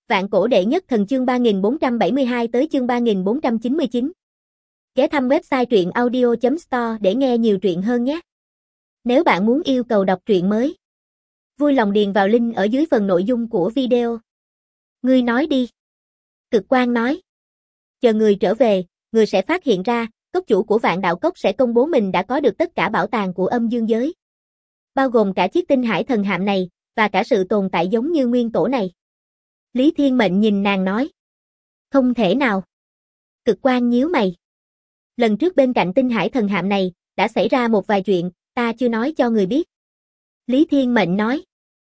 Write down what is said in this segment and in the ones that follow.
Vạn cổ đệ nhất thần chương 3472 tới chương 3499. Ghé thăm website truyện audio.store để nghe nhiều truyện hơn nhé. Nếu bạn muốn yêu cầu đọc truyện mới, vui lòng điền vào link ở dưới phần nội dung của video. Ngươi nói đi. Cực Quang nói. Chờ người trở về, người sẽ phát hiện ra, cốc chủ của Vạn Đạo Cốc sẽ công bố mình đã có được tất cả bảo tàng của âm dương giới. Bao gồm cả chiếc tinh hải thần hạm này, và cả sự tồn tại giống như nguyên tổ này. Lý Thiên Mệnh nhìn nàng nói. Không thể nào. Cực Quang nhíu mày. Lần trước bên cạnh tinh hải thần hạm này, đã xảy ra một vài chuyện, ta chưa nói cho người biết. Lý Thiên Mệnh nói.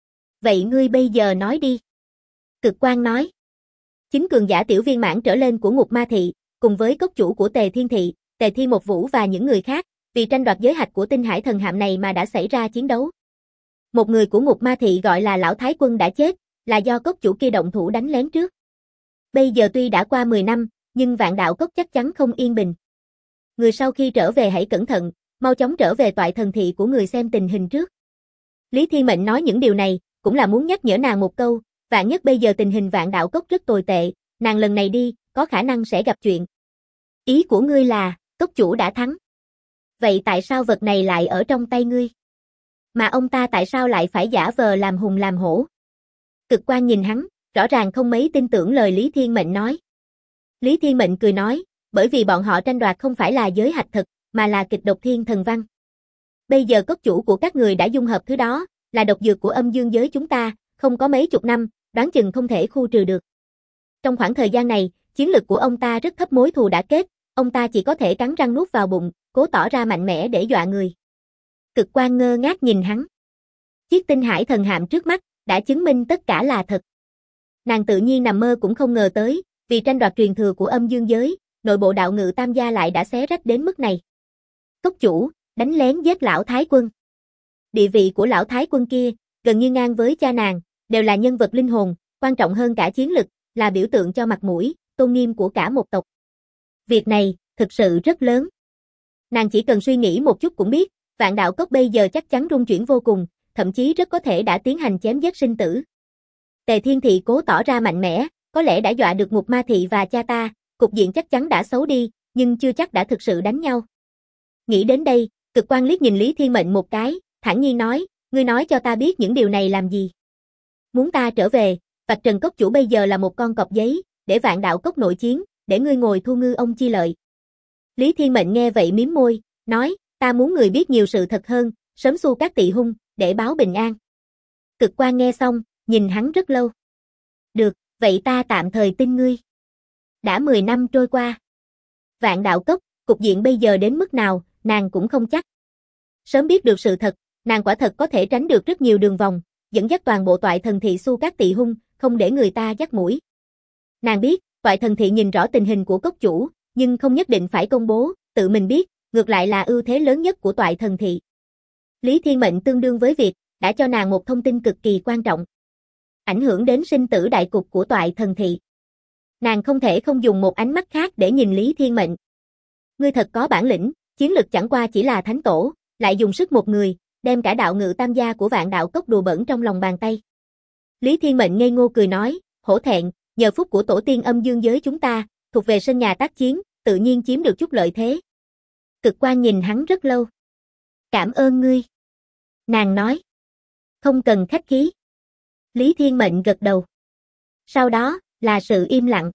Vậy ngươi bây giờ nói đi. Cực Quang nói. Chính cường giả tiểu viên mãn trở lên của Ngục Ma Thị, cùng với cốc chủ của Tề Thiên Thị, Tề Thi Một Vũ và những người khác, vì tranh đoạt giới hạch của tinh hải thần hạm này mà đã xảy ra chiến đấu. Một người của Ngục Ma Thị gọi là Lão Thái Quân đã chết, là do cốc chủ kia động thủ đánh lén trước. Bây giờ tuy đã qua 10 năm, nhưng Vạn Đạo Cốc chắc chắn không yên bình. Người sau khi trở về hãy cẩn thận, mau chóng trở về toại thần thị của người xem tình hình trước. Lý Thiên Mệnh nói những điều này, cũng là muốn nhắc nhở nàng một câu, vạn nhất bây giờ tình hình Vạn Đạo Cốc rất tồi tệ, nàng lần này đi, có khả năng sẽ gặp chuyện. Ý của ngươi là, cốc chủ đã thắng. Vậy tại sao vật này lại ở trong tay ngươi? Mà ông ta tại sao lại phải giả vờ làm hùng làm hổ? Cực Quang nhìn hắn, rõ ràng không mấy tin tưởng lời Lý Thiên Mệnh nói. Lý Thiên Mệnh cười nói, bởi vì bọn họ tranh đoạt không phải là giới hạch thực, mà là kịch độc thiên thần văn. Bây giờ cốc chủ của các người đã dung hợp thứ đó, là độc dược của âm dương giới chúng ta, không có mấy chục năm, đoán chừng không thể khu trừ được. Trong khoảng thời gian này, chiến lực của ông ta rất thấp, mối thù đã kết, ông ta chỉ có thể cắn răng nuốt vào bụng, cố tỏ ra mạnh mẽ để dọa người. Cực Quang ngơ ngác nhìn hắn. Chiếc tinh hải thần hạm trước mắt, đã chứng minh tất cả là thật. Nàng tự nhiên nằm mơ cũng không ngờ tới, vì tranh đoạt truyền thừa của âm dương giới, nội bộ đạo ngự tam gia lại đã xé rách đến mức này. Cốc chủ, đánh lén giết Lão Thái Quân. Địa vị của Lão Thái Quân kia, gần như ngang với cha nàng, đều là nhân vật linh hồn, quan trọng hơn cả chiến lực, là biểu tượng cho mặt mũi, tôn nghiêm của cả một tộc. Việc này, thực sự rất lớn. Nàng chỉ cần suy nghĩ một chút cũng biết, Vạn Đạo Cốc bây giờ chắc chắn rung chuyển vô cùng, thậm chí rất có thể đã tiến hành chém giết sinh tử. Tề Thiên Thị cố tỏ ra mạnh mẽ, có lẽ đã dọa được Ngục Ma Thị và cha ta, cục diện chắc chắn đã xấu đi, nhưng chưa chắc đã thực sự đánh nhau. Nghĩ đến đây, Cực Quang liếc nhìn Lý Thiên Mệnh một cái, thản nhiên nói, ngươi nói cho ta biết những điều này làm gì? Muốn ta trở về, vạch trần cốc chủ bây giờ là một con cọp giấy, để Vạn Đạo Cốc nội chiến, để ngươi ngồi thu ngư ông chi lợi. Lý Thiên Mệnh nghe vậy mím môi, nói, ta muốn người biết nhiều sự thật hơn, sớm xu các tỵ hung, để báo bình an. Cực Quang nghe xong, nhìn hắn rất lâu. Được, vậy ta tạm thời tin ngươi. Đã 10 năm trôi qua. Vạn Đạo Cốc, cục diện bây giờ đến mức nào, nàng cũng không chắc. Sớm biết được sự thật, nàng quả thật có thể tránh được rất nhiều đường vòng, dẫn dắt toàn bộ toại thần thị xu các tỵ hung, không để người ta dắt mũi. Nàng biết, toại thần thị nhìn rõ tình hình của cốc chủ, nhưng không nhất định phải công bố, tự mình biết, ngược lại là ưu thế lớn nhất của toại thần thị. Lý Thiên Mệnh tương đương với việc, đã cho nàng một thông tin cực kỳ quan trọng. Ảnh hưởng đến sinh tử đại cục của toại thần thị. Nàng không thể không dùng một ánh mắt khác để nhìn Lý Thiên Mệnh. Ngươi thật có bản lĩnh, chiến lực chẳng qua chỉ là thánh tổ, lại dùng sức một người, đem cả đạo ngự tam gia của Vạn Đạo Cốc đùa bỡn trong lòng bàn tay. Lý Thiên Mệnh ngây ngô cười nói, hổ thẹn, nhờ phúc của tổ tiên âm dương giới chúng ta, thuộc về sân nhà tác chiến, tự nhiên chiếm được chút lợi thế. Cực Quang nhìn hắn rất lâu. Cảm ơn ngươi. Nàng nói. Không cần khách khí. Lý Thiên Mệnh gật đầu. Sau đó, là sự im lặng.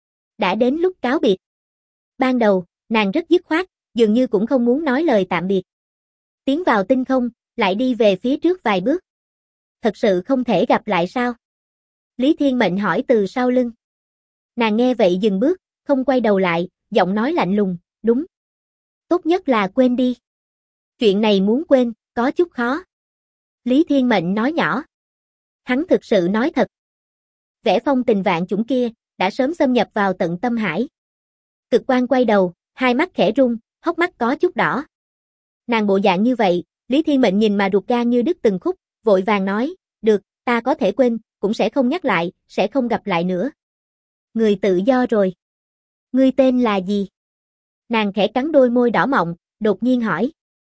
Đã đến lúc cáo biệt. Ban đầu, nàng rất dứt khoát, dường như cũng không muốn nói lời tạm biệt. Tiến vào tinh không, lại đi về phía trước vài bước. Thật sự không thể gặp lại sao? Lý Thiên Mệnh hỏi từ sau lưng. Nàng nghe vậy dừng bước, không quay đầu lại, giọng nói lạnh lùng, đúng. Tốt nhất là quên đi. Chuyện này muốn quên, có chút khó. Lý Thiên Mệnh nói nhỏ. Hắn thực sự nói thật. Vẻ phong tình vạn chủng kia, đã sớm xâm nhập vào tận tâm hải. Cực Quang quay đầu, hai mắt khẽ rung, hốc mắt có chút đỏ. Nàng bộ dạng như vậy, Lý Thiên Mệnh nhìn mà ruột gan như đứt từng khúc, vội vàng nói, được, ta có thể quên, cũng sẽ không nhắc lại, sẽ không gặp lại nữa. Người tự do rồi. Ngươi tên là gì? Nàng khẽ cắn đôi môi đỏ mọng, đột nhiên hỏi.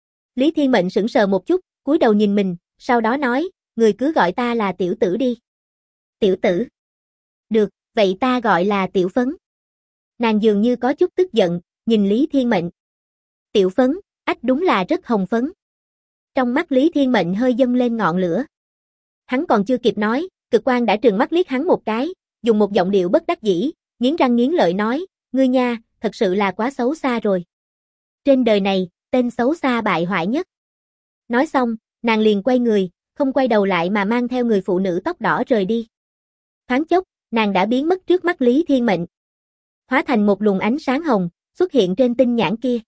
Lý Thiên Mệnh sững sờ một chút, cúi đầu nhìn mình, sau đó nói, người cứ gọi ta là tiểu tử đi. Tiểu tử. Được, vậy ta gọi là Tiểu Phấn. Nàng dường như có chút tức giận, nhìn Lý Thiên Mệnh. Tiểu Phấn, ách đúng là rất hồng phấn. Trong mắt Lý Thiên Mệnh hơi dâng lên ngọn lửa. Hắn còn chưa kịp nói, Cực Quang đã trừng mắt liếc hắn một cái, dùng một giọng điệu bất đắc dĩ, nghiến răng nghiến lợi nói, ngươi nha, thật sự là quá xấu xa rồi. Trên đời này, tên xấu xa bại hoại nhất. Nói xong, nàng liền quay người, không quay đầu lại mà mang theo người phụ nữ tóc đỏ rời đi. Thoáng chốc, nàng đã biến mất trước mắt Lý Thiên Mệnh. Hóa thành một luồng ánh sáng hồng, xuất hiện trên tinh nhãn kia.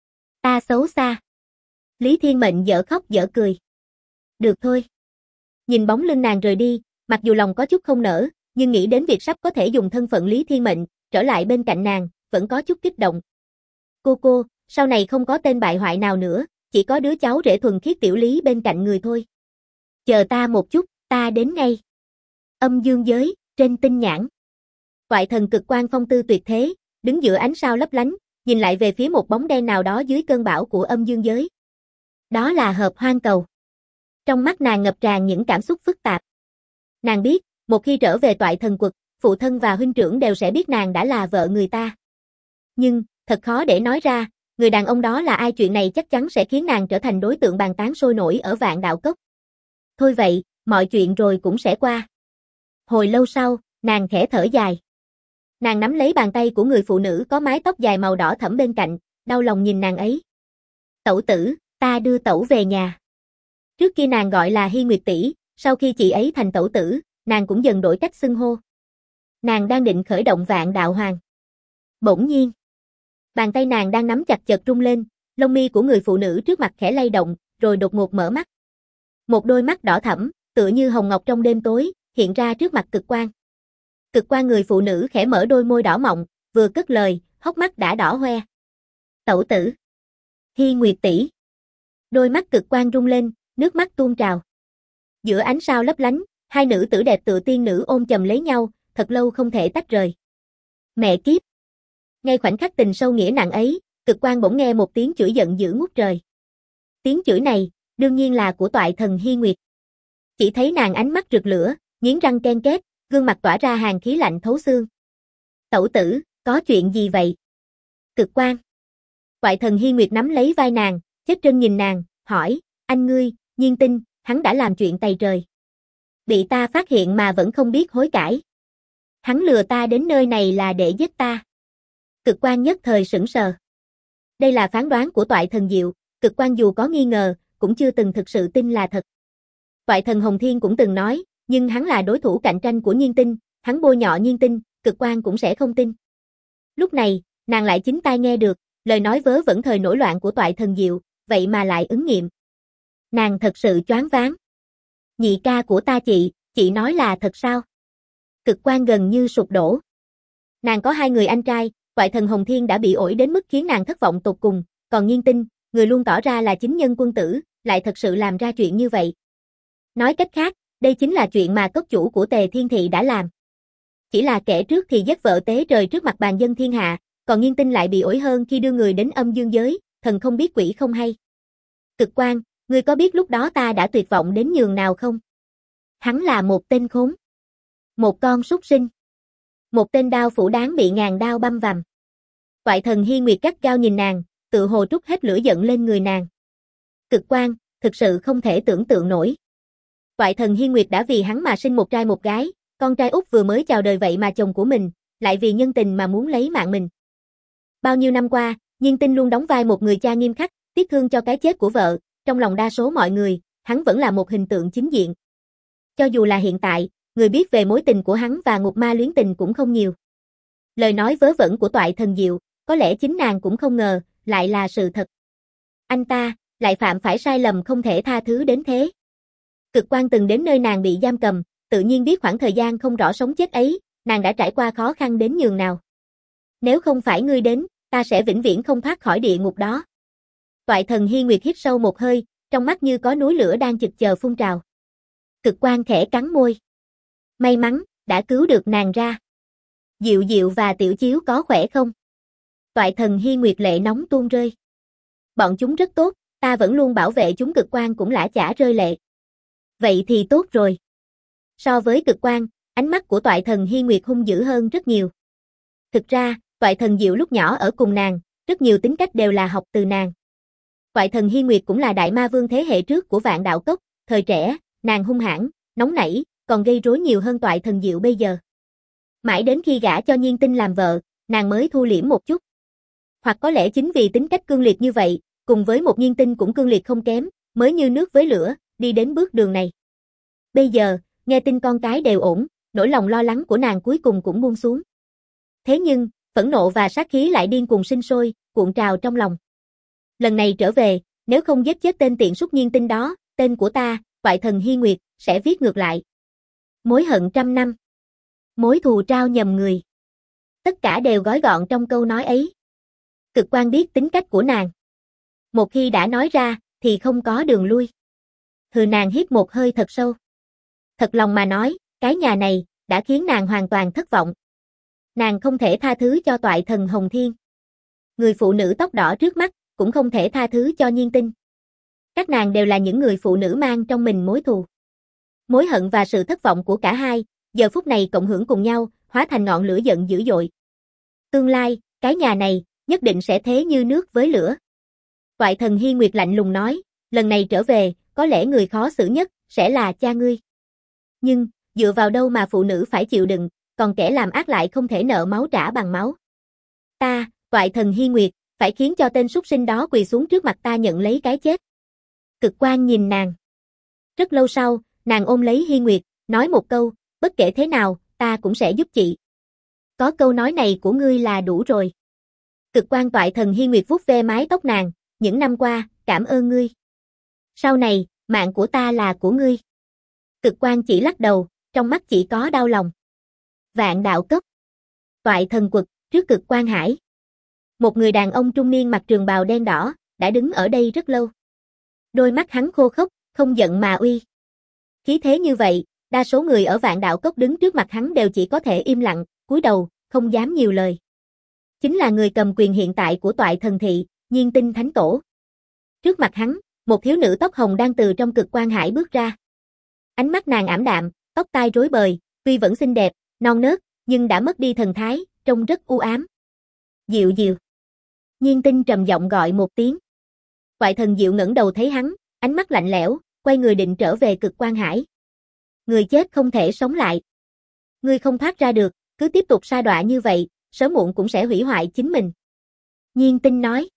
Ta xấu xa. Lý Thiên Mệnh dở khóc dở cười. Được thôi. Nhìn bóng lưng nàng rời đi, mặc dù lòng có chút không nỡ, nhưng nghĩ đến việc sắp có thể dùng thân phận Lý Thiên Mệnh, trở lại bên cạnh nàng, vẫn có chút kích động. Cô, sau này không có tên bại hoại nào nữa, chỉ có đứa cháu rể thuần khiết tiểu Lý bên cạnh người thôi. Chờ ta một chút, ta đến ngay. Âm dương giới, trên tinh nhãn. Toại thần Cực Quang phong tư tuyệt thế, đứng giữa ánh sao lấp lánh, nhìn lại về phía một bóng đen nào đó dưới cơn bão của âm dương giới. Đó là Hợp Hoang Cầu. Trong mắt nàng ngập tràn những cảm xúc phức tạp. Nàng biết, một khi trở về Toại thần quật, phụ thân và huynh trưởng đều sẽ biết nàng đã là vợ người ta. Nhưng, thật khó để nói ra, người đàn ông đó là ai, chuyện này chắc chắn sẽ khiến nàng trở thành đối tượng bàn tán sôi nổi ở Vạn Đạo Cốc. Thôi vậy, mọi chuyện rồi cũng sẽ qua. Hồi lâu sau, nàng khẽ thở dài. Nàng nắm lấy bàn tay của người phụ nữ có mái tóc dài màu đỏ thẫm bên cạnh, đau lòng nhìn nàng ấy. Tẩu tử, ta đưa tẩu về nhà. Trước kia nàng gọi là Hy Nguyệt tỷ, sau khi chị ấy thành tẩu tử, nàng cũng dần đổi cách xưng hô. Nàng đang định khởi động Vạn Đạo Hoàng. Bỗng nhiên, bàn tay nàng đang nắm chặt chợt rung lên, lông mi của người phụ nữ trước mặt khẽ lay động, rồi đột ngột mở mắt. Một đôi mắt đỏ thẫm, tựa như hồng ngọc trong đêm tối, hiện ra trước mặt Cực Quang. Cực Quang người phụ nữ khẽ mở đôi môi đỏ mọng, vừa cất lời, hốc mắt đã đỏ hoe. Tẩu tử. Hy Nguyệt tỷ. Đôi mắt Cực Quang rung lên, nước mắt tuôn trào. Giữa ánh sao lấp lánh, hai nữ tử đẹp tựa tiên nữ ôm chầm lấy nhau, thật lâu không thể tách rời. Mẹ kiếp. Ngay khoảnh khắc tình sâu nghĩa nặng ấy, Cực Quang bỗng nghe một tiếng chửi giận dữ ngút trời. Tiếng chửi này, đương nhiên là của Toại thần Hy Nguyệt. Chỉ thấy nàng ánh mắt rực lửa, nghiến răng ken két, gương mặt tỏa ra hàn khí lạnh thấu xương. Tẩu tử, có chuyện gì vậy? Cực Quang. Toại thần Hy Nguyệt nắm lấy vai nàng, chết trân nhìn nàng, hỏi, anh ngươi, Nhiên Tinh, hắn đã làm chuyện tày trời. Bị ta phát hiện mà vẫn không biết hối cải. Hắn lừa ta đến nơi này là để giết ta. Cực Quang nhất thời sững sờ. Đây là phán đoán của Toại thần Diệu, Cực Quang dù có nghi ngờ, cũng chưa từng thực sự tin là thật. Toại thần Hồng Thiên cũng từng nói, nhưng hắn là đối thủ cạnh tranh của Nhiên Tinh, hắn bôi nhọ Nhiên Tinh, Cực Quang cũng sẽ không tin. Lúc này, nàng lại chính tai nghe được, lời nói vớ vẩn thời nổi loạn của Toại thần Diệu, vậy mà lại ứng nghiệm. Nàng thật sự choáng váng. Nhị ca của ta chị nói là thật sao? Cực Quang gần như sụp đổ. Nàng có hai người anh trai, Toại thần Hồng Thiên đã bị ổi đến mức khiến nàng thất vọng tột cùng, còn Nhiên Tinh, người luôn tỏ ra là chính nhân quân tử, lại thật sự làm ra chuyện như vậy. Nói cách khác, đây chính là chuyện mà cốc chủ của Tề Thiên Thị đã làm. Chỉ là kẻ trước thì giết vợ tế trời trước mặt bàn dân thiên hạ, còn Nhiên Tinh lại bị ổi hơn khi đưa người đến âm dương giới, thần không biết quỷ không hay. Cực Quang, ngươi có biết lúc đó ta đã tuyệt vọng đến nhường nào không? Hắn là một tên khốn. Một con súc sinh. Một tên đao phủ đáng bị ngàn đao băm vằm. Toại thần Hy Nguyệt gắt gao nhìn nàng, tự hồ trút hết lửa giận lên người nàng. Cực Quang, thực sự không thể tưởng tượng nổi. Toại thần Hy Nguyệt đã vì hắn mà sinh một trai một gái, con trai út vừa mới chào đời vậy mà chồng của mình, lại vì nhân tình mà muốn lấy mạng mình. Bao nhiêu năm qua, Nhiên Tinh luôn đóng vai một người cha nghiêm khắc, tiếc thương cho cái chết của vợ, trong lòng đa số mọi người, hắn vẫn là một hình tượng chính diện. Cho dù là hiện tại, người biết về mối tình của hắn và Ngục Ma luyến tình cũng không nhiều. Lời nói vớ vẩn của Toại thần Diệu, có lẽ chính nàng cũng không ngờ, lại là sự thật. Anh ta, lại phạm phải sai lầm không thể tha thứ đến thế. Cực Quang từng đến nơi nàng bị giam cầm, tự nhiên biết khoảng thời gian không rõ sống chết ấy, nàng đã trải qua khó khăn đến nhường nào. Nếu không phải ngươi đến, ta sẽ vĩnh viễn không thoát khỏi địa ngục đó. Toại thần Hy Nguyệt hít sâu một hơi, trong mắt như có núi lửa đang chực chờ phun trào. Cực Quang khẽ cắn môi. May mắn, đã cứu được nàng ra. Diệu Diệu và Tiểu Chiếu có khỏe không? Toại thần Hy Nguyệt lệ nóng tuôn rơi. Bọn chúng rất tốt, ta vẫn luôn bảo vệ chúng. Cực Quang cũng lã chả rơi lệ. Vậy thì tốt rồi. So với Cực Quang, Ánh mắt của Toại Thần Hy Nguyệt hung dữ hơn rất nhiều. Thực ra, Toại Thần Diệu lúc nhỏ ở cùng nàng, rất nhiều tính cách đều là học từ nàng. Toại Thần Hy Nguyệt cũng là đại ma vương thế hệ trước của Vạn Đạo Cốc, thời trẻ, nàng hung hãn, nóng nảy, còn gây rối nhiều hơn Toại Thần Diệu bây giờ. Mãi đến khi gả cho Nhiên Tinh làm vợ, nàng mới thu liễm một chút. Hoặc có lẽ chính vì tính cách cương liệt như vậy, cùng với một Nhiên Tinh cũng cương liệt không kém, mới như nước với lửa, đi đến bước đường này. Bây giờ, nghe tin con cái đều ổn, nỗi lòng lo lắng của nàng cuối cùng cũng buông xuống. Thế nhưng, phẫn nộ và sát khí lại điên cuồng sinh sôi, cuộn trào trong lòng. Lần này trở về, nếu không giết chết tên tiện súc Nhiên Tinh đó, tên của ta, Toại Thần Hy Nguyệt, sẽ viết ngược lại. Mối hận trăm năm. Mối thù trao nhầm người. Tất cả đều gói gọn trong câu nói ấy. Cực Quan biết tính cách của nàng. Một khi đã nói ra, thì không có đường lui. Hừ, nàng hít một hơi thật sâu. Thật lòng mà nói, cái nhà này, đã khiến nàng hoàn toàn thất vọng. Nàng không thể tha thứ cho Toại Thần Hồng Thiên. Người phụ nữ tóc đỏ trước mắt, cũng không thể tha thứ cho Nhiên Tinh. Các nàng đều là những người phụ nữ mang trong mình mối thù. Mối hận và sự thất vọng của cả hai, giờ phút này cộng hưởng cùng nhau, hóa thành ngọn lửa giận dữ dội. Tương lai, cái nhà này, nhất định sẽ thế như nước với lửa. Toại Thần Hy Nguyệt lạnh lùng nói, lần này trở về, có lẽ người khó xử nhất, sẽ là cha ngươi. Nhưng, dựa vào đâu mà phụ nữ phải chịu đựng, còn kẻ làm ác lại không thể nợ máu trả bằng máu. Ta, Toại Thần Hy Nguyệt, phải khiến cho tên súc sinh đó quỳ xuống trước mặt ta nhận lấy cái chết. Cực Quan nhìn nàng. Rất lâu sau, nàng ôm lấy Hy Nguyệt, nói một câu, bất kể thế nào, ta cũng sẽ giúp chị. Có câu nói này của ngươi là đủ rồi. Cực Quan Toại Thần Hy Nguyệt vuốt ve mái tóc nàng, những năm qua, cảm ơn ngươi. Sau này, mạng của ta là của ngươi. Cực Quan chỉ lắc đầu, trong mắt chỉ có đau lòng. Vạn Đạo Cốc. Toại Thần Quật, trước Cực Quan Hải. Một người đàn ông trung niên mặc trường bào đen đỏ, đã đứng ở đây rất lâu. Đôi mắt hắn khô khốc, không giận mà uy. Khí thế như vậy, đa số người ở Vạn Đạo Cốc đứng trước mặt hắn đều chỉ có thể im lặng, cúi đầu, không dám nhiều lời. Chính là người cầm quyền hiện tại của Toại Thần Thị, Nhiên Tinh Thánh Tổ. Trước mặt hắn, một thiếu nữ tóc hồng đang từ trong Cực Quan Hải bước ra. Ánh mắt nàng ảm đạm, tóc tai rối bời, tuy vẫn xinh đẹp, non nớt, nhưng đã mất đi thần thái, trông rất u ám. Diệu Diệu. Nhiên Tinh trầm giọng gọi một tiếng. Toại Thần Diệu ngẩng đầu thấy hắn, ánh mắt lạnh lẽo, quay người định trở về Cực Quan Hải. Người chết không thể sống lại. Ngươi không thoát ra được, cứ tiếp tục sa đọa như vậy, sớm muộn cũng sẽ hủy hoại chính mình. Nhiên Tinh nói.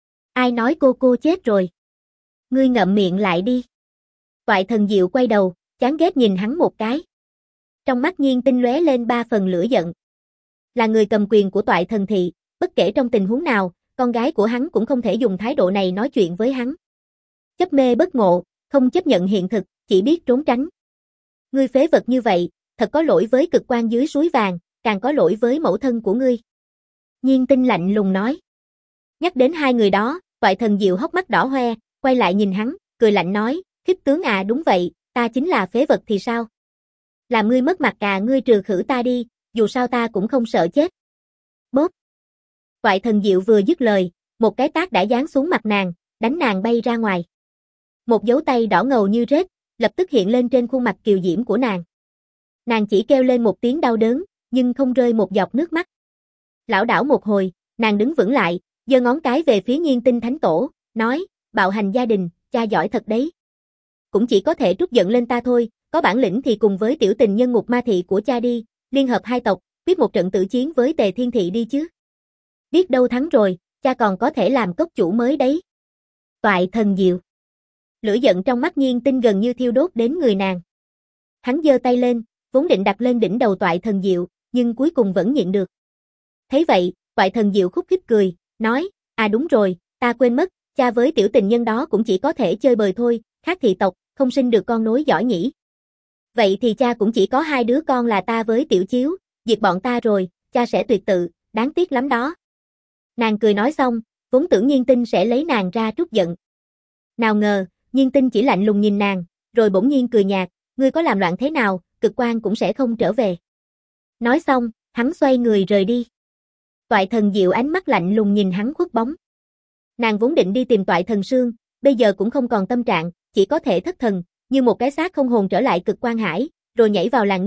Ai nói cô chết rồi? Ngươi ngậm miệng lại đi. Toại Thần Diệu quay đầu, chán ghét nhìn hắn một cái. Trong mắt Nhiên Tinh lóe lên 3 phần lửa giận. Là người cầm quyền của Toại Thần Thị, bất kể trong tình huống nào, con gái của hắn cũng không thể dùng thái độ này nói chuyện với hắn. Chấp mê bất ngộ, không chấp nhận hiện thực, chỉ biết trốn tránh. Ngươi phế vật như vậy, thật có lỗi với Cực Quan dưới suối vàng, càng có lỗi với mẫu thân của ngươi. Nhiên Tinh lạnh lùng nói. Nhắc đến hai người đó, Toại Thần Diệu hốc mắt đỏ hoe, quay lại nhìn hắn, cười lạnh nói, khích tướng à, đúng vậy, ta chính là phế vật thì sao? Làm ngươi mất mặt à, ngươi trừ khử ta đi, dù sao ta cũng không sợ chết. Bóp. Toại Thần Diệu vừa dứt lời, một cái tát đã giáng xuống mặt nàng, đánh nàng bay ra ngoài. Một dấu tay đỏ ngầu như rết, lập tức hiện lên trên khuôn mặt kiều diễm của nàng. Nàng chỉ kêu lên một tiếng đau đớn, nhưng không rơi một giọt nước mắt. Lảo đảo một hồi, nàng đứng vững lại, giơ ngón cái về phía Nhiên Tinh Thánh Tổ, nói, bạo hành gia đình, cha giỏi thật đấy. Cũng chỉ có thể trút giận lên ta thôi, có bản lĩnh thì cùng với tiểu tình nhân Ngục Ma Thị của cha đi, liên hợp hai tộc, quyết một trận tử chiến với Tề Thiên Thị đi chứ. Biết đâu thắng rồi, cha còn có thể làm cốc chủ mới đấy. Toại Thần Diệu. Lửa giận trong mắt Nhiên Tinh gần như thiêu đốt đến người nàng. Hắn giơ tay lên, vốn định đặt lên đỉnh đầu Toại Thần Diệu, nhưng cuối cùng vẫn nhịn được. Thấy vậy, Toại Thần Diệu khúc khích cười, nói, à đúng rồi, ta quên mất, cha với tiểu tình nhân đó cũng chỉ có thể chơi bời thôi, khác thị tộc, không sinh được con nối giỏi nhỉ. Vậy thì cha cũng chỉ có 2 đứa con là ta với Tiểu Chiếu, diệt bọn ta rồi, cha sẽ tuyệt tự, đáng tiếc lắm đó. Nàng cười nói xong, vốn tưởng Nhiên Tinh sẽ lấy nàng ra trút giận. Nào ngờ, Nhiên Tinh chỉ lạnh lùng nhìn nàng, rồi bỗng nhiên cười nhạt, ngươi có làm loạn thế nào, Cực Quan cũng sẽ không trở về. Nói xong, hắn xoay người rời đi. Toại Thần Diệu ánh mắt lạnh lùng nhìn hắn khuất bóng. Nàng vốn định đi tìm Toại Thần Sương, bây giờ cũng không còn tâm trạng, chỉ có thể thất thần, như một cái xác không hồn trở lại Cực Quan Hải, rồi nhảy vào làn nước,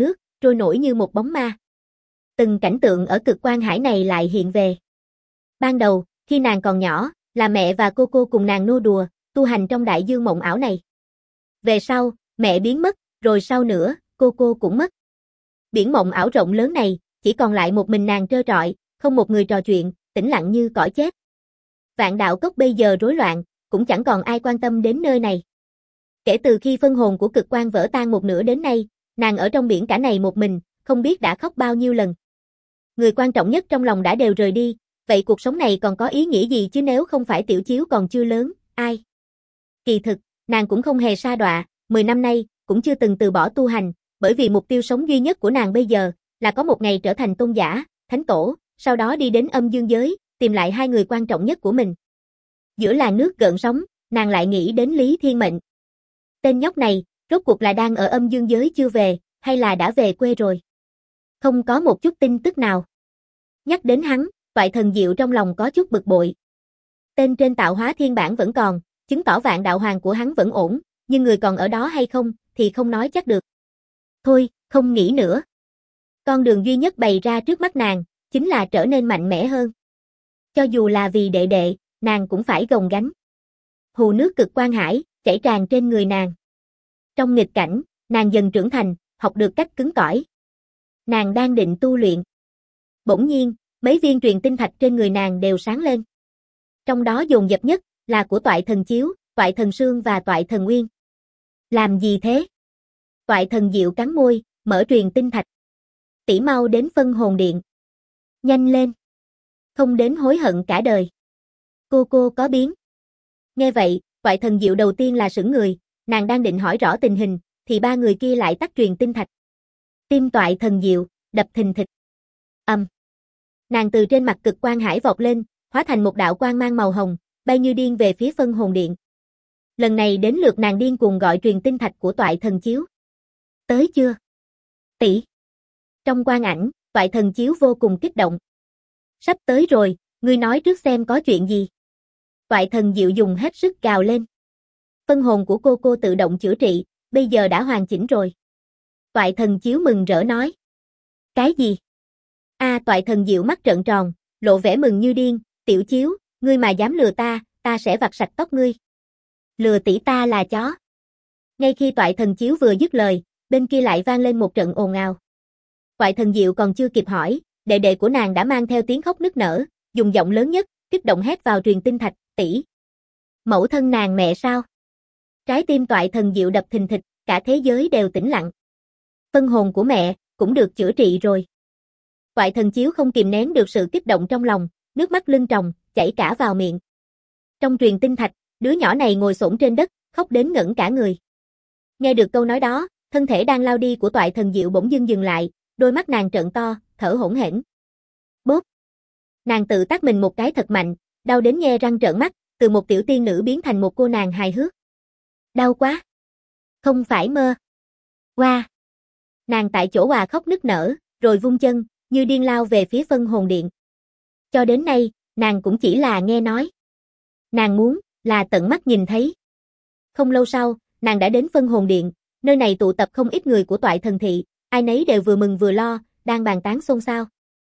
trôi nổi như một bóng ma. Từng cảnh tượng ở cực quan hải này lại hiện về. Ban đầu, khi nàng còn nhỏ, là mẹ và cô cùng nàng nô đùa, tu hành trong đại dương mộng ảo này. Về sau, mẹ biến mất, rồi sau nữa, cô cũng mất. Biển mộng ảo rộng lớn này, chỉ còn lại một mình nàng trơ trọi, không một người trò chuyện, tĩnh lặng như cõi chết. Vạn đạo cốc bây giờ rối loạn, cũng chẳng còn ai quan tâm đến nơi này. Kể từ khi phân hồn của cực quan vỡ tan một nửa đến nay, nàng ở trong biển cả này một mình, không biết đã khóc bao nhiêu lần. Người quan trọng nhất trong lòng đã đều rời đi, vậy cuộc sống này còn có ý nghĩa gì chứ nếu không phải Tiểu Chiếu còn chưa lớn, ai? Kỳ thực, nàng cũng không hề sa đọa, 10 năm nay, cũng chưa từng từ bỏ tu hành, bởi vì mục tiêu sống duy nhất của nàng bây giờ, là có một ngày trở thành tôn giả, thánh tổ, sau đó đi đến âm dương giới, tìm lại hai người quan trọng nhất của mình. Giữa làn nước gợn sóng, nàng lại nghĩ đến Lý Thiên Mệnh. Tên nhóc này, rốt cuộc là đang ở âm dương giới chưa về, hay là đã về quê rồi? Không có một chút tin tức nào. Nhắc đến hắn, Toại Thần Diệu trong lòng có chút bực bội. Tên trên tạo hóa thiên bản vẫn còn, chứng tỏ vạn đạo hoàng của hắn vẫn ổn, nhưng người còn ở đó hay không, thì không nói chắc được. Thôi, không nghĩ nữa. Con đường duy nhất bày ra trước mắt nàng, chính là trở nên mạnh mẽ hơn. Cho dù là vì đệ đệ, nàng cũng phải gồng gánh. Hù nước cực quan hải, chảy tràn trên người nàng. Trong nghịch cảnh, nàng dần trưởng thành, học được cách cứng cỏi. Nàng đang định tu luyện. Bỗng nhiên, mấy viên truyền tinh thạch trên người nàng đều sáng lên. Trong đó dồn dập nhất, là của Toại Thần Chiếu, Toại Thần Sương và Toại Thần Nguyên. Làm gì thế? Toại Thần Diệu cắn môi, mở truyền tinh thạch. Tỷ mau đến phân hồn điện. Nhanh lên. Không đến hối hận cả đời. Cô có biến. Nghe vậy, Toại Thần Diệu đầu tiên là sững người, nàng đang định hỏi rõ tình hình, thì ba người kia lại tắt truyền tinh thạch. Tim Toại Thần Diệu đập thình thịch. Nàng từ trên mặt cực quan hải vọt lên, hóa thành một đạo quang mang màu hồng, bay như điên về phía phân hồn điện. Lần này đến lượt nàng điên cuồng gọi truyền tinh thạch của Toại Thần Chiếu. Tới chưa? Tỷ. Trong quang ảnh, Toại Thần Chiếu vô cùng kích động. Sắp tới rồi, ngươi nói trước xem có chuyện gì. Toại Thần Diệu dùng hết sức gào lên. Phân hồn của cô tự động chữa trị, bây giờ đã hoàn chỉnh rồi. Toại Thần Chiếu mừng rỡ nói. Cái gì? Toại Thần Diệu mắt trợn tròn, lộ vẻ mừng như điên, Tiểu Chiếu, ngươi mà dám lừa ta sẽ vặt sạch tóc ngươi. Lừa tỷ ta là chó. Ngay khi Toại Thần Chiếu vừa dứt lời, bên kia lại vang lên một trận ồn ào. Toại Thần Diệu còn chưa kịp hỏi, đệ đệ của nàng đã mang theo tiếng khóc nức nở, dùng giọng lớn nhất, kích động hét vào truyền tinh thạch, tỷ. Mẫu thân nàng mẹ sao? Trái tim Toại Thần Diệu đập thình thịch, cả thế giới đều tĩnh lặng. Phân hồn của mẹ, cũng được chữa trị rồi. Toại Thần Chiếu không kìm nén được sự kích động trong lòng, nước mắt lưng tròng, chảy cả vào miệng. Trong truyền tinh thạch, đứa nhỏ này ngồi xổm trên đất, khóc đến ngẩn cả người. Nghe được câu nói đó, thân thể đang lao đi của Toại Thần Diệu bỗng dưng dừng lại, đôi mắt nàng trợn to, thở hổn hển. Bốp. Nàng tự tát mình một cái thật mạnh, đau đến nhe răng trợn mắt, từ một tiểu tiên nữ biến thành một cô nàng hài hước. Đau quá. Không phải mơ. Wow. Nàng tại chỗ òa khóc nức nở, rồi vung chân, như điên lao về phía phân hồn điện. Cho đến nay, nàng cũng chỉ là nghe nói. Nàng muốn, là tận mắt nhìn thấy. Không lâu sau, nàng đã đến phân hồn điện, nơi này tụ tập không ít người của Toại Thần thị, ai nấy đều vừa mừng vừa lo, đang bàn tán xôn xao.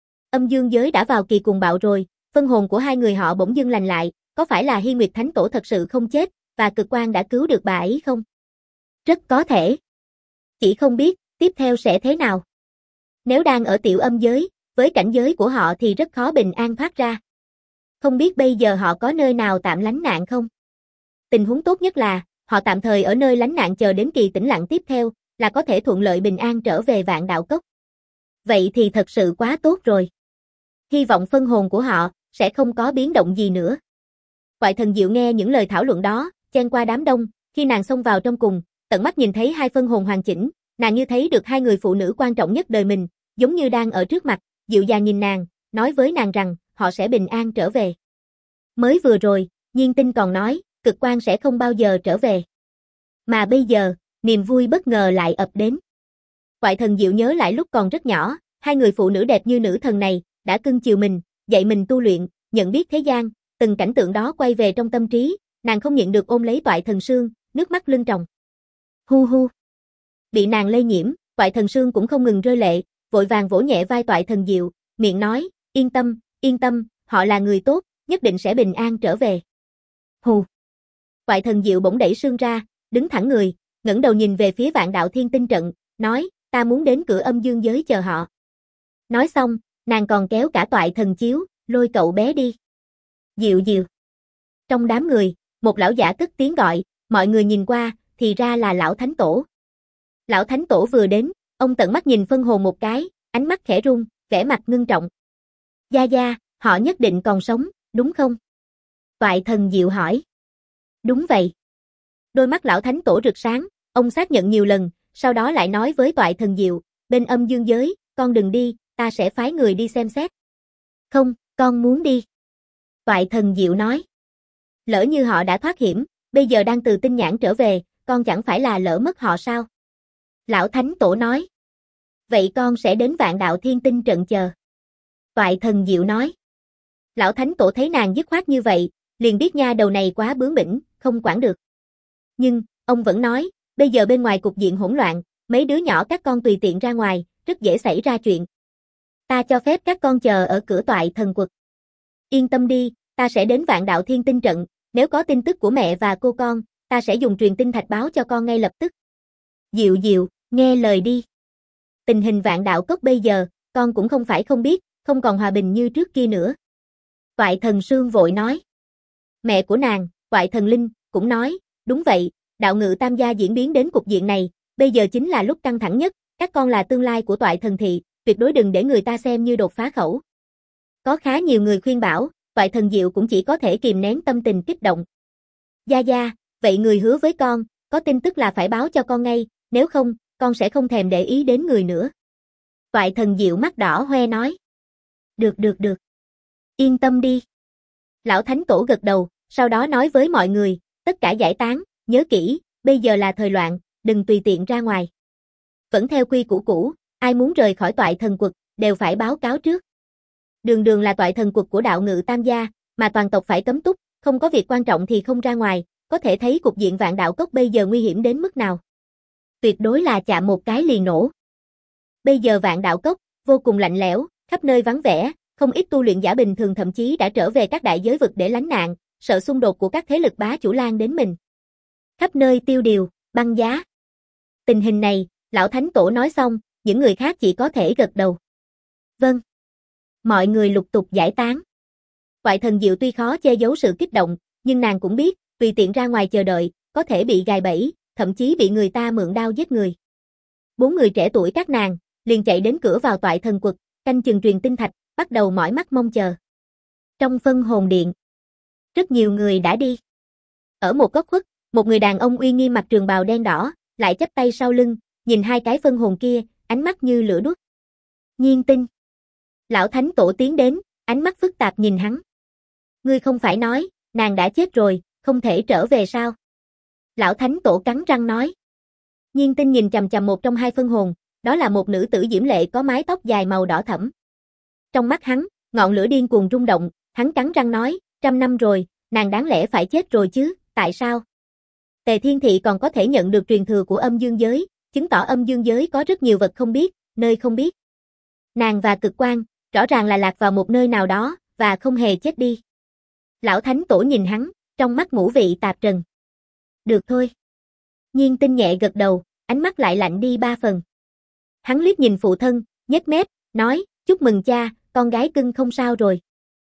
Âm dương giới đã vào kỳ cuồng bạo rồi, phân hồn của hai người họ bỗng dưng lành lại, có phải là Hy Nguyệt Thánh Tổ thật sự không chết, và cực quan đã cứu được bà ấy không? Rất có thể. Chỉ không biết, tiếp theo sẽ thế nào. Nếu đang ở tiểu âm giới, với cảnh giới của họ thì rất khó bình an thoát ra. Không biết bây giờ họ có nơi nào tạm lánh nạn không? Tình huống tốt nhất là, họ tạm thời ở nơi lánh nạn chờ đến kỳ tĩnh lặng tiếp theo, là có thể thuận lợi bình an trở về Vạn Đạo Cốc. Vậy thì thật sự quá tốt rồi. Hy vọng phân hồn của họ, sẽ không có biến động gì nữa. Toại Thần Diệu nghe những lời thảo luận đó, chen qua đám đông, khi nàng xông vào trong cùng, tận mắt nhìn thấy hai phân hồn hoàn chỉnh, nàng như thấy được hai người phụ nữ quan trọng nhất đời mình, giống như đang ở trước mặt, dịu dàng nhìn nàng, nói với nàng rằng, họ sẽ bình an trở về. Mới vừa rồi, Nhiên Tinh còn nói, cực quan sẽ không bao giờ trở về. Mà bây giờ, niềm vui bất ngờ lại ập đến. Toại Thần Diệu nhớ lại lúc còn rất nhỏ, hai người phụ nữ đẹp như nữ thần này, đã cưng chiều mình, dạy mình tu luyện, nhận biết thế gian, từng cảnh tượng đó quay về trong tâm trí, nàng không nhịn được ôm lấy Toại Thần Sương, nước mắt lưng tròng. Hu hu. Bị nàng lây nhiễm, Toại Thần Sương cũng không ngừng rơi lệ, vội vàng vỗ nhẹ vai Toại Thần Diệu, miệng nói, yên tâm, họ là người tốt, nhất định sẽ bình an trở về. Hù. Toại Thần Diệu bỗng đẩy Sương ra, đứng thẳng người, ngẩng đầu nhìn về phía Vạn Đạo Thiên Tinh trận, nói, ta muốn đến cửa âm dương giới chờ họ. Nói xong, nàng còn kéo cả Toại Thần Chiếu, lôi cậu bé đi. Diệu Diệu. Trong đám người, một lão giả cất tiếng gọi, mọi người nhìn qua, thì ra là lão Thánh Tổ. Lão Thánh Tổ vừa đến, ông tận mắt nhìn phân hồn một cái, ánh mắt khẽ run, vẻ mặt ngưng trọng. Gia Gia, họ nhất định còn sống, đúng không? Toại Thần Diệu hỏi. Đúng vậy. Đôi mắt lão Thánh Tổ rực sáng, ông xác nhận nhiều lần, sau đó lại nói với Toại Thần Diệu, bên âm dương giới, con đừng đi, ta sẽ phái người đi xem xét. Không, con muốn đi. Toại Thần Diệu nói. Lỡ như họ đã thoát hiểm, bây giờ đang từ Tinh Nhãn trở về, con chẳng phải là lỡ mất họ sao? Lão Thánh Tổ nói. Vậy con sẽ đến Vạn Đạo Thiên Tinh trận chờ. Toại Thần Diệu nói. Lão Thánh Tổ thấy nàng dứt khoát như vậy, liền biết nha đầu này quá bướng bỉnh, không quản được. Nhưng, ông vẫn nói, bây giờ bên ngoài cục diện hỗn loạn, mấy đứa nhỏ các con tùy tiện ra ngoài, rất dễ xảy ra chuyện. Ta cho phép các con chờ ở cửa Toại Thần Quật. Yên tâm đi, ta sẽ đến Vạn Đạo Thiên Tinh trận, nếu có tin tức của mẹ và cô con, ta sẽ dùng truyền tinh thạch báo cho con ngay lập tức. Diệu Diệu, nghe lời đi. Tình hình Vạn Đạo Cốc bây giờ, con cũng không phải không biết, không còn hòa bình như trước kia nữa. Toại Thần Sương vội nói. Mẹ của nàng, Toại Thần Linh, cũng nói, đúng vậy, đạo ngự tam gia diễn biến đến cục diện này, bây giờ chính là lúc căng thẳng nhất, các con là tương lai của Toại Thần Thị, tuyệt đối đừng để người ta xem như đột phá khẩu. Có khá nhiều người khuyên bảo, Toại Thần Diệu cũng chỉ có thể kìm nén tâm tình kích động. Gia Gia, vậy người hứa với con, có tin tức là phải báo cho con ngay, nếu không, con sẽ không thèm để ý đến người nữa. Toại Thần Diệu mắt đỏ hoe nói. Được. Yên tâm đi. Lão Thánh Tổ gật đầu, sau đó nói với mọi người, tất cả giải tán, nhớ kỹ, bây giờ là thời loạn, đừng tùy tiện ra ngoài. Vẫn theo quy củ cũ, ai muốn rời khỏi Toại Thần Quật, đều phải báo cáo trước. Đường là Toại Thần Quật của đạo ngự tam gia, mà toàn tộc phải cấm túc, không có việc quan trọng thì không ra ngoài, có thể thấy cục diện Vạn Đạo Cốc bây giờ nguy hiểm đến mức nào. Tuyệt đối là chạm một cái liền nổ. Bây giờ Vạn Đạo Cốc, vô cùng lạnh lẽo, khắp nơi vắng vẻ, không ít tu luyện giả bình thường thậm chí đã trở về các đại giới vực để lánh nạn, sợ xung đột của các thế lực bá chủ lan đến mình. Khắp nơi tiêu điều, băng giá. Tình hình này, lão Thánh Tổ nói xong, những người khác chỉ có thể gật đầu. Vâng. Mọi người lục tục giải tán. Toại Thần Diệu tuy khó che giấu sự kích động, nhưng nàng cũng biết, tùy tiện ra ngoài chờ đợi, có thể bị gài bẫy, thậm chí bị người ta mượn đao giết người. 4 người trẻ tuổi các nàng, liền chạy đến cửa vào Toại Thần Quật, canh chừng truyền tinh thạch, bắt đầu mỏi mắt mong chờ. Trong phân hồn điện, rất nhiều người đã đi. Ở một góc khuất, một người đàn ông uy nghiêm mặc trường bào đen đỏ, lại chắp tay sau lưng, nhìn hai cái phân hồn kia, ánh mắt như lửa đuốc. Nhiên Tinh. Lão Thánh Tổ tiến đến, ánh mắt phức tạp nhìn hắn. Ngươi không phải nói, nàng đã chết rồi, không thể trở về sao? Lão Thánh Tổ cắn răng nói. Nhiên Tinh nhìn chằm chằm một trong hai phân hồn, đó là một nữ tử diễm lệ có mái tóc dài màu đỏ thẫm. Trong mắt hắn, ngọn lửa điên cuồng rung động, hắn cắn răng nói, 100 năm rồi, nàng đáng lẽ phải chết rồi chứ, tại sao? Tề Thiên Thị còn có thể nhận được truyền thừa của âm dương giới, chứng tỏ âm dương giới có rất nhiều vật không biết, nơi không biết. Nàng và Cực Quang, rõ ràng là lạc vào một nơi nào đó, và không hề chết đi. Lão Thánh Tổ nhìn hắn, trong mắt ngũ vị tạp trần. Được thôi. Nhiên Tinh nhẹ gật đầu, ánh mắt lại lạnh đi 3 phần. Hắn liếc nhìn phụ thân, nhếch mép, nói, chúc mừng cha, con gái cưng không sao rồi.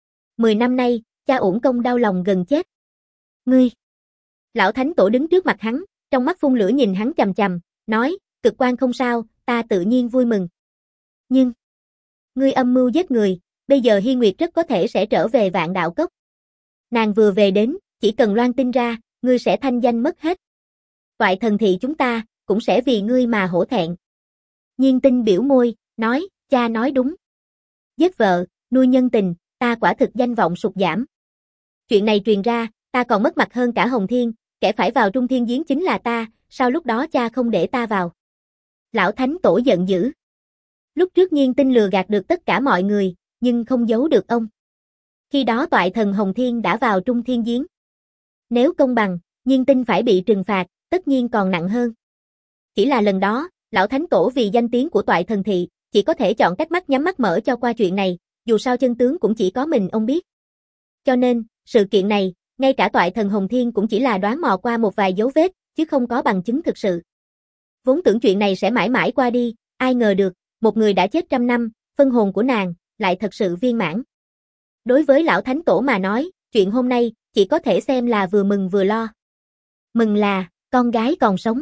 10 năm nay, cha uổng công đau lòng gần chết. Ngươi. Lão Thánh Tổ đứng trước mặt hắn, trong mắt phun lửa nhìn hắn chằm chằm, nói, Cực Quang không sao, ta tự nhiên vui mừng. Nhưng, ngươi âm mưu giết người, bây giờ Hi Nguyệt rất có thể sẽ trở về Vạn Đạo Cốc. Nàng vừa về đến, chỉ cần loan tin ra, ngươi sẽ thanh danh mất hết. Toại Thần Thị chúng ta, cũng sẽ vì ngươi mà hổ thẹn. Nhiên Tinh biểu môi, nói, cha nói đúng. Giết vợ, nuôi nhân tình, ta quả thực danh vọng sụt giảm. Chuyện này truyền ra, ta còn mất mặt hơn cả Hồng Thiên, kẻ phải vào Trung Thiên Giếng chính là ta, sao lúc đó cha không để ta vào? Lão Thánh Tổ giận dữ. Lúc trước Nhiên Tinh lừa gạt được tất cả mọi người, nhưng không giấu được ông. Khi đó Toại Thần Hồng Thiên đã vào Trung Thiên Giếng. Nếu công bằng, Nhiên Tinh phải bị trừng phạt, tất nhiên còn nặng hơn. Chỉ là lần đó, Lão Thánh Tổ vì danh tiếng của Toại Thần Thị, chỉ có thể chọn cách mắt nhắm mắt mở cho qua chuyện này, dù sao chân tướng cũng chỉ có mình ông biết. Cho nên, sự kiện này, ngay cả Toại Thần Hồng Thiên cũng chỉ là đoán mò qua một vài dấu vết, chứ không có bằng chứng thực sự. Vốn tưởng chuyện này sẽ mãi mãi qua đi, ai ngờ được, một người đã chết 100 năm, phân hồn của nàng lại thật sự viên mãn. Đối với Lão Thánh Tổ mà nói, chuyện hôm nay chỉ có thể xem là vừa mừng vừa lo. Mừng là, con gái còn sống.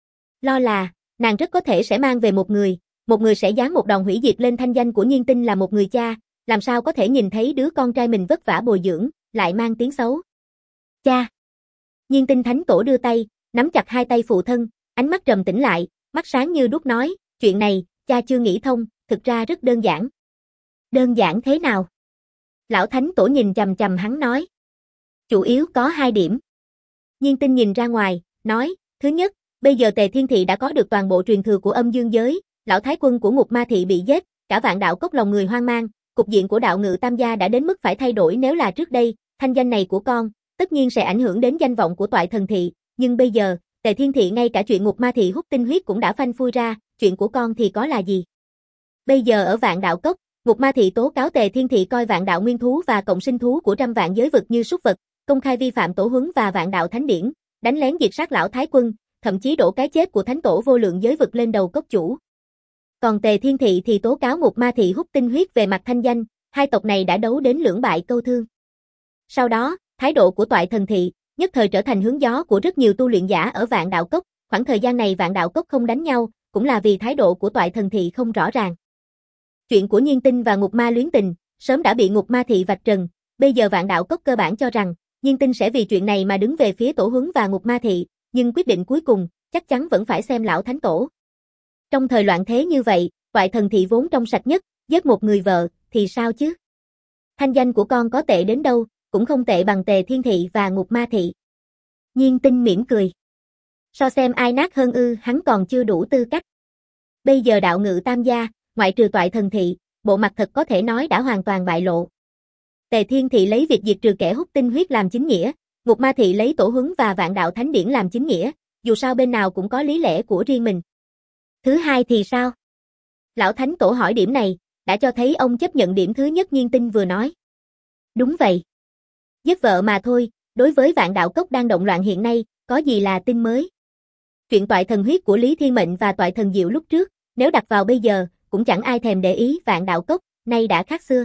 Lo là, nàng rất có thể sẽ mang về một người sẽ giáng một đòn hủy diệt lên thanh danh của Nhiên Tinh là một người cha, làm sao có thể nhìn thấy đứa con trai mình vất vả bồi dưỡng, lại mang tiếng xấu. Cha! Nhiên Tinh Thánh Tổ đưa tay, nắm chặt hai tay phụ thân, ánh mắt trầm tĩnh lại, mắt sáng như đuốc nói, chuyện này, cha chưa nghĩ thông, thực ra rất đơn giản. Đơn giản thế nào? Lão Thánh Tổ nhìn chằm chằm hắn nói. Chủ yếu có 2 điểm. Nhiên Tinh nhìn ra ngoài, nói, thứ nhất, bây giờ Tề Thiên Thị đã có được toàn bộ truyền thừa của âm dương giới, lão thái quân của Ngục Ma Thị bị giết, cả vạn đạo cốc lòng người hoang mang, cục diện của đạo ngự tam gia đã đến mức phải thay đổi. Nếu là trước đây, thanh danh này của con, tất nhiên sẽ ảnh hưởng đến danh vọng của Toại Thần Thị, nhưng bây giờ, Tề Thiên Thị ngay cả chuyện Ngục Ma Thị hút tinh huyết cũng đã phanh phui ra, chuyện của con thì có là gì? Bây giờ ở vạn đạo cốc, Ngục Ma Thị tố cáo Tề Thiên Thị coi vạn đạo nguyên thú và cộng sinh thú của trăm vạn giới vực như súc vật, công khai vi phạm tổ huấn và vạn đạo thánh điển, đánh lén diệt sát lão thái quân, thậm chí đổ cái chết của thánh tổ vô lượng giới vực lên đầu cốc chủ. Còn Tề Thiên Thị thì tố cáo Ngục Ma Thị hút tinh huyết về mặt thanh danh, hai tộc này đã đấu đến lưỡng bại câu thương. Sau đó, thái độ của Toại Thần Thị nhất thời trở thành hướng gió của rất nhiều tu luyện giả ở vạn đạo cốc, khoảng thời gian này vạn đạo cốc không đánh nhau, cũng là vì thái độ của Toại Thần Thị không rõ ràng. Chuyện của Nhiên Tinh và Ngục Ma luyến tình, sớm đã bị Ngục Ma Thị vạch trần, bây giờ vạn đạo cốc cơ bản cho rằng, Nhiên Tinh sẽ vì chuyện này mà đứng về phía tổ huấn và Ngục Ma Thị, nhưng quyết định cuối cùng, chắc chắn vẫn phải xem lão thánh tổ. Trong thời loạn thế như vậy, Toại Thần Thị vốn trong sạch nhất, giết một người vợ, thì sao chứ? Thanh danh của con có tệ đến đâu, cũng không tệ bằng Tề Thiên Thị và Ngục Ma Thị. Nhiên Tinh mỉm cười. So xem ai nát hơn ư, hắn còn chưa đủ tư cách. Bây giờ đạo ngự tam gia, ngoại trừ Toại Thần Thị, bộ mặt thật có thể nói đã hoàn toàn bại lộ. Tề Thiên Thị lấy việc diệt trừ kẻ hút tinh huyết làm chính nghĩa, Ngục Ma Thị lấy tổ huấn và vạn đạo thánh điển làm chính nghĩa, dù sao bên nào cũng có lý lẽ của riêng mình. Thứ hai thì sao? Lão Thánh Tổ hỏi điểm này, đã cho thấy ông chấp nhận điểm thứ nhất Nhiên Tinh vừa nói. Đúng vậy. Giết vợ mà thôi, đối với vạn đạo cốc đang động loạn hiện nay, có gì là tin mới? Chuyện Toại Thần huyết của Lý Thiên Mệnh và Toại Thần Diệu lúc trước, nếu đặt vào bây giờ, cũng chẳng ai thèm để ý vạn đạo cốc, nay đã khác xưa.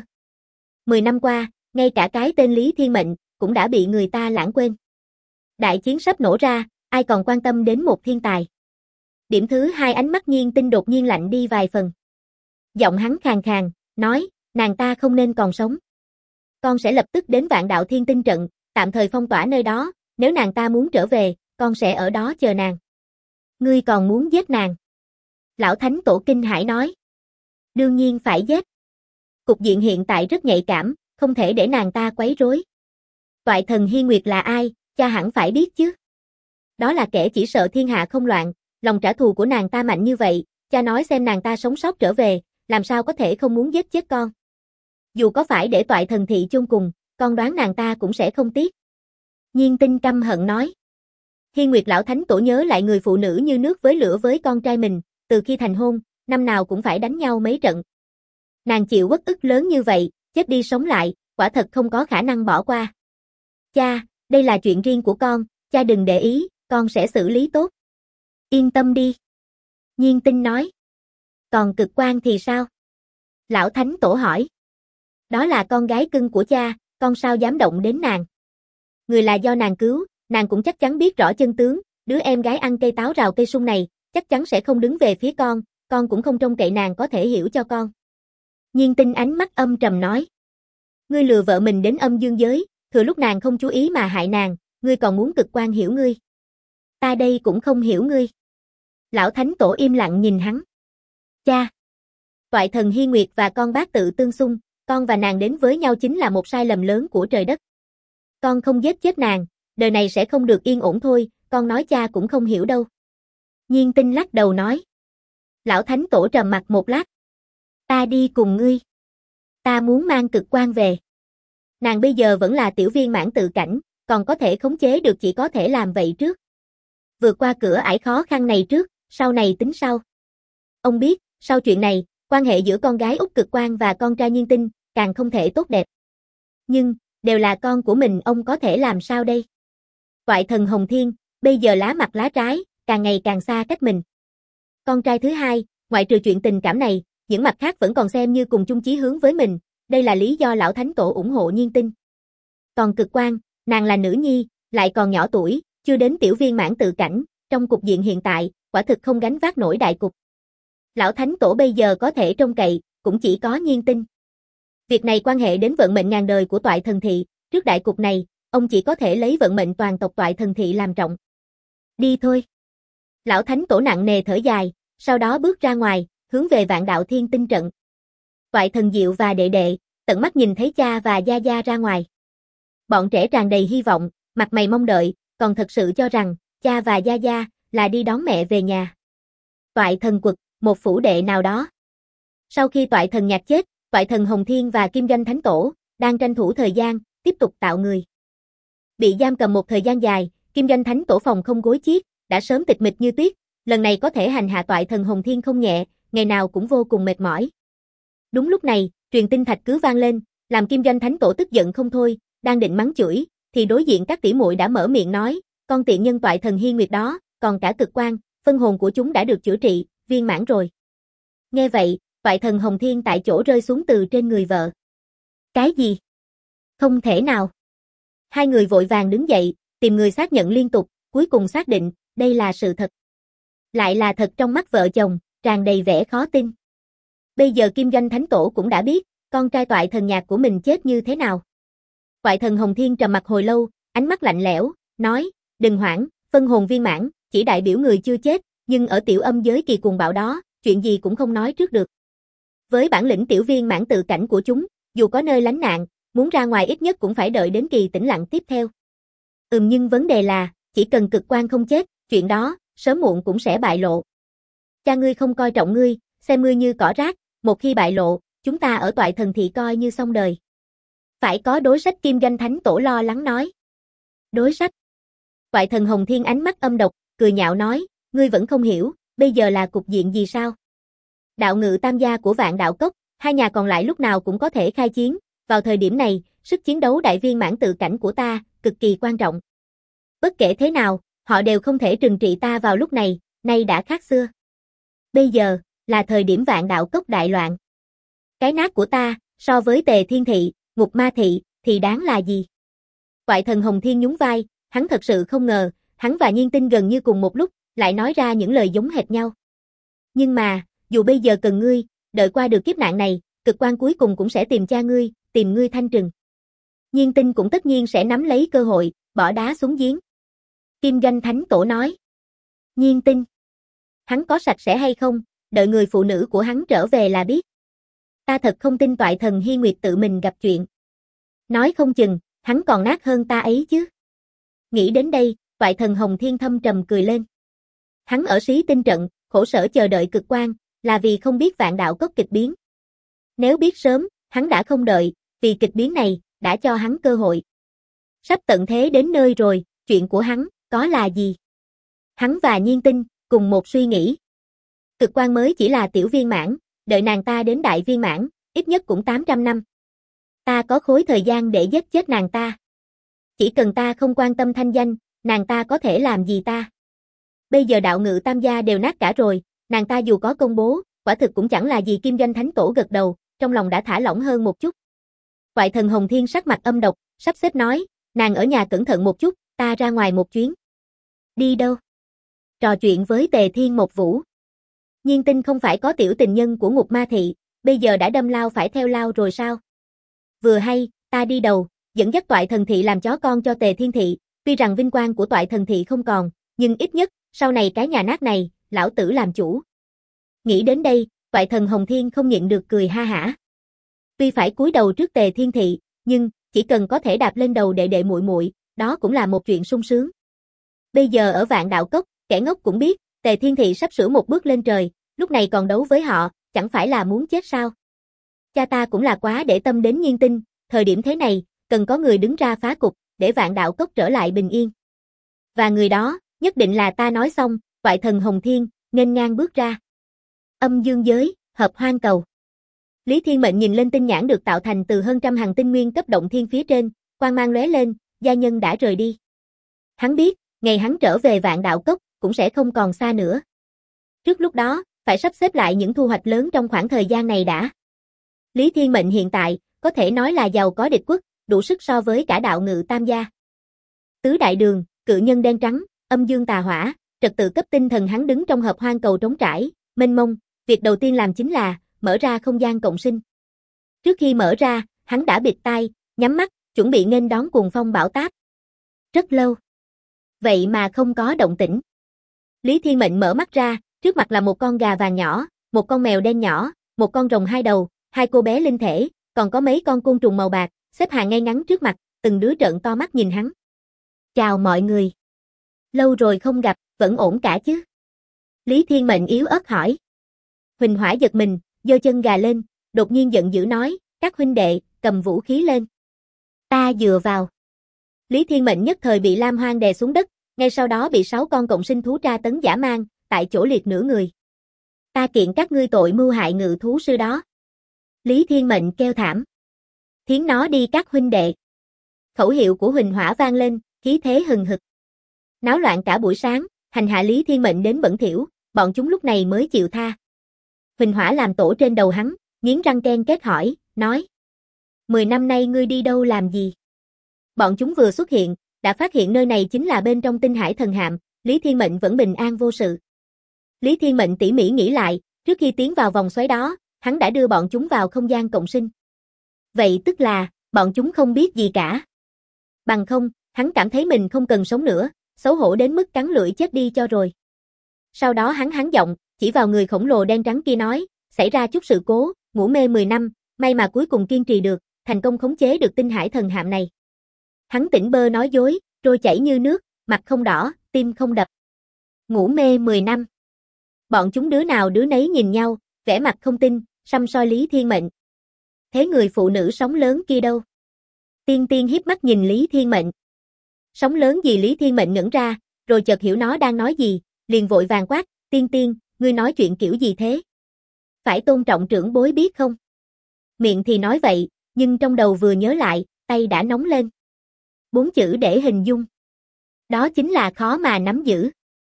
10 năm qua, ngay cả cái tên Lý Thiên Mệnh, cũng đã bị người ta lãng quên. Đại chiến sắp nổ ra, ai còn quan tâm đến một thiên tài? Điểm thứ hai ánh mắt Nhiên Tinh đột nhiên lạnh đi vài phần. Giọng hắn khàn khàn, nói, nàng ta không nên còn sống. Con sẽ lập tức đến vạn đạo thiên tinh trận, tạm thời phong tỏa nơi đó, nếu nàng ta muốn trở về, con sẽ ở đó chờ nàng. Ngươi còn muốn giết nàng? Lão Thánh Tổ kinh hãi nói. Đương nhiên phải giết. Cục diện hiện tại rất nhạy cảm, không thể để nàng ta quấy rối. Toại Thần Hi Nguyệt là ai, cha hẳn phải biết chứ. Đó là kẻ chỉ sợ thiên hạ không loạn, lòng trả thù của nàng ta mạnh như vậy, cha nói xem nàng ta sống sót trở về, làm sao có thể không muốn giết chết con. Dù có phải để Toại Thần Thị chôn cùng, con đoán nàng ta cũng sẽ không tiếc. Nhiên Tinh căm hận nói. Hi Nguyệt lão Thánh Tổ nhớ lại người phụ nữ như nước với lửa với con trai mình, từ khi thành hôn, năm nào cũng phải đánh nhau mấy trận. Nàng chịu uất ức lớn như vậy, chết đi sống lại, quả thật không có khả năng bỏ qua. Cha, đây là chuyện riêng của con, cha đừng để ý, con sẽ xử lý tốt. Yên tâm đi. Nhiên Tinh nói. Còn Cực Quang thì sao? Lão Thánh Tổ hỏi. Đó là con gái cưng của cha, con sao dám động đến nàng. Người là do nàng cứu, nàng cũng chắc chắn biết rõ chân tướng, đứa em gái ăn cây táo rào cây sung này, chắc chắn sẽ không đứng về phía con cũng không trông cậy nàng có thể hiểu cho con. Nhiên Tinh ánh mắt âm trầm nói. Ngươi lừa vợ mình đến âm dương giới, thừa lúc nàng không chú ý mà hại nàng, ngươi còn muốn Cực Quang hiểu ngươi. Ta đây cũng không hiểu ngươi. Lão Thánh Tổ im lặng nhìn hắn. Cha! Toại Thần Hi Nguyệt và con bác tự tương xung, con và nàng đến với nhau chính là một sai lầm lớn của trời đất. Con không giết chết nàng, đời này sẽ không được yên ổn thôi, con nói cha cũng không hiểu đâu. Nhiên Tinh lắc đầu nói. Lão Thánh Tổ trầm mặt một lát. Ta đi cùng ngươi. Ta muốn mang Cực Quang về. Nàng bây giờ vẫn là tiểu viên mãn tự cảnh, còn có thể khống chế được chỉ có thể làm vậy trước. Vượt qua cửa ải khó khăn này trước, sau này tính sau. Ông biết, sau chuyện này, quan hệ giữa con gái Úc Cực Quang và con trai Nhiên Tinh càng không thể tốt đẹp. Nhưng, đều là con của mình, ông có thể làm sao đây? Toại thần Hồng Thiên, bây giờ lá mặt lá trái, càng ngày càng xa cách mình. Con trai thứ hai, ngoại trừ chuyện tình cảm này, những mặt khác vẫn còn xem như cùng chung chí hướng với mình, đây là lý do lão thánh tổ ủng hộ Nhiên Tinh. Còn Cực Quang, nàng là nữ nhi, lại còn nhỏ tuổi, chưa đến tiểu viên mãn tự cảnh, trong cục diện hiện tại, quả thực không gánh vác nổi đại cục. Lão thánh tổ bây giờ có thể trông cậy, cũng chỉ có Nhiên Tinh. Việc này quan hệ đến vận mệnh ngàn đời của Toại Thần Thị, trước đại cục này, ông chỉ có thể lấy vận mệnh toàn tộc Toại Thần Thị làm trọng. Đi thôi. Lão thánh tổ nặng nề thở dài, sau đó bước ra ngoài, hướng về Vạn Đạo Thiên Tinh trận. Toại Thần Diệu và đệ đệ, tận mắt nhìn thấy cha và gia gia ra ngoài. Bọn trẻ tràn đầy hy vọng, mặt mày mong đợi, còn thật sự cho rằng, cha và gia gia, là đi đón mẹ về nhà. Toại Thần Quật, một phủ đệ nào đó. Sau khi Toại Thần Nhạc chết, Toại Thần Hồng Thiên và Kim Doanh Thánh Tổ, đang tranh thủ thời gian, tiếp tục tạo người. Bị giam cầm một thời gian dài, Kim Doanh Thánh Tổ phòng không gối chiếc, đã sớm tịch mịch như tuyết, lần này có thể hành hạ Toại Thần Hồng Thiên không nhẹ, ngày nào cũng vô cùng mệt mỏi. Đúng lúc này, truyền tin thạch cứ vang lên, làm Kim Doanh Thánh Tổ tức giận không thôi, đang định mắng chửi, thì đối diện các tỷ muội đã mở miệng nói, con tiện nhân Toại Thần Hi Nguyệt đó, còn cả Cực Quang, phân hồn của chúng đã được chữa trị, viên mãn rồi. Nghe vậy, Toại Thần Hồng Thiên tại chỗ rơi xuống từ trên người vợ. Cái gì? Không thể nào. Hai người vội vàng đứng dậy, tìm người xác nhận liên tục, cuối cùng xác định, đây là sự thật. Lại là thật trong mắt vợ chồng, tràn đầy vẻ khó tin. Bây giờ Kim Doanh Thánh Tổ cũng đã biết, con trai Toại Thần Nhạc của mình chết như thế nào. Toại Thần Hồng Thiên trầm mặc hồi lâu, ánh mắt lạnh lẽo, nói, đừng hoảng, phân hồn viên mãn, chỉ đại biểu người chưa chết, nhưng ở tiểu âm giới kỳ cuồng bạo đó, chuyện gì cũng không nói trước được. Với bản lĩnh tiểu viên mãn tự cảnh của chúng, dù có nơi lánh nạn, muốn ra ngoài ít nhất cũng phải đợi đến kỳ tĩnh lặng tiếp theo. Nhưng vấn đề là, chỉ cần Cực Quang không chết, chuyện đó, sớm muộn cũng sẽ bại lộ. Cha ngươi không coi trọng ngươi, xem ngươi như cỏ rác, một khi bại lộ, chúng ta ở Toại Thần Thị coi như xong đời. Phải có đối sách, Kim Doanh Thánh Tổ lo lắng nói. Đối sách? Toại Thần Hồng Thiên ánh mắt âm độc, cười nhạo nói, ngươi vẫn không hiểu, bây giờ là cục diện gì sao? Đạo Ngự Tam gia của Vạn Đạo Cốc, hai nhà còn lại lúc nào cũng có thể khai chiến, vào thời điểm này, sức chiến đấu đại viên mãn tự cảnh của ta, cực kỳ quan trọng. Bất kể thế nào, họ đều không thể trừng trị ta vào lúc này, nay đã khác xưa. Bây giờ, là thời điểm Vạn Đạo Cốc đại loạn. Cái nát của ta, so với Tề Thiên Thị, Ngục Ma Thị, thì đáng là gì? Toại Thần Hồng Thiên nhún vai, hắn thật sự không ngờ, hắn và Nhiên Tinh gần như cùng một lúc, lại nói ra những lời giống hệt nhau. Nhưng mà, dù bây giờ cần ngươi, đợi qua được kiếp nạn này, Cực Quang cuối cùng cũng sẽ tìm cha ngươi, tìm ngươi thanh trừng. Nhiên Tinh cũng tất nhiên sẽ nắm lấy cơ hội, bỏ đá xuống giếng. Kim Doanh Thánh Tổ nói. Nhiên Tinh. Hắn có sạch sẽ hay không, đợi người phụ nữ của hắn trở về là biết. Ta thật không tin Toại Thần Hi Nguyệt tự mình gặp chuyện. Nói không chừng, hắn còn nát hơn ta ấy chứ. Nghĩ đến đây, Toại Thần Hồng Thiên thâm trầm cười lên. Hắn ở Xí Tinh trận, khổ sở chờ đợi Cực Quang, là vì không biết Vạn Đạo Cốc kịch biến. Nếu biết sớm, hắn đã không đợi, vì kịch biến này, đã cho hắn cơ hội. Sắp tận thế đến nơi rồi, chuyện của hắn, có là gì? Hắn và Nhiên Tinh, cùng một suy nghĩ. Cực Quang mới chỉ là tiểu viên mãn, đợi nàng ta đến đại viên mãn, ít nhất cũng 800 năm. Ta có khối thời gian để giết chết nàng ta. Chỉ cần ta không quan tâm thanh danh, nàng ta có thể làm gì ta? Bây giờ Đạo Ngự Tam gia đều nát cả rồi, nàng ta dù có công bố, quả thực cũng chẳng là gì. Kim Doanh Thánh Tổ gật đầu, trong lòng đã thả lỏng hơn một chút. Toại Thần Hồng Thiên sắc mặt âm độc, sắp xếp nói, nàng ở nhà cẩn thận một chút, ta ra ngoài một chuyến. Đi đâu? Trò chuyện với Tề Thiên Mộc Vũ. Nhiên Tinh không phải có tiểu tình nhân của Ngục Ma Thị, bây giờ đã đâm lao phải theo lao rồi sao? Vừa hay, ta đi đầu, dẫn dắt Toại Thần Thị làm chó con cho Tề Thiên Thị, tuy rằng vinh quang của Toại Thần Thị không còn, nhưng ít nhất, sau này cái nhà nát này, lão tử làm chủ. Nghĩ đến đây, Toại Thần Hồng Thiên không nhịn được cười ha hả. Tuy phải cúi đầu trước Tề Thiên Thị, nhưng chỉ cần có thể đạp lên đầu đệ đệ muội muội, đó cũng là một chuyện sung sướng. Bây giờ ở Vạn Đạo Cốc, kẻ ngốc cũng biết, Tề Thiên Thị sắp sửa một bước lên trời, lúc này còn đấu với họ, chẳng phải là muốn chết sao? Cha ta cũng là quá để tâm đến Nhiên Tinh, thời điểm thế này, cần có người đứng ra phá cục, để Vạn Đạo Cốc trở lại bình yên. Và người đó, nhất định là ta. Nói xong, Toại Thần Hồng Thiên, nghênh ngang bước ra. Âm dương giới, hợp hoang cầu. Lý Thiên Mệnh nhìn lên tinh nhãn được tạo thành từ hơn trăm hàng tinh nguyên cấp động thiên phía trên, quang mang lóe lên, gia nhân đã rời đi. Hắn biết, ngày hắn trở về Vạn Đạo Cốc, cũng sẽ không còn xa nữa. Trước lúc đó, phải sắp xếp lại những thu hoạch lớn trong khoảng thời gian này đã. Lý Thiên Mệnh hiện tại, có thể nói là giàu có địch quốc, đủ sức so với cả đạo ngự tam gia. Tứ đại đường, cự nhân đen trắng, âm dương tà hỏa, trật tự cấp tinh thần hắn đứng trong hợp hoang cầu trống trải, mênh mông, việc đầu tiên làm chính là mở ra không gian cộng sinh. Trước khi mở ra, hắn đã bịt tai, nhắm mắt, chuẩn bị nghênh đón cuồng phong bão táp. Rất lâu. Vậy mà không có động tĩnh. Lý Thiên Mệnh mở mắt ra, trước mặt là một con gà vàng nhỏ, một con mèo đen nhỏ, một con rồng hai đầu, hai cô bé linh thể, còn có mấy con côn trùng màu bạc, xếp hàng ngay ngắn trước mặt, từng đứa trợn to mắt nhìn hắn. Chào mọi người. Lâu rồi không gặp, vẫn ổn cả chứ? Lý Thiên Mệnh yếu ớt hỏi. Huỳnh Hỏa giật mình, giơ chân gà lên, đột nhiên giận dữ nói, các huynh đệ, cầm vũ khí lên. Ta dựa vào. Lý Thiên Mệnh nhất thời bị Lam Hoang đè xuống đất, ngay sau đó bị 6 con cộng sinh thú tra tấn dã man, tại chỗ liệt nửa người. Ta kiện các ngươi tội mưu hại ngự thú sư đó. Lý Thiên Mệnh kêu thảm. Thiến nó đi các huynh đệ. Khẩu hiệu của Huỳnh Hỏa vang lên, khí thế hừng hực. Náo loạn cả buổi sáng, hành hạ Lý Thiên Mệnh đến bẩn thỉu, bọn chúng lúc này mới chịu tha. Huỳnh Hỏa làm tổ trên đầu hắn, nghiến răng ken kết hỏi, nói. 10 năm nay ngươi đi đâu làm gì? Bọn chúng vừa xuất hiện, đã phát hiện nơi này chính là bên trong tinh hải thần hạm, Lý Thiên Mệnh vẫn bình an vô sự. Lý Thiên Mệnh tỉ mỉ nghĩ lại, trước khi tiến vào vòng xoáy đó, hắn đã đưa bọn chúng vào không gian cộng sinh. Vậy tức là, bọn chúng không biết gì cả. Bằng không, hắn cảm thấy mình không cần sống nữa, xấu hổ đến mức cắn lưỡi chết đi cho rồi. Sau đó hắn giọng, chỉ vào người khổng lồ đen trắng kia nói, xảy ra chút sự cố, ngủ mê 10 năm, may mà cuối cùng kiên trì được, thành công khống chế được tinh hải thần hạm này. Hắn tỉnh bơ nói dối, trôi chảy như nước, mặt không đỏ, tim không đập. Ngủ mê 10 năm. Bọn chúng đứa nào đứa nấy nhìn nhau, vẻ mặt không tin, săm soi Lý Thiên Mệnh. Thế người phụ nữ sóng lớn kia đâu? Tiên Tiên hiếp mắt nhìn Lý Thiên Mệnh. Sóng lớn gì? Lý Thiên Mệnh ngẩn ra, rồi chợt hiểu nó đang nói gì, liền vội vàng quát, Tiên Tiên, ngươi nói chuyện kiểu gì thế? Phải tôn trọng trưởng bối biết không? Miệng thì nói vậy, nhưng trong đầu vừa nhớ lại, tay đã nóng lên. 4 chữ để hình dung. Đó chính là khó mà nắm giữ.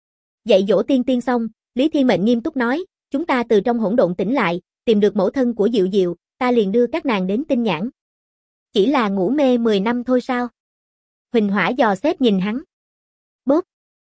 Dạy dỗ Tiên Tiên xong, Lý Thiên Mệnh nghiêm túc nói, chúng ta từ trong hỗn độn tỉnh lại, tìm được mẫu thân của Diệu Diệu, ta liền đưa các nàng đến tinh nhãn. Chỉ là ngủ mê 10 năm thôi sao? Huỳnh Hỏa dò xét nhìn hắn. Bốp.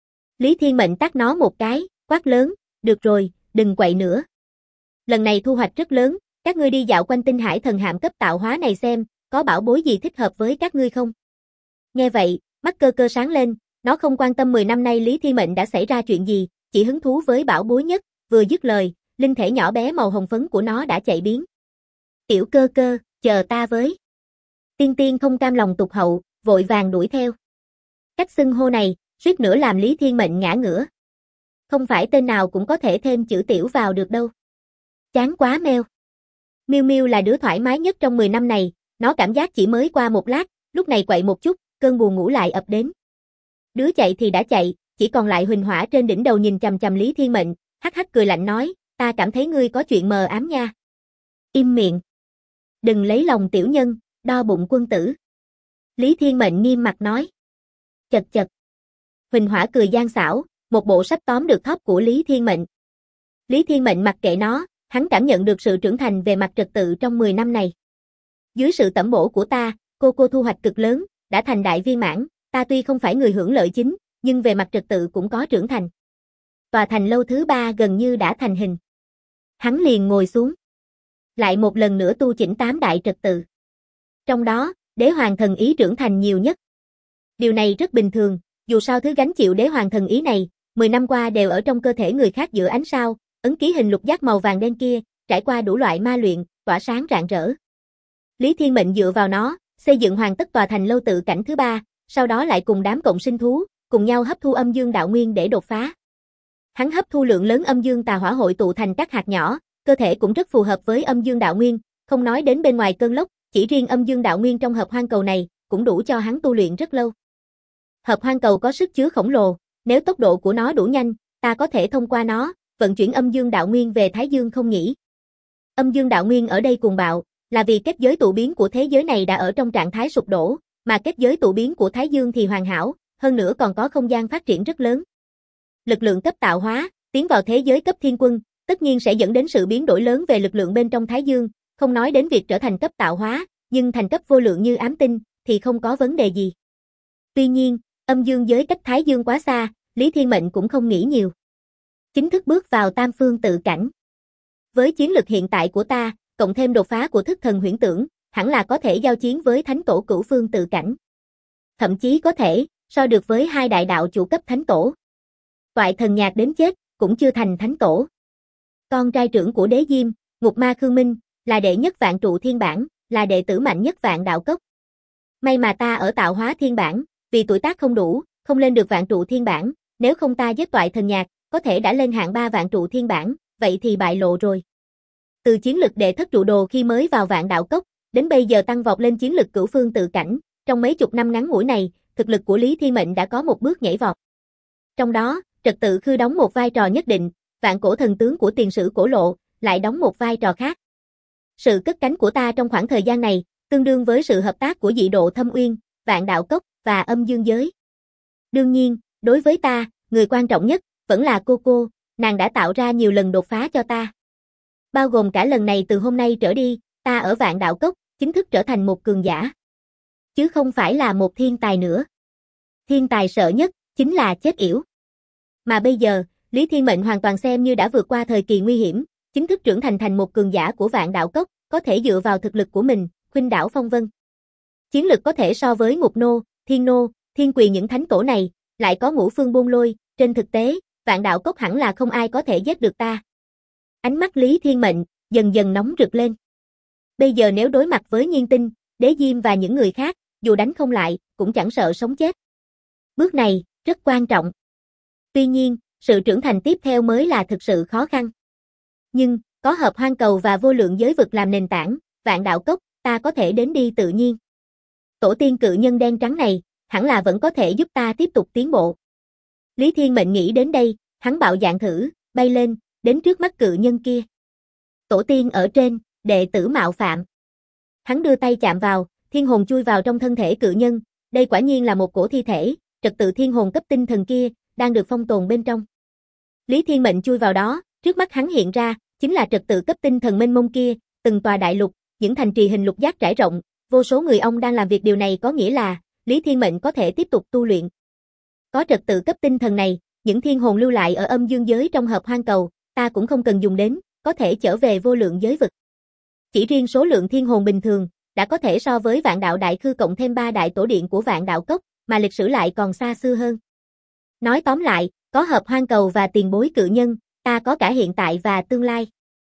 Lý Thiên Mệnh tát nó một cái, quát lớn, được rồi, đừng quậy nữa. Lần này thu hoạch rất lớn, các ngươi đi dạo quanh tinh hải thần hạm cấp tạo hóa này xem, có bảo bối gì thích hợp với các ngươi không? Nghe vậy, mắt cơ cơ sáng lên, nó không quan tâm 10 năm nay Lý Thiên Mệnh đã xảy ra chuyện gì, chỉ hứng thú với bảo bối nhất, vừa dứt lời, linh thể nhỏ bé màu hồng phấn của nó đã chạy biến. Tiểu cơ cơ, chờ ta với. Tiên Tiên không cam lòng tụt hậu, vội vàng đuổi theo. Cách xưng hô này, suýt nữa làm Lý Thiên Mệnh ngã ngửa. Không phải tên nào cũng có thể thêm chữ tiểu vào được đâu. Chán quá meo. Miu Miu là đứa thoải mái nhất trong 10 năm này, nó cảm giác chỉ mới qua một lát, lúc này quậy một chút, cơn buồn ngủ lại ập đến. Đứa chạy thì đã chạy, chỉ còn lại Huỳnh Hỏa trên đỉnh đầu nhìn chằm chằm Lý Thiên Mệnh, hắc hắc cười lạnh nói, ta cảm thấy ngươi có chuyện mờ ám nha. Im miệng. Đừng lấy lòng tiểu nhân, đo bụng quân tử. Lý Thiên Mệnh nghiêm mặt nói. Chật chật. Huỳnh Hỏa cười gian xảo, một bộ sách tóm được thóp của Lý Thiên Mệnh. Lý Thiên Mệnh mặc kệ nó, hắn cảm nhận được sự trưởng thành về mặt trật tự trong 10 năm này. Dưới sự tẩm bổ của ta, cô thu hoạch cực lớn, đã thành đại viên mãn, ta tuy không phải người hưởng lợi chính, nhưng về mặt trật tự cũng có trưởng thành. Tòa thành lâu thứ 3 gần như đã thành hình. Hắn liền ngồi xuống. Lại một lần nữa tu chỉnh 8 đại trật tự. Trong đó, đế hoàng thần ý trưởng thành nhiều nhất. Điều này rất bình thường, dù sao thứ gánh chịu đế hoàng thần ý này, 10 năm qua đều ở trong cơ thể người khác giữa ánh sao, ấn ký hình lục giác màu vàng đen kia, trải qua đủ loại ma luyện, tỏa sáng rạng rỡ. Lý Thiên Mệnh dựa vào nó, xây dựng hoàn tất tòa thành lâu tự cảnh thứ 3, sau đó lại cùng đám cộng sinh thú, cùng nhau hấp thu âm dương đạo nguyên để đột phá. Hắn hấp thu lượng lớn âm dương tà hỏa hội tụ thành các hạt nhỏ, cơ thể cũng rất phù hợp với âm dương đạo nguyên, không nói đến bên ngoài cơn lốc, chỉ riêng âm dương đạo nguyên trong hợp hoang cầu này, cũng đủ cho hắn tu luyện rất lâu. Hợp hoang cầu có sức chứa khổng lồ, nếu tốc độ của nó đủ nhanh, ta có thể thông qua nó, vận chuyển âm dương đạo nguyên về Thái Dương không nhỉ? Âm dương đạo nguyên ở đây cuồng bạo, là vì kết giới tụ biến của thế giới này đã ở trong trạng thái sụp đổ, mà kết giới tụ biến của Thái Dương thì hoàn hảo, hơn nữa còn có không gian phát triển rất lớn. Lực lượng cấp tạo hóa, tiến vào thế giới cấp thiên quân, tất nhiên sẽ dẫn đến sự biến đổi lớn về lực lượng bên trong Thái Dương, không nói đến việc trở thành cấp tạo hóa, nhưng thành cấp vô lượng như ám tinh, thì không có vấn đề gì. Tuy nhiên, âm dương giới cách Thái Dương quá xa, Lý Thiên Mệnh cũng không nghĩ nhiều. Chính thức bước vào tam phương tự cảnh. Với chiến lực hiện tại của ta, cộng thêm đột phá của thức thần huyễn tưởng, hẳn là có thể giao chiến với thánh tổ cửu phương tự cảnh. Thậm chí có thể, so được với hai đại đạo chủ cấp thánh tổ. Toại thần nhạc đến chết, cũng chưa thành thánh tổ. Con trai trưởng của đế diêm, Ngục Ma Khương Minh, là đệ nhất vạn trụ thiên bản, là đệ tử mạnh nhất vạn đạo cốc. May mà ta ở tạo hóa thiên bản, vì tuổi tác không đủ, không lên được vạn trụ thiên bản, nếu không ta giết toại thần nhạc, có thể đã lên hạng 3 vạn trụ thiên bản, vậy thì bại lộ rồi. Từ chiến lực đệ thất trụ đồ khi mới vào vạn đạo cốc, đến bây giờ tăng vọt lên chiến lực cửu phương tự cảnh, trong mấy chục năm ngắn ngủi này, thực lực của Lý Thiên Mệnh đã có một bước nhảy vọt. Trong đó, trật tự khư đóng một vai trò nhất định, vạn cổ thần tướng của tiền sử cổ lộ, lại đóng một vai trò khác. Sự cất cánh của ta trong khoảng thời gian này, tương đương với sự hợp tác của dị độ thâm uyên, vạn đạo cốc, và âm dương giới. Đương nhiên, đối với ta, người quan trọng nhất, vẫn là cô, nàng đã tạo ra nhiều lần đột phá cho ta. Bao gồm cả lần này từ hôm nay trở đi, ta ở vạn đạo cốc, chính thức trở thành một cường giả. Chứ không phải là một thiên tài nữa. Thiên tài sợ nhất, chính là chết yểu. Mà bây giờ, Lý Thiên Mệnh hoàn toàn xem như đã vượt qua thời kỳ nguy hiểm, chính thức trưởng thành một cường giả của vạn đạo cốc, có thể dựa vào thực lực của mình, khuynh đảo phong vân. Chiến lực có thể so với Ngục Nô, Thiên Quyền những thánh tổ này, lại có Ngũ Phương Bôn Lôi, trên thực tế, vạn đạo cốc hẳn là không ai có thể giết được ta. Ánh mắt Lý Thiên Mệnh dần dần nóng rực lên. Bây giờ nếu đối mặt với Nhiên Tinh, Đế Diêm và những người khác, dù đánh không lại, cũng chẳng sợ sống chết. Bước này, rất quan trọng. Tuy nhiên, sự trưởng thành tiếp theo mới là thực sự khó khăn. Nhưng, có hợp hoang cầu và vô lượng giới vực làm nền tảng, vạn đạo cốc, ta có thể đến đi tự nhiên. Tổ tiên cự nhân đen trắng này, hẳn là vẫn có thể giúp ta tiếp tục tiến bộ. Lý Thiên Mệnh nghĩ đến đây, hắn bạo dạn thử, bay lên, đến trước mắt cự nhân kia. Tổ tiên ở trên, đệ tử mạo phạm. Hắn đưa tay chạm vào, thiên hồn chui vào trong thân thể cự nhân, đây quả nhiên là một cổ thi thể, trật tự thiên hồn cấp tinh thần kia, đang được phong tồn bên trong. Lý Thiên Mệnh chui vào đó, trước mắt hắn hiện ra, chính là trật tự cấp tinh thần mênh mông kia, từng tòa đại lục, những thành trì hình lục giác trải rộng, vô số người ông đang làm việc, điều này có nghĩa là, Lý Thiên Mệnh có thể tiếp tục tu luyện. Có trật tự cấp tinh thần này, những thiên hồn lưu lại ở âm dương giới trong hợp hoang cầu, ta cũng không cần dùng đến, có thể trở về vô lượng giới vực. Chỉ riêng số lượng thiên hồn bình thường, đã có thể so với vạn đạo đại khư cộng thêm 3 đại tổ điện của vạn đạo cốc, mà lịch sử lại còn xa xưa hơn. Nói tóm lại, có hợp hoang cầu và tiền bối cự nhân, ta có cả hiện tại và tương lai.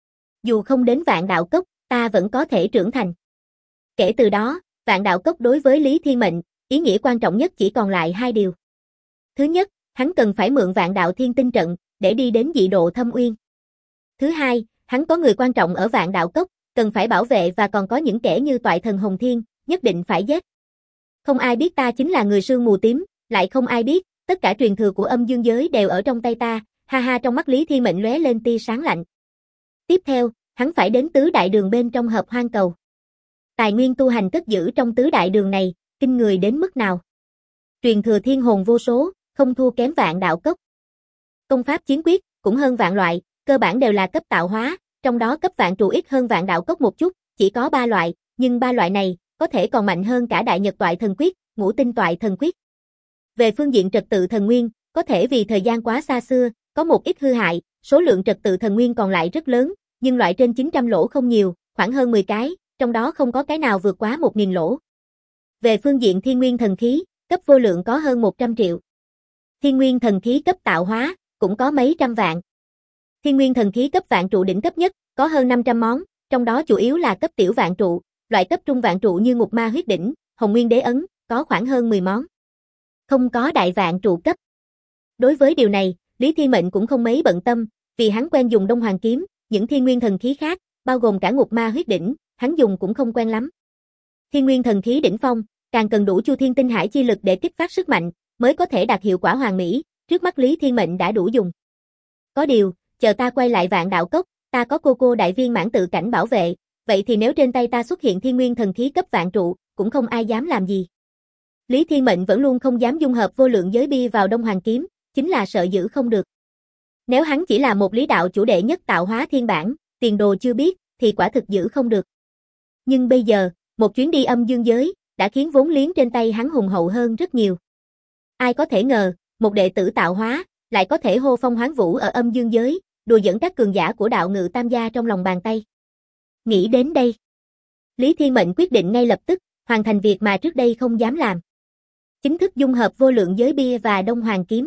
Dù không đến vạn đạo cốc, ta vẫn có thể trưởng thành. Kể từ đó, vạn đạo cốc đối với Lý Thiên Mệnh, ý nghĩa quan trọng nhất chỉ còn lại 2 điều. Thứ nhất, hắn cần phải mượn vạn đạo thiên tinh trận, để đi đến dị độ thâm uyên. Thứ hai, hắn có người quan trọng ở vạn đạo cốc, cần phải bảo vệ và còn có những kẻ như toại thần Hồng Thiên, nhất định phải giết. Không ai biết ta chính là người sương mù tím, lại không ai biết, tất cả truyền thừa của âm dương giới đều ở trong tay ta, ha ha, trong mắt Lý Thiên Mệnh lóe lên tia sáng lạnh. Tiếp theo, hắn phải đến tứ đại đường bên trong hợp hoang cầu. Tài nguyên tu hành cất giữ trong tứ đại đường này, kinh người đến mức nào. Truyền thừa thiên hồn vô số, không thua kém vạn đạo cốc. Công pháp chiến quyết, cũng hơn vạn loại, cơ bản đều là cấp tạo hóa, trong đó cấp vạn trụ ít hơn vạn đạo cốc một chút, chỉ có 3 loại, nhưng 3 loại này, có thể còn mạnh hơn cả đại nhật toại thần quyết, ngũ tinh toại thần quyết. Về phương diện trật tự thần nguyên, có thể vì thời gian quá xa xưa, có một ít hư hại, số lượng trật tự thần nguyên còn lại rất lớn, nhưng loại trên 900 lỗ không nhiều, khoảng hơn 10 cái, trong đó không có cái nào vượt quá 1000 lỗ. Về phương diện thiên nguyên thần khí, cấp vô lượng có hơn 100 triệu. Thiên nguyên thần khí cấp tạo hóa, cũng có mấy trăm vạn. Thiên nguyên thần khí cấp vạn trụ đỉnh cấp nhất, có hơn 500 món, trong đó chủ yếu là cấp tiểu vạn trụ, loại cấp trung vạn trụ như Ngục Ma huyết đỉnh, Hồng Nguyên đế ấn, có khoảng hơn 10 món. Không có đại vạn trụ cấp. Đối với điều này, Lý Thiên Mệnh cũng không mấy bận tâm, vì hắn quen dùng Đông Hoàng kiếm, những thiên nguyên thần khí khác, bao gồm cả Ngục Ma huyết đỉnh, hắn dùng cũng không quen lắm. Thiên nguyên thần khí đỉnh phong, càng cần đủ Chu Thiên tinh hải chi lực để kích phát sức mạnh, mới có thể đạt hiệu quả hoàn mỹ, trước mắt Lý Thiên Mệnh đã đủ dùng. Có điều, chờ ta quay lại Vạn Đạo Cốc, ta có cô đại viên mãn tự cảnh bảo vệ, vậy thì nếu trên tay ta xuất hiện thiên nguyên thần khí cấp vạn trụ, cũng không ai dám làm gì. Lý Thiên Mệnh vẫn luôn không dám dung hợp vô lượng giới bia vào Đông Hoàng kiếm, chính là sợ giữ không được. Nếu hắn chỉ là một lý đạo chủ đệ nhất tạo hóa thiên bản, tiền đồ chưa biết, thì quả thực giữ không được. Nhưng bây giờ, một chuyến đi âm dương giới, đã khiến vốn liếng trên tay hắn hùng hậu hơn rất nhiều. Ai có thể ngờ, một đệ tử tạo hóa, lại có thể hô phong hoán vũ ở âm dương giới, đùa dẫn các cường giả của đạo ngự tam gia trong lòng bàn tay. Nghĩ đến đây, Lý Thiên Mệnh quyết định ngay lập tức, hoàn thành việc mà trước đây không dám làm. Chính thức dung hợp vô lượng giới bia và Đông Hoàng kiếm.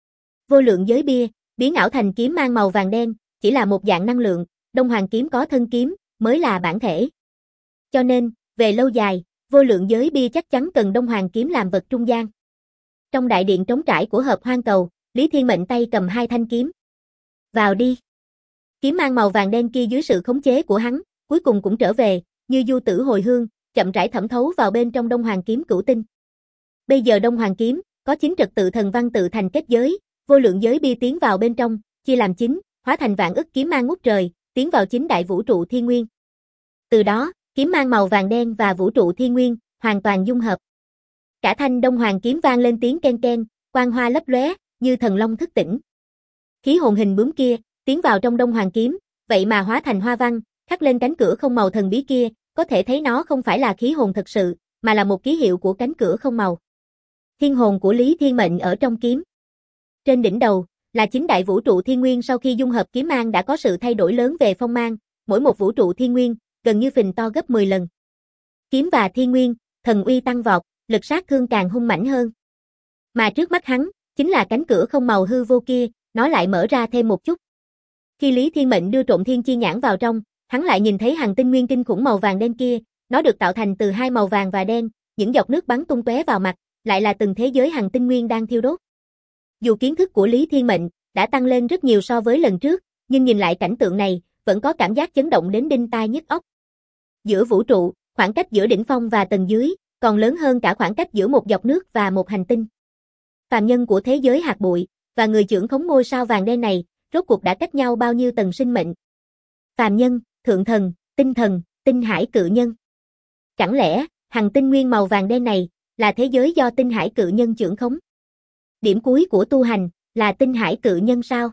Vô lượng giới bia, biến ảo thành kiếm mang màu vàng đen, chỉ là một dạng năng lượng, Đông Hoàng kiếm có thân kiếm, mới là bản thể. Cho nên, về lâu dài, vô lượng giới bia chắc chắn cần Đông Hoàng kiếm làm vật trung gian. Trong đại điện trống trải của Hợp Hoang Cầu, Lý Thiên Mệnh tay cầm hai thanh kiếm. Vào đi. Kiếm mang màu vàng đen kia dưới sự khống chế của hắn, cuối cùng cũng trở về, như du tử hồi hương, chậm rãi thẩm thấu vào bên trong Đông Hoàng kiếm cửu tinh. Bây giờ Đông Hoàng kiếm, có 9 trật tự thần văn tự thành kết giới, vô lượng giới bia tiến vào bên trong, chia làm 9, hóa thành vạn ức kiếm mang ngút trời, tiến vào 9 đại vũ trụ thiên nguyên. Từ đó, kiếm mang màu vàng đen và vũ trụ thiên nguyên, hoàn toàn dung hợp. Cả thanh Đông Hoàng kiếm vang lên tiếng ken ken, quang hoa lấp lóe, như thần long thức tỉnh. Khí hồn hình bướm kia, tiến vào trong Đông Hoàng kiếm, vậy mà hóa thành hoa văn, khắc lên cánh cửa không màu thần bí kia, có thể thấy nó không phải là khí hồn thật sự, mà là một ký hiệu của cánh cửa không màu. Thiên hồn của Lý Thiên Mệnh ở trong kiếm. Trên đỉnh đầu, là 9 đại vũ trụ thiên nguyên sau khi dung hợp kiếm mang đã có sự thay đổi lớn về phong mang, mỗi một vũ trụ thiên nguyên, gần như phình to gấp 10 lần. Kiếm và thiên nguyên, thần uy tăng vọt, lực sát thương càng hung mãnh hơn. Mà trước mắt hắn, chính là cánh cửa không màu hư vô kia, nó lại mở ra thêm một chút. Khi Lý Thiên Mệnh đưa trộm thiên chi nhãn vào trong, hắn lại nhìn thấy hằng tinh nguyên kinh khủng màu vàng đen kia, nó được tạo thành từ hai màu vàng và đen, những giọt nước bắn tung tóe vào mặt, lại là từng thế giới hằng tinh nguyên đang thiêu đốt. Dù kiến thức của Lý Thiên Mệnh đã tăng lên rất nhiều so với lần trước, nhưng nhìn lại cảnh tượng này, vẫn có cảm giác chấn động đến đinh tai nhức óc. Giữa vũ trụ, khoảng cách giữa đỉnh phong và tầng dưới, còn lớn hơn cả khoảng cách giữa một giọt nước và một hành tinh. Phàm nhân của thế giới hạt bụi, và người trưởng khống ngôi sao vàng đen này, rốt cuộc đã cách nhau bao nhiêu tầng sinh mệnh. Phàm nhân, thượng thần, tinh hải cự nhân. Chẳng lẽ, hằng tinh nguyên màu vàng đen này, là thế giới do tinh hải cự nhân trưởng khống? Điểm cuối của tu hành, là tinh hải cự nhân sao?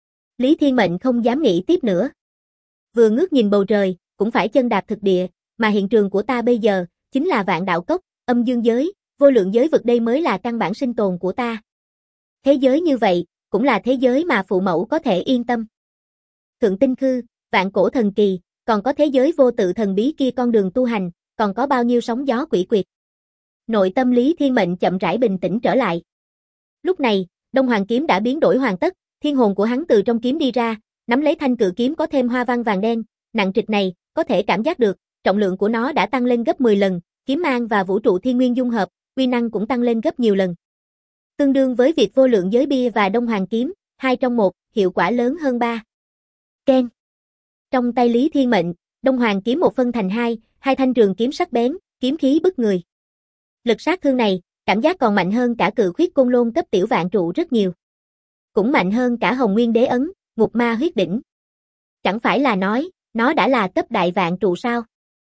Lý Thiên Mệnh không dám nghĩ tiếp nữa. Vừa ngước nhìn bầu trời, cũng phải chân đạp thực địa, mà hiện trường của ta bây giờ, chính là Vạn Đạo Cốc, âm dương giới, vô lượng giới vực đây mới là căn bản sinh tồn của ta. Thế giới như vậy, cũng là thế giới mà phụ mẫu có thể yên tâm. Thượng tinh khư, vạn cổ thần kỳ, còn có thế giới vô tự thần bí kia con đường tu hành, còn có bao nhiêu sóng gió quỷ quyệt. Nội tâm Lý Thiên Mệnh chậm rãi bình tĩnh trở lại. Lúc này, Đông Hoàng kiếm đã biến đổi hoàn tất, thiên hồn của hắn từ trong kiếm đi ra, nắm lấy thanh cự kiếm có thêm hoa văn vàng đen, nặng trịch này, có thể cảm giác được, trọng lượng của nó đã tăng lên gấp 10 lần, kiếm mang và vũ trụ thiên nguyên dung hợp, uy năng cũng tăng lên gấp nhiều lần. Tương đương với việc vô lượng giới bia và Đông Hoàng kiếm, 2 trong 1, hiệu quả lớn hơn 3. Ken. Trong tay Lý Thiên Mệnh, Đông Hoàng kiếm một phân thành hai thanh trường kiếm sắc bén, kiếm khí bức người. Lực sát thương này, cảm giác còn mạnh hơn cả cự khuyết côn lôn cấp tiểu vạn trụ rất nhiều. Cũng mạnh hơn cả Hồng Nguyên Đế ấn, Ngục Ma huyết đỉnh. Chẳng phải là nói, nó đã là cấp đại vạn trụ sao?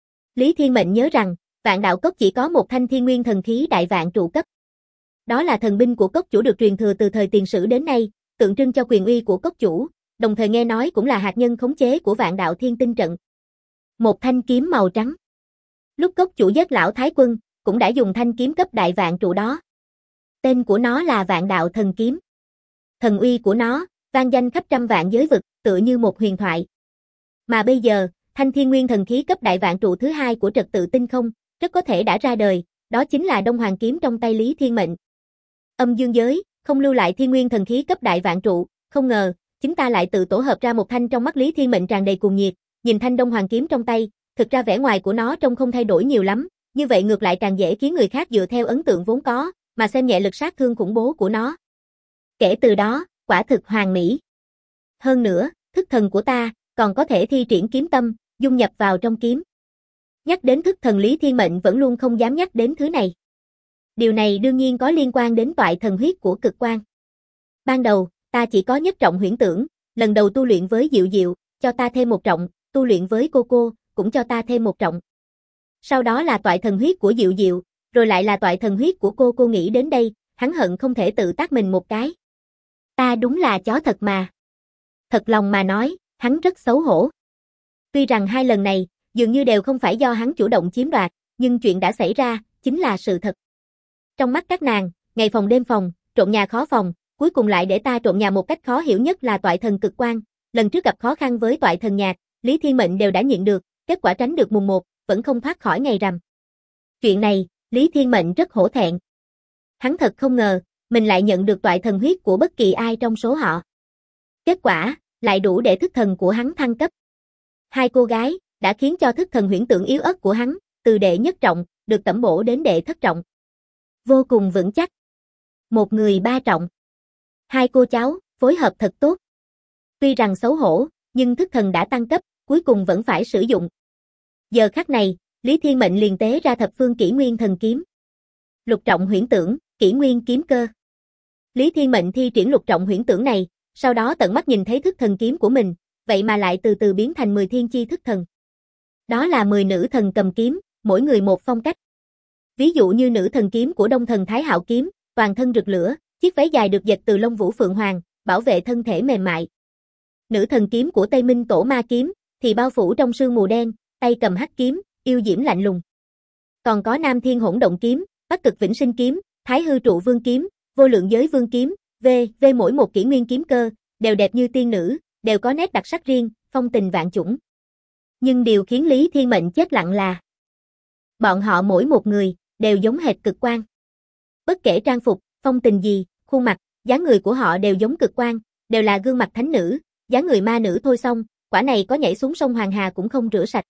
Lý Thiên Mệnh nhớ rằng, Vạn Đạo Cốc chỉ có một thanh thiên nguyên thần khí đại vạn trụ cấp. Đó là thần binh của cốc chủ được truyền thừa từ thời tiền sử đến nay, tượng trưng cho quyền uy của cốc chủ, đồng thời nghe nói cũng là hạt nhân khống chế của Vạn Đạo Thiên Tinh trận. Một thanh kiếm màu trắng. Lúc cốc chủ giết lão Thái Quân, cũng đã dùng thanh kiếm cấp đại vạn trụ đó. Tên của nó là Vạn Đạo Thần Kiếm. Thần uy của nó, vang danh khắp trăm vạn giới vực, tựa như một huyền thoại. Mà bây giờ, thanh thiên nguyên thần khí cấp đại vạn trụ thứ hai của trật tự tinh không, rất có thể đã ra đời, đó chính là Đông Hoàng kiếm trong tay Lý Thiên Mệnh. Âm dương giới, không lưu lại thiên nguyên thần khí cấp đại vạn trụ, không ngờ, chúng ta lại tự tổ hợp ra một thanh. Trong mắt Lý Thiên Mệnh tràn đầy cuồng nhiệt, nhìn thanh Đông Hoàng kiếm trong tay, thực ra vẻ ngoài của nó trông không thay đổi nhiều lắm, như vậy ngược lại càng dễ khiến người khác dựa theo ấn tượng vốn có, mà xem nhẹ lực sát thương khủng bố của nó. Kể từ đó, quả thực hoàn mỹ. Hơn nữa, thức thần của ta, còn có thể thi triển kiếm tâm, dung nhập vào trong kiếm. Nhắc đến thức thần Lý Thiên Mệnh vẫn luôn không dám nhắc đến thứ này. Điều này đương nhiên có liên quan đến toại thần huyết của cực quang. Ban đầu, ta chỉ có nhất trọng huyễn tưởng, lần đầu tu luyện với Diệu Diệu, cho ta thêm 1 trọng, tu luyện với cô, cũng cho ta thêm 1 trọng. Sau đó là toại thần huyết của Diệu Diệu, rồi lại là toại thần huyết của cô nghĩ đến đây, hắn hận không thể tự tát mình một cái. Ta đúng là chó thật mà. Thật lòng mà nói, hắn rất xấu hổ. Tuy rằng 2 lần này, dường như đều không phải do hắn chủ động chiếm đoạt, nhưng chuyện đã xảy ra, chính là sự thật. Trong mắt các nàng, ngày phòng đêm phòng, trộm nhà khó phòng, cuối cùng lại để ta trộm nhà một cách khó hiểu nhất là toại thần cực quang. Lần trước gặp khó khăn với toại thần nhạc, Lý Thiên Mệnh đều đã nhịn được, kết quả tránh được mùng 1, vẫn không thoát khỏi ngày rằm. Chuyện này, Lý Thiên Mệnh rất hổ thẹn. Hắn thật không ngờ, mình lại nhận được toại thần huyết của bất kỳ ai trong số họ. Kết quả, lại đủ để thức thần của hắn thăng cấp. 2 cô gái, đã khiến cho thức thần huyễn tượng yếu ớt của hắn, từ đệ nhất trọng, được tẩm bổ đến đệ thất trọng. Vô cùng vững chắc. Một người 3 trọng. 2 cô cháu, phối hợp thật tốt. Tuy rằng xấu hổ, nhưng thức thần đã tăng cấp, cuối cùng vẫn phải sử dụng. Giờ khắc này, Lý Thiên Mệnh liền tế ra thập phương kỷ nguyên thần kiếm. Lục trọng huyễn tưởng, kỷ nguyên kiếm cơ. Lý Thiên Mệnh thi triển lục trọng huyễn tưởng này, sau đó tận mắt nhìn thấy thức thần kiếm của mình, vậy mà lại từ từ biến thành 10 thiên chi thức thần. Đó là 10 nữ thần cầm kiếm, mỗi người một phong cách. Ví dụ như nữ thần kiếm của Đông thần Thái Hạo kiếm, toàn thân rực lửa, chiếc váy dài được dệt từ lông vũ phượng hoàng, bảo vệ thân thể mềm mại. Nữ thần kiếm của Tây Minh Tổ Ma kiếm, thì bao phủ trong sương mù đen, tay cầm hắc kiếm, yêu diễm lạnh lùng. Còn có Nam Thiên Hỗn Động kiếm, Bắc Cực Vĩnh Sinh kiếm, Thái Hư Trụ Vương kiếm, Vô Lượng Giới Vương kiếm, mỗi một kỷ nguyên kiếm cơ, đều đẹp như tiên nữ, đều có nét đặc sắc riêng, phong tình vạn chủng. Nhưng điều khiến Lý Thiên Mệnh chết lặng là bọn họ mỗi một người, đều giống hệt cực quang. Bất kể trang phục, phong tình gì, khuôn mặt, dáng người của họ đều giống cực quang, đều là gương mặt thánh nữ, dáng người ma nữ thôi xong, quả này có nhảy xuống sông Hoàng Hà cũng không rửa sạch.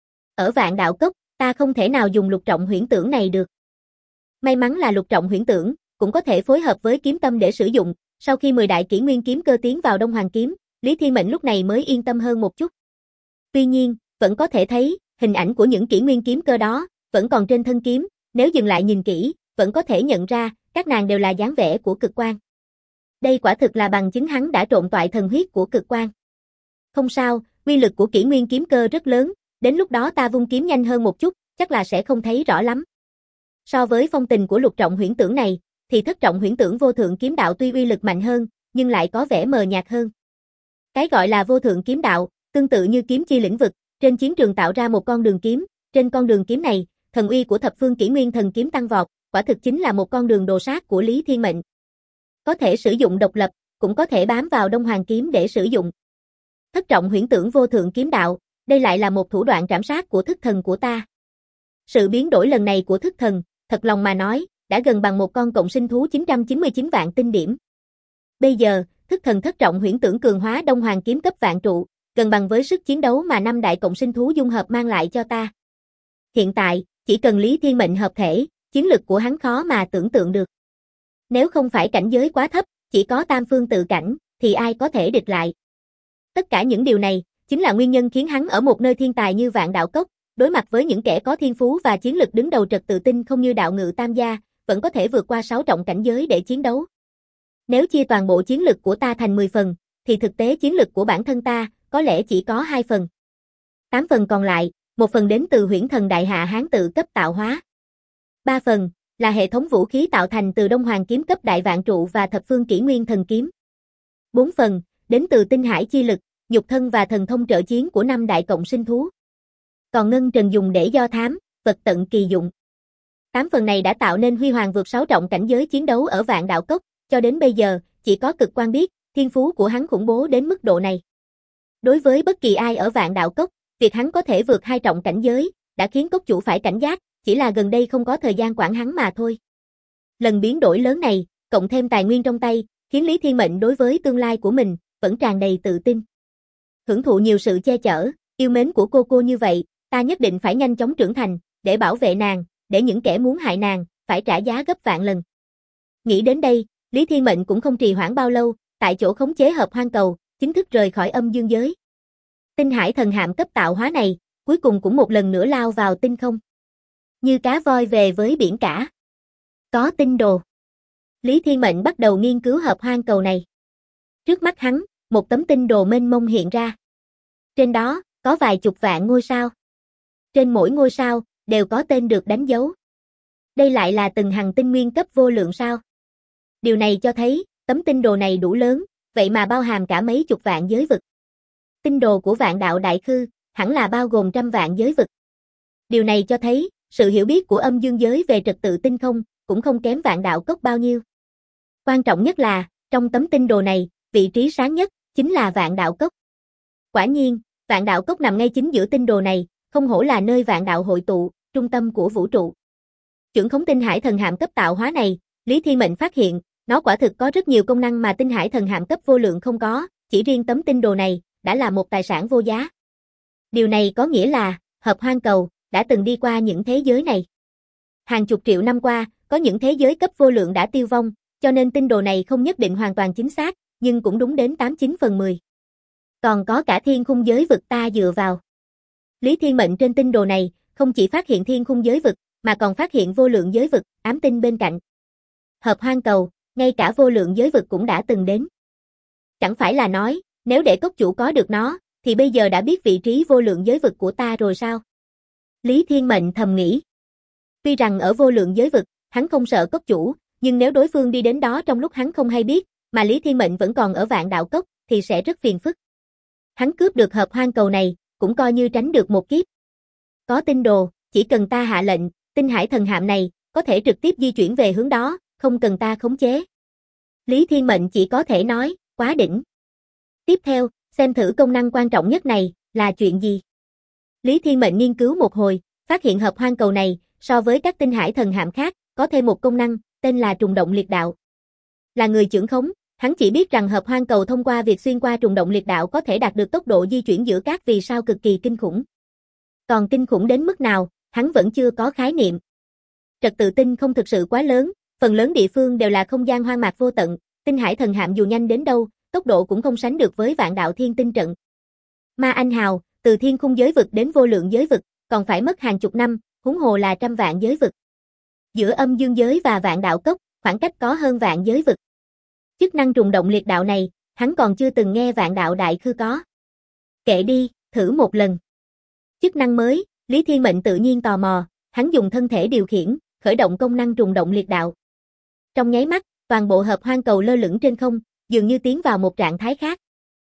Ở Vạn Đạo Cốc, ta không thể nào dùng lục trọng huyễn tưởng này được. May mắn là lục trọng huyễn tưởng, cũng có thể phối hợp với kiếm tâm để sử dụng, sau khi 10 đại kỷ nguyên kiếm cơ tiến vào Đông Hoàng kiếm, Lý Thiên Mệnh lúc này mới yên tâm hơn một chút. Tuy nhiên, vẫn có thể thấy, hình ảnh của những kỷ nguyên kiếm cơ đó, vẫn còn trên thân kiếm, nếu dừng lại nhìn kỹ, vẫn có thể nhận ra, các nàng đều là dáng vẻ của cực quang. Đây quả thực là bằng chứng hắn đã trộn toại thần huyết của cực quang. Không sao, uy lực của kỷ nguyên kiếm cơ rất lớn, đến lúc đó ta vung kiếm nhanh hơn một chút, chắc là sẽ không thấy rõ lắm. So với phong tình của lục trọng huyễn tưởng này, thì thất trọng huyễn tưởng vô thượng kiếm đạo tuy uy lực mạnh hơn, nhưng lại có vẻ mờ nhạt hơn. Cái gọi là vô thượng kiếm đạo, tương tự như kiếm chi lĩnh vực, trên chiến trường tạo ra một con đường kiếm, trên con đường kiếm này, thần uy của thập phương kỷ nguyên thần kiếm tăng vọt, quả thực chính là một con đường đồ sát của Lý Thiên Mệnh. Có thể sử dụng độc lập, cũng có thể bám vào Đông Hoàng kiếm để sử dụng. Thất trọng huyễn tưởng vô thượng kiếm đạo, đây lại là một thủ đoạn trảm sát của thức thần của ta. Sự biến đổi lần này của thức thần, thật lòng mà nói, đã gần bằng một con cộng sinh thú 999 vạn tinh điểm. Bây giờ, thức thần thất trọng huyễn tưởng cường hóa Đông Hoàng kiếm cấp vạn trụ, gần bằng với sức chiến đấu mà 5 đại cộng sinh thú dung hợp mang lại cho ta. Hiện tại, chỉ cần Lý Thiên Mệnh hợp thể, chiến lực của hắn khó mà tưởng tượng được. Nếu không phải cảnh giới quá thấp, chỉ có tam phương tự cảnh, thì ai có thể địch lại. Tất cả những điều này, chính là nguyên nhân khiến hắn ở một nơi thiên tài như Vạn Đạo Cốc, đối mặt với những kẻ có thiên phú và chiến lực đứng đầu trật tự tinh không như Đạo Ngự Tam Gia, vẫn có thể vượt qua 6 trọng cảnh giới để chiến đấu. Nếu chia toàn bộ chiến lực của ta thành 10 phần, thì thực tế chiến lực của bản thân ta, có lẽ chỉ có 2 phần. 8 phần còn lại, 1 phần đến từ huyễn thần đại hạ hán tự cấp tạo hóa. 3 phần, là hệ thống vũ khí tạo thành từ Đông Hoàng kiếm cấp đại vạn trụ và thập phương kỷ nguyên thần kiếm. 4 phần, đến từ tinh hải chi lực, nhục thân và thần thông trợ chiến của 5 đại cộng sinh thú. Còn ngân trần dùng để do thám, vật tận kỳ dụng. 8 phần này đã tạo nên huy hoàng vượt 6 trọng cảnh giới chiến đấu ở Vạn Đạo Cốc, cho đến bây giờ, chỉ có cực quan biết, thiên phú của hắn khủng bố đến mức độ này. Đối với bất kỳ ai ở Vạn Đạo Cốc, việc hắn có thể vượt 2 trọng cảnh giới, đã khiến cốc chủ phải cảnh giác, chỉ là gần đây không có thời gian quản hắn mà thôi. Lần biến đổi lớn này, cộng thêm tài nguyên trong tay, khiến Lý Thiên Mệnh đối với tương lai của mình, vẫn tràn đầy tự tin. Hưởng thụ nhiều sự che chở, yêu mến của cô như vậy, ta nhất định phải nhanh chóng trưởng thành, để bảo vệ nàng, để những kẻ muốn hại nàng, phải trả giá gấp vạn lần. Nghĩ đến đây, Lý Thiên Mệnh cũng không trì hoãn bao lâu, tại chỗ khống chế hợp hoang cầu, chính thức rời khỏi âm dương giới. Tinh hải thần hạm cấp tạo hóa này, cuối cùng cũng một lần nữa lao vào tinh không. Như cá voi về với biển cả. Có tinh đồ. Lý Thiên Mệnh bắt đầu nghiên cứu hợp hoang cầu này. Trước mắt hắn, một tấm tinh đồ mênh mông hiện ra. Trên đó, có vài chục vạn ngôi sao. Trên mỗi ngôi sao, đều có tên được đánh dấu. Đây lại là từng hành tinh nguyên cấp vô lượng sao. Điều này cho thấy, tấm tinh đồ này đủ lớn, vậy mà bao hàm cả mấy chục vạn giới vực. Tinh đồ của Vạn Đạo Đại Khư, hẳn là bao gồm trăm vạn giới vực. Điều này cho thấy, sự hiểu biết của âm dương giới về trật tự tinh không, cũng không kém Vạn Đạo Cốc bao nhiêu. Quan trọng nhất là, trong tấm tinh đồ này, vị trí sáng nhất, chính là Vạn Đạo Cốc. Quả nhiên, Vạn Đạo Cốc nằm ngay chính giữa tinh đồ này, không hổ là nơi vạn đạo hội tụ, trung tâm của vũ trụ. Chưởng khống tinh hải thần hạm cấp tạo hóa này, Lý Thiên Mệnh phát hiện, nó quả thực có rất nhiều công năng mà tinh hải thần hạm cấp vô lượng không có, chỉ riêng tấm tinh đồ này, đã là một tài sản vô giá. Điều này có nghĩa là, Hợp Hoang Cầu, đã từng đi qua những thế giới này. Hàng chục triệu năm qua, có những thế giới cấp vô lượng đã tiêu vong, cho nên tinh đồ này không nhất định hoàn toàn chính xác, nhưng cũng đúng đến 89 phần 10. Còn có cả thiên khung giới vực ta dựa vào. Lý Thiên Mệnh trên tinh đồ này, không chỉ phát hiện thiên khung giới vực, mà còn phát hiện vô lượng giới vực, ám tinh bên cạnh. Hợp Hoang Cầu, ngay cả vô lượng giới vực cũng đã từng đến. Chẳng phải là nói, nếu để cốc chủ có được nó, thì bây giờ đã biết vị trí vô lượng giới vực của ta rồi sao? Lý Thiên Mệnh thầm nghĩ. Tuy rằng ở vô lượng giới vực, hắn không sợ cốc chủ, nhưng nếu đối phương đi đến đó trong lúc hắn không hay biết, mà Lý Thiên Mệnh vẫn còn ở Vạn Đạo Cốc, thì sẽ rất phiền phức. Hắn cướp được Hợp Hoang Cầu này, cũng coi như tránh được một kiếp. Có tinh đồ, chỉ cần ta hạ lệnh, tinh hải thần hạm này, có thể trực tiếp di chuyển về hướng đó, không cần ta khống chế. Lý Thiên Mệnh chỉ có thể nói, quá đỉnh. Tiếp theo, xem thử công năng quan trọng nhất này, là chuyện gì. Lý Thiên Mệnh nghiên cứu một hồi, phát hiện Hợp Hoang Cầu này, so với các tinh hải thần hạm khác, có thêm một công năng, tên là trùng động liệt đạo. Là người chưởng khống, hắn chỉ biết rằng Hợp Hoang Cầu thông qua việc xuyên qua trùng động liệt đạo có thể đạt được tốc độ di chuyển giữa các vì sao cực kỳ kinh khủng. Còn kinh khủng đến mức nào, hắn vẫn chưa có khái niệm. Trật tự tinh không thực sự quá lớn, phần lớn địa phương đều là không gian hoang mạc vô tận, tinh hải thần hạm dù nhanh đến đâu, tốc độ cũng không sánh được với Vạn Đạo Thiên Tinh trận. Ma Anh Hào, từ thiên khung giới vực đến vô lượng giới vực, còn phải mất hàng chục năm, huống hồ là trăm vạn giới vực. Giữa âm dương giới và Vạn Đạo Cốc, khoảng cách có hơn vạn giới vực. Chức năng trùng động liệt đạo này, hắn còn chưa từng nghe Vạn Đạo Đại Khư có. Kệ đi, thử một lần. Chức năng mới, Lý Thiên Mệnh tự nhiên tò mò, hắn dùng thân thể điều khiển, khởi động công năng trùng động liệt đạo. Trong nháy mắt, toàn bộ Hợp Hoang Cầu lơ lửng trên không, dường như tiến vào một trạng thái khác.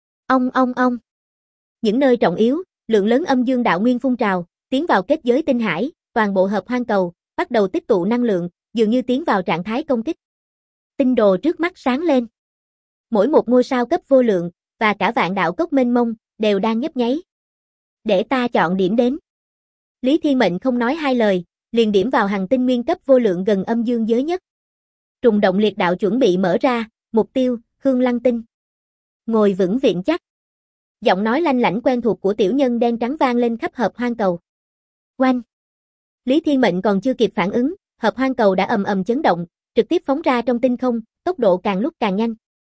Ong. Những nơi trọng yếu, lượng lớn âm dương đạo nguyên phun trào, tiến vào kết giới tinh hải, toàn bộ Hợp Hoang Cầu bắt đầu tích tụ năng lượng, dường như tiến vào trạng thái công kích. Tinh đồ trước mắt sáng lên. Mỗi một ngôi sao cấp vô lượng, và cả Vạn Đạo Cốc mênh mông, đều đang nhấp nháy. Để ta chọn điểm đến. Lý Thiên Mệnh không nói hai lời, liền điểm vào hành tinh nguyên cấp vô lượng gần âm dương giới nhất. Trùng động liệt đạo chuẩn bị mở ra, mục tiêu, Hương Lăng Tinh. Ngồi vững vịn chắc. Giọng nói lanh lảnh quen thuộc của tiểu nhân đen trắng vang lên khắp Hợp Hoang Cầu. Oanh! Lý Thiên Mệnh còn chưa kịp phản ứng, Hợp Hoang Cầu đã ầm ầm chấn động, trực tiếp phóng ra trong tinh không, tốc độ càng lúc càng nhanh.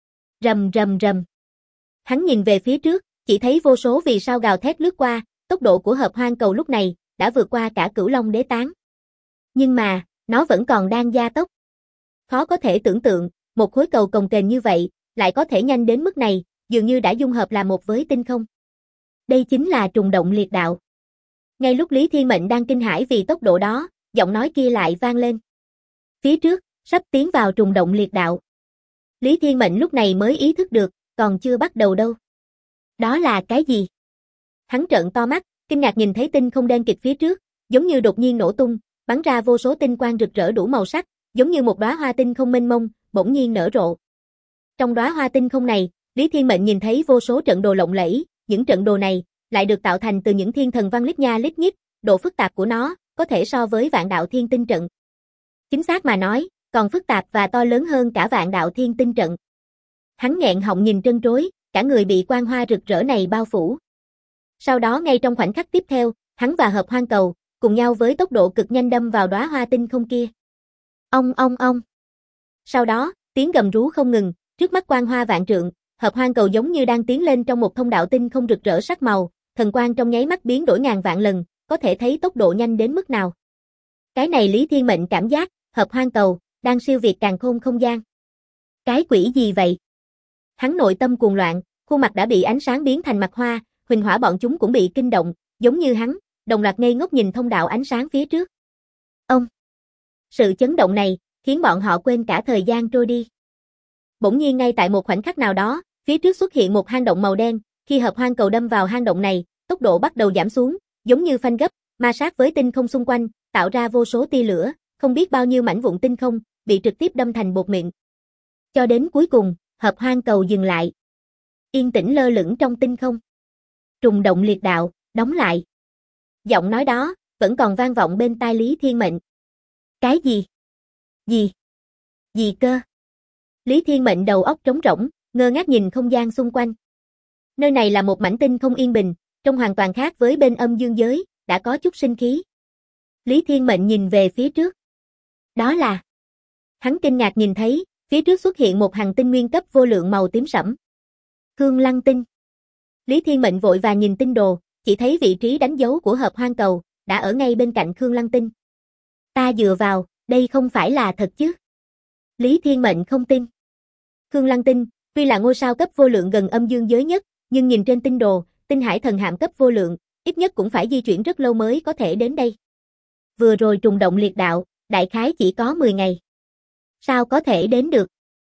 Rầm. Hắn nhìn về phía trước, chỉ thấy vô số vì sao gào thét lướt qua, tốc độ của Hợp Hoang Cầu lúc này đã vượt qua cả Cửu Long Đế Tán. Nhưng mà, nó vẫn còn đang gia tốc. Khó có thể tưởng tượng, một khối cầu cồng kềnh như vậy, lại có thể nhanh đến mức này, dường như đã dung hợp là một với tinh không. Đây chính là trùng động liệt đạo. Ngay lúc Lý Thiên Mệnh đang kinh hãi vì tốc độ đó, giọng nói kia lại vang lên. Phía trước, sắp tiến vào trùng động liệt đạo. Lý Thiên Mệnh lúc này mới ý thức được, còn chưa bắt đầu đâu. Đó là cái gì? Hắn trợn to mắt, kinh ngạc nhìn thấy tinh không đen kịt phía trước, giống như đột nhiên nổ tung, bắn ra vô số tinh quang rực rỡ đủ màu sắc, giống như một đóa hoa tinh không mênh mông, bỗng nhiên nở rộ. Trong đóa hoa tinh không này, Lý Thiên Mệnh nhìn thấy vô số trận đồ lộng lẫy, những trận đồ này lại được tạo thành từ những thiên thần văn lít nha lít nhít, độ phức tạp của nó có thể so với Vạn Đạo Thiên Tinh trận. Chính xác mà nói, còn phức tạp và to lớn hơn cả Vạn Đạo Thiên Tinh trận. Hắn nghẹn họng nhìn trân trối, cả người bị quang hoa rực rỡ này bao phủ. Sau đó ngay trong khoảnh khắc tiếp theo, hắn và Hợp Hoang Cầu cùng nhau với tốc độ cực nhanh đâm vào đóa hoa tinh không kia. Ong. Sau đó, tiếng gầm rú không ngừng, trước mắt quang hoa vạn trượng, Hợp Hoang Cầu giống như đang tiến lên trong một thông đạo tinh không rực rỡ sắc màu, thần quang trong nháy mắt biến đổi ngàn vạn lần, có thể thấy tốc độ nhanh đến mức nào. Cái này Lý Thiên Mệnh cảm giác, Hợp Hoang Cầu đang siêu việt càn khôn không gian. Cái quỷ gì vậy? Hắn nội tâm cuồng loạn, Khuôn mặt đã bị ánh sáng biến thành mặt hoa, huỳnh hỏa bọn chúng cũng bị kinh động, giống như hắn, đồng loạt ngây ngốc nhìn thông đạo ánh sáng phía trước. Ông! Sự chấn động này, khiến bọn họ quên cả thời gian trôi đi. Bỗng nhiên ngay tại một khoảnh khắc nào đó, phía trước xuất hiện một hang động màu đen, khi hợp hoang cầu đâm vào hang động này, tốc độ bắt đầu giảm xuống, giống như phanh gấp, ma sát với tinh không xung quanh, tạo ra vô số tia lửa, không biết bao nhiêu mảnh vụn tinh không, bị trực tiếp đâm thành bột mịn. Cho đến cuối cùng, hợp hoang cầu dừng lại. Yên tĩnh lơ lửng trong tinh không. Trùng động liệt đạo, đóng lại. Giọng nói đó, vẫn còn vang vọng bên tai Lý Thiên Mệnh. Cái gì? Gì? Gì cơ? Lý Thiên Mệnh đầu óc trống rỗng, ngơ ngác nhìn không gian xung quanh. Nơi này là một mảnh tinh không yên bình, trông hoàn toàn khác với bên âm dương giới, đã có chút sinh khí. Lý Thiên Mệnh nhìn về phía trước. Đó là... Hắn kinh ngạc nhìn thấy, phía trước xuất hiện một hành tinh nguyên cấp vô lượng màu tím sẫm. Khương Lăng Tinh. Lý Thiên Mệnh vội vàng nhìn tinh đồ, chỉ thấy vị trí đánh dấu của hợp hoang cầu, đã ở ngay bên cạnh Khương Lăng Tinh. Ta dựa vào, đây không phải là thật chứ? Lý Thiên Mệnh không tin. Khương Lăng Tinh, tuy là ngôi sao cấp vô lượng gần âm dương giới nhất, nhưng nhìn trên tinh đồ, tinh hải thần hạm cấp vô lượng, ít nhất cũng phải di chuyển rất lâu mới có thể đến đây. Vừa rồi trùng động liệt đạo, đại khái chỉ có 10 ngày. Sao có thể đến được?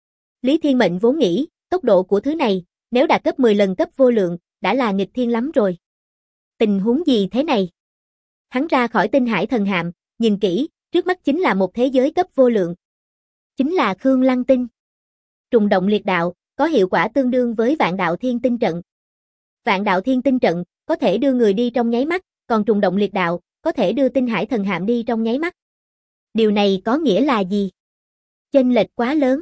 Lý Thiên Mệnh vốn nghĩ, tốc độ của thứ này, nếu đạt cấp 10 lần cấp vô lượng, đã là nghịch thiên lắm rồi. Tình huống gì thế này? Hắn ra khỏi tinh hải thần hạm, nhìn kỹ, trước mắt chính là một thế giới cấp vô lượng. Chính là Khương Lăng Tinh. Trùng động liệt đạo, có hiệu quả tương đương với vạn đạo thiên tinh trận. Vạn đạo thiên tinh trận, có thể đưa người đi trong nháy mắt, còn trùng động liệt đạo, có thể đưa tinh hải thần hạm đi trong nháy mắt. Điều này có nghĩa là gì? Chênh lệch quá lớn.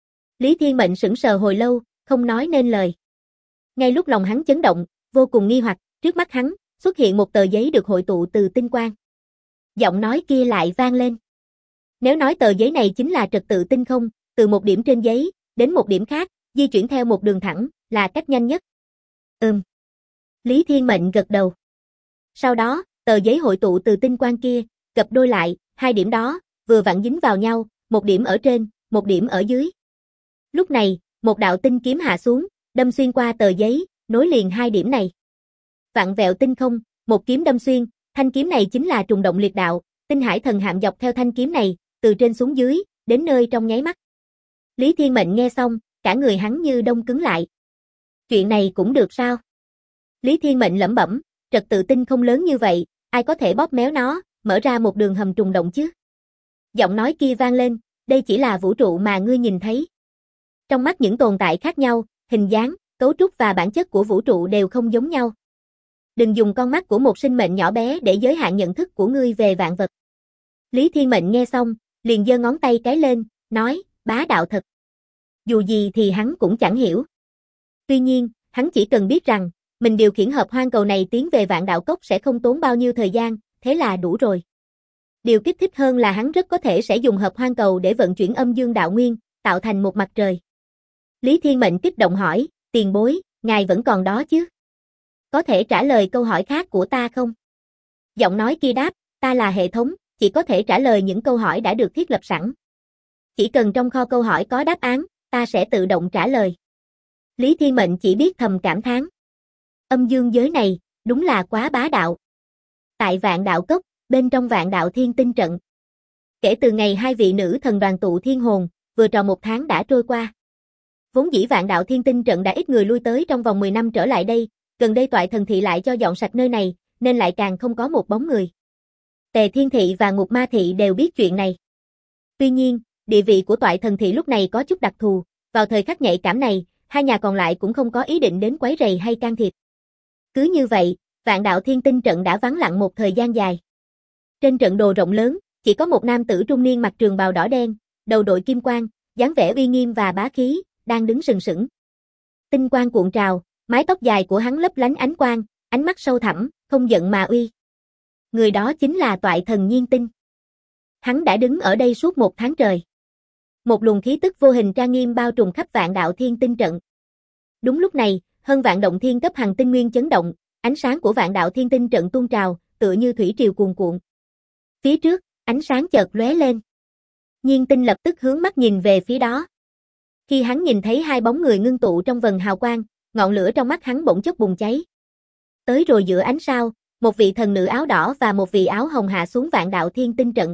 Lý Thiên Mệnh sững sờ hồi lâu, không nói nên lời. Ngay lúc lòng hắn chấn động, vô cùng nghi hoặc, trước mắt hắn, xuất hiện một tờ giấy được hội tụ từ tinh quang. Giọng nói kia lại vang lên. Nếu nói tờ giấy này chính là trật tự tinh không, từ một điểm trên giấy, đến một điểm khác, di chuyển theo một đường thẳng, là cách nhanh nhất. Lý Thiên Mệnh gật đầu. Sau đó, tờ giấy hội tụ từ tinh quang kia, gập đôi lại, hai điểm đó, vừa vặn dính vào nhau, một điểm ở trên, một điểm ở dưới. Lúc này, một đạo tinh kiếm hạ xuống, đâm xuyên qua tờ giấy, nối liền hai điểm này. Vặn vẹo tinh không, một kiếm đâm xuyên, thanh kiếm này chính là trùng động liệt đạo, tinh hải thần hạm dọc theo thanh kiếm này, từ trên xuống dưới, đến nơi trong nháy mắt. Lý Thiên Mệnh nghe xong, cả người hắn như đông cứng lại. Chuyện này cũng được sao? Lý Thiên Mệnh lẩm bẩm, trật tự tinh không lớn như vậy, ai có thể bóp méo nó, mở ra một đường hầm trùng động chứ? Giọng nói kia vang lên, đây chỉ là vũ trụ mà ngươi nhìn thấy. Trong mắt những tồn tại khác nhau, hình dáng, cấu trúc và bản chất của vũ trụ đều không giống nhau. Đừng dùng con mắt của một sinh mệnh nhỏ bé để giới hạn nhận thức của ngươi về vạn vật. Lý Thiên Mệnh nghe xong, liền giơ ngón tay cái lên, nói, bá đạo thật. Dù gì thì hắn cũng chẳng hiểu. Tuy nhiên, hắn chỉ cần biết rằng, mình điều khiển hợp hoang cầu này tiến về vạn đạo cốc sẽ không tốn bao nhiêu thời gian, thế là đủ rồi. Điều kích thích hơn là hắn rất có thể sẽ dùng hợp hoang cầu để vận chuyển âm dương đạo nguyên, tạo thành một mặt trời. Lý Thiên Mệnh kích động hỏi, tiền bối, ngài vẫn còn đó chứ? Có thể trả lời câu hỏi khác của ta không? Giọng nói kia đáp, ta là hệ thống, chỉ có thể trả lời những câu hỏi đã được thiết lập sẵn. Chỉ cần trong kho câu hỏi có đáp án, ta sẽ tự động trả lời. Lý Thiên Mệnh chỉ biết thầm cảm thán. Âm dương giới này, đúng là quá bá đạo. Tại vạn đạo cốc, bên trong vạn đạo thiên tinh trận. Kể từ ngày hai vị nữ thần đoàn tụ thiên hồn, vừa tròn 1 tháng đã trôi qua. Vốn dĩ vạn đạo thiên tinh trận đã ít người lui tới trong vòng 10 năm trở lại đây, gần đây Toại Thần Thị lại cho dọn sạch nơi này, nên lại càng không có một bóng người. Tề Thiên Thị và Ngục Ma Thị đều biết chuyện này. Tuy nhiên, địa vị của Toại Thần Thị lúc này có chút đặc thù, vào thời khắc nhạy cảm này, hai nhà còn lại cũng không có ý định đến quấy rầy hay can thiệp. Cứ như vậy, vạn đạo thiên tinh trận đã vắng lặng một thời gian dài. Trên trận đồ rộng lớn, chỉ có một nam tử trung niên mặc trường bào đỏ đen, đầu đội kim quang, dáng vẻ uy nghiêm và bá khí, đang đứng sừng sững. Tinh quang cuộn trào, mái tóc dài của hắn lấp lánh ánh quang, ánh mắt sâu thẳm, không giận mà uy. Người đó chính là Toại Thần Nhiên Tinh. Hắn đã đứng ở đây suốt 1 tháng trời. Một luồng khí tức vô hình trang nghiêm bao trùm khắp vạn đạo thiên tinh trận. Đúng lúc này, hơn vạn động thiên cấp hằng tinh nguyên chấn động, ánh sáng của vạn đạo thiên tinh trận tuôn trào, tựa như thủy triều cuồn cuộn. Phía trước, ánh sáng chợt lóe lên. Nhiên Tinh lập tức hướng mắt nhìn về phía đó. Khi hắn nhìn thấy hai bóng người ngưng tụ trong vần hào quang, ngọn lửa trong mắt hắn bỗng chốc bùng cháy. Tới rồi giữa ánh sao, một vị thần nữ áo đỏ và một vị áo hồng hạ xuống Vạn Đạo Thiên Tinh trận.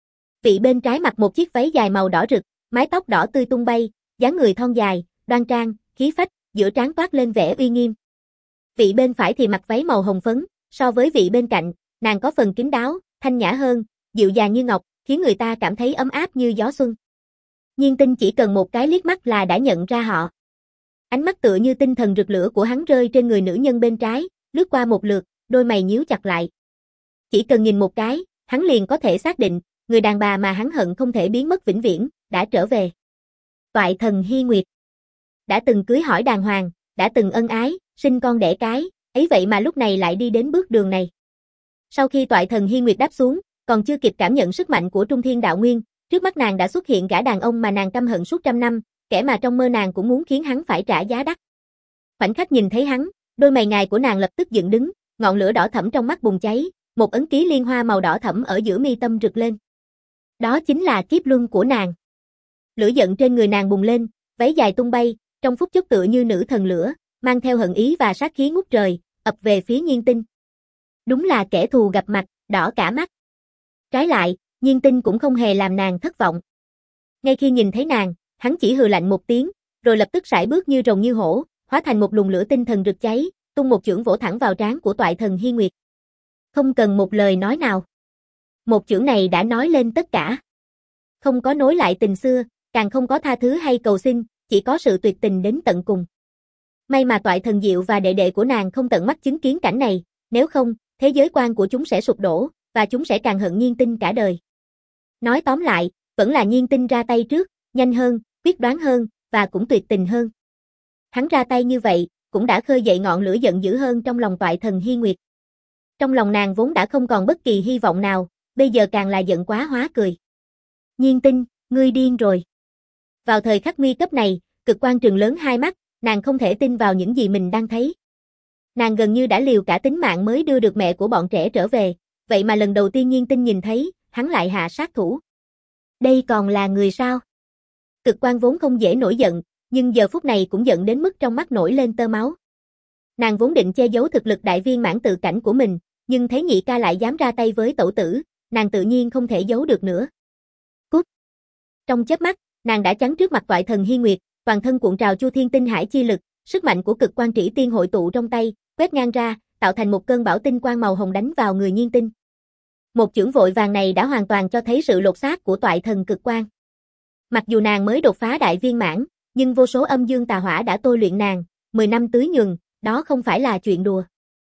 Vị bên trái mặc một chiếc váy dài màu đỏ rực, mái tóc đỏ tươi tung bay, dáng người thon dài, đoan trang, khí phách, giữa trán toát lên vẻ uy nghiêm. Vị bên phải thì mặc váy màu hồng phấn, so với vị bên cạnh, nàng có phần kín đáo, thanh nhã hơn, dịu dàng như ngọc, khiến người ta cảm thấy ấm áp như gió xuân. Nhiên Tinh chỉ cần một cái liếc mắt là đã nhận ra họ. Ánh mắt tựa như tinh thần rực lửa của hắn rơi trên người nữ nhân bên trái, lướt qua một lượt, đôi mày nhíu chặt lại. Chỉ cần nhìn một cái, hắn liền có thể xác định, người đàn bà mà hắn hận không thể biến mất vĩnh viễn, đã trở về. Toại thần Hy Nguyệt. Đã từng cưới hỏi đàng hoàng, đã từng ân ái, sinh con đẻ cái, ấy vậy mà lúc này lại đi đến bước đường này. Sau khi Toại thần Hy Nguyệt đáp xuống, còn chưa kịp cảm nhận sức mạnh của Trung Thiên Đạo Nguyên, trước mắt nàng đã xuất hiện gã đàn ông mà nàng căm hận suốt trăm năm, kẻ mà trong mơ nàng cũng muốn khiến hắn phải trả giá đắt. Khoảnh khắc nhìn thấy hắn, đôi mày ngài của nàng lập tức dựng đứng, ngọn lửa đỏ thẫm trong mắt bùng cháy, một ấn ký liên hoa màu đỏ thẫm ở giữa mi tâm rực lên. Đó chính là kiếp luân của nàng. Lửa giận trên người nàng bùng lên, váy dài tung bay, trong phút chốc tựa như nữ thần lửa, mang theo hận ý và sát khí ngút trời, ập về phía Nhiên Tinh. Đúng là kẻ thù gặp mặt, đỏ cả mắt. Trái lại, Nhiên Tinh cũng không hề làm nàng thất vọng. Ngay khi nhìn thấy nàng, hắn chỉ hừ lạnh một tiếng, rồi lập tức sải bước như rồng như hổ, hóa thành một luồng lửa tinh thần rực cháy, tung một chưởng vỗ thẳng vào trán của Toại thần Hy Nguyệt. Không cần một lời nói nào. Một chưởng này đã nói lên tất cả. Không có nối lại tình xưa, càng không có tha thứ hay cầu xin, chỉ có sự tuyệt tình đến tận cùng. May mà Toại thần Diệu và đệ đệ của nàng không tận mắt chứng kiến cảnh này, nếu không, thế giới quan của chúng sẽ sụp đổ, và chúng sẽ càng hận Nhiên Tinh cả đời. Nói tóm lại, vẫn là Nhiên Tinh ra tay trước, nhanh hơn, quyết đoán hơn, và cũng tuyệt tình hơn. Hắn ra tay như vậy, cũng đã khơi dậy ngọn lửa giận dữ hơn trong lòng Toại thần Hy Nguyệt. Trong lòng nàng vốn đã không còn bất kỳ hy vọng nào, bây giờ càng là giận quá hóa cười. Nhiên Tinh, ngươi điên rồi. Vào thời khắc nguy cấp này, Cực Quang trừng lớn hai mắt, nàng không thể tin vào những gì mình đang thấy. Nàng gần như đã liều cả tính mạng mới đưa được mẹ của bọn trẻ trở về, vậy mà lần đầu tiên Nhiên Tinh nhìn thấy, hắn lại hạ sát thủ. Đây còn là người sao? Cực Quang vốn không dễ nổi giận, nhưng giờ phút này cũng giận đến mức trong mắt nổi lên tơ máu. Nàng vốn định che giấu thực lực đại viên mãn tự cảnh của mình, nhưng thấy nhị ca lại dám ra tay với tẩu tử, nàng tự nhiên không thể giấu được nữa. Cút! Trong chớp mắt, nàng đã chắn trước mặt Toại thần Hy Nguyệt, toàn thân cuộn trào Chu Thiên Tinh Hải chi lực, sức mạnh của Cực Quang Trĩ Tiên hội tụ trong tay, quét ngang ra, tạo thành một cơn bão tinh quang màu hồng đánh vào người Nhiên Tinh. Một chưởng vội vàng này đã hoàn toàn cho thấy sự lột xác của Toại thần Cực Quang. Mặc dù nàng mới đột phá đại viên mãn, nhưng vô số âm dương tà hỏa đã tôi luyện nàng, 10 năm tưới nhường, đó không phải là chuyện đùa.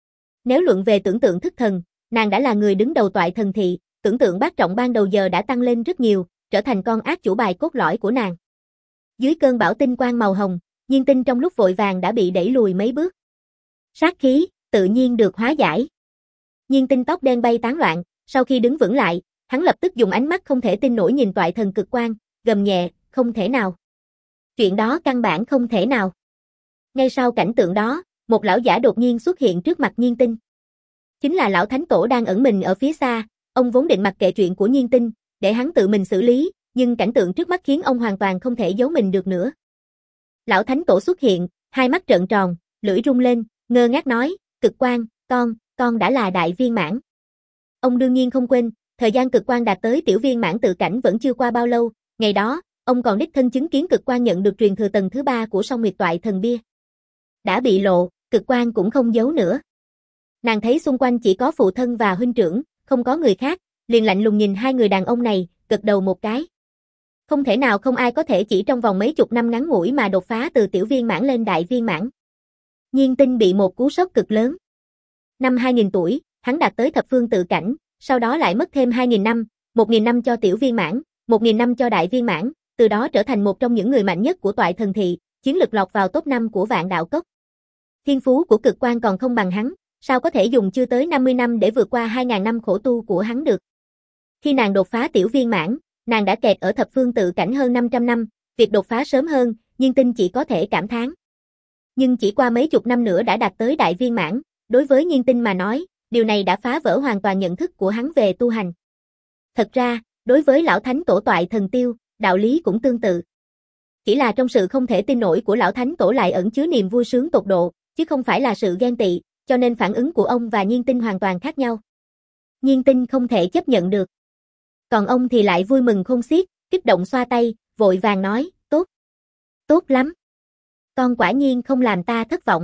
Nếu luận về tưởng tượng thức thần, nàng đã là người đứng đầu Toại thần thị, tưởng tượng bát trọng ban đầu giờ đã tăng lên rất nhiều, trở thành con ác chủ bài cốt lõi của nàng. Dưới cơn bão tinh quang màu hồng, Nhiên Tinh trong lúc vội vàng đã bị đẩy lùi mấy bước. Sát khí, tự nhiên được hóa giải. Nhiên Tinh tóc đen bay tán loạn, sau khi đứng vững lại, hắn lập tức dùng ánh mắt không thể tin nổi nhìn Toại thần Cực Quang, gầm nhẹ, không thể nào. Chuyện đó căn bản không thể nào. Ngay sau cảnh tượng đó, một lão giả đột nhiên xuất hiện trước mặt Nhiên Tinh. Chính là lão thánh tổ đang ẩn mình ở phía xa, ông vốn định mặc kệ chuyện của Nhiên Tinh, để hắn tự mình xử lý, nhưng cảnh tượng trước mắt khiến ông hoàn toàn không thể giấu mình được nữa. Lão thánh tổ xuất hiện, hai mắt trợn tròn, lưỡi rung lên, ngơ ngác nói, Cực Quang, con đã là đại viên mãn. Ông đương nhiên không quên, thời gian Cực Quang đạt tới tiểu viên mãn tự cảnh vẫn chưa qua bao lâu, ngày đó, ông còn đích thân chứng kiến Cực Quang nhận được truyền thừa tầng thứ 3 của Song Nguyệt Toại thần bia. Đã bị lộ, Cực Quang cũng không giấu nữa. Nàng thấy xung quanh chỉ có phụ thân và huynh trưởng, không có người khác, liền lạnh lùng nhìn hai người đàn ông này, gật đầu một cái. Không thể nào không ai có thể chỉ trong vòng mấy chục năm ngắn ngủi mà đột phá từ tiểu viên mãn lên đại viên mãn. Nhiên Tinh bị một cú sốc cực lớn. Năm 2000 tuổi, hắn đạt tới thập phương tự cảnh, sau đó lại mất thêm 2000 năm, 1000 năm cho tiểu viên mãn, 1000 năm cho đại viên mãn, từ đó trở thành một trong những người mạnh nhất của Toại thần thị, chiến lực lọt vào top 5 của Vạn Đạo Cốc. Thiên phú của Cực Quang còn không bằng hắn, sao có thể dùng chưa tới 50 năm để vượt qua 2000 năm khổ tu của hắn được. Khi nàng đột phá tiểu viên mãn, nàng đã kẹt ở thập phương tự cảnh hơn 500 năm, việc đột phá sớm hơn, Nhiên Tinh chỉ có thể cảm thán. Nhưng chỉ qua mấy chục năm nữa đã đạt tới đại viên mãn, đối với Nhiên Tinh mà nói, điều này đã phá vỡ hoàn toàn nhận thức của hắn về tu hành. Thật ra, đối với lão thánh tổ Toại thần tiêu, đạo lý cũng tương tự. Chỉ là trong sự không thể tin nổi của lão thánh tổ lại ẩn chứa niềm vui sướng tột độ, chứ không phải là sự ghen tị, cho nên phản ứng của ông và Nhiên Tinh hoàn toàn khác nhau. Nhiên Tinh không thể chấp nhận được. Còn ông thì lại vui mừng khôn xiết, kích động xoa tay, vội vàng nói, tốt. Tốt lắm. Con quả nhiên không làm ta thất vọng.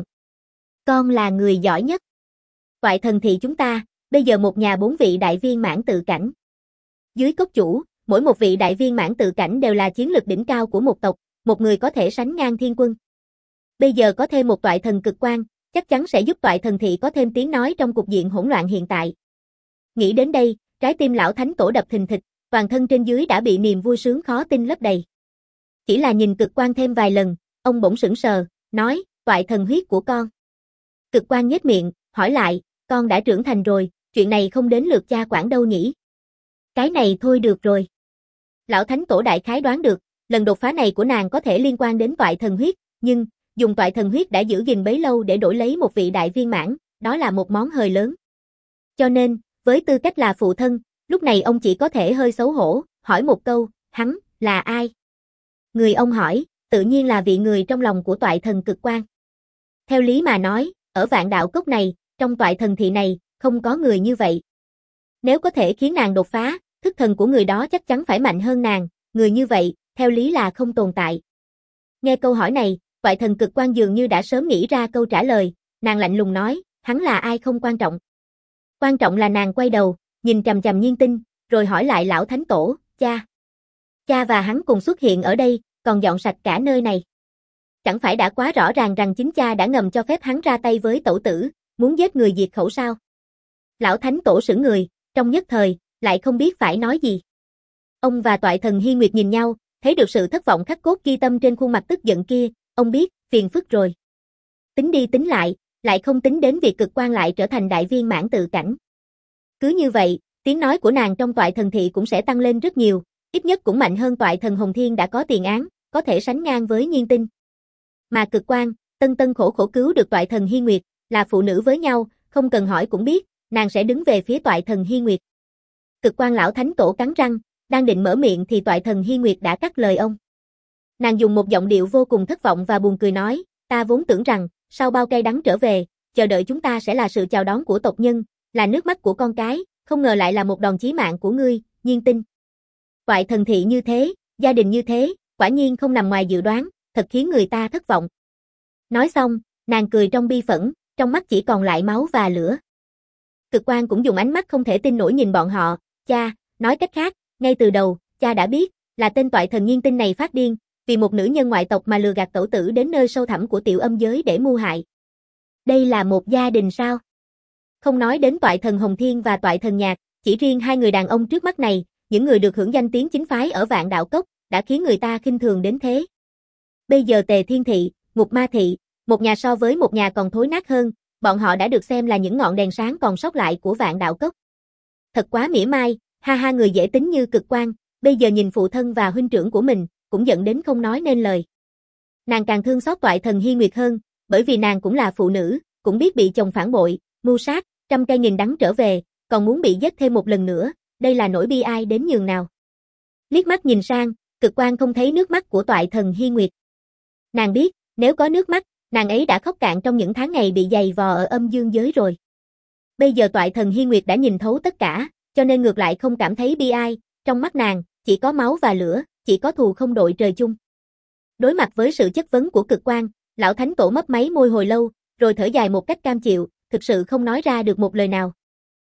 Con là người giỏi nhất. Toại thần thị chúng ta, bây giờ một nhà 4 vị đại viên mãn tự cảnh. Dưới cốc chủ, mỗi một vị đại viên mãn tự cảnh đều là chiến lực đỉnh cao của một tộc, một người có thể sánh ngang thiên quân. Bây giờ có thêm một toại thần cực quan, chắc chắn sẽ giúp toại thần thị có thêm tiếng nói trong cục diện hỗn loạn hiện tại. Nghĩ đến đây, trái tim lão thánh tổ đập thình thịch, toàn thân trên dưới đã bị niềm vui sướng khó tin lấp đầy. Chỉ là nhìn cực quan thêm vài lần, ông bỗng sững sờ, nói, toại thần huyết của con. Cực quan nhếch miệng, hỏi lại, con đã trưởng thành rồi, chuyện này không đến lượt cha quản đâu nhỉ? Cái này thôi được rồi. Lão thánh tổ đại khái đoán được, lần đột phá này của nàng có thể liên quan đến toại thần huyết, nhưng, dùng toại thần huyết đã giữ gìn bấy lâu để đổi lấy một vị đại viên mãn, đó là một món hời lớn. Cho nên, với tư cách là phụ thân, lúc này ông chỉ có thể hơi xấu hổ, hỏi một câu, hắn, là ai? Người ông hỏi, tự nhiên là vị người trong lòng của toại thần cực quan. Theo lý mà nói, ở vạn đạo cốc này, trong toại thần thị này, không có người như vậy. Nếu có thể khiến nàng đột phá, thức thần của người đó chắc chắn phải mạnh hơn nàng, người như vậy, theo lý là không tồn tại. Nghe câu hỏi này, toại thần cực quan dường như đã sớm nghĩ ra câu trả lời, nàng lạnh lùng nói, hắn là ai không quan trọng. Quan trọng là nàng quay đầu, nhìn chằm chằm Nhiên Tinh, rồi hỏi lại lão thánh tổ, cha. Cha và hắn cùng xuất hiện ở đây, còn dọn sạch cả nơi này. Chẳng phải đã quá rõ ràng rằng chính cha đã ngầm cho phép hắn ra tay với tẩu tử, muốn giết người diệt khẩu sao? Lão thánh tổ sững người, trong nhất thời, lại không biết phải nói gì. Ông và toại thần Hi Nguyệt nhìn nhau, thấy được sự thất vọng khắc cốt ghi tâm trên khuôn mặt tức giận kia, ông biết, phiền phức rồi. Tính đi tính lại không tính đến việc cực quan lại trở thành đại viên mãn tự cảnh. Cứ như vậy, tiếng nói của nàng trong toại thần thị cũng sẽ tăng lên rất nhiều, ít nhất cũng mạnh hơn toại thần Hồng Thiên đã có tiền án, có thể sánh ngang với Nhiên Tinh. Mà cực quan, tân tân khổ khổ cứu được toại thần Hi Nguyệt, là phụ nữ với nhau, không cần hỏi cũng biết, nàng sẽ đứng về phía toại thần Hi Nguyệt. Cực quan lão thánh tổ cắn răng, đang định mở miệng thì toại thần Hi Nguyệt đã cắt lời ông. Nàng dùng một giọng điệu vô cùng thất vọng và buồn cười nói, ta vốn tưởng rằng, sau bao cay đắng trở về, chờ đợi chúng ta sẽ là sự chào đón của tộc nhân, là nước mắt của con cái, không ngờ lại là một đòn chí mạng của ngươi, Nhiên Tinh. Toại thần thị như thế, gia đình như thế, quả nhiên không nằm ngoài dự đoán, thật khiến người ta thất vọng. Nói xong, nàng cười trong bi phẫn, trong mắt chỉ còn lại máu và lửa. Cực quan cũng dùng ánh mắt không thể tin nổi nhìn bọn họ, cha, nói cách khác, ngay từ đầu, cha đã biết, là tên toại thần Nhiên Tinh này phát điên, vì một nữ nhân ngoại tộc mà lừa gạt tẩu tử đến nơi sâu thẳm của tiểu âm giới để mưu hại. Đây là một gia đình sao? Không nói đến toại thần Hồng Thiên và toại thần Nhạc, chỉ riêng hai người đàn ông trước mắt này, những người được hưởng danh tiếng chính phái ở vạn đạo cốc, đã khiến người ta khinh thường đến thế. Bây giờ Tề Thiên Thị, Ngục Ma Thị, một nhà so với một nhà còn thối nát hơn, bọn họ đã được xem là những ngọn đèn sáng còn sót lại của vạn đạo cốc. Thật quá mỉa mai, ha ha, người dễ tính như cực quan, bây giờ nhìn phụ thân và huynh trưởng của mình, cũng giận đến không nói nên lời. Nàng càng thương xót toại thần Hi Nguyệt hơn, bởi vì nàng cũng là phụ nữ, cũng biết bị chồng phản bội, mưu sát, trăm cây nghìn đắng trở về, còn muốn bị giết thêm một lần nữa, đây là nỗi bi ai đến nhường nào. Liếc mắt nhìn sang, cực quan không thấy nước mắt của toại thần Hi Nguyệt. Nàng biết, nếu có nước mắt, nàng ấy đã khóc cạn trong những tháng ngày bị giày vò ở âm dương giới rồi. Bây giờ toại thần Hi Nguyệt đã nhìn thấu tất cả, cho nên ngược lại không cảm thấy bi ai, trong mắt nàng, chỉ có máu và lửa, chỉ có thù không đội trời chung. Đối mặt với sự chất vấn của cực quan, lão thánh tổ mấp máy môi hồi lâu, rồi thở dài một cách cam chịu, thực sự không nói ra được một lời nào.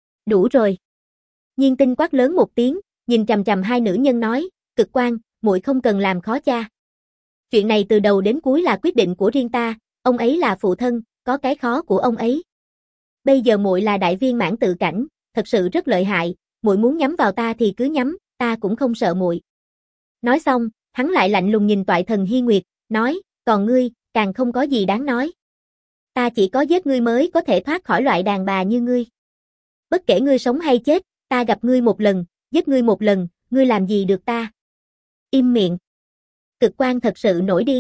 Đủ rồi. Nhiên Tinh quát lớn một tiếng, nhìn chằm chằm hai nữ nhân nói, cực quan, muội không cần làm khó cha. Chuyện này từ đầu đến cuối là quyết định của riêng ta, ông ấy là phụ thân, có cái khó của ông ấy. Bây giờ muội là đại viên mãn tự cảnh, thật sự rất lợi hại, muội muốn nhắm vào ta thì cứ nhắm, ta cũng không sợ muội. Nói xong, hắn lại lạnh lùng nhìn toại thần Hi Nguyệt, nói, còn ngươi, càng không có gì đáng nói. Ta chỉ có giết ngươi mới có thể thoát khỏi loại đàn bà như ngươi. Bất kể ngươi sống hay chết, ta gặp ngươi một lần, giết ngươi một lần, ngươi làm gì được ta? Im miệng. Cực quan thật sự nổi điên.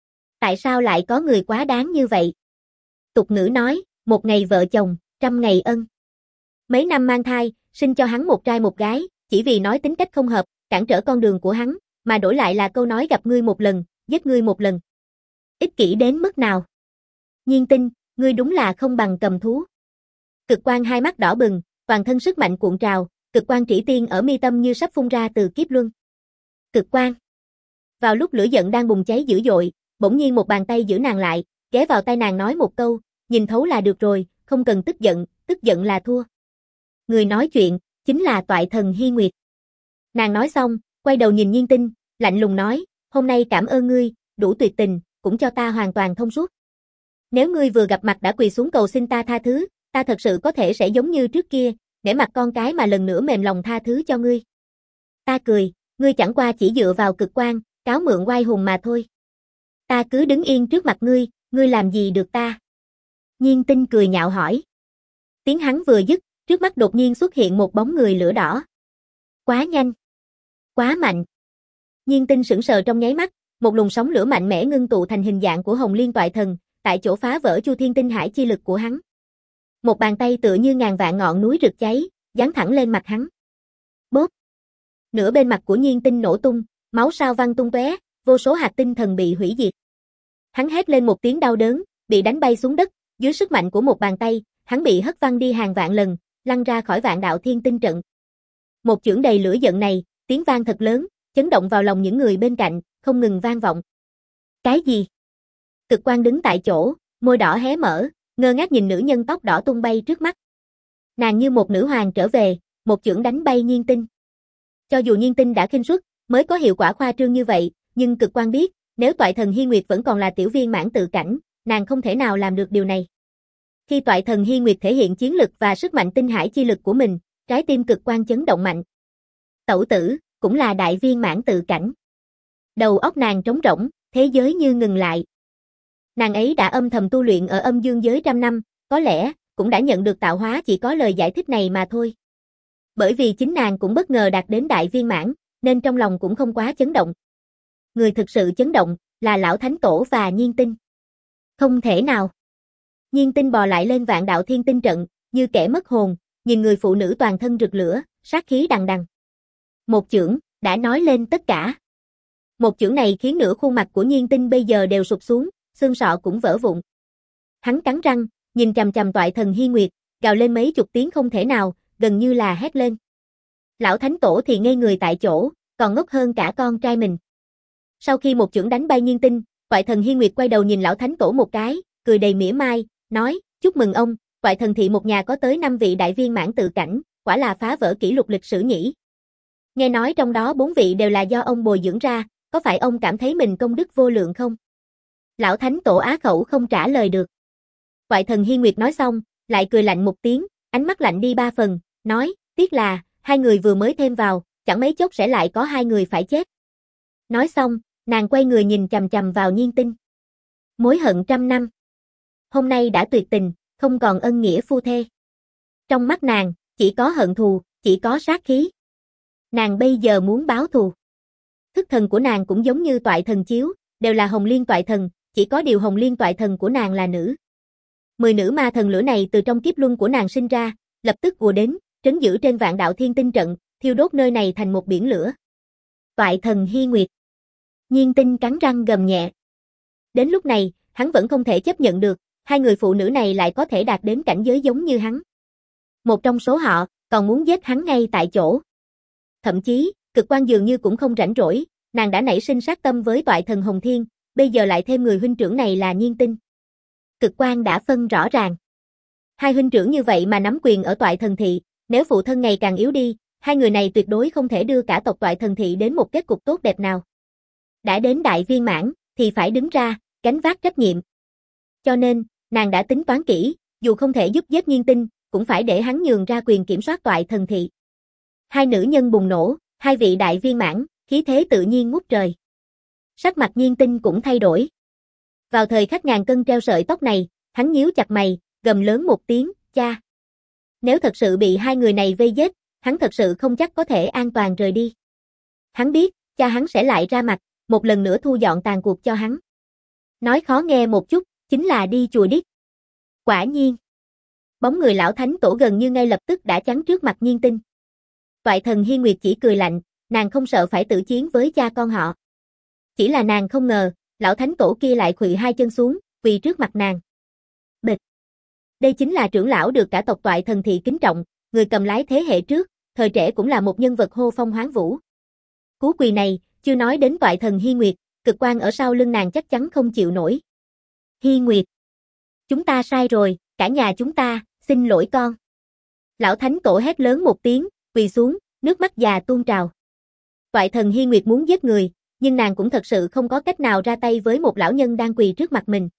Tại sao lại có người quá đáng như vậy? Tục ngữ nói, một ngày vợ chồng, trăm ngày ân. Mấy năm mang thai, sinh cho hắn một trai một gái, chỉ vì nói tính cách không hợp, cản trở con đường của hắn, mà đổi lại là câu nói gặp ngươi một lần, giết ngươi một lần. Ích kỷ đến mức nào? Nhiên Tinh, ngươi đúng là không bằng cầm thú. Cực Quang hai mắt đỏ bừng, toàn thân sức mạnh cuộn trào, cực quang trĩ tiên ở mi tâm như sắp phun ra từ kiếp luân. Cực quang. Vào lúc lửa giận đang bùng cháy dữ dội, bỗng nhiên một bàn tay giữ nàng lại, ghé vào tai nàng nói một câu, nhìn thấu là được rồi, không cần tức giận là thua. Người nói chuyện, chính là Toại Thần Hi Nguyệt. Nàng nói xong, quay đầu nhìn Nhiên Tinh, lạnh lùng nói, hôm nay cảm ơn ngươi, đủ tuyệt tình, cũng cho ta hoàn toàn thông suốt. Nếu ngươi vừa gặp mặt đã quỳ xuống cầu xin ta tha thứ, ta thật sự có thể sẽ giống như trước kia, để mặt con cái mà lần nữa mềm lòng tha thứ cho ngươi. Ta cười, ngươi chẳng qua chỉ dựa vào cực quang, cáo mượn oai hùng mà thôi. Ta cứ đứng yên trước mặt ngươi làm gì được ta? Nhiên Tinh cười nhạo hỏi. Tiếng hắn vừa dứt, trước mắt đột nhiên xuất hiện một bóng người lửa đỏ. Quá nhanh, quá mạnh. Nhiên Tinh sững sờ trong nháy mắt, một luồng sóng lửa mạnh mẽ ngưng tụ thành hình dạng của Hồng Liên Toại Thần, tại chỗ phá vỡ Chu Thiên Tinh Hải chi lực của hắn. Một bàn tay tựa như ngàn vạn ngọn núi rực cháy, giáng thẳng lên mặt hắn. Bốp. Nửa bên mặt của Nhiên Tinh nổ tung, máu sao văng tung tóe, vô số hạt tinh thần bị hủy diệt. Hắn hét lên một tiếng đau đớn, bị đánh bay xuống đất, dưới sức mạnh của một bàn tay, hắn bị hất văng đi hàng vạn lần, lăn ra khỏi Vạn Đạo Thiên Tinh trận. Một chưởng đầy lửa giận này, tiếng vang thật lớn, chấn động vào lòng những người bên cạnh, không ngừng vang vọng. Cái gì? Cực Quang đứng tại chỗ, môi đỏ hé mở, ngơ ngác nhìn nữ nhân tóc đỏ tung bay trước mắt. Nàng như một nữ hoàng trở về, một chưởng đánh bay Nhiên Tinh. Cho dù Nhiên Tinh đã khinh suất, mới có hiệu quả khoa trương như vậy, nhưng Cực Quang biết, nếu Toại Thần Hi Nguyệt vẫn còn là tiểu viên mãn tự cảnh, nàng không thể nào làm được điều này. Khi Toại Thần Hi Nguyệt thể hiện chiến lực và sức mạnh tinh hải chi lực của mình, trái tim Cực Quang chấn động mạnh. Tẩu tử, cũng là đại viên mãn tự cảnh. Đầu óc nàng trống rỗng, thế giới như ngừng lại. Nàng ấy đã âm thầm tu luyện ở âm dương giới trăm năm, có lẽ, cũng đã nhận được tạo hóa chỉ có lời giải thích này mà thôi. Bởi vì chính nàng cũng bất ngờ đạt đến đại viên mãn, nên trong lòng cũng không quá chấn động. Người thực sự chấn động, là Lão Thánh Tổ và Nhiên Tinh. Không thể nào. Nhiên Tinh bò lại lên Vạn Đạo Thiên Tinh trận, như kẻ mất hồn, nhìn người phụ nữ toàn thân rực lửa, sát khí đằng đằng. Một chưởng, đã nói lên tất cả. Một chưởng này khiến nửa khuôn mặt của Nhiên Tinh bây giờ đều sụp xuống, xương sọ cũng vỡ vụn. Hắn cắn răng, nhìn chằm chằm Toại Thần Hi Nguyệt, gào lên mấy chục tiếng không thể nào, gần như là hét lên. Lão Thánh Tổ thì ngây người tại chỗ, còn ngốc hơn cả con trai mình. Sau khi một chưởng đánh bay Nhiên Tinh, Toại Thần Hi Nguyệt quay đầu nhìn Lão Thánh Tổ một cái, cười đầy mỉa mai, nói, chúc mừng ông, Toại Thần thị một nhà có tới 5 vị đại viên mãn tự cảnh, quả là phá vỡ kỷ lục lịch sử nhỉ. Nghe nói trong đó 4 vị đều là do ông bồi dưỡng ra, có phải ông cảm thấy mình công đức vô lượng không? Lão Thánh Tổ á khẩu không trả lời được. Toại Thần Hi Nguyệt nói xong, lại cười lạnh một tiếng, ánh mắt lạnh đi 3 phần, nói, tiếc là, 2 người vừa mới thêm vào, chẳng mấy chốc sẽ lại có 2 người phải chết. Nói xong, nàng quay người nhìn chằm chằm vào Nhiên Tinh. Mối hận trăm năm. Hôm nay đã tuyệt tình, không còn ân nghĩa phu thê. Trong mắt nàng, chỉ có hận thù, chỉ có sát khí. Nàng bây giờ muốn báo thù. Thức thần của nàng cũng giống như Toại Thần chiếu, đều là Hồng Liên Toại Thần, chỉ có điều Hồng Liên Toại Thần của nàng là nữ. 10 nữ ma thần lửa này từ trong kiếp luân của nàng sinh ra, lập tức ùa đến, trấn giữ trên Vạn Đạo Thiên Tinh trận, thiêu đốt nơi này thành một biển lửa. Toại Thần Hi Nguyệt. Nhiên Tinh cắn răng gầm nhẹ. Đến lúc này, hắn vẫn không thể chấp nhận được, 2 người phụ nữ này lại có thể đạt đến cảnh giới giống như hắn. Một trong số họ, còn muốn giết hắn ngay tại chỗ. Thậm chí, Cực Quang dường như cũng không rảnh rỗi, nàng đã nảy sinh sát tâm với Toại Thần Hồng Thiên, bây giờ lại thêm người huynh trưởng này là Nhiên Tinh. Cực Quang đã phân rõ ràng. 2 huynh trưởng như vậy mà nắm quyền ở Toại Thần thị, nếu phụ thân ngày càng yếu đi, 2 người này tuyệt đối không thể đưa cả tộc Toại Thần thị đến một kết cục tốt đẹp nào. Đã đến đại viên mãn, thì phải đứng ra, gánh vác trách nhiệm. Cho nên, nàng đã tính toán kỹ, dù không thể giúp giết Nhiên Tinh, cũng phải để hắn nhường ra quyền kiểm soát Toại Thần thị. 2 nữ nhân bùng nổ, 2 vị đại viên mãn, khí thế tự nhiên ngút trời. Sắc mặt Nhiên Tinh cũng thay đổi. Vào thời khắc ngàn cân treo sợi tóc này, hắn nhíu chặt mày, gầm lớn một tiếng, cha. Nếu thật sự bị 2 người này vây giết, hắn thật sự không chắc có thể an toàn rời đi. Hắn biết, cha hắn sẽ lại ra mặt, một lần nữa thu dọn tàn cuộc cho hắn. Nói khó nghe một chút, chính là đi chùa điếc. Quả nhiên. Bóng người Lão Thánh Tổ gần như ngay lập tức đã chắn trước mặt Nhiên Tinh. Toại Thần Hi Nguyệt chỉ cười lạnh, nàng không sợ phải tử chiến với cha con họ. Chỉ là nàng không ngờ, Lão thánh tổ kia lại khuỵu hai chân xuống, quỳ trước mặt nàng. Bịch. Đây chính là trưởng lão được cả tộc Toại Thần Thị kính trọng, người cầm lái thế hệ trước, thời trẻ cũng là một nhân vật hô phong hoán vũ. Cú quỳ này, chưa nói đến Toại Thần Hy Nguyệt, cực quan ở sau lưng nàng chắc chắn không chịu nổi. Hy Nguyệt. Chúng ta sai rồi, cả nhà chúng ta, xin lỗi con. Lão thánh tổ hét lớn một tiếng, quỳ xuống, nước mắt già tuôn trào. Toại Thần Hy Nguyệt muốn giết người, nhưng nàng cũng thật sự không có cách nào ra tay với một lão nhân đang quỳ trước mặt mình.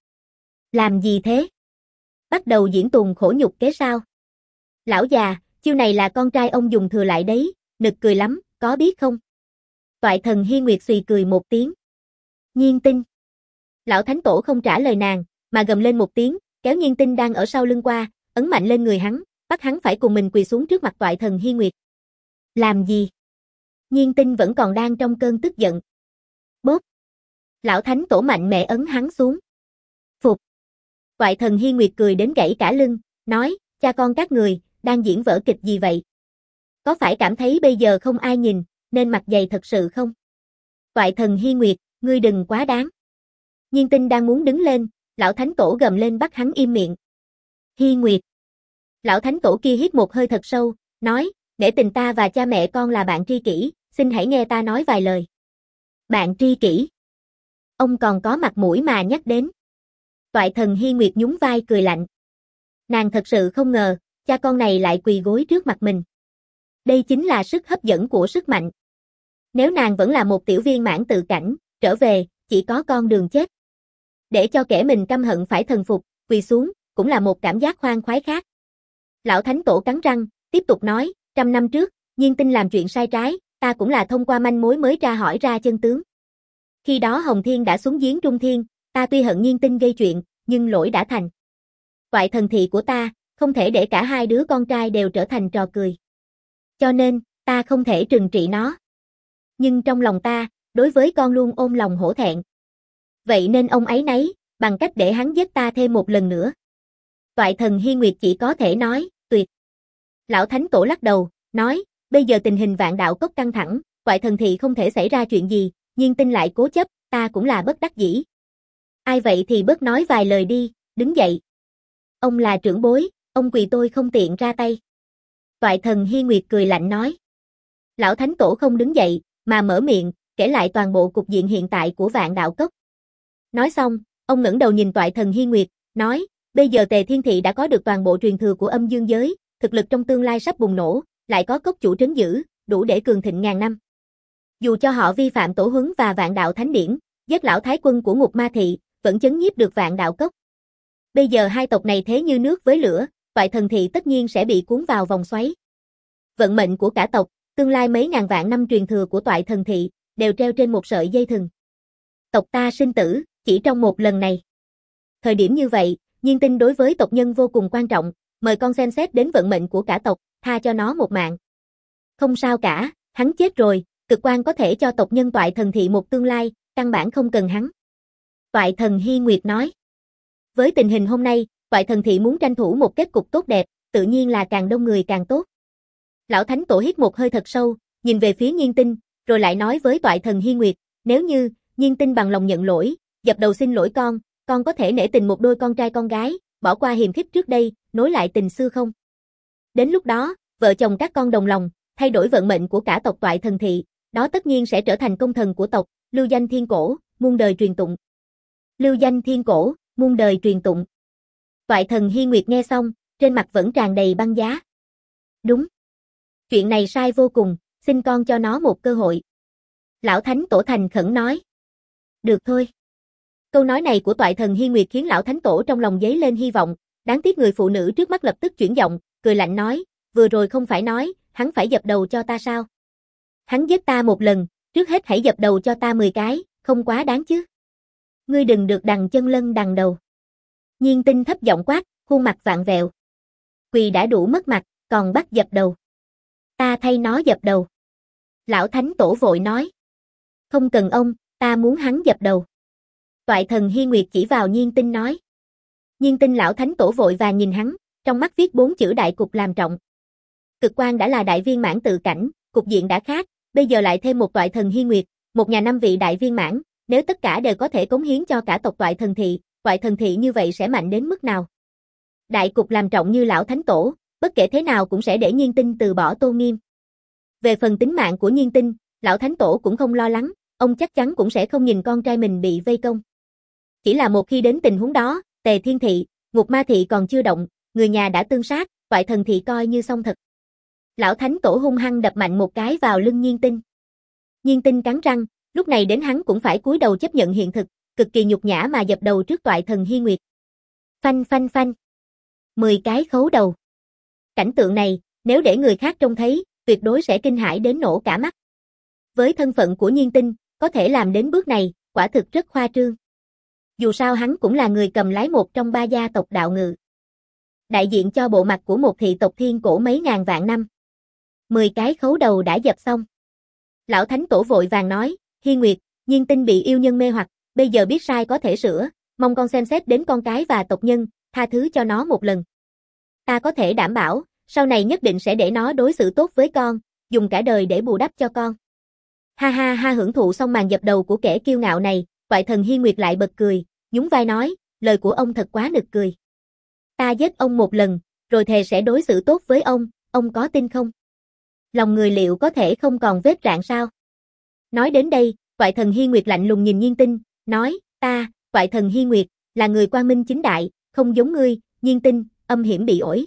Làm gì thế? Bắt đầu diễn tuồng khổ nhục kế sao? Lão già, chiêu này là con trai ông dùng thừa lại đấy, nực cười lắm, có biết không? Toại Thần Hy Nguyệt xùy cười một tiếng. Nhiên Tinh. Lão thánh tổ không trả lời nàng, mà gầm lên một tiếng, kéo Nhiên Tinh đang ở sau lưng qua, ấn mạnh lên người hắn, bắt hắn phải cùng mình quỳ xuống trước mặt Toại Thần Hy Nguyệt. Làm gì? Nhiên Tinh vẫn còn đang trong cơn tức giận. Bốp. Lão thánh tổ mạnh mẽ ấn hắn xuống. Phục. Toại Thần Hy Nguyệt cười đến gãy cả lưng, nói, cha con các người, đang diễn vở kịch gì vậy? Có phải cảm thấy bây giờ không ai nhìn, nên mặt dày thật sự không? Toại Thần Hy Nguyệt, ngươi đừng quá đáng. Nhiên Tinh đang muốn đứng lên, lão thánh tổ gầm lên bắt hắn im miệng. Hy Nguyệt. Lão thánh tổ kia hít một hơi thật sâu, nói, nể tình ta và cha mẹ con là bạn tri kỷ, xin hãy nghe ta nói vài lời. Bạn tri kỷ. Ông còn có mặt mũi mà nhắc đến. Toại Thần Hy Nguyệt nhún vai cười lạnh. Nàng thật sự không ngờ, cha con này lại quỳ gối trước mặt mình. Đây chính là sức hấp dẫn của sức mạnh. Nếu nàng vẫn là một tiểu viên mãn tự cảnh, trở về, chỉ có con đường chết. Để cho kẻ mình căm hận phải thần phục, quỳ xuống, cũng là một cảm giác khoan khoái khác. Lão thánh tổ cắn răng, tiếp tục nói, 100 năm trước, Nhiên Tinh làm chuyện sai trái, ta cũng là thông qua manh mối mới tra hỏi ra chân tướng. Khi đó Hồng Thiên đã xuống giếng Trung Thiên, ta tuy hận Nhiên Tinh gây chuyện, nhưng lỗi đã thành. Toại Thần Thị của ta, không thể để cả hai đứa con trai đều trở thành trò cười. Cho nên, ta không thể trừng trị nó. Nhưng trong lòng ta, đối với con luôn ôm lòng hổ thẹn. Vậy nên ông ấy nấy, bằng cách để hắn giết ta thêm một lần nữa. Toại Thần Hy Nguyệt chỉ có thể nói, tuyệt. Lão thánh tổ lắc đầu, nói, bây giờ tình hình Vạn Đạo Cốc căng thẳng, Toại Thần Thị không thể xảy ra chuyện gì, Nhiên Tinh lại cố chấp, ta cũng là bất đắc dĩ. Ai vậy thì bớt nói vài lời đi, đứng dậy. Ông là trưởng bối, ông quỳ tôi không tiện ra tay. Toại Thần Hy Nguyệt cười lạnh nói. Lão thánh tổ không đứng dậy, mà mở miệng, kể lại toàn bộ cục diện hiện tại của Vạn Đạo Cốc. Nói xong, ông ngẩng đầu nhìn Toại Thần Hy Nguyệt, nói, bây giờ Tề Thiên Thị đã có được toàn bộ truyền thừa của âm dương giới, thực lực trong tương lai sắp bùng nổ, lại có cốc chủ trấn giữ, đủ để cường thịnh ngàn năm. Dù cho họ vi phạm tổ huấn và Vạn Đạo Thánh Điển, giết lão thái quân của Ngục Ma Thị, vẫn chấn nhiếp được Vạn Đạo Cốc. Bây giờ hai tộc này thế như nước với lửa, Toại Thần Thị tất nhiên sẽ bị cuốn vào vòng xoáy. Vận mệnh của cả tộc, tương lai mấy ngàn vạn năm truyền thừa của Toại Thần Thị, đều treo trên một sợi dây thừng. Tộc ta sinh tử, chỉ trong một lần này. Thời điểm như vậy, Nhiên Tinh đối với tộc nhân vô cùng quan trọng, mời con xem xét đến vận mệnh của cả tộc, tha cho nó một mạng. Không sao cả, hắn chết rồi, cực quan có thể cho tộc nhân Toại Thần Thị một tương lai, căn bản không cần hắn. Toại Thần Hy Nguyệt nói. Với tình hình hôm nay, Toại Thần Thị muốn tranh thủ một kết cục tốt đẹp, tự nhiên là càng đông người càng tốt. Lão thánh tổ hít một hơi thật sâu, nhìn về phía Nhiên Tinh, rồi lại nói với Toại Thần Hy Nguyệt, nếu như Nhiên Tinh bằng lòng nhận lỗi, dập đầu xin lỗi con có thể nể tình một đôi con trai con gái, bỏ qua hiềm khích trước đây, nối lại tình xưa không? Đến lúc đó, vợ chồng các con đồng lòng, thay đổi vận mệnh của cả tộc Toại Thần Thị, đó tất nhiên sẽ trở thành công thần của tộc, lưu danh thiên cổ, muôn đời truyền tụng. Lưu danh thiên cổ, muôn đời truyền tụng. Toại Thần Hy Nguyệt nghe xong, trên mặt vẫn tràn đầy băng giá. Đúng. Chuyện này sai vô cùng, xin con cho nó một cơ hội. Lão thánh tổ thành khẩn nói. Được thôi. Câu nói này của Toại Thần Hy Nguyệt khiến lão thánh tổ trong lòng dấy lên hy vọng, đáng tiếc người phụ nữ trước mắt lập tức chuyển giọng, cười lạnh nói, vừa rồi không phải nói, hắn phải dập đầu cho ta sao? Hắn giết ta một lần, trước hết hãy dập đầu cho ta 10 cái, không quá đáng chứ. Ngươi đừng được đằng chân lân đằng đầu. Nhiên Tinh thấp giọng quát, khuôn mặt vặn vẹo. Quỳ đã đủ mất mặt, còn bắt dập đầu. Ta thay nó dập đầu. Lão thánh tổ vội nói. Không cần ông, ta muốn hắn dập đầu. Toại Thần Hy Nguyệt chỉ vào Nhiên Tinh nói. Nhiên Tinh lão thánh tổ vội vàng nhìn hắn, trong mắt viết 4 chữ đại cục làm trọng. Cực quan đã là đại viên mãn tự cảnh, cục diện đã khác, bây giờ lại thêm một Toại Thần Hy Nguyệt, một nhà 5 vị đại viên mãn, nếu tất cả đều có thể cống hiến cho cả tộc Toại Thần Thị như vậy sẽ mạnh đến mức nào? Đại cục làm trọng như lão thánh tổ, bất kể thế nào cũng sẽ để Nhiên Tinh từ bỏ tôn nghiêm. Về phần tính mạng của Nhiên Tinh, lão thánh tổ cũng không lo lắng, ông chắc chắn cũng sẽ không nhìn con trai mình bị vây công. Chỉ là một khi đến tình huống đó, Tề Thiên Thị, Ngục Ma Thị còn chưa động, người nhà đã tương sát, Toại Thần Thị coi như xong thật. Lão thánh tổ hung hăng đập mạnh một cái vào lưng Nhiên Tinh. Nhiên Tinh cắn răng, lúc này đến hắn cũng phải cúi đầu chấp nhận hiện thực, cực kỳ nhục nhã mà dập đầu trước Toại Thần Hi Nguyệt. Phanh phanh phanh. 10 cái khấu đầu. Cảnh tượng này, nếu để người khác trông thấy, tuyệt đối sẽ kinh hãi đến nổ cả mắt. Với thân phận của Nhiên Tinh, có thể làm đến bước này, quả thực rất khoa trương. Dù sao hắn cũng là người cầm lái một trong 3 gia tộc đạo ngự. Đại diện cho bộ mặt của một thị tộc thiên cổ mấy ngàn vạn năm. 10 cái khấu đầu đã dập xong. Lão thánh tổ vội vàng nói, Hi Nguyệt, Nhiên Tinh bị yêu nhân mê hoặc, bây giờ biết sai có thể sửa, mong con xem xét đến con cái và tộc nhân, tha thứ cho nó một lần. Ta có thể đảm bảo, sau này nhất định sẽ để nó đối xử tốt với con, dùng cả đời để bù đắp cho con. Ha ha ha, hưởng thụ xong màn dập đầu của kẻ kiêu ngạo này, Toại Thần Hi Nguyệt lại bật cười, nhún vai nói, lời của ông thật quá nực cười. Ta giết ông một lần, rồi thề sẽ đối xử tốt với ông có tin không? Lòng người liệu có thể không còn vết rạn sao? Nói đến đây, Toại Thần Hi Nguyệt lạnh lùng nhìn Nhiên Tinh, nói, ta, Toại Thần Hi Nguyệt, là người quang minh chính đại, không giống ngươi, Nhiên Tinh, âm hiểm bị ổi.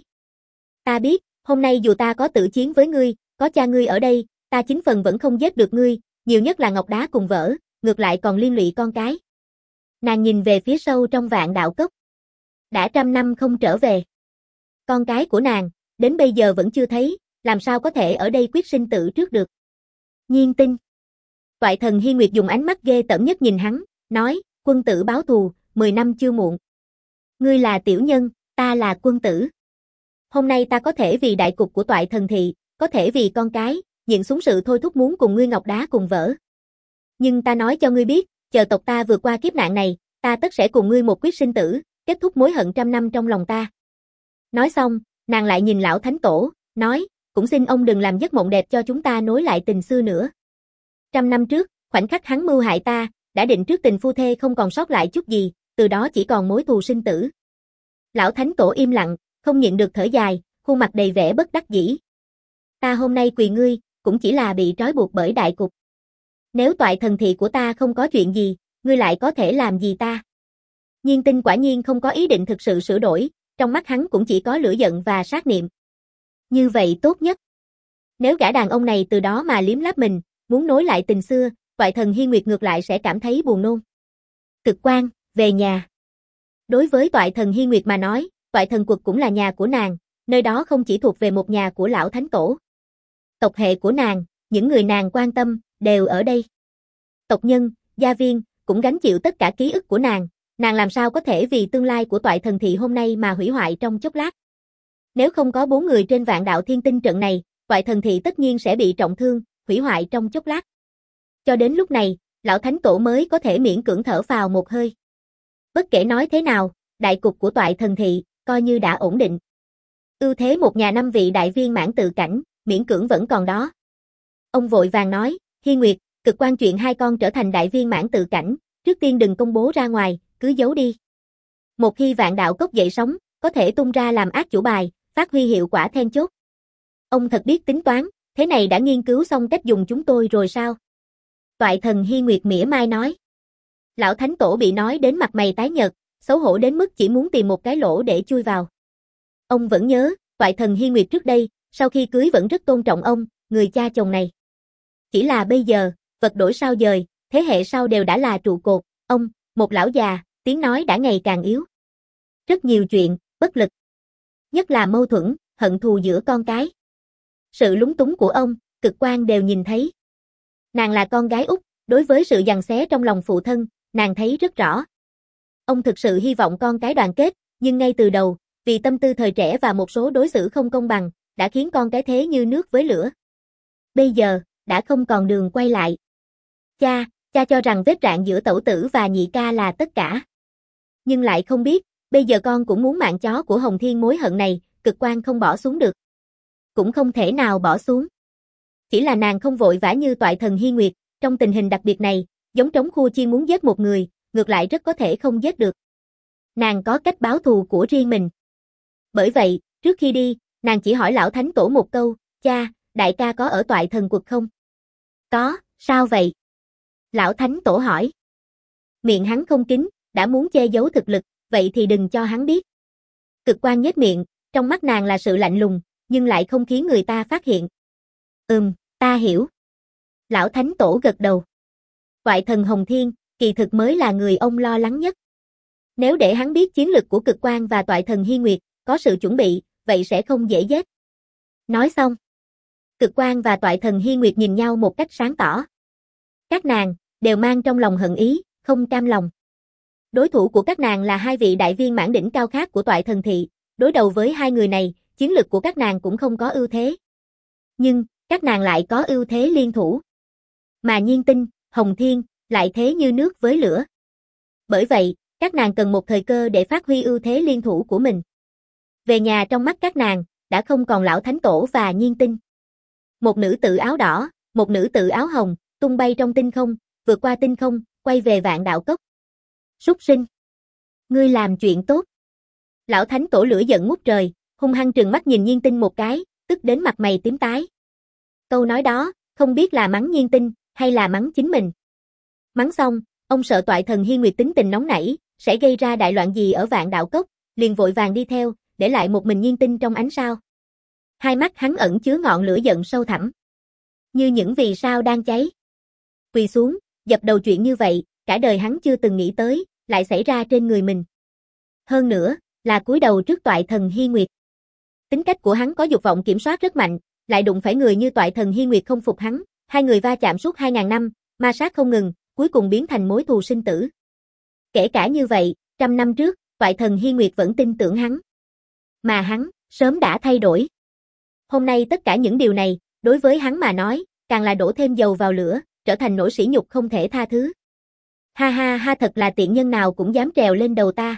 Ta biết, hôm nay dù ta có tự chiến với ngươi, có cha ngươi ở đây, ta 9 phần vẫn không giết được ngươi, nhiều nhất là ngọc đá cùng vỡ, ngược lại còn liên lụy con cái. Nàng nhìn về phía sâu trong Vạn Đạo Cốc. Đã 100 năm không trở về. Con cái của nàng, đến bây giờ vẫn chưa thấy, làm sao có thể ở đây quyết sinh tử trước được. Nhiên Tinh. Toại Thần Hi Nguyệt dùng ánh mắt ghê tởm nhất nhìn hắn, nói, quân tử báo thù, 10 năm chưa muộn. Ngươi là tiểu nhân, ta là quân tử. Hôm nay ta có thể vì đại cục của Toại Thần Thị, có thể vì con cái, nhịn xuống sự thôi thúc muốn cùng ngươi ngọc đá cùng vỡ. Nhưng ta nói cho ngươi biết, chờ tộc ta vượt qua kiếp nạn này, ta tất sẽ cùng ngươi một quyết sinh tử, kết thúc mối hận 100 năm trong lòng ta. Nói xong, nàng lại nhìn lão thánh tổ, nói, cũng xin ông đừng làm giấc mộng đẹp cho chúng ta nối lại tình xưa nữa. 100 năm trước, khoảnh khắc hắn mưu hại ta, đã định trước tình phu thê không còn sót lại chút gì, từ đó chỉ còn mối thù sinh tử. Lão thánh tổ im lặng, không nhịn được thở dài, khuôn mặt đầy vẻ bất đắc dĩ. Ta hôm nay quỳ ngươi, cũng chỉ là bị trói buộc bởi đại cục. Nếu Toại Thần Thị của ta không có chuyện gì, ngươi lại có thể làm gì ta? Nhiên Tinh quả nhiên không có ý định thực sự sửa đổi, trong mắt hắn cũng chỉ có lửa giận và sát niệm. Như vậy tốt nhất. Nếu gã đàn ông này từ đó mà liếm láp mình, muốn nối lại tình xưa, Toại Thần Hi Nguyệt ngược lại sẽ cảm thấy buồn nôn. Cực Quan, về nhà. Đối với Toại Thần Hi Nguyệt mà nói, Toại Thần Quật cũng là nhà của nàng, nơi đó không chỉ thuộc về một nhà của lão thánh tổ. Tộc hệ của nàng, những người nàng quan tâm, đều ở đây. Tộc nhân, gia viên, cũng gánh chịu tất cả ký ức của nàng làm sao có thể vì tương lai của Toại Thần Thị hôm nay mà hủy hoại trong chốc lát. Nếu không có 4 người trên Vạn Đạo Thiên Tinh trận này, Toại Thần Thị tất nhiên sẽ bị trọng thương, hủy hoại trong chốc lát. Cho đến lúc này, lão thánh tổ mới có thể miễn cưỡng thở phào một hơi. Bất kể nói thế nào, đại cục của Toại Thần Thị coi như đã ổn định. Ưu thế một nhà 5 vị đại viên mãn tự cảnh, miễn cưỡng vẫn còn đó. Ông vội vàng nói, Hi Nguyệt, Cực Quan chuyện hai con trở thành đại viên mãn tự cảnh, trước tiên đừng công bố ra ngoài, cứ giấu đi. Một khi Vạn Đạo Cốc dậy sóng, có thể tung ra làm ác chủ bài, phát huy hiệu quả then chốt. Ông thật biết tính toán, thế này đã nghiên cứu xong cách dùng chúng tôi rồi sao? Toại Thần Hi Nguyệt mỉa mai nói. Lão thánh tổ bị nói đến mặt mày tái nhợt, xấu hổ đến mức chỉ muốn tìm một cái lỗ để chui vào. Ông vẫn nhớ, Toại Thần Hi Nguyệt trước đây, sau khi cưới vẫn rất tôn trọng ông, người cha chồng này. Chỉ là bây giờ, vật đổi sao dời, thế hệ sau đều đã là trụ cột, ông, một lão già, tiếng nói đã ngày càng yếu. Rất nhiều chuyện, bất lực. Nhất là mâu thuẫn, hận thù giữa con cái. Sự lúng túng của ông, Cực Quan đều nhìn thấy. Nàng là con gái út, đối với sự giằng xé trong lòng phụ thân, nàng thấy rất rõ. Ông thực sự hy vọng con cái đoàn kết, nhưng ngay từ đầu, vì tâm tư thời trẻ và một số đối xử không công bằng, đã khiến con cái thế như nước với lửa. Bây giờ, đã không còn đường quay lại. Cha cho rằng vết rạn giữa tẩu tử và nhị ca là tất cả. Nhưng lại không biết, bây giờ con cũng muốn mạng chó của Hồng Thiên mối hận này, Cực Quan không bỏ xuống được. Cũng không thể nào bỏ xuống. Chỉ là nàng không vội vã như Toại Thần Hi Nguyệt, trong tình hình đặc biệt này, giống trống khua chiên muốn giết một người, ngược lại rất có thể không giết được. Nàng có cách báo thù của riêng mình. Bởi vậy, trước khi đi, nàng chỉ hỏi lão thánh tổ một câu, cha, đại ca có ở Toại Thần Quật không? Có, sao vậy? Lão thánh tổ hỏi. Miệng hắn không kín, đã muốn che giấu thực lực, vậy thì đừng cho hắn biết. Cực Quan nhếch miệng, trong mắt nàng là sự lạnh lùng, nhưng lại không khiến người ta phát hiện. Ta hiểu. Lão thánh tổ gật đầu. Toại Thần Hồng Thiên, kỳ thực mới là người ông lo lắng nhất. Nếu để hắn biết chiến lực của Cực Quan và Toại Thần Hy Nguyệt, có sự chuẩn bị, vậy sẽ không dễ giết. Nói xong. Cực Quan và Toại Thần Hy Nguyệt nhìn nhau một cách sáng tỏ. Các nàng, đều mang trong lòng hận ý, không cam lòng. Đối thủ của các nàng là hai vị đại viên mãn đỉnh cao khác của Toại Thần Thị, đối đầu với hai người này, chiến lực của các nàng cũng không có ưu thế. Nhưng, các nàng lại có ưu thế liên thủ. Mà Nhiên Tinh, Hồng Thiên, lại thế như nước với lửa. Bởi vậy, các nàng cần một thời cơ để phát huy ưu thế liên thủ của mình. Về nhà trong mắt các nàng, đã không còn lão thánh tổ và Nhiên Tinh. Một nữ tử áo đỏ, một nữ tử áo hồng, tung bay trong tinh không, vượt qua tinh không, quay về Vạn Đạo Cốc. Súc sinh! Ngươi làm chuyện tốt. Lão thánh tổ lửa giận ngút trời, hung hăng trừng mắt nhìn Nhiên Tinh một cái, tức đến mặt mày tím tái. Câu nói đó, không biết là mắng Nhiên Tinh, hay là mắng chính mình. Mắng xong, ông sợ Toại Thần Hy Nguyệt tính tình nóng nảy, sẽ gây ra đại loạn gì ở Vạn Đạo Cốc, liền vội vàng đi theo, để lại một mình Nhiên Tinh trong ánh sao. Hai mắt hắn ẩn chứa ngọn lửa giận sâu thẳm. Như những vì sao đang cháy. Quỳ xuống, dập đầu chuyện như vậy, cả đời hắn chưa từng nghĩ tới, lại xảy ra trên người mình. Hơn nữa, là cúi đầu trước Toại Thần Hy Nguyệt. Tính cách của hắn có dục vọng kiểm soát rất mạnh, lại đụng phải người như Toại Thần Hy Nguyệt không phục hắn, hai người va chạm suốt 2000 năm, ma sát không ngừng, cuối cùng biến thành mối thù sinh tử. Kể cả như vậy, 100 năm trước, Toại Thần Hy Nguyệt vẫn tin tưởng hắn. Mà hắn, sớm đã thay đổi. Hôm nay tất cả những điều này, đối với hắn mà nói, càng là đổ thêm dầu vào lửa, trở thành nỗi sỉ nhục không thể tha thứ. Ha ha ha, thật là tiện nhân nào cũng dám trèo lên đầu ta.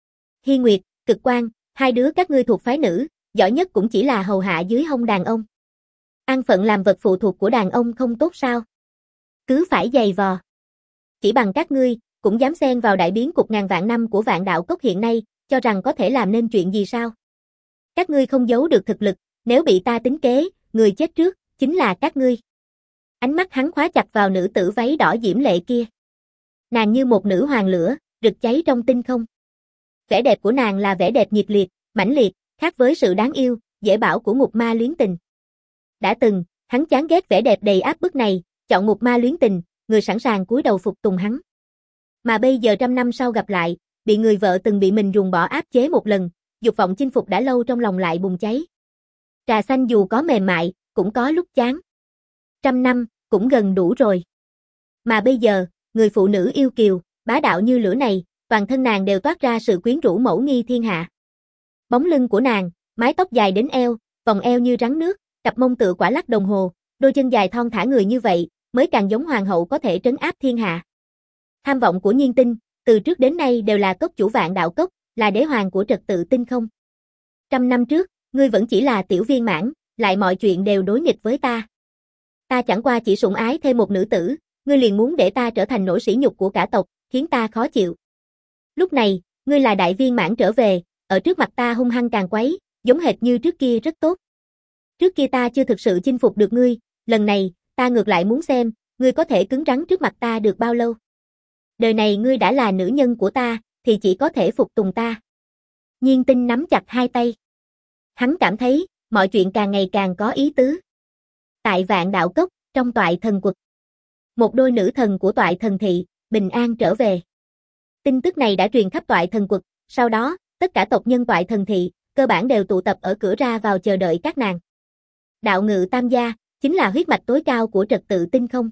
Hy Nguyệt, Cực Quan, hai đứa các ngươi thuộc phái nữ, giỏi nhất cũng chỉ là hầu hạ dưới hông đàn ông. An phận làm vật phụ thuộc của đàn ông không tốt sao? Cứ phải giày vò. Chỉ bằng các ngươi, cũng dám xen vào đại biến cục ngàn vạn năm của Vạn Đạo Cốc hiện nay, cho rằng có thể làm nên chuyện gì sao? Các ngươi không giấu được thực lực, nếu bị ta tính kế, người chết trước, chính là các ngươi. Ánh mắt hắn khóa chặt vào nữ tử váy đỏ diễm lệ kia. Nàng như một nữ hoàng lửa, rực cháy trong tinh không. Vẻ đẹp của nàng là vẻ đẹp nhiệt liệt, mãnh liệt, khác với sự đáng yêu, dễ bảo của ngục ma luyến tình. Đã từng, hắn chán ghét vẻ đẹp đầy áp bức này, chọn ngục ma luyến tình, người sẵn sàng cúi đầu phục tùng hắn. Mà bây giờ 100 năm sau gặp lại, bị người vợ từng bị mình ruồng bỏ áp chế một lần, dục vọng chinh phục đã lâu trong lòng lại bùng cháy. Trà xanh dù có mềm mại, cũng có lúc chán. 100 năm, cũng gần đủ rồi. Mà bây giờ, người phụ nữ yêu kiều, bá đạo như lửa này, toàn thân nàng đều toát ra sự quyến rũ mẫu nghi thiên hạ. Bóng lưng của nàng, mái tóc dài đến eo, vòng eo như rắn nước, cặp mông tựa quả lắc đồng hồ, đôi chân dài thon thả người như vậy, mới càng giống hoàng hậu có thể trấn áp thiên hạ. Tham vọng của Nhiên Tinh, từ trước đến nay đều là cốc chủ Vạn Đạo Cốc, là đế hoàng của trật tự tinh không. 100 năm trước, ngươi vẫn chỉ là tiểu viên mãn, lại mọi chuyện đều đối nghịch với ta. Ta chẳng qua chỉ sủng ái thêm một nữ tử, ngươi liền muốn để ta trở thành nỗi sỉ nhục của cả tộc, khiến ta khó chịu. Lúc này, ngươi là đại viên mãn trở về, ở trước mặt ta hung hăng càng quấy, giống hệt như trước kia rất tốt. Trước kia ta chưa thực sự chinh phục được ngươi, lần này, ta ngược lại muốn xem, ngươi có thể cứng rắn trước mặt ta được bao lâu. Đời này ngươi đã là nữ nhân của ta, thì chỉ có thể phục tùng ta. Nhiên Tinh nắm chặt hai tay. Hắn cảm thấy, mọi chuyện càng ngày càng có ý tứ. Tại Vạn Đạo Cốc, trong Toại Thần Quật. Một đôi nữ thần của Toại Thần Thị, bình an trở về. Tin tức này đã truyền khắp Toại Thần Quật, sau đó, tất cả tộc nhân Toại Thần Thị, cơ bản đều tụ tập ở cửa ra vào chờ đợi các nàng. Đạo Ngự Tam Gia, chính là huyết mạch tối cao của trật tự tinh không.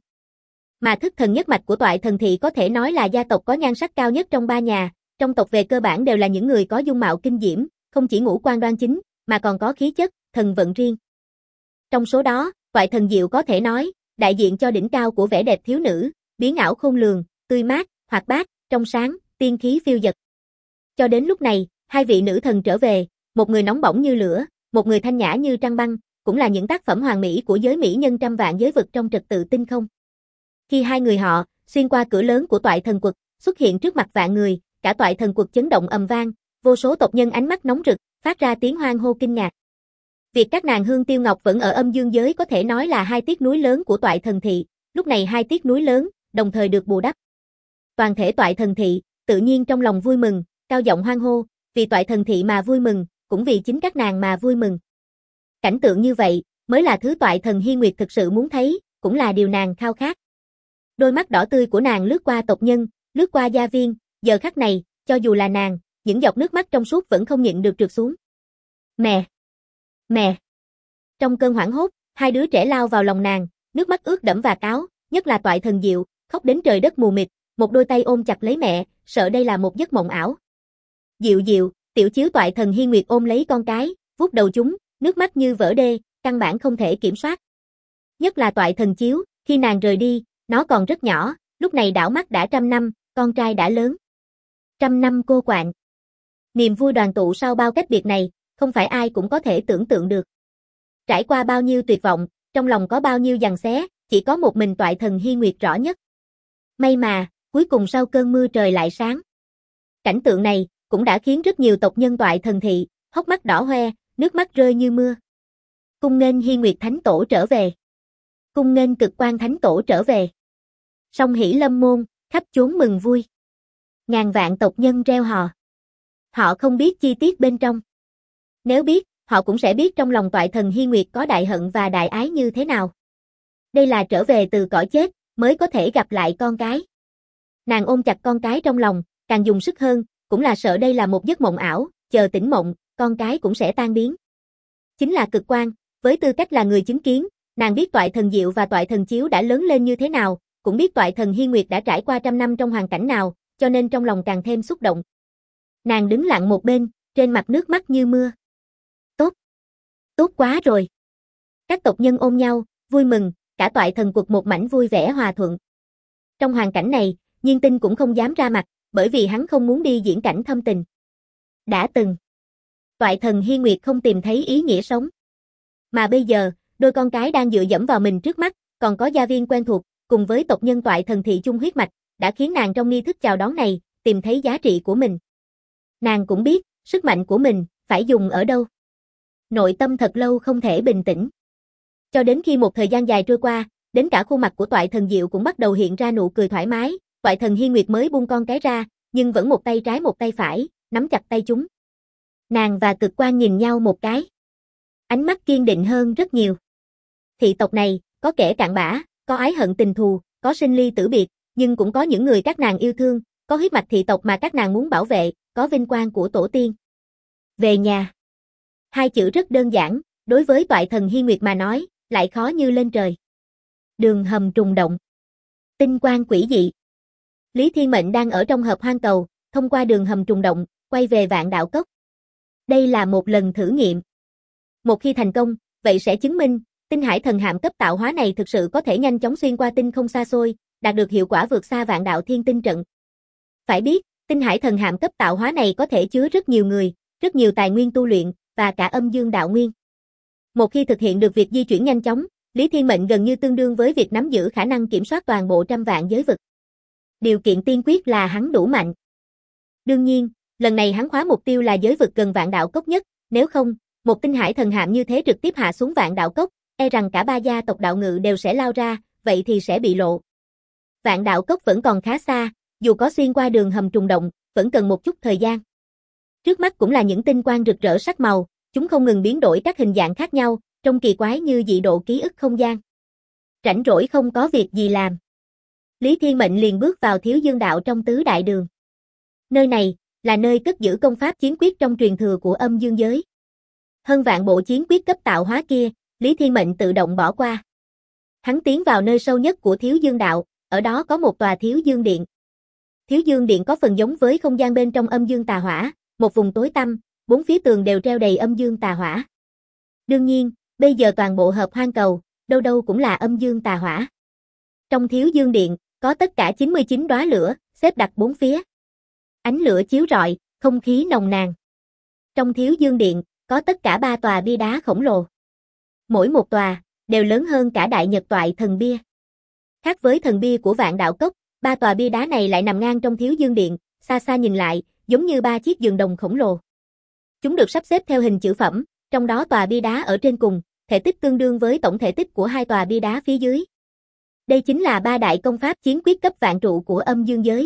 Mà thức thần nhất mạch của Toại Thần Thị có thể nói là gia tộc có nhan sắc cao nhất trong ba nhà, trong tộc về cơ bản đều là những người có dung mạo kinh diễm, không chỉ ngũ quan đoan chính, mà còn có khí chất, thần vận riêng. Trong số đó, Toại Thần Diệu có thể nói, đại diện cho đỉnh cao của vẻ đẹp thiếu nữ, biến ảo khôn lường, tươi mát, hoạt bát, trong sáng, tiên khí phiêu dật. Cho đến lúc này, hai vị nữ thần trở về, một người nóng bỏng như lửa, một người thanh nhã như trăng băng, cũng là những tác phẩm hoàn mỹ của giới mỹ nhân trăm vạn giới vực trong trật tự tinh không. Khi hai người họ xuyên qua cửa lớn của Toại Thần Quật, xuất hiện trước mặt vạn người, cả Toại Thần Quật chấn động ầm vang, vô số tộc nhân ánh mắt nóng rực, phát ra tiếng hoan hô kinh ngạc. Việc các nàng Hương Tiêu Ngọc vẫn ở âm dương giới có thể nói là hai tiếc núi lớn của Toại Thần Thị, lúc này hai tiếc núi lớn, đồng thời được bù đắp. Toàn thể Toại Thần Thị, tự nhiên trong lòng vui mừng, cao giọng hoan hô, vì Toại Thần Thị mà vui mừng, cũng vì chính các nàng mà vui mừng. Cảnh tượng như vậy, mới là thứ Toại Thần Hi Nguyệt thực sự muốn thấy, cũng là điều nàng khao khát. Đôi mắt đỏ tươi của nàng lướt qua tộc nhân, lướt qua gia viên, giờ khắc này, cho dù là nàng, những giọt nước mắt trong suốt vẫn không nhịn được trượt xuống. Mẹ! Mẹ! Trong cơn hoảng hốt, hai đứa trẻ lao vào lòng nàng, nước mắt ướt đẫm và cáo, nhất là Toại Thần Diệu, khóc đến trời đất mù mịt, một đôi tay ôm chặt lấy mẹ, sợ đây là một giấc mộng ảo. Diệu Diệu, tiểu chiếu Toại Thần Hi Nguyệt ôm lấy con cái, vuốt đầu chúng, nước mắt như vỡ đê, căn bản không thể kiểm soát. Nhất là Toại Thần Chiếu, khi nàng rời đi, nó còn rất nhỏ, lúc này đảo mắt đã 100 năm, con trai đã lớn. 100 năm cô quạnh. Niềm vui đoàn tụ sau bao cách biệt này, không phải ai cũng có thể tưởng tượng được. Trải qua bao nhiêu tuyệt vọng, trong lòng có bao nhiêu giằng xé, chỉ có một mình Toại Thần Hi Nguyệt rõ nhất. May mà, cuối cùng sau cơn mưa trời lại sáng. Cảnh tượng này, cũng đã khiến rất nhiều tộc nhân Toại Thần Thị, hốc mắt đỏ hoe, nước mắt rơi như mưa. Cung nghênh Hi Nguyệt Thánh Tổ trở về. Cung nghênh Cực Quang Thánh Tổ trở về. Song hỷ lâm môn, khắp chốn mừng vui. Ngàn vạn tộc nhân reo hò. Họ không biết chi tiết bên trong. Nếu biết, họ cũng sẽ biết trong lòng Toại Thần Hi Nguyệt có đại hận và đại ái như thế nào. Đây là trở về từ cõi chết, mới có thể gặp lại con cái. Nàng ôm chặt con cái trong lòng, càng dùng sức hơn, cũng là sợ đây là một giấc mộng ảo, chờ tỉnh mộng, con cái cũng sẽ tan biến. Chính là Cực Quang, với tư cách là người chứng kiến, nàng biết Toại Thần Diệu và Toại Thần Chiếu đã lớn lên như thế nào, cũng biết Toại Thần Hi Nguyệt đã trải qua 100 năm trong hoàn cảnh nào, cho nên trong lòng càng thêm xúc động. Nàng đứng lặng một bên, trên mặt nước mắt như mưa. Tốt! Tốt quá rồi! Các tộc nhân ôm nhau, vui mừng, cả Toại Thần Quật một mảnh vui vẻ hòa thuận. Trong hoàn cảnh này, Nhiên Tinh cũng không dám ra mặt, bởi vì hắn không muốn đi diễn cảnh thâm tình. Đã từng, Toại Thần Hi Nguyệt không tìm thấy ý nghĩa sống. Mà bây giờ, đôi con cái đang dựa dẫm vào mình trước mắt, còn có gia viên quen thuộc, cùng với tộc nhân Toại Thần Thị chung huyết mạch, đã khiến nàng trong nghi thức chào đón này, tìm thấy giá trị của mình. Nàng cũng biết, sức mạnh của mình, phải dùng ở đâu. Nội tâm thật lâu không thể bình tĩnh. Cho đến khi một thời gian dài trôi qua, đến cả khuôn mặt của Toại Thần Diệu cũng bắt đầu hiện ra nụ cười thoải mái, Toại Thần Hi Nguyệt mới buông con cái ra, nhưng vẫn một tay trái một tay phải, nắm chặt tay chúng. Nàng và Cực Quang nhìn nhau một cái. Ánh mắt kiên định hơn rất nhiều. Thị tộc này, có kẻ cặn bã, có ái hận tình thù, có sinh ly tử biệt, nhưng cũng có những người các nàng yêu thương, có huyết mạch thị tộc mà các nàng muốn bảo vệ, có vinh quang của tổ tiên. Về nhà. Hai chữ rất đơn giản, đối với Toại Thần Hi Nguyệt mà nói, lại khó như lên trời. Đường hầm trùng động. Tinh quang quỷ dị. Lý Thiên Mệnh đang ở trong Hợp Hoang Cầu, thông qua đường hầm trùng động, quay về Vạn Đạo Cốc. Đây là một lần thử nghiệm. Một khi thành công, vậy sẽ chứng minh, tinh hải thần hạm cấp tạo hóa này thực sự có thể nhanh chóng xuyên qua tinh không xa xôi, đạt được hiệu quả vượt xa Vạn Đạo Thiên Tinh trận. Phải biết, tinh hải thần hạm cấp tạo hóa này có thể chứa rất nhiều người, rất nhiều tài nguyên tu luyện, và cả âm dương đạo nguyên. Một khi thực hiện được việc di chuyển nhanh chóng, Lý Thiên Mệnh gần như tương đương với việc nắm giữ khả năng kiểm soát toàn bộ 100 vạn giới vực. Điều kiện tiên quyết là hắn đủ mạnh. Đương nhiên, lần này hắn khóa mục tiêu là giới vực gần Vạn Đạo Cốc nhất, nếu không, một tinh hải thần hạm như thế trực tiếp hạ xuống Vạn Đạo Cốc, e rằng cả ba gia tộc đạo ngự đều sẽ lao ra, vậy thì sẽ bị lộ. Vạn Đạo Cốc vẫn còn khá xa, dù có xuyên qua đường hầm trùng động, vẫn cần một chút thời gian. Trước mắt cũng là những tinh quang rực rỡ sắc màu, chúng không ngừng biến đổi các hình dạng khác nhau, trông kỳ quái như dị độ ký ức không gian. Rảnh rỗi không có việc gì làm. Lý Thiên Mệnh liền bước vào Thiếu Dương Đạo trong tứ đại đường. Nơi này, là nơi cất giữ công pháp chiến quyết trong truyền thừa của âm dương giới. Hơn vạn bộ chiến quyết cấp tạo hóa kia, Lý Thiên Mệnh tự động bỏ qua. Hắn tiến vào nơi sâu nhất của Thiếu Dương Đạo, ở đó có một tòa Thiếu Dương Điện. Thiếu Dương Điện có phần giống với không gian bên trong âm dương tà hỏa, một vùng tối tăm, bốn phía tường đều treo đầy âm dương tà hỏa. Đương nhiên, bây giờ toàn bộ Hợp Hoang Cầu, đâu đâu cũng là âm dương tà hỏa. Trong Thiếu Dương Điện, có tất cả 99 đóa lửa, xếp đặt bốn phía. Ánh lửa chiếu rọi, không khí nồng nàn. Trong Thiếu Dương Điện, có tất cả 3 tòa bia đá khổng lồ. Mỗi một tòa, đều lớn hơn cả Đại Nhật Toại Thần Bia. Khác với thần bia của Vạn Đạo Cốc, Ba tòa bia đá này lại nằm ngang trong Thiếu Dương Điện, xa xa nhìn lại, giống như ba chiếc giường đồng khổng lồ. Chúng được sắp xếp theo hình chữ phẩm, trong đó tòa bia đá ở trên cùng, thể tích tương đương với tổng thể tích của hai tòa bia đá phía dưới. Đây chính là ba đại công pháp chiến quyết cấp vạn trụ của âm dương giới.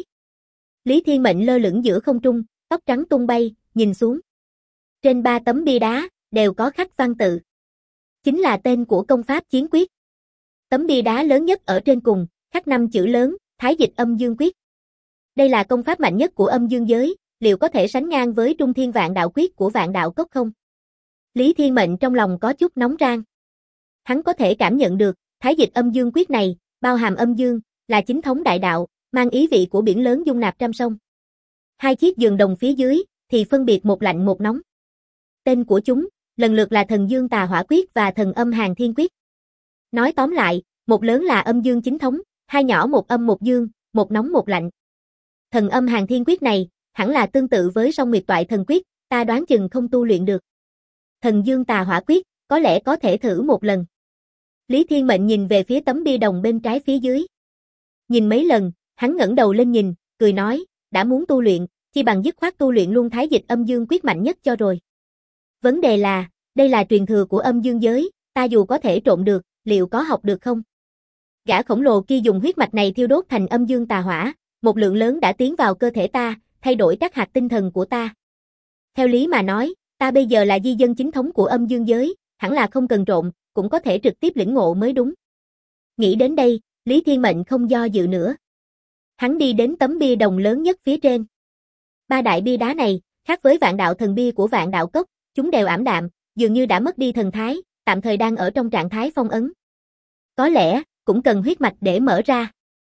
Lý Thiên Mệnh lơ lửng giữa không trung, tóc trắng tung bay, nhìn xuống. Trên ba tấm bia đá, đều có khắc văn tự. Chính là tên của công pháp chiến quyết. Tấm bia đá lớn nhất ở trên cùng, khắc 5 chữ lớn, Thái Dịch Âm Dương Quyết. Đây là công pháp mạnh nhất của âm dương giới, liệu có thể sánh ngang với Trung Thiên Vạn Đạo Quyết của Vạn Đạo Cốc không? Lý Thiên Mệnh trong lòng có chút nóng rang. Hắn có thể cảm nhận được, Thái Dịch Âm Dương Quyết này, bao hàm âm dương, là chính thống đại đạo, mang ý vị của biển lớn dung nạp trăm sông. Hai chiếc giường đồng phía dưới, thì phân biệt một lạnh một nóng. Tên của chúng, lần lượt là Thần Dương Tà Hỏa Quyết và Thần Âm Hàn Thiên Quyết. Nói tóm lại, một lớn là âm dương chính thống, hai nhỏ một âm một dương, một nóng một lạnh. Thần Âm Hàn Thiên Quyết này, hẳn là tương tự với Song Nguyệt Toại Thần Quyết, ta đoán chừng không tu luyện được. Thần Dương Tà Hỏa Quyết, có lẽ có thể thử một lần. Lý Thiên Mệnh nhìn về phía tấm bia đồng bên trái phía dưới. Nhìn mấy lần, hắn ngẩng đầu lên nhìn, cười nói, đã muốn tu luyện, chi bằng dứt khoát tu luyện luôn Thái Dịch Âm Dương Quyết mạnh nhất cho rồi. Vấn đề là, đây là truyền thừa của âm dương giới, ta dù có thể trộn được, liệu có học được không? Gã khổng lồ kia dùng huyết mạch này thiêu đốt thành âm dương tà hỏa, một lượng lớn đã tiến vào cơ thể ta, thay đổi các hạt tinh thần của ta. Theo lý mà nói, ta bây giờ là di dân chính thống của âm dương giới, hẳn là không cần trộn, cũng có thể trực tiếp lĩnh ngộ mới đúng. Nghĩ đến đây, Lý Thiên Mệnh không do dự nữa. Hắn đi đến tấm bia đồng lớn nhất phía trên. Ba đại bia đá này, khác với Vạn Đạo Thần Bia của Vạn Đạo Cốc, chúng đều ảm đạm, dường như đã mất đi thần thái, tạm thời đang ở trong trạng thái phong ấn. Có lẽ, cũng cần huyết mạch để mở ra.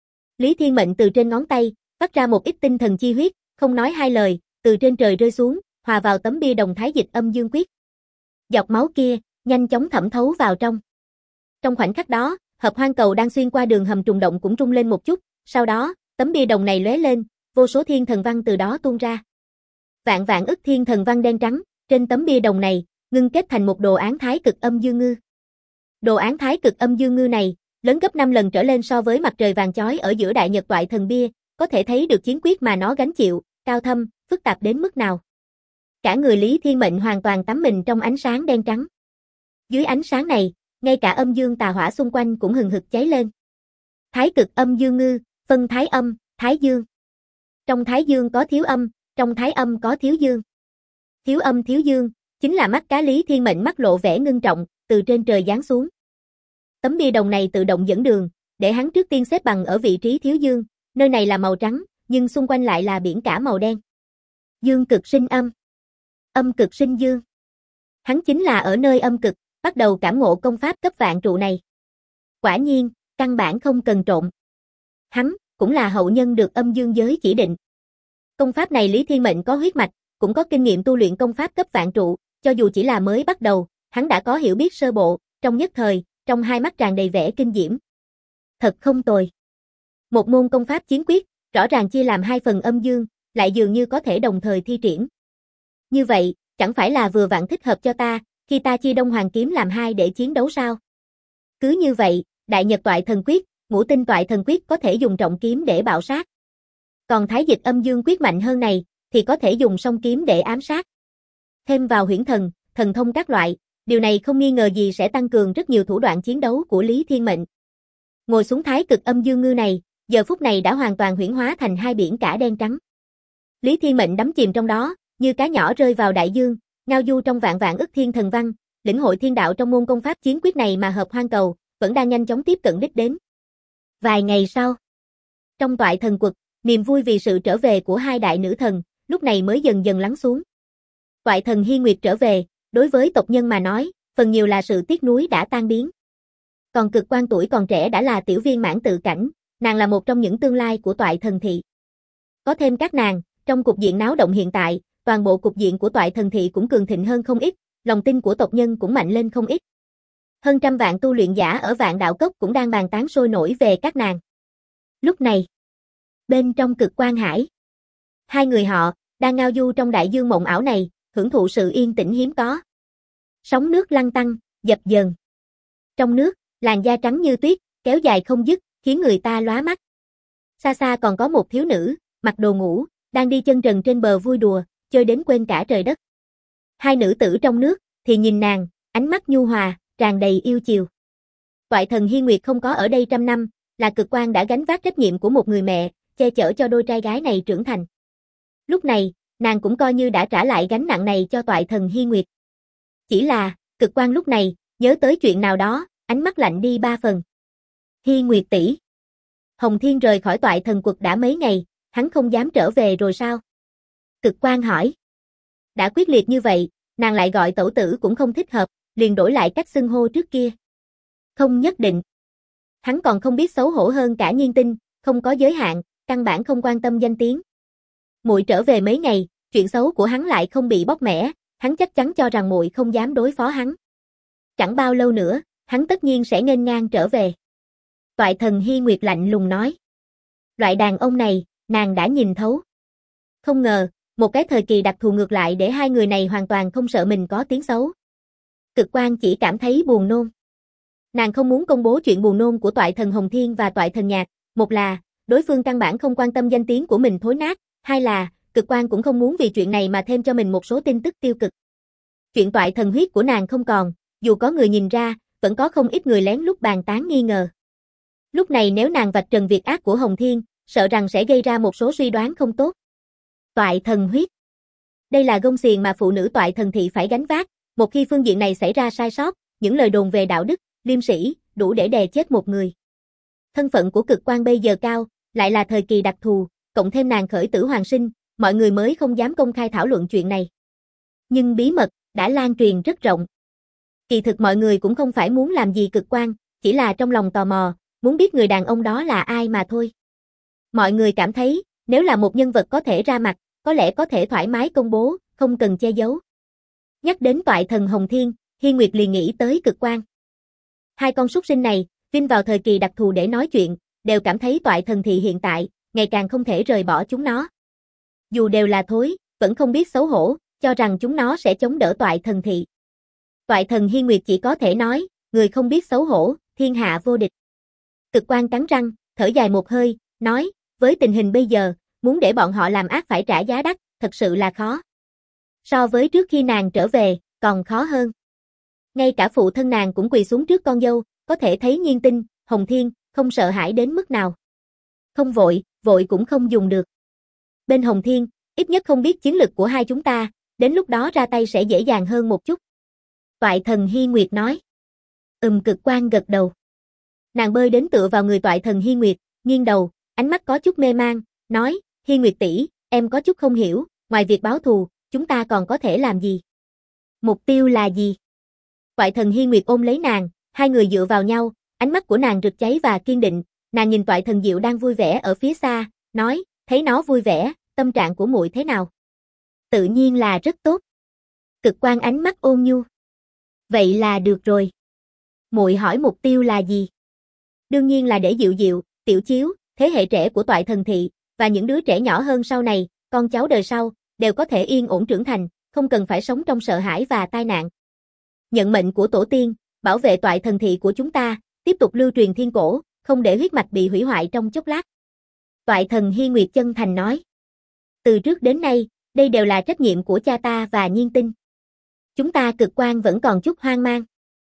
Lý Thiên Mệnh từ trên ngón tay, phát ra một ít tinh thần chi huyết, không nói hai lời, từ trên trời rơi xuống, hòa vào tấm bia đồng Thái Dịch Âm Dương Quyết. Giọt máu kia, nhanh chóng thẩm thấu vào trong. Trong khoảnh khắc đó, Hợp Hoang Cầu đang xuyên qua đường hầm trùng động cũng rung lên một chút, sau đó, tấm bia đồng này lóe lên, vô số thiên thần văn từ đó tuôn ra. Vạn vạn ức thiên thần văn đen trắng, trên tấm bia đồng này, ngưng kết thành một đồ án Thái Cực Âm Dương Ngư. Đồ án Thái Cực Âm Dương Ngư này, lớn gấp 5 lần trở lên so với mặt trời vàng chói ở giữa Đại Nhật Toại Thần Bia, có thể thấy được chiến quyết mà nó gánh chịu, cao thâm, phức tạp đến mức nào. Cả người Lý Thiên Mệnh hoàn toàn tắm mình trong ánh sáng đen trắng. Dưới ánh sáng này, ngay cả âm dương tà hỏa xung quanh cũng hừng hực cháy lên. Thái Cực Âm Dương Ngư, phân thái âm, thái dương. Trong thái dương có thiếu âm, trong thái âm có thiếu dương. Thiếu âm thiếu dương, chính là mắt cá Lý Thiên Mệnh mắt lộ vẻ ngưng trọng, từ trên trời giáng xuống. Tấm bia đồng này tự động dẫn đường, để hắn trước tiên xếp bằng ở vị trí thiếu dương, nơi này là màu trắng, nhưng xung quanh lại là biển cả màu đen. Dương cực sinh âm, âm cực sinh dương. Hắn chính là ở nơi âm cực, bắt đầu cảm ngộ công pháp cấp vạn trụ này. Quả nhiên, căn bản không cần trộn. Hắn, cũng là hậu nhân được âm dương giới chỉ định. Công pháp này Lý Thiên Mệnh có huyết mạch, cũng có kinh nghiệm tu luyện công pháp cấp vạn trụ, cho dù chỉ là mới bắt đầu, hắn đã có hiểu biết sơ bộ, trong nhất thời, trong hai mắt tràn đầy vẻ kinh diễm. Thật không tồi. Một môn công pháp chiến quyết, rõ ràng chia làm hai phần âm dương, lại dường như có thể đồng thời thi triển. Như vậy, chẳng phải là vừa vặn thích hợp cho ta, khi ta chia Đông Hoàng kiếm làm hai để chiến đấu sao? Cứ như vậy, Đại Nhật Toại Thần Quyết, Ngũ Tinh Toại Thần Quyết có thể dùng trọng kiếm để bạo sát. Còn Thái Dịch Âm Dương Quyết mạnh hơn này, thì có thể dùng song kiếm để ám sát. Thêm vào huyễn thần, thần thông các loại, điều này không nghi ngờ gì sẽ tăng cường rất nhiều thủ đoạn chiến đấu của Lý Thiên Mệnh. Ngồi xuống Thái Cực Âm Dương Ngư này, giờ phút này đã hoàn toàn huyễn hóa thành hai biển cả đen trắng. Lý Thiên Mệnh đắm chìm trong đó, như cá nhỏ rơi vào đại dương, ngao du trong vạn vạn ức thiên thần văn, lĩnh hội thiên đạo trong môn công pháp chiến quyết này mà Hợp Hoang Cầu vẫn đang nhanh chóng tiếp cận đích đến. Vài ngày sau, trong Toại Thần Quật, niềm vui vì sự trở về của hai đại nữ thần, lúc này mới dần dần lắng xuống. Toại Thần Hi Nguyệt trở về, đối với tộc nhân mà nói, phần nhiều là sự tiếc nuối đã tan biến. Còn Cực Quan tuổi còn trẻ đã là tiểu viên mãn tự cảnh, nàng là một trong những tương lai của Toại Thần Thị. Có thêm các nàng, trong cục diện náo động hiện tại, toàn bộ cục diện của Toại Thần Thị cũng cường thịnh hơn không ít, lòng tin của tộc nhân cũng mạnh lên không ít. Hơn trăm vạn tu luyện giả ở Vạn Đạo Cốc cũng đang bàn tán sôi nổi về các nàng. Lúc này, bên trong Cực Quan Hải, hai người họ đang ngao du trong đại dương mộng ảo này, hưởng thụ sự yên tĩnh hiếm có. Sóng nước lăn tăn, dập dờn. Trong nước, làn da trắng như tuyết, kéo dài không dứt, khiến người ta lóa mắt. Xa xa còn có một thiếu nữ, mặc đồ ngủ, đang đi chân trần trên bờ vui đùa, chơi đến quên cả trời đất. Hai nữ tử trong nước, thì nhìn nàng, ánh mắt nhu hòa, tràn đầy yêu chiều. Toại thần Hi Nguyệt không có ở đây trăm năm, là Cực Quang đã gánh vác trách nhiệm của một người mẹ, che chở cho đôi trai gái này trưởng thành. Lúc này, nàng cũng coi như đã trả lại gánh nặng này cho Toại thần Hi Nguyệt. Chỉ là, Cực Quang lúc này, nhớ tới chuyện nào đó, ánh mắt lạnh đi ba phần. Hi Nguyệt tỷ, Hồng Thiên rời khỏi Toại thần quật đã mấy ngày, hắn không dám trở về rồi sao? Cực Quang hỏi. Đã quyết liệt như vậy, nàng lại gọi tẩu tử cũng không thích hợp, liền đổi lại cách xưng hô trước kia. Không nhất định. Hắn còn không biết xấu hổ hơn cả Nhiên Tinh, không có giới hạn, căn bản không quan tâm danh tiếng. Muội trở về mấy ngày, chuyện xấu của hắn lại không bị bóc mẽ, hắn chắc chắn cho rằng muội không dám đối phó hắn. Chẳng bao lâu nữa, hắn tất nhiên sẽ nghênh ngang trở về. Toại thần Hi Nguyệt lạnh lùng nói. Loại đàn ông này, nàng đã nhìn thấu. Không ngờ, một cái thời kỳ đặc thù ngược lại để hai người này hoàn toàn không sợ mình có tiếng xấu. Cực Quang chỉ cảm thấy buồn nôn. Nàng không muốn công bố chuyện buồn nôn của Toại thần Hồng Thiên và Toại thần Nhạc, một là, đối phương căn bản không quan tâm danh tiếng của mình thối nát, hai là, Cực Quang cũng không muốn vì chuyện này mà thêm cho mình một số tin tức tiêu cực. Chuyện Toại thần huyết của nàng không còn, dù có người nhìn ra, vẫn có không ít người lén lút bàn tán nghi ngờ. Lúc này nếu nàng vạch trần việc ác của Hồng Thiên, sợ rằng sẽ gây ra một số suy đoán không tốt. Toại thần huyết. Đây là gông xiềng mà phụ nữ Toại thần thị phải gánh vác, một khi phương diện này xảy ra sai sót, những lời đồn về đạo đức, liêm sĩ, đủ để đè chết một người. Thân phận của Cực Quang bây giờ cao, lại là thời kỳ đặc thù, cộng thêm nàng khởi tử hoàn sinh, mọi người mới không dám công khai thảo luận chuyện này. Nhưng bí mật, đã lan truyền rất rộng. Kỳ thực mọi người cũng không phải muốn làm gì Cực Quang, chỉ là trong lòng tò mò, muốn biết người đàn ông đó là ai mà thôi. Mọi người cảm thấy, nếu là một nhân vật có thể ra mặt, có lẽ có thể thoải mái công bố, không cần che giấu. Nhắc đến Toại thần Hồng Thiên, Hi Nguyệt liền nghĩ tới Cực Quang. Hai con súc sinh này, vin vào thời kỳ đặc thù để nói chuyện, đều cảm thấy Toại thần thị hiện tại, ngày càng không thể rời bỏ chúng nó. Dù đều là thối, vẫn không biết xấu hổ, cho rằng chúng nó sẽ chống đỡ Toại thần thị. Toại thần Hi Nguyệt chỉ có thể nói, người không biết xấu hổ, thiên hạ vô địch. Cực Quang cắn răng, thở dài một hơi, nói, với tình hình bây giờ, muốn để bọn họ làm ác phải trả giá đắt, thật sự là khó. So với trước khi nàng trở về, còn khó hơn. Ngay cả phụ thân nàng cũng quỳ xuống trước con dâu, có thể thấy Nhiên Tinh, Hồng Thiên, không sợ hãi đến mức nào. Không vội, vội cũng không dùng được. Bên Hồng Thiên, ít nhất không biết chiến lực của hai chúng ta, đến lúc đó ra tay sẽ dễ dàng hơn một chút. Toại thần Hi Nguyệt nói. Cực Quang gật đầu. Nàng bơi đến tựa vào người Toại thần Hi Nguyệt, nghiêng đầu, ánh mắt có chút mê mang, nói, Hi Nguyệt tỷ, em có chút không hiểu, ngoài việc báo thù, chúng ta còn có thể làm gì? Mục tiêu là gì? Toại thần Hi Nguyệt ôm lấy nàng, hai người dựa vào nhau, ánh mắt của nàng rực cháy và kiên định, nàng nhìn Toại thần Diệu đang vui vẻ ở phía xa, nói, thấy nó vui vẻ, tâm trạng của muội thế nào? Tự nhiên là rất tốt. Cực Quang ánh mắt ôn nhu. Vậy là được rồi. Muội hỏi mục tiêu là gì? Đương nhiên là để Diệu Diệu, Tiểu Chiếu, thế hệ trẻ của Toại thần thị, và những đứa trẻ nhỏ hơn sau này, con cháu đời sau, đều có thể yên ổn trưởng thành, không cần phải sống trong sợ hãi và tai nạn. Nhận mệnh của tổ tiên, bảo vệ Toại thần thị của chúng ta, tiếp tục lưu truyền thiên cổ, không để huyết mạch bị hủy hoại trong chốc lát. Toại thần Hi Nguyệt chân thành nói. Từ trước đến nay, đây đều là trách nhiệm của cha ta và Nhiên Tinh. Chúng ta Cực Quang vẫn còn chút hoang mang.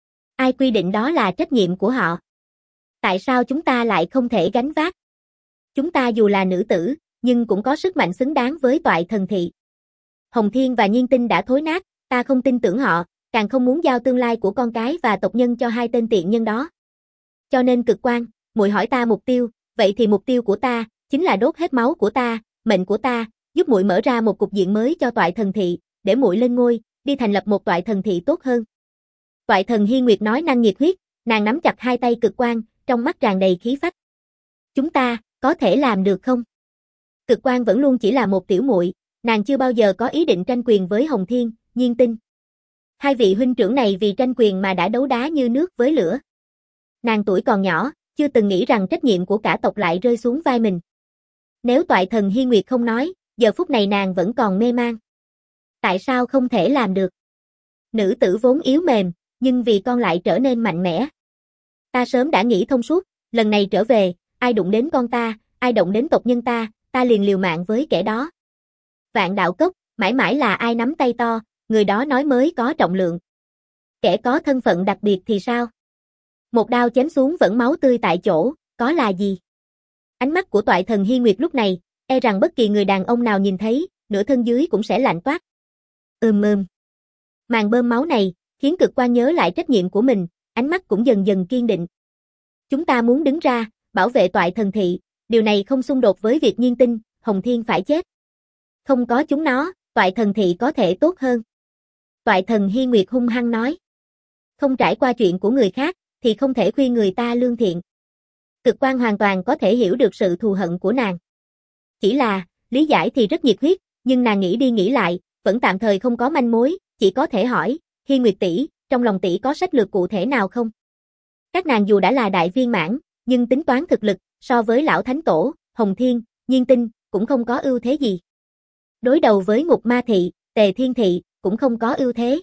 Ai quy định đó là trách nhiệm của họ? Tại sao chúng ta lại không thể gánh vác? Chúng ta dù là nữ tử, nhưng cũng có sức mạnh xứng đáng với Toại thần thị. Hồng Thiên và Nhiên Tinh đã thối nát, ta không tin tưởng họ, càng không muốn giao tương lai của con cái và tộc nhân cho hai tên tiện nhân đó. Cho nên Cực Quang, muội hỏi ta mục tiêu, vậy thì mục tiêu của ta, chính là đốt hết máu của ta, mệnh của ta, giúp muội mở ra một cục diện mới cho Toại thần thị, để muội lên ngôi, đi thành lập một Toại thần thị tốt hơn. Toại thần Hi Nguyệt nói năng nhiệt huyết, nàng nắm chặt hai tay Cực Quang, trong mắt tràn đầy khí phách. Chúng ta, có thể làm được không? Cực Quang vẫn luôn chỉ là một tiểu muội, nàng chưa bao giờ có ý định tranh quyền với Hồng Thiên, Nhiên Tinh. Hai vị huynh trưởng này vì tranh quyền mà đã đấu đá như nước với lửa. Nàng tuổi còn nhỏ, chưa từng nghĩ rằng trách nhiệm của cả tộc lại rơi xuống vai mình. Nếu Toại thần Hi Nguyệt không nói, giờ phút này nàng vẫn còn mê man. Tại sao không thể làm được? Nữ tử vốn yếu mềm, nhưng vì con lại trở nên mạnh mẽ. Ta sớm đã nghĩ thông suốt, lần này trở về, ai đụng đến con ta, ai động đến tộc nhân ta liền liều mạng với kẻ đó. Vạn đạo cốc, mãi mãi là ai nắm tay to, người đó nói mới có trọng lượng. Kẻ có thân phận đặc biệt thì sao? Một đao chém xuống vẫn máu tươi tại chỗ, có là gì? Ánh mắt của Toại Thần Hi Nguyệt lúc này, e rằng bất kỳ người đàn ông nào nhìn thấy, nửa thân dưới cũng sẽ lạnh toát. Màn bơm máu này, khiến Cực Quang nhớ lại trách nhiệm của mình, ánh mắt cũng dần dần kiên định. Chúng ta muốn đứng ra, bảo vệ Toại Thần Thị, điều này không xung đột với việc Nhiên Tinh, Hồng Thiên phải chết. Không có chúng nó, Toại Thần Thị có thể tốt hơn. Toại Thần Hi Nguyệt hung hăng nói. Không trải qua chuyện của người khác, thì không thể khuyên người ta lương thiện. Cực Quang hoàn toàn có thể hiểu được sự thù hận của nàng. Chỉ là, lý giải thì rất nhiệt huyết, nhưng nàng nghĩ đi nghĩ lại, vẫn tạm thời không có manh mối, chỉ có thể hỏi, Hi Nguyệt tỷ, trong lòng tỷ có sách lược cụ thể nào không? Các nàng dù đã là đại viên mãn, nhưng tính toán thực lực, so với lão thánh tổ, Hồng Thiên, Nhiên Tinh, cũng không có ưu thế gì. Đối đầu với Ngục Ma Thị, Tề Thiên Thị, cũng không có ưu thế.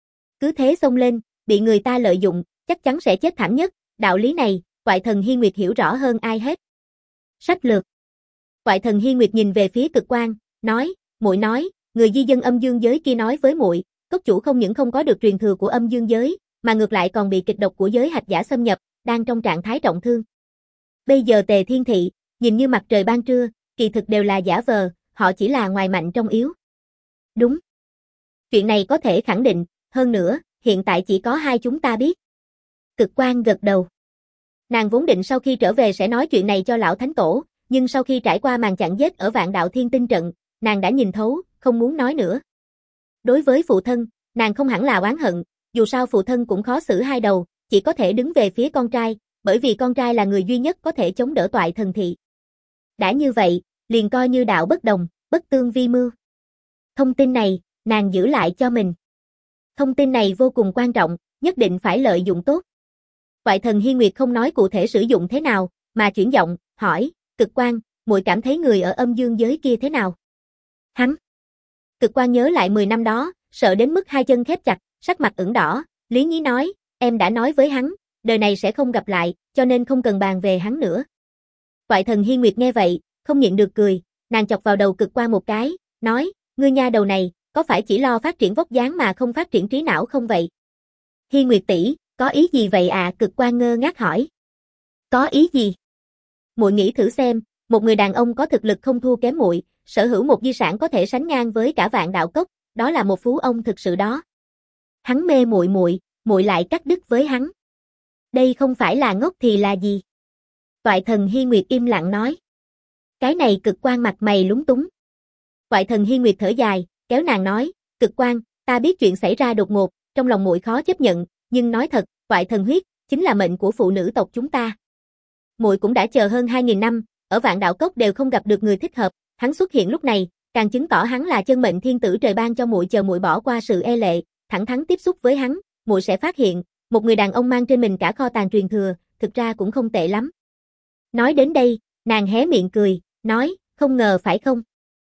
Cứ thế xông lên, bị người ta lợi dụng, chắc chắn sẽ chết thảm nhất, đạo lý này, Toại Thần Hi Nguyệt hiểu rõ hơn ai hết. Sách lược. Toại Thần Hi Nguyệt nhìn về phía Cực Quang, nói, muội nói, người di dân âm dương giới kia nói với muội, cốc chủ không những không có được truyền thừa của âm dương giới, mà ngược lại còn bị kịch độc của giới hạch giả xâm nhập, đang trong trạng thái trọng thương. Bây giờ Tề Thiên Thị, nhìn như mặt trời ban trưa, kỳ thực đều là giả vờ, họ chỉ là ngoài mạnh trong yếu. Đúng. Chuyện này có thể khẳng định, hơn nữa, hiện tại chỉ có hai chúng ta biết. Cực Quang gật đầu. Nàng vốn định sau khi trở về sẽ nói chuyện này cho lão thánh tổ, nhưng sau khi trải qua màn chặn giết ở Vạn Đạo Thiên Tinh trận, nàng đã nhìn thấu, không muốn nói nữa. Đối với phụ thân, nàng không hẳn là oán hận, dù sao phụ thân cũng khó xử hai đầu, chỉ có thể đứng về phía con trai, bởi vì con trai là người duy nhất có thể chống đỡ Toại Thần Thị. Đã như vậy, liền coi như đạo bất đồng, bất tương vi mưu. Thông tin này, nàng giữ lại cho mình. Thông tin này vô cùng quan trọng, nhất định phải lợi dụng tốt. Toại Thần Hi Nguyệt không nói cụ thể sử dụng thế nào, mà chuyển giọng, hỏi, Cực Quang, muội cảm thấy người ở âm dương giới kia thế nào? Hắn. Cực Quang nhớ lại 10 năm đó, sợ đến mức hai chân khép chặt, sắc mặt ửng đỏ, lý nhí nói, em đã nói với hắn, đời này sẽ không gặp lại, cho nên không cần bàn về hắn nữa. Toại Thần Hi Nguyệt nghe vậy, không nhịn được cười, nàng chọc vào đầu Cực Quang một cái, nói, ngươi nha đầu này, có phải chỉ lo phát triển vóc dáng mà không phát triển trí não không vậy? Hi Nguyệt tỷ, có ý gì vậy ạ? Cực Quang ngơ ngác hỏi. Có ý gì? Muội nghĩ thử xem, một người đàn ông có thực lực không thua kém muội, sở hữu một di sản có thể sánh ngang với cả Vạn Đạo Cốc, đó là một phú ông thực sự đó. Hắn mê muội lại cắt đứt với hắn. Đây không phải là ngốc thì là gì? Toại Thần Hi Nguyệt im lặng nói. Cái này Cực Quang mặt mày lúng túng. Toại Thần Hi Nguyệt thở dài, kéo nàng nói, Cực Quang, ta biết chuyện xảy ra đột ngột, trong lòng muội khó chấp nhận, nhưng nói thật, Toại Thần huyết chính là mệnh của phụ nữ tộc chúng ta. Muội cũng đã chờ hơn 2000 năm, ở Vạn Đạo Cốc đều không gặp được người thích hợp, hắn xuất hiện lúc này, càng chứng tỏ hắn là chân mệnh thiên tử trời ban cho muội. Chờ muội bỏ qua sự e lệ, thẳng thắn tiếp xúc với hắn, muội sẽ phát hiện, một người đàn ông mang trên mình cả kho tàng truyền thừa, thực ra cũng không tệ lắm. Nói đến đây, nàng hé miệng cười, nói, không ngờ phải không?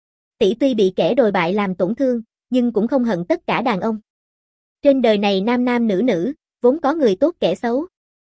Tỷ tuy bị kẻ đồi bại làm tổn thương, nhưng cũng không hận tất cả đàn ông. Trên đời này nam nam nữ nữ, vốn có người tốt kẻ xấu.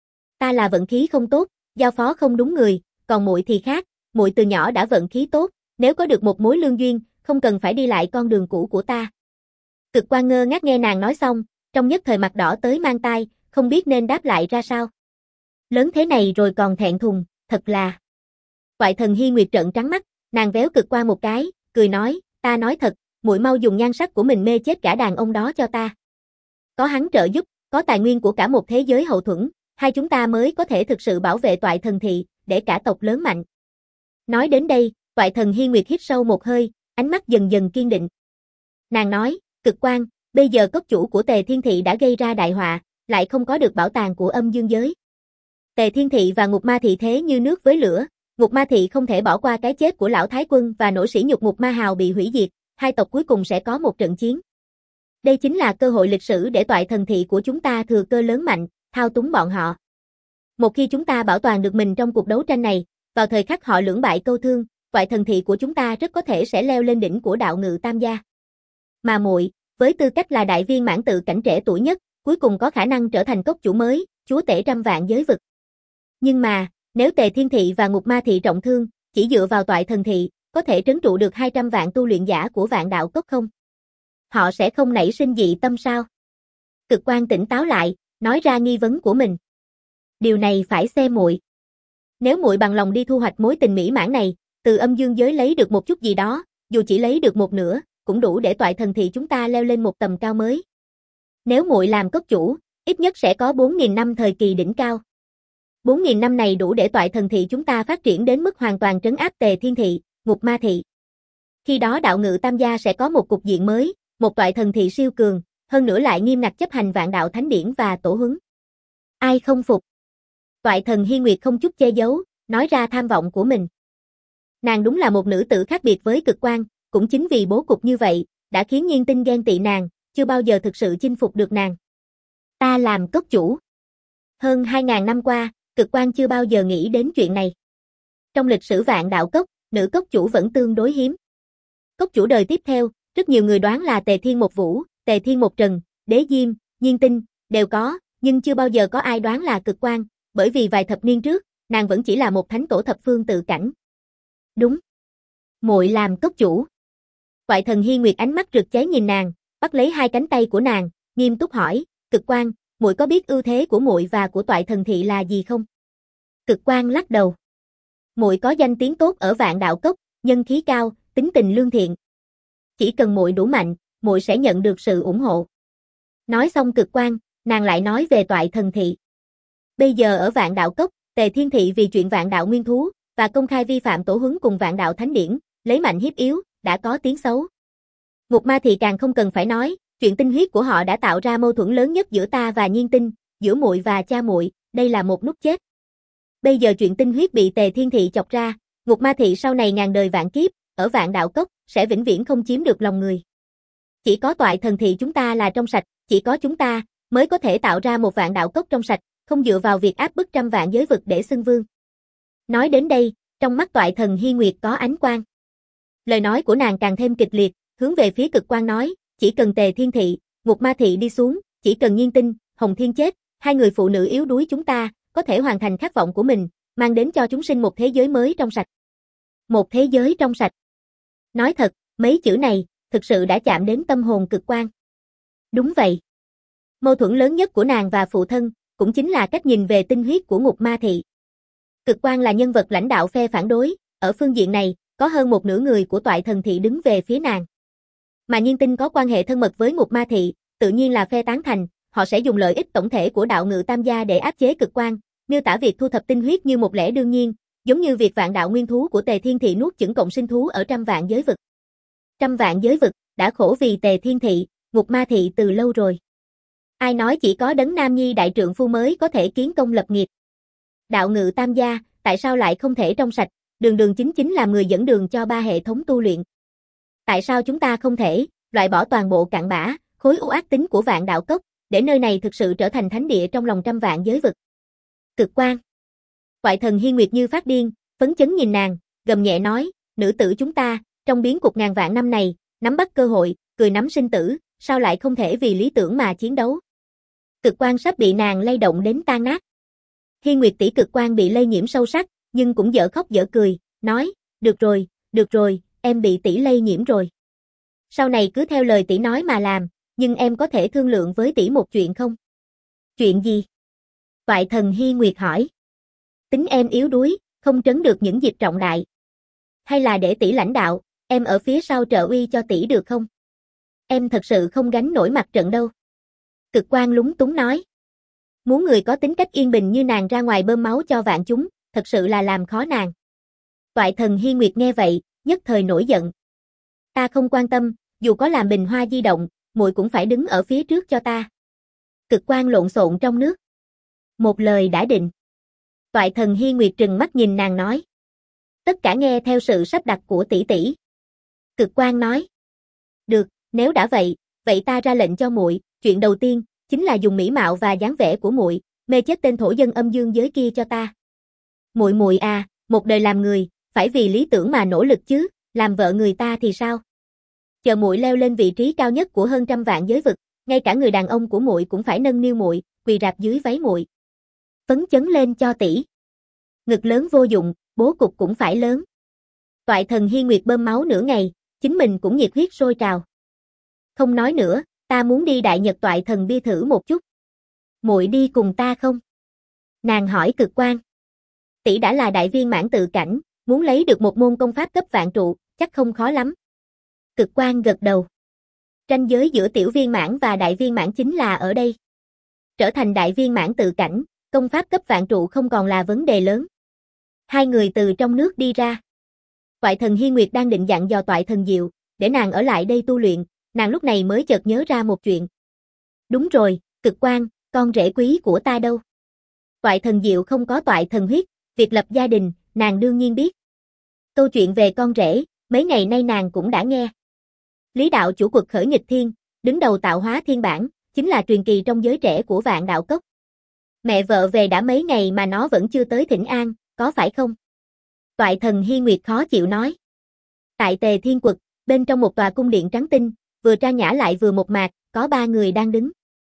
Ta là vận khí không tốt, giao phó không đúng người, còn muội thì khác, muội từ nhỏ đã vận khí tốt, nếu có được một mối lương duyên, không cần phải đi lại con đường cũ của ta. Cực Quang ngơ ngác nghe nàng nói xong, trong nhất thời mặt đỏ tới mang tai, không biết nên đáp lại ra sao. Lớn thế này rồi còn thẹn thùng, thật là. Toại Thần Hi Nguyệt trợn trắng mắt, nàng véo Cực Quang một cái, cười nói, ta nói thật, muội mau dùng nhan sắc của mình mê chết cả đàn ông đó cho ta. Có hắn trợ giúp, có tài nguyên của cả một thế giới hậu thuẫn, hai chúng ta mới có thể thực sự bảo vệ Toại Thần Thị, để cả tộc lớn mạnh. Nói đến đây, Toại Thần Hi Nguyệt hít sâu một hơi, ánh mắt dần dần kiên định. Nàng nói, Cực Quang, bây giờ cốc chủ của Tề Thiên Thị đã gây ra đại họa, lại không có được bảo tàng của âm dương giới. Tề Thiên Thị và Ngục Ma Thị thế như nước với lửa, Ngục Ma Thị không thể bỏ qua cái chết của lão Thái Quân và nổi sỉ nhục Ngục Ma Hào bị hủy diệt, hai tộc cuối cùng sẽ có một trận chiến. Đây chính là cơ hội lịch sử để Toại Thần Thị của chúng ta thừa cơ lớn mạnh, thao túng bọn họ. Một khi chúng ta bảo toàn được mình trong cuộc đấu tranh này, vào thời khắc họ lưỡng bại câu thương, Toại Thần Thị của chúng ta rất có thể sẽ leo lên đỉnh của đạo ngự tam gia. Mà muội, với tư cách là đại viên mãn tự cảnh trẻ tuổi nhất, cuối cùng có khả năng trở thành cốc chủ mới, chúa tể trăm vạn giới vực. Nhưng mà, nếu Tề Thiên Thị và Ngục Ma Thị trọng thương, chỉ dựa vào toại thần thị, có thể trấn trụ được 200 vạn tu luyện giả của Vạn Đạo Cốc không? Họ sẽ không nảy sinh dị tâm sao? Cực Quan tỉnh táo lại, nói ra nghi vấn của mình. Điều này phải xem muội. Nếu muội bằng lòng đi thu hoạch mối tình mỹ mãn này, từ âm dương giới lấy được một chút gì đó, dù chỉ lấy được một nửa, cũng đủ để toại thần thị chúng ta leo lên một tầm cao mới. Nếu muội làm cốc chủ, ít nhất sẽ có 4.000 năm thời kỳ đỉnh cao. 4.000 năm này đủ để toại thần thị chúng ta phát triển đến mức hoàn toàn trấn áp Tề Thiên Thị, Ngục Ma Thị. Khi đó đạo ngự tam gia sẽ có một cục diện mới, một toại thần thị siêu cường, hơn nữa lại nghiêm ngặt chấp hành vạn đạo thánh điển và tổ huấn. Ai không phục? Toại thần Hi Nguyệt không chút che giấu, nói ra tham vọng của mình. Nàng đúng là một nữ tử khác biệt với Cực Quan, cũng chính vì bố cục như vậy, đã khiến Nhiên Tinh ghen tị nàng, chưa bao giờ thực sự chinh phục được nàng. Ta làm cốc chủ. Hơn 2.000 năm qua, Cực Quan chưa bao giờ nghĩ đến chuyện này. Trong lịch sử Vạn Đạo Cốc, nữ cốc chủ vẫn tương đối hiếm. Cốc chủ đời tiếp theo, rất nhiều người đoán là Tề Thiên Một Vũ, Tề Thiên Một Trần, Đế Diêm, Nhiên Tinh, đều có, nhưng chưa bao giờ có ai đoán là Cực Quan, bởi vì vài thập niên trước, nàng vẫn chỉ là một thánh tổ thập phương tự cảnh. Đúng. Muội làm cốc chủ. Toại thần Hi Nguyệt ánh mắt rực cháy nhìn nàng, bắt lấy hai cánh tay của nàng, nghiêm túc hỏi, Cực Quan, muội có biết ưu thế của muội và của toại thần thị là gì không? Cực Quan lắc đầu. Muội có danh tiếng tốt ở Vạn Đạo Cốc, nhân khí cao, tính tình lương thiện. Chỉ cần muội đủ mạnh, muội sẽ nhận được sự ủng hộ. Nói xong Cực Quan, nàng lại nói về toại thần thị. Bây giờ ở Vạn Đạo Cốc, Tề Thiên Thị vì chuyện Vạn Đạo Nguyên Thú và công khai vi phạm tổ huấn cùng Vạn Đạo Thánh Điển, lấy mạnh hiếp yếu, đã có tiếng xấu. Ngục Ma Thị càng không cần phải nói, chuyện tinh huyết của họ đã tạo ra mâu thuẫn lớn nhất giữa ta và Nhiên Tinh, giữa muội và cha muội, đây là một nút chết. Bây giờ chuyện tinh huyết bị Tề Thiên Thị chọc ra, Ngục Ma Thị sau này ngàn đời vạn kiếp, ở Vạn Đạo Cốc, sẽ vĩnh viễn không chiếm được lòng người. Chỉ có toại thần thị chúng ta là trong sạch, chỉ có chúng ta mới có thể tạo ra một Vạn Đạo Cốc trong sạch, không dựa vào việc áp bức trăm vạn giới vực để xưng vương. Nói đến đây, trong mắt toại thần Hi Nguyệt có ánh quang. Lời nói của nàng càng thêm kịch liệt, hướng về phía Cực Quan nói, chỉ cần Tề Thiên Thị, Ngục Ma Thị đi xuống, chỉ cần Nhiên Tinh, Hồng Thiên chết, hai người phụ nữ yếu đuối chúng ta, có thể hoàn thành khát vọng của mình, mang đến cho chúng sinh một thế giới mới trong sạch. Một thế giới trong sạch. Nói thật, mấy chữ này, thực sự đã chạm đến tâm hồn Cực Quan. Đúng vậy. Mâu thuẫn lớn nhất của nàng và phụ thân, cũng chính là cách nhìn về tinh huyết của Ngục Ma Thị. Cực Quan là nhân vật lãnh đạo phe phản đối, ở phương diện này, có hơn một nửa người của toại thần thị đứng về phía nàng. Mà Nhiên Tinh có quan hệ thân mật với Ngục Ma Thị, tự nhiên là phe tán thành, họ sẽ dùng lợi ích tổng thể của đạo ngự tam gia để áp chế Cực Quan, miêu tả việc thu thập tinh huyết như một lẽ đương nhiên, giống như việc Vạn Đạo Nguyên Thú của Tề Thiên Thị nuốt chửng cộng sinh thú ở trăm vạn giới vực. Trăm vạn giới vực, đã khổ vì Tề Thiên Thị, Ngục Ma Thị từ lâu rồi. Ai nói chỉ có đấng nam nhi đại trượng phu mới có thể kiến công lập nghiệp? Đạo ngự tam gia, tại sao lại không thể trong sạch, đường đường chính chính làm người dẫn đường cho ba hệ thống tu luyện? Tại sao chúng ta không thể loại bỏ toàn bộ cặn bã, khối u ác tính của Vạn Đạo Cốc, để nơi này thực sự trở thành thánh địa trong lòng trăm vạn giới vực? Cực Quan. Toại thần Hi Nguyệt như phát điên, phấn chấn nhìn nàng, gầm nhẹ nói, nữ tử chúng ta, trong biến cục ngàn vạn năm này, nắm bắt cơ hội, cười nắm sinh tử, sao lại không thể vì lý tưởng mà chiến đấu? Cực Quan sắp bị nàng lay động đến tan nát. Hi Nguyệt tỷ Cực Quan bị lây nhiễm sâu sắc, nhưng cũng dở khóc dở cười, nói, được rồi, em bị tỷ lây nhiễm rồi. Sau này cứ theo lời tỷ nói mà làm, nhưng em có thể thương lượng với tỷ một chuyện không? Chuyện gì? Toại thần Hi Nguyệt hỏi. Tính em yếu đuối, không trấn được những dịp trọng đại. Hay là để tỷ lãnh đạo, em ở phía sau trợ uy cho tỷ được không? Em thật sự không gánh nổi mặt trận đâu. Cực Quan lúng túng nói. Muốn người có tính cách yên bình như nàng ra ngoài bơm máu cho vạn chúng, thật sự là làm khó nàng. Toại thần Hi Nguyệt nghe vậy, nhất thời nổi giận. Ta không quan tâm, dù có làm bình hoa di động, muội cũng phải đứng ở phía trước cho ta. Cực Quan lộn xộn trong nước. Một lời đã định. Toại thần Hi Nguyệt trừng mắt nhìn nàng nói. Tất cả nghe theo sự sắp đặt của tỷ tỷ. Cực Quan nói. Được, nếu đã vậy, vậy ta ra lệnh cho muội, chuyện đầu tiên chính là dùng mỹ mạo và dáng vẻ của muội, mê chết tên thổ dân âm dương giới kia cho ta. Muội à, một đời làm người, phải vì lý tưởng mà nỗ lực chứ, làm vợ người ta thì sao? Chờ muội leo lên vị trí cao nhất của hơn trăm vạn giới vực, ngay cả người đàn ông của muội cũng phải nâng niu muội, quỳ rạp dưới váy muội. Phấn chấn lên cho tỷ. Ngực lớn vô dụng, bố cục cũng phải lớn. Toại thần Hi Nguyệt bơm máu nửa ngày, chính mình cũng nhiệt huyết sôi trào. Không nói nữa, ta muốn đi Đại Nhật Toại thần bia thử một chút. Muội đi cùng ta không? Nàng hỏi Cực Quang. Tỷ đã là đại viên mãn tự cảnh, muốn lấy được một môn công pháp cấp vạn trụ, chắc không khó lắm. Cực Quang gật đầu. Ranh giới giữa tiểu viên mãn và đại viên mãn chính là ở đây. Trở thành đại viên mãn tự cảnh, công pháp cấp vạn trụ không còn là vấn đề lớn. Hai người từ trong nước đi ra. Toại thần Hi Nguyệt đang định dặn dò Toại thần Diệu, để nàng ở lại đây tu luyện, nàng lúc này mới chợt nhớ ra một chuyện. Đúng rồi, Cực Quang, con rể quý của ta đâu? Toại thần Diệu không có toại thần huyết, việc lập gia đình, nàng đương nhiên biết. Câu chuyện về con rể, mấy ngày nay nàng cũng đã nghe. Lý đạo chủ quật khởi nghịch thiên, đứng đầu tạo hóa thiên bản, chính là truyền kỳ trong giới trẻ của Vạn Đạo Cốc. Mẹ vợ về đã mấy ngày mà nó vẫn chưa tới thỉnh an, có phải không? Toại thần Hi Nguyệt khó chịu nói. Tại Tề Thiên Quật, bên trong một tòa cung điện trắng tinh, vừa trang nhã lại vừa mộc mạc, có 3 người đang đứng.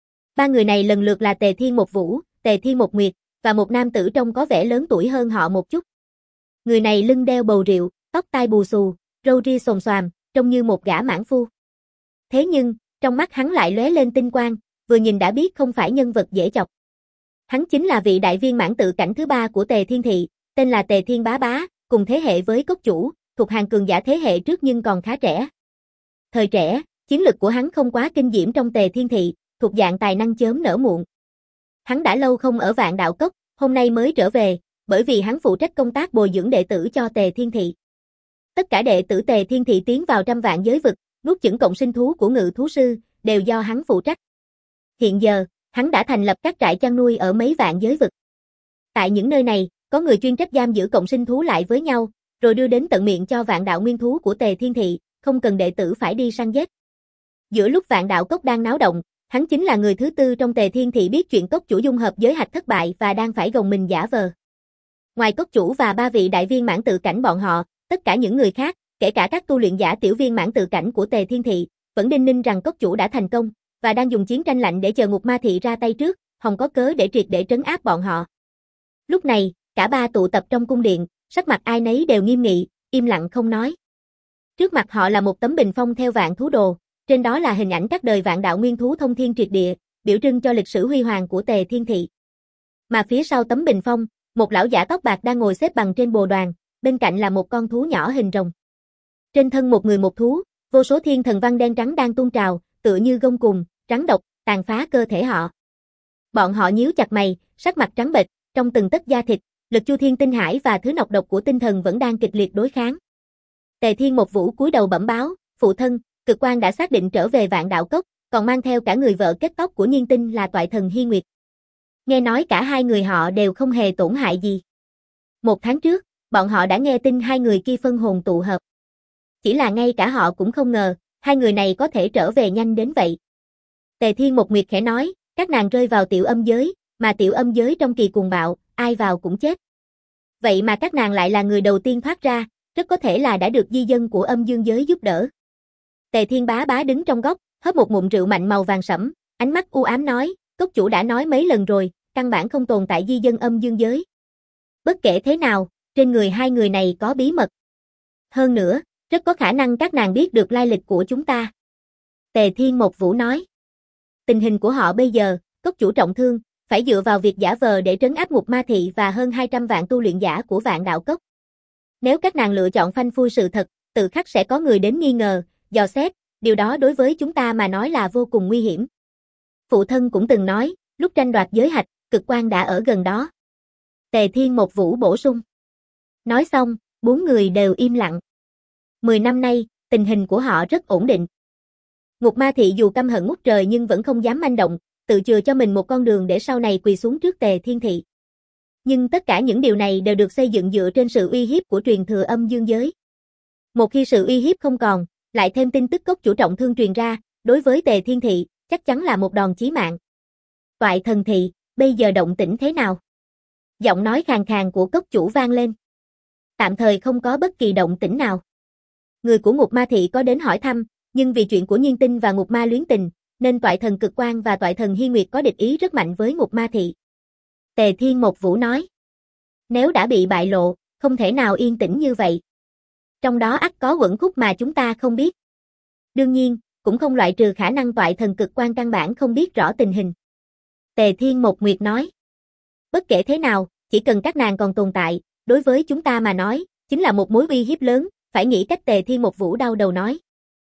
3 người này lần lượt là Tề Thiên Một Vũ, Tề Thiên Một Nguyệt, và một nam tử trông có vẻ lớn tuổi hơn họ một chút. Người này lưng đeo bầu rượu, tóc tai bù xù, râu ria xồm xoàm, trông như một gã mãn phu. Thế nhưng, trong mắt hắn lại lóe lên tinh quang, vừa nhìn đã biết không phải nhân vật dễ chọc. Hắn chính là vị đại viên mãn tự cảnh thứ 3 của Tề Thiên Thị, tên là Tề Thiên Bá Bá, cùng thế hệ với cốc chủ, thuộc hàng cường giả thế hệ trước nhưng còn khá trẻ. Thời trẻ, chiến lực của hắn không quá kinh diễm trong Tề Thiên Thị, thuộc dạng tài năng chớm nở muộn. Hắn đã lâu không ở Vạn Đạo Cốc, hôm nay mới trở về, bởi vì hắn phụ trách công tác bồi dưỡng đệ tử cho Tề Thiên Thị. Tất cả đệ tử Tề Thiên Thị tiến vào 100 vạn giới vực, nuốt chửng cộng sinh thú của Ngự thú sư, đều do hắn phụ trách. Hiện giờ, hắn đã thành lập các trại chăn nuôi ở mấy vạn giới vực. Tại những nơi này, có người chuyên trách giam giữ cộng sinh thú lại với nhau, rồi đưa đến tận miệng cho Vạn Đạo nguyên thú của Tề Thiên Thị, không cần đệ tử phải đi săn giết. Giữa lúc Vạn Đạo Cốc đang náo động, hắn chính là người thứ 4 trong Tề Thiên Thị biết chuyện cốc chủ dung hợp giới hạch thất bại và đang phải gồng mình giả vờ. Ngoài cốc chủ và 3 vị đại viên mãn tự cảnh bọn họ, tất cả những người khác, kể cả các tu luyện giả tiểu viên mãn tự cảnh của Tề Thiên Thị, vẫn đinh ninh rằng cốc chủ đã thành công, và đang dùng chiến tranh lạnh để chờ Ngục Ma Thị ra tay trước, hòng có cớ để triệt để trấn áp bọn họ. Lúc này, cả 3 tụ tập trong cung điện, sắc mặt ai nấy đều nghiêm nghị, im lặng không nói. Trước mặt họ là một tấm bình phong theo vạn thú đồ, trên đó là hình ảnh các đời Vạn Đạo nguyên thú thông thiên triệt địa, biểu trưng cho lịch sử huy hoàng của Tề Thiên Thị. Mà phía sau tấm bình phong, một lão giả tóc bạc đang ngồi xếp bằng trên bồ đoàn, bên cạnh là một con thú nhỏ hình rồng. Trên thân một người một thú, vô số thiên thần văn đen trắng đang tuôn trào, tựa như gông cùm, rắn độc, tàn phá cơ thể họ. Bọn họ nhíu chặt mày, sắc mặt trắng bệch, trong từng tấc da thịt, lực chu thiên tinh hải và thứ nọc độc của tinh thần vẫn đang kịch liệt đối kháng. Tề Thiên Một Vũ cúi đầu bẩm báo, phụ thân, Cực Quang đã xác định trở về Vạn Đạo Cốc, còn mang theo cả người vợ kết tóc của Nhiên Tinh là Toại thần Hi Nguyệt. Nghe nói cả hai người họ đều không hề tổn hại gì. 1 tháng trước, bọn họ đã nghe tin hai người kia phân hồn tụ hợp. Chỉ là ngay cả họ cũng không ngờ, hai người này có thể trở về nhanh đến vậy. Tề Thiên Một Nguyệt khẽ nói, các nàng rơi vào tiểu âm giới, mà tiểu âm giới trong kỳ cuồng bạo, ai vào cũng chết. Vậy mà các nàng lại là người đầu tiên thoát ra, rất có thể là đã được di dân của âm dương giới giúp đỡ. Tề Thiên Bá Bá đứng trong góc, hớp một ngụm rượu mạnh màu vàng sẫm, ánh mắt u ám nói, cốc chủ đã nói mấy lần rồi, căn bản không tồn tại di dân âm dương giới. Bất kể thế nào, trên người hai người này có bí mật. Hơn nữa, rất có khả năng các nàng biết được lai lịch của chúng ta. Tề Thiên Một Vũ nói. Tình hình của họ bây giờ, cốc chủ trọng thương, phải dựa vào việc giả vờ để trấn áp Ngục Ma Thị và hơn 200 vạn tu luyện giả của Vạn Đạo Cốc. Nếu các nàng lựa chọn phanh phui sự thật, tự khắc sẽ có người đến nghi ngờ, dò xét, điều đó đối với chúng ta mà nói là vô cùng nguy hiểm. Phụ thân cũng từng nói, lúc tranh đoạt giới hạch, Cực Quang đã ở gần đó. Tề Thiên Một Vũ bổ sung. Nói xong, 4 người đều im lặng. 10 năm nay, tình hình của họ rất ổn định. Ngục Ma Thị dù căm hận ngút trời nhưng vẫn không dám manh động, tự chừa cho mình một con đường để sau này quỳ xuống trước Tề Thiên Thị. Nhưng tất cả những điều này đều được xây dựng dựa trên sự uy hiếp của truyền thừa âm dương giới. Một khi sự uy hiếp không còn, lại thêm tin tức cốc chủ trọng thương truyền ra, đối với Tề Thiên Thị, chắc chắn là một đòn chí mạng. Toại thần thị, bây giờ động tĩnh thế nào? Giọng nói khàn khàn của cốc chủ vang lên. Tạm thời không có bất kỳ động tĩnh nào. Người của Ngục Ma Thị có đến hỏi thăm, nhưng vì chuyện của Nhiên Tinh và Ngục Ma luyến tình, nên Toại thần Cực Quang và Toại thần Hi Nguyệt có địch ý rất mạnh với Ngục Ma Thị. Tề Thiên Một Vũ nói. Nếu đã bị bại lộ, không thể nào yên tĩnh như vậy. Trong đó ắt có uẩn khúc mà chúng ta không biết. Đương nhiên, cũng không loại trừ khả năng toại thần cực quan căn bản không biết rõ tình hình. Tề Thiên Một Nguyệt nói. Bất kể thế nào, chỉ cần các nàng còn tồn tại, đối với chúng ta mà nói, chính là một mối uy hiếp lớn, phải nghĩ cách. Tề Thiên Một Vũ đau đầu nói.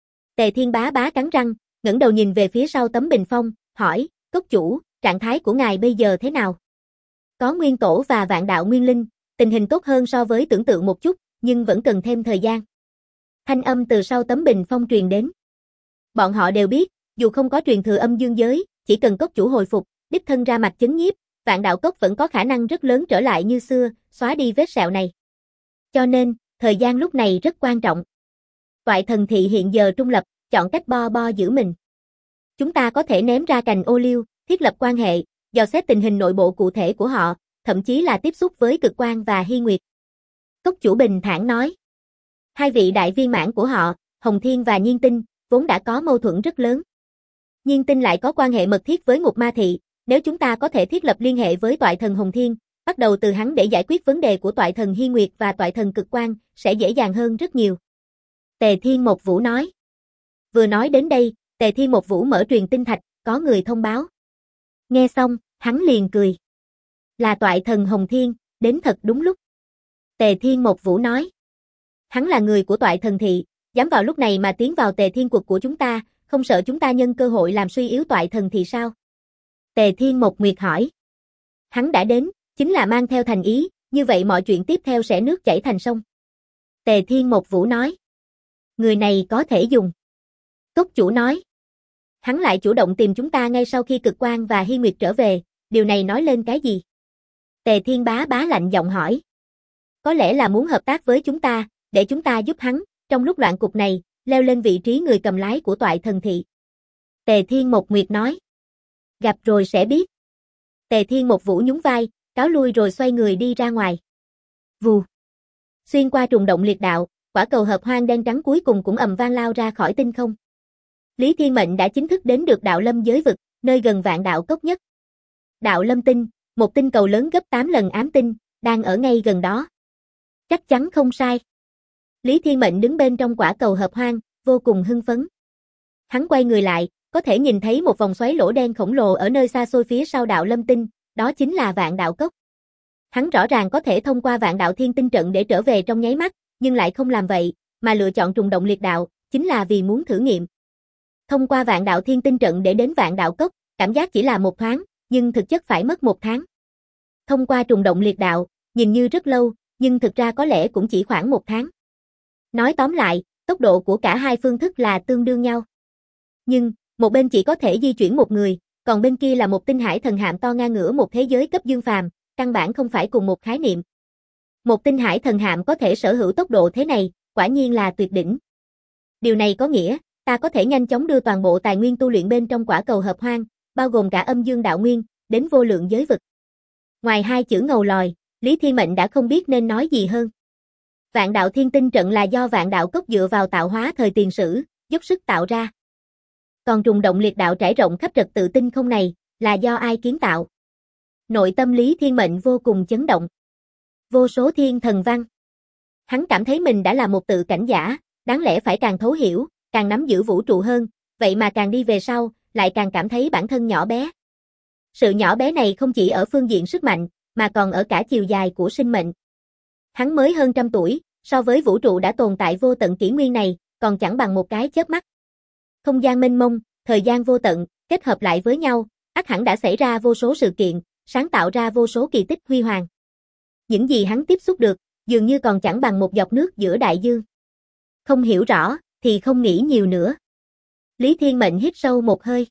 Tề Thiên Bá Bá cắn răng, ngẩng đầu nhìn về phía sau tấm bình phong, hỏi, cốc chủ, trạng thái của ngài bây giờ thế nào? Có nguyên tổ và vạn đạo nguyên linh, tình hình tốt hơn so với tưởng tượng một chút, nhưng vẫn cần thêm thời gian. Thanh âm từ sau tấm bình phong truyền đến. Bọn họ đều biết, dù không có truyền thừa âm dương giới, chỉ cần cốc chủ hồi phục, đích thân ra mặt chấn nhiếp, vạn đạo cốc vẫn có khả năng rất lớn trở lại như xưa, xóa đi vết sẹo này. Cho nên, thời gian lúc này rất quan trọng. Toại thần thị hiện giờ trung lập, chọn cách bo bo giữ mình. Chúng ta có thể ném ra cành ô liu, thiết lập quan hệ, dò xét tình hình nội bộ cụ thể của họ, thậm chí là tiếp xúc với Cực Quang và Hy Nguyệt. Cốc chủ bình thản nói. Hai vị đại viên mãn của họ, Hồng Thiên và Nhiên Tinh, vốn đã có mâu thuẫn rất lớn. Nhiên Tinh lại có quan hệ mật thiết với Ngục Ma Thị, nếu chúng ta có thể thiết lập liên hệ với toại thần Hồng Thiên, bắt đầu từ hắn để giải quyết vấn đề của toại thần Hy Nguyệt và toại thần Cực Quang, sẽ dễ dàng hơn rất nhiều. Tề Thiên Một Vũ nói. Vừa nói đến đây, Tề Thiên Một Vũ mở truyền tinh thạch, có người thông báo. Nghe xong, hắn liền cười. Là toại thần Hồng Thiên, đến thật đúng lúc. Tề Thiên Một Vũ nói. Hắn là người của toại thần thị, dám vào lúc này mà tiến vào Tề Thiên Quật của chúng ta, không sợ chúng ta nhân cơ hội làm suy yếu toại thần thị sao? Tề Thiên Một Nguyệt hỏi. Hắn đã đến, chính là mang theo thành ý, như vậy mọi chuyện tiếp theo sẽ nước chảy thành sông. Tề Thiên Một Vũ nói. Người này có thể dùng. Cốc chủ nói. Hắn lại chủ động tìm chúng ta ngay sau khi Cực Quang và Hy Nguyệt trở về, điều này nói lên cái gì? Tề Thiên Bá Bá lạnh giọng hỏi. Có lẽ là muốn hợp tác với chúng ta, để chúng ta giúp hắn, trong lúc loạn cục này, leo lên vị trí người cầm lái của toại thần thị. Tề Thiên Một Nguyệt nói. Gặp rồi sẽ biết. Tề Thiên Một Vũ nhún vai, cáo lui rồi xoay người đi ra ngoài. Vù. Xuyên qua trùng động liệt đạo, quả cầu hợp hoang đen trắng cuối cùng cũng ầm vang lao ra khỏi tinh không. Lý Thiên Mệnh đã chính thức đến được đạo lâm giới vực, nơi gần vạn đạo cốc nhất. Đạo lâm tinh, một tinh cầu lớn gấp 8 lần ám tinh, đang ở ngay gần đó. Chắc chắn không sai. Lý Thiên Mệnh đứng bên trong quả cầu hợp hoang, vô cùng hưng phấn. Hắn quay người lại, có thể nhìn thấy một vòng xoáy lỗ đen khổng lồ ở nơi xa xôi phía sau đạo lâm tinh, đó chính là vạn đạo cốc. Hắn rõ ràng có thể thông qua vạn đạo thiên tinh trận để trở về trong nháy mắt, nhưng lại không làm vậy, mà lựa chọn trùng động liệt đạo, chính là vì muốn thử nghiệm. Thông qua vạn đạo thiên tinh trận để đến vạn đạo cốc, cảm giác chỉ là một thoáng, nhưng thực chất phải mất 1 tháng. Thông qua trùng động liệt đạo, nhìn như rất lâu, nhưng thực ra có lẽ cũng chỉ khoảng 1 tháng. Nói tóm lại, tốc độ của cả hai phương thức là tương đương nhau. Nhưng, một bên chỉ có thể di chuyển một người, còn bên kia là một tinh hải thần hạm to ngang ngửa một thế giới cấp dương phàm, căn bản không phải cùng một khái niệm. Một tinh hải thần hạm có thể sở hữu tốc độ thế này, quả nhiên là tuyệt đỉnh. Điều này có nghĩa, ta có thể nhanh chóng đưa toàn bộ tài nguyên tu luyện bên trong quả cầu hợp hoang, bao gồm cả âm dương đạo nguyên, đến vô lượng giới vực. Ngoài hai chữ ngầu lòi, Lý Thiên Mệnh đã không biết nên nói gì hơn. Vạn đạo thiên tinh trận là do vạn đạo cốc dựa vào tạo hóa thời tiền sử, dốc sức tạo ra. Còn trùng động liệt đạo trải rộng khắp trật tự tinh không này, là do ai kiến tạo? Nội tâm Lý Thiên Mệnh vô cùng chấn động. Vô số thiên thần văn. Hắn cảm thấy mình đã là một tự cảnh giả, đáng lẽ phải càng thấu hiểu, càng nắm giữ vũ trụ hơn, vậy mà càng đi về sau, lại càng cảm thấy bản thân nhỏ bé. Sự nhỏ bé này không chỉ ở phương diện sức mạnh, mà còn ở cả chiều dài của sinh mệnh. Hắn mới hơn 100 tuổi, so với vũ trụ đã tồn tại vô tận kỷ nguyên này, còn chẳng bằng một cái chớp mắt. Không gian mênh mông, thời gian vô tận, kết hợp lại với nhau, ắt hẳn đã xảy ra vô số sự kiện, sáng tạo ra vô số kỳ tích huy hoàng. Những gì hắn tiếp xúc được, dường như còn chẳng bằng một giọt nước giữa đại dương. Không hiểu rõ, thì không nghĩ nhiều nữa. Lý Thiên Mệnh hít sâu một hơi.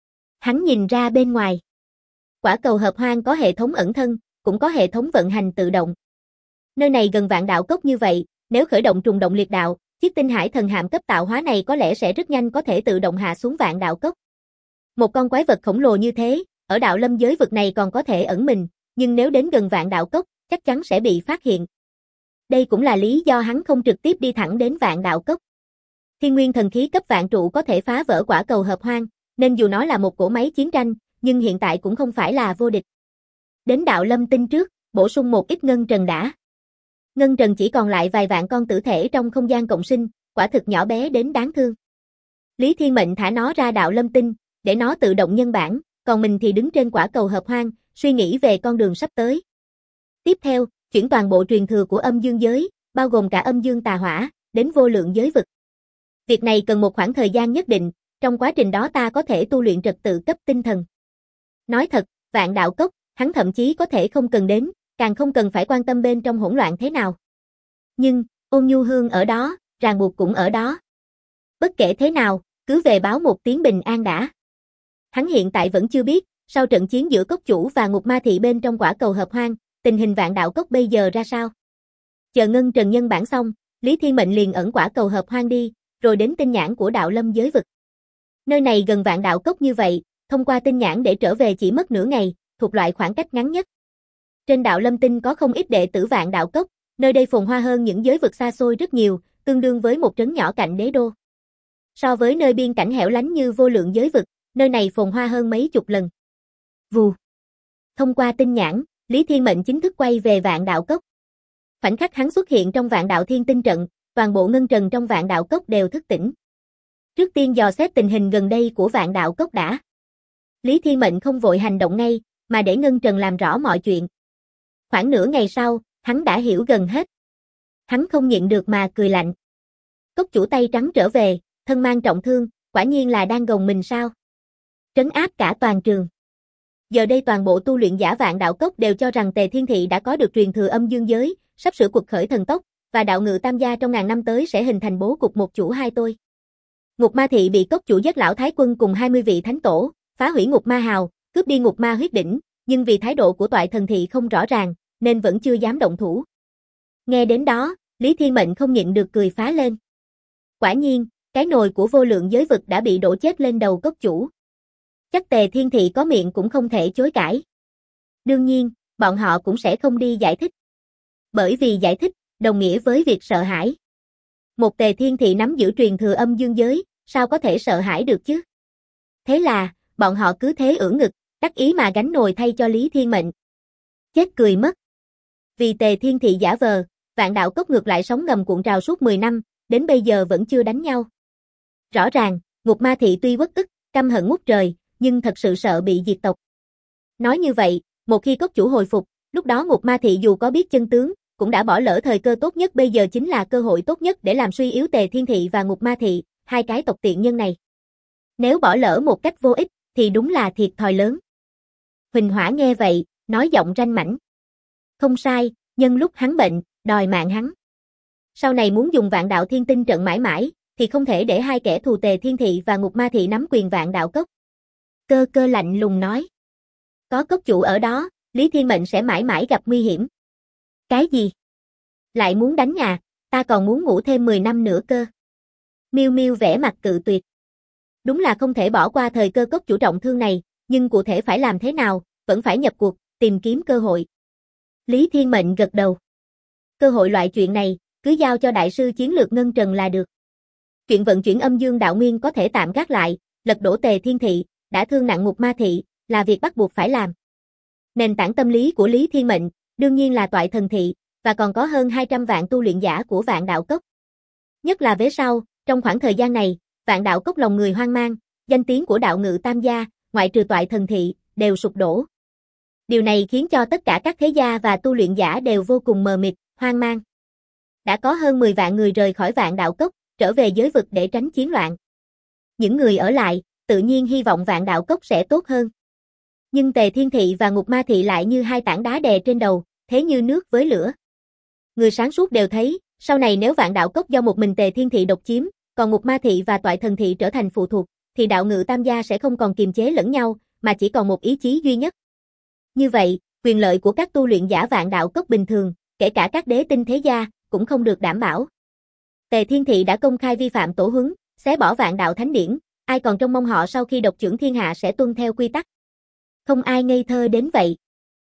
Hắn nhìn ra bên ngoài. Quả cầu hợp hoang có hệ thống ẩn thân, cũng có hệ thống vận hành tự động. Nơi này gần vạn đạo cốc như vậy, nếu khởi động trùng động liệt đạo, chiếc tinh hải thần hạm cấp tạo hóa này có lẽ sẽ rất nhanh có thể tự động hạ xuống vạn đạo cốc. Một con quái vật khổng lồ như thế, ở đạo lâm giới vực này còn có thể ẩn mình, nhưng nếu đến gần vạn đạo cốc, chắc chắn sẽ bị phát hiện. Đây cũng là lý do hắn không trực tiếp đi thẳng đến vạn đạo cốc. Thiên nguyên thần khí cấp vạn trụ có thể phá vỡ quả cầu hợp hoang, nên dù nó là một cỗ máy chiến tranh, nhưng hiện tại cũng không phải là vô địch. Đến đạo lâm tinh trước, bổ sung một ít ngân trần đã. Ngân trần chỉ còn lại vài vạn con tử thể trong không gian cộng sinh, quả thực nhỏ bé đến đáng thương. Lý Thiên Mệnh thả nó ra đạo lâm tinh, để nó tự động nhân bản, còn mình thì đứng trên quả cầu hợp hoang, suy nghĩ về con đường sắp tới. Tiếp theo, chuyển toàn bộ truyền thừa của âm dương giới, bao gồm cả âm dương tà hỏa, đến vô lượng giới vực. Việc này cần một khoảng thời gian nhất định, trong quá trình đó ta có thể tu luyện trật tự cấp tinh thần. Nói thật, vạn đạo cốc, hắn thậm chí có thể không cần đến, càng không cần phải quan tâm bên trong hỗn loạn thế nào. Nhưng, Ôn Nhu Hương ở đó, ràng buộc cũng ở đó. Bất kể thế nào, cứ về báo một tiếng bình an đã. Hắn hiện tại vẫn chưa biết, sau trận chiến giữa cốc chủ và ngục ma thị bên trong quả cầu hợp hoang, tình hình vạn đạo cốc bây giờ ra sao. Chờ Ngân Trần nhân bản xong, Lý Thiên Mệnh liền ẩn quả cầu hợp hoang đi, rồi đến tinh nhãn của đạo lâm giới vực. Nơi này gần vạn đạo cốc như vậy, thông qua tinh nhãn để trở về chỉ mất nửa ngày, thuộc loại khoảng cách ngắn nhất. Trên đạo lâm tinh có không ít đệ tử vạn đạo cốc, nơi đây phồn hoa hơn những giới vực xa xôi rất nhiều, tương đương với một trấn nhỏ cạnh đế đô. So với nơi biên cảnh hẻo lánh như vô lượng giới vực, nơi này phồn hoa hơn mấy chục lần. Vù. Thông qua tinh nhãn, Lý Thiên Mệnh chính thức quay về vạn đạo cốc. Khoảnh khắc hắn xuất hiện trong vạn đạo thiên tinh trận, toàn bộ ngân trần trong vạn đạo cốc đều thức tỉnh. Trước tiên dò xét tình hình gần đây của vạn đạo cốc đã. Lý Thiên Mệnh không vội hành động ngay, mà để Ngân Trần làm rõ mọi chuyện. Khoảng nửa ngày sau, hắn đã hiểu gần hết. Hắn không nhịn được mà cười lạnh. Cốc chủ tay trắng trở về, thân mang trọng thương, quả nhiên là đang gồng mình sao? Trấn áp cả toàn trường. Giờ đây toàn bộ tu luyện giả vạn đạo cốc đều cho rằng Tề Thiên Thị đã có được truyền thừa âm dương giới, sắp sửa cuộc khởi thần tốc, và đạo ngự tam gia trong ngàn năm tới sẽ hình thành bố cục một chủ hai tôi. Ngục ma thị bị cốc chủ giết lão thái quân cùng 20 vị thánh tổ, phá hủy ngục ma hào, cướp đi ngục ma huyết đỉnh, nhưng vì thái độ của toại thần thị không rõ ràng, nên vẫn chưa dám động thủ. Nghe đến đó, Lý Thiên Mệnh không nhịn được cười phá lên. Quả nhiên, cái nồi của vô lượng giới vực đã bị đổ chết lên đầu cốc chủ. Chắc Tề Thiên Thị có miệng cũng không thể chối cãi. Đương nhiên, bọn họ cũng sẽ không đi giải thích. Bởi vì giải thích, đồng nghĩa với việc sợ hãi. Một Tề Thiên Thị nắm giữ truyền thừa âm dương giới, sao có thể sợ hãi được chứ? Thế là, bọn họ cứ thế ưỡn ngực, đắc ý mà gánh nồi thay cho Lý Thiên Mệnh. Chết cười mất. Vì Tề Thiên Thị giả vờ, vạn đạo cốc ngược lại sóng ngầm cuộn trào suốt 10 năm, đến bây giờ vẫn chưa đánh nhau. Rõ ràng, ngục ma thị tuy uất ức, căm hận ngút trời, nhưng thật sự sợ bị diệt tộc. Nói như vậy, một khi cốc chủ hồi phục, lúc đó ngục ma thị dù có biết chân tướng, cũng đã bỏ lỡ thời cơ tốt nhất, bây giờ chính là cơ hội tốt nhất để làm suy yếu Tề Thiên Thị và ngục ma thị, hai cái tộc tiện nhân này. Nếu bỏ lỡ một cách vô ích, thì đúng là thiệt thòi lớn. Huỳnh Hỏa nghe vậy, nói giọng ranh mãnh. Không sai, nhân lúc hắn bệnh, đòi mạng hắn. Sau này muốn dùng vạn đạo thiên tinh trận mãi mãi, thì không thể để hai kẻ thù Tề Thiên Thị và ngục ma thị nắm quyền vạn đạo cốc. Cơ cơ lạnh lùng nói. Có cốc chủ ở đó, Lý Thiên Mệnh sẽ mãi mãi gặp nguy hiểm. Cái gì? Lại muốn đánh à, ta còn muốn ngủ thêm 10 năm nữa cơ. Miêu Miêu vẻ mặt cự tuyệt. Đúng là không thể bỏ qua thời cơ cốc chủ trọng thương này, nhưng cụ thể phải làm thế nào, vẫn phải nhập cuộc, tìm kiếm cơ hội. Lý Thiên Mệnh gật đầu. Cơ hội loại chuyện này, cứ giao cho đại sư chiến lược Ngân Trần là được. Chuyện vận chuyển âm dương đạo nguyên có thể tạm gác lại, lật đổ Tề Thiên Thị, đã thương nặng ngục ma thị, là việc bắt buộc phải làm. Nền tảng tâm lý của Lý Thiên Mệnh, đương nhiên là toại thần thị, và còn có hơn 200 vạn tu luyện giả của vạn đạo cốc. Nhất là vế sau, trong khoảng thời gian này, vạn đạo cốc lòng người hoang mang, danh tiếng của đạo ngự tam gia, ngoại trừ toại thần thị, đều sụp đổ. Điều này khiến cho tất cả các thế gia và tu luyện giả đều vô cùng mờ mịt, hoang mang. Đã có hơn 10 vạn người rời khỏi vạn đạo cốc, trở về giới vực để tránh chiến loạn. Những người ở lại, tự nhiên hy vọng vạn đạo cốc sẽ tốt hơn. Nhưng Tề Thiên Thị và ngục ma thị lại như hai tảng đá đè trên đầu, thế như nước với lửa. Người sáng suốt đều thấy, sau này nếu vạn đạo cốc do một mình Tề Thiên Thị độc chiếm, còn ngục ma thị và toại thần thị trở thành phụ thuộc, thì đạo ngự tam gia sẽ không còn kiềm chế lẫn nhau, mà chỉ còn một ý chí duy nhất. Như vậy, quyền lợi của các tu luyện giả vạn đạo cốc bình thường, kể cả các đế tinh thế gia, cũng không được đảm bảo. Tề Thiên Thị đã công khai vi phạm tổ huấn, xé bỏ vạn đạo thánh điển, ai còn trông mong họ sau khi độc trưởng thiên hạ sẽ tuân theo quy tắc. Không ai ngây thơ đến vậy.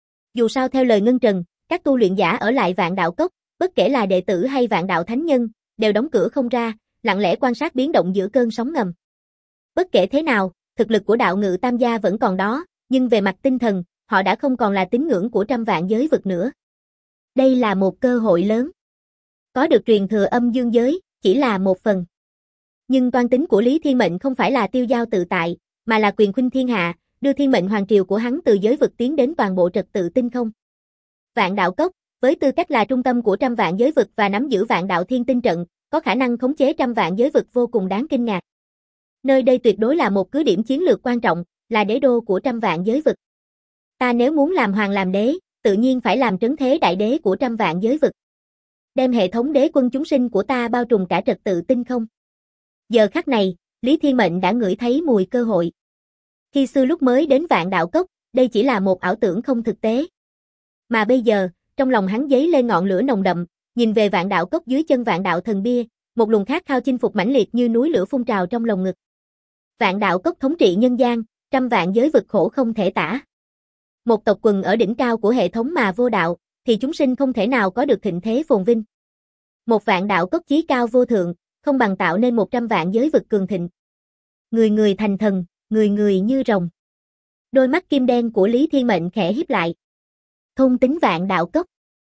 Dù sao theo lời Ngân Trần, các tu luyện giả ở lại vạn đạo cốc, bất kể là đệ tử hay vạn đạo thánh nhân, đều đóng cửa không ra, lặng lẽ quan sát biến động giữa cơn sóng ngầm. Bất kể thế nào, thực lực của đạo ngự tam gia vẫn còn đó, nhưng về mặt tinh thần, họ đã không còn là tín ngưỡng của trăm vạn giới vực nữa. Đây là một cơ hội lớn. Có được truyền thừa âm dương giới, chỉ là một phần. Nhưng toan tính của Lý Thiên Mệnh không phải là tiêu dao tự tại, mà là quyền khuynh thiên hạ, đưa thiên mệnh hoàng triều của hắn từ giới vực tiến đến toàn bộ trật tự tinh không. Vạn đạo cốc, với tư cách là trung tâm của trăm vạn giới vực và nắm giữ vạn đạo thiên tinh trận, có khả năng khống chế trăm vạn giới vực vô cùng đáng kinh ngạc. Nơi đây tuyệt đối là một cứ điểm chiến lược quan trọng, là đế đô của trăm vạn giới vực. Ta nếu muốn làm hoàng làm đế, tự nhiên phải làm trấn thế đại đế của trăm vạn giới vực. Đem hệ thống đế quân chúng sinh của ta bao trùm cả trật tự tinh không. Giờ khắc này, Lý Thiên Mệnh đã ngửi thấy mùi cơ hội. Khi xưa lúc mới đến vạn đạo cốc, đây chỉ là một ảo tưởng không thực tế. Mà bây giờ, trong lòng hắn dấy lên ngọn lửa nồng đậm, nhìn về vạn đạo cốc dưới chân vạn đạo thần bia, một luồng khát khao chinh phục mãnh liệt như núi lửa phun trào trong lồng ngực. Vạn đạo cốc thống trị nhân gian, trăm vạn giới vực khổ không thể tả. Một tộc quần ở đỉnh cao của hệ thống mà vô đạo, thì chúng sinh không thể nào có được thịnh thế phồn vinh. Một vạn đạo cốc chí cao vô thượng, không bằng tạo nên 100 vạn giới vực cường thịnh. Người người thành thần, người người như rồng. Đôi mắt kim đen của Lý Thiên Mệnh khẽ híp lại. Thôn tính vạn đạo cốc.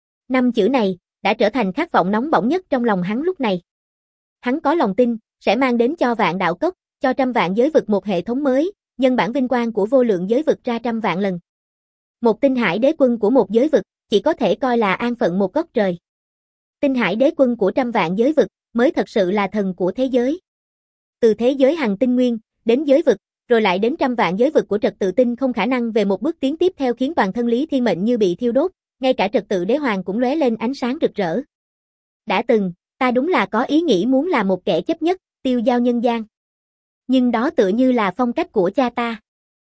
5 chữ này đã trở thành khát vọng nóng bỏng nhất trong lòng hắn lúc này. Hắn có lòng tin sẽ mang đến cho vạn đạo cốc, cho trăm vạn giới vực một hệ thống mới, nhân bản vinh quang của vô lượng giới vực ra trăm vạn lần. Một tinh hải đế quân của một giới vực chỉ có thể coi là an phận một góc trời. Tinh hải đế quân của trăm vạn giới vực mới thật sự là thần của thế giới. Từ thế giới hằng tinh nguyên đến giới vực, rồi lại đến trăm vạn giới vực của trật tự tinh không khả năng về một bước tiến tiếp theo khiến toàn thân Lý Thiên Mệnh như bị thiêu đốt, ngay cả trật tự đế hoàng cũng lóe lên ánh sáng rực rỡ. Đã từng, ta đúng là có ý nghĩ muốn là một kẻ chấp nhất, tiêu dao nhân gian. Nhưng đó tựa như là phong cách của cha ta.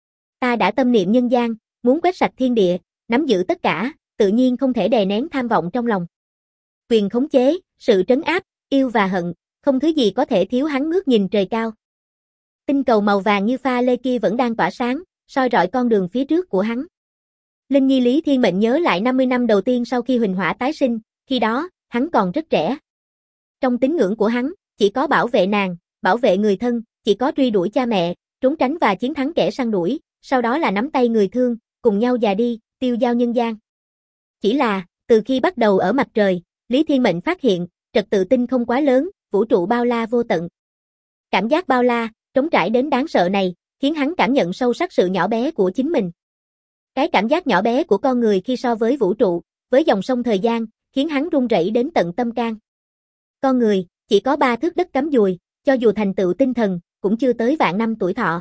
Ta đã tâm niệm nhân gian, muốn quét sạch thiên địa, nắm giữ tất cả, tự nhiên không thể đè nén tham vọng trong lòng. Quyền khống chế, sự trấn áp, yêu và hận, không thứ gì có thể thiếu hắn ngước nhìn trời cao. Tinh cầu màu vàng như pha lê kia vẫn đang tỏa sáng, soi rọi con đường phía trước của hắn. Linh Nhi Lý Thiên Mệnh nhớ lại 50 năm đầu tiên sau khi Huỳnh Hỏa tái sinh, khi đó, hắn còn rất trẻ. Trong tín ngưỡng của hắn, chỉ có bảo vệ nàng, bảo vệ người thân, chỉ có truy đuổi cha mẹ, trốn tránh và chiến thắng kẻ săn đuổi, sau đó là nắm tay người thương, cùng nhau già đi, tiêu dao nhân gian. Chỉ là, từ khi bắt đầu ở mặt trời, Lý Thiên Mệnh phát hiện, trật tự tinh không quá lớn, vũ trụ bao la vô tận. Cảm giác bao la, trống trải đến đáng sợ này, khiến hắn cảm nhận sâu sắc sự nhỏ bé của chính mình. Cái cảm giác nhỏ bé của con người khi so với vũ trụ, với dòng sông thời gian, khiến hắn run rẩy đến tận tâm can. Con người, chỉ có 3 thước đất cắm dùi, cho dù thành tựu tinh thần, cũng chưa tới vạn năm tuổi thọ.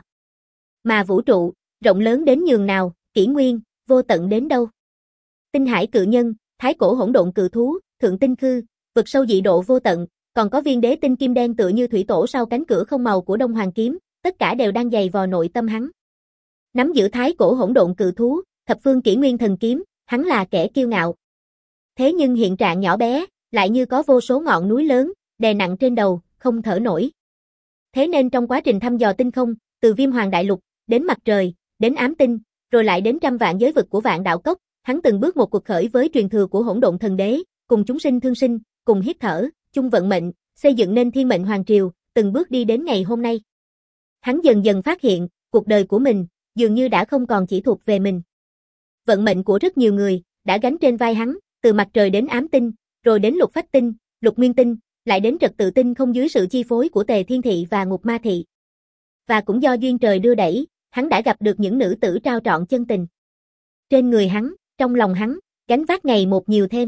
Mà vũ trụ, rộng lớn đến nhường nào, kỷ nguyên, vô tận đến đâu. Tinh hải cự nhân, thái cổ hỗn độn cự thú, thượng tinh khư, vực sâu dị độ vô tận, còn có viên đế tinh kim đen tựa như thủy tổ sau cánh cửa không màu của Đông Hoàng kiếm, tất cả đều đang giày vò nội tâm hắn. Nắm giữ thái cổ hỗn độn cự thú, thập phương kỷ nguyên thần kiếm, hắn là kẻ kiêu ngạo. Thế nhưng hiện trạng nhỏ bé, lại như có vô số ngọn núi lớn, đè nặng trên đầu, không thở nổi. Thế nên trong quá trình thăm dò tinh không, từ Viêm Hoàng Đại Lục, đến mặt trời, đến ám tinh, rồi lại đến trăm vạn giới vực của vạn đạo cốc, hắn từng bước một cuộc khởi với truyền thừa của hỗn độn thần đế, cùng chúng sinh thương sinh, cùng hít thở, chung vận mệnh, xây dựng nên thiên mệnh hoàng triều, từng bước đi đến ngày hôm nay. Hắn dần dần phát hiện, cuộc đời của mình, dường như đã không còn chỉ thuộc về mình. Vận mệnh của rất nhiều người, đã gánh trên vai hắn, từ mặt trời đến ám tinh, rồi đến lục phách tinh, lục nguyên tinh, lại đến trật tự tinh không dưới sự chi phối của Tề Thiên Thị và Ngục Ma Thị. Và cũng do duyên trời đưa đẩy, hắn đã gặp được những nữ tử trao trọn chân tình. Trên người hắn, trong lòng hắn, gánh vác ngày một nhiều thêm.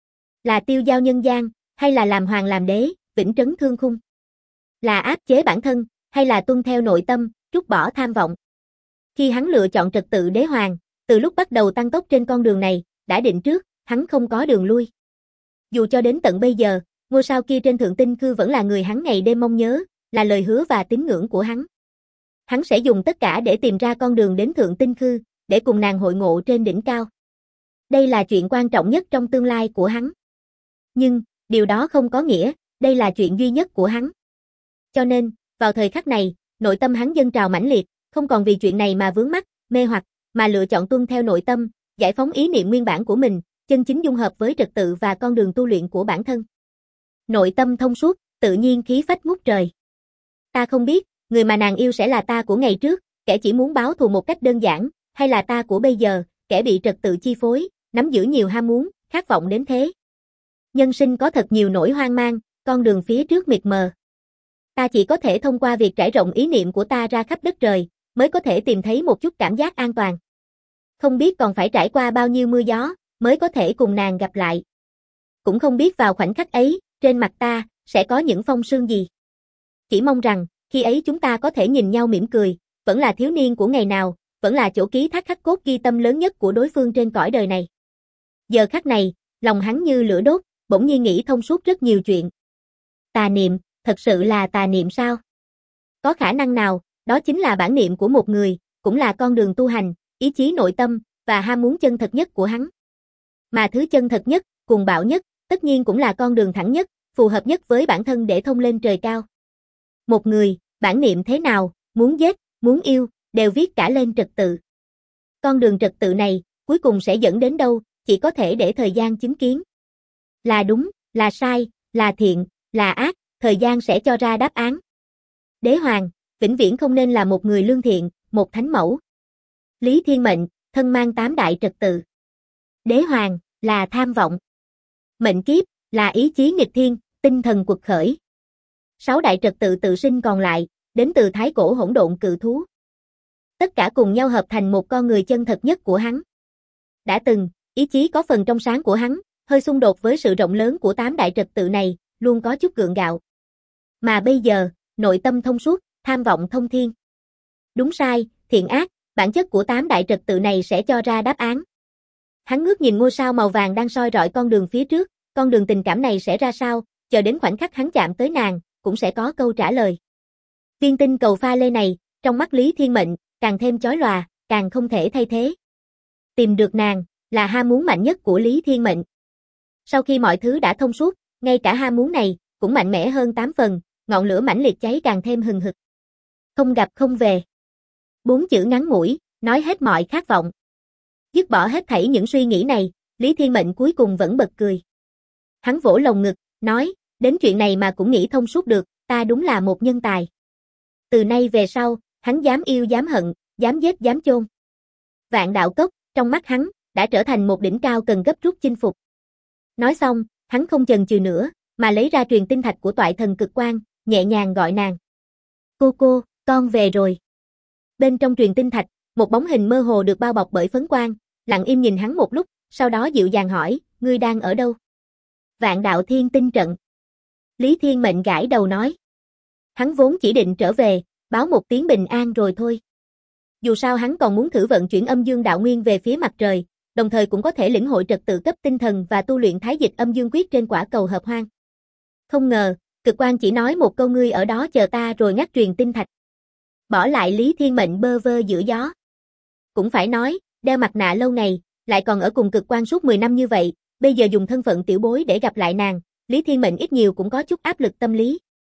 Là tiêu dao nhân gian, hay là làm hoàng làm đế, vĩnh trấn thương khung. Là áp chế bản thân, hay là tuân theo nội tâm, trút bỏ tham vọng. Khi hắn lựa chọn trật tự đế hoàng, từ lúc bắt đầu tăng tốc trên con đường này, đã định trước, hắn không có đường lui. Dù cho đến tận bây giờ, ngôi sao kia trên thượng tinh khư vẫn là người hắn ngày đêm mong nhớ, là lời hứa và tín ngưỡng của hắn. Hắn sẽ dùng tất cả để tìm ra con đường đến thượng tinh khư, để cùng nàng hội ngộ trên đỉnh cao. Đây là chuyện quan trọng nhất trong tương lai của hắn. Nhưng, điều đó không có nghĩa, đây là chuyện duy nhất của hắn. Cho nên, vào thời khắc này, nội tâm hắn dâng trào mãnh liệt, không còn vì chuyện này mà vướng mắc, mê hoặc, mà lựa chọn tuân theo nội tâm, giải phóng ý niệm nguyên bản của mình, chân chính dung hợp với trật tự và con đường tu luyện của bản thân. Nội tâm thông suốt, tự nhiên khí phách ngút trời. Ta không biết, người mà nàng yêu sẽ là ta của ngày trước, kẻ chỉ muốn báo thù một cách đơn giản, hay là ta của bây giờ, kẻ bị trật tự chi phối, nắm giữ nhiều ham muốn, khát vọng đến thế. Nhân sinh có thật nhiều nỗi hoang mang, con đường phía trước mịt mờ. Ta chỉ có thể thông qua việc trải rộng ý niệm của ta ra khắp đất trời, mới có thể tìm thấy một chút cảm giác an toàn. Không biết còn phải trải qua bao nhiêu mưa gió, mới có thể cùng nàng gặp lại. Cũng không biết vào khoảnh khắc ấy, trên mặt ta, sẽ có những phong sương gì. Chỉ mong rằng, khi ấy chúng ta có thể nhìn nhau mỉm cười, vẫn là thiếu niên của ngày nào, vẫn là chỗ ký thác khắc cốt ghi tâm lớn nhất của đối phương trên cõi đời này. Giờ khắc này, lòng hắn như lửa đốt, bỗng nhiên nghĩ thông suốt rất nhiều chuyện. Tà niệm, thật sự là tà niệm sao? Có khả năng nào, đó chính là bản niệm của một người, cũng là con đường tu hành, ý chí nội tâm, và ham muốn chân thật nhất của hắn. Mà thứ chân thật nhất, cuồng bạo nhất, tất nhiên cũng là con đường thẳng nhất, phù hợp nhất với bản thân để thông lên trời cao. Một người, bản niệm thế nào, muốn giết, muốn yêu, đều viết cả lên trật tự. Con đường trật tự này, cuối cùng sẽ dẫn đến đâu, chỉ có thể để thời gian chứng kiến. Là đúng, là sai, là thiện, là ác, thời gian sẽ cho ra đáp án. Đế Hoàng, vĩnh viễn không nên là một người lương thiện, một thánh mẫu. Lý Thiên Mệnh, thân mang 8 đại trật tự. Đế Hoàng, là tham vọng. Mệnh kiếp, là ý chí nghịch thiên, tinh thần quật khởi. 6 đại trật tự tự sinh còn lại, đến từ thái cổ hỗn độn cự thú. Tất cả cùng nhau hợp thành một con người chân thật nhất của hắn. Đã từng, ý chí có phần trong sáng của hắn, hơi xung đột với sự rộng lớn của 8 đại trật tự này, luôn có chút gượng gạo. Mà bây giờ, nội tâm thông suốt, tham vọng thông thiên. Đúng sai, thiện ác, bản chất của 8 đại trật tự này sẽ cho ra đáp án. Hắn ngước nhìn ngôi sao màu vàng đang soi rọi con đường phía trước, con đường tình cảm này sẽ ra sao, chờ đến khoảnh khắc hắn chạm tới nàng, cũng sẽ có câu trả lời. Viên tinh cầu pha lê này, trong mắt Lý Thiên Mệnh, càng thêm chói lòa, càng không thể thay thế. Tìm được nàng, là ham muốn mạnh nhất của Lý Thiên Mệnh. Sau khi mọi thứ đã thông suốt, ngay cả ham muốn này, cũng mạnh mẽ hơn 8 phần, ngọn lửa mãnh liệt cháy càng thêm hừng hực. Không gặp không về. 4 chữ ngắn ngủi, nói hết mọi khát vọng. Dứt bỏ hết thảy những suy nghĩ này, Lý Thiên Mệnh cuối cùng vẫn bật cười. Hắn vỗ lồng ngực, nói, đến chuyện này mà cũng nghĩ thông suốt được, ta đúng là một nhân tài. Từ nay về sau, hắn dám yêu dám hận, dám giết dám chôn. Vạn đạo cốc, trong mắt hắn, đã trở thành một đỉnh cao cần gấp rút chinh phục. Nói xong, hắn không chần chừ nữa, mà lấy ra truyền tinh thạch của toại thần cực quang, nhẹ nhàng gọi nàng. Cô, con về rồi. Bên trong truyền tinh thạch, một bóng hình mơ hồ được bao bọc bởi phấn quang, lặng im nhìn hắn một lúc, sau đó dịu dàng hỏi, ngươi đang ở đâu? Vạn đạo thiên tinh trận. Lý Thiên Mệnh gãi đầu nói. Hắn vốn chỉ định trở về, báo một tiếng bình an rồi thôi. Dù sao hắn còn muốn thử vận chuyển âm dương đạo nguyên về phía mặt trời, đồng thời cũng có thể lĩnh hội trật tự cấp tinh thần và tu luyện thái dịch âm dương quyết trên quả cầu hợp hoang. Không ngờ, cực quan chỉ nói một câu ngươi ở đó chờ ta rồi ngắt truyền tinh thạch. Bỏ lại Lý Thiên Mệnh bơ vơ giữa gió. Cũng phải nói, đeo mặt nạ lâu ngày, lại còn ở cùng cực quan suốt 10 năm như vậy, bây giờ dùng thân phận tiểu bối để gặp lại nàng, Lý Thiên Mệnh ít nhiều cũng có chút áp lực tâm lý.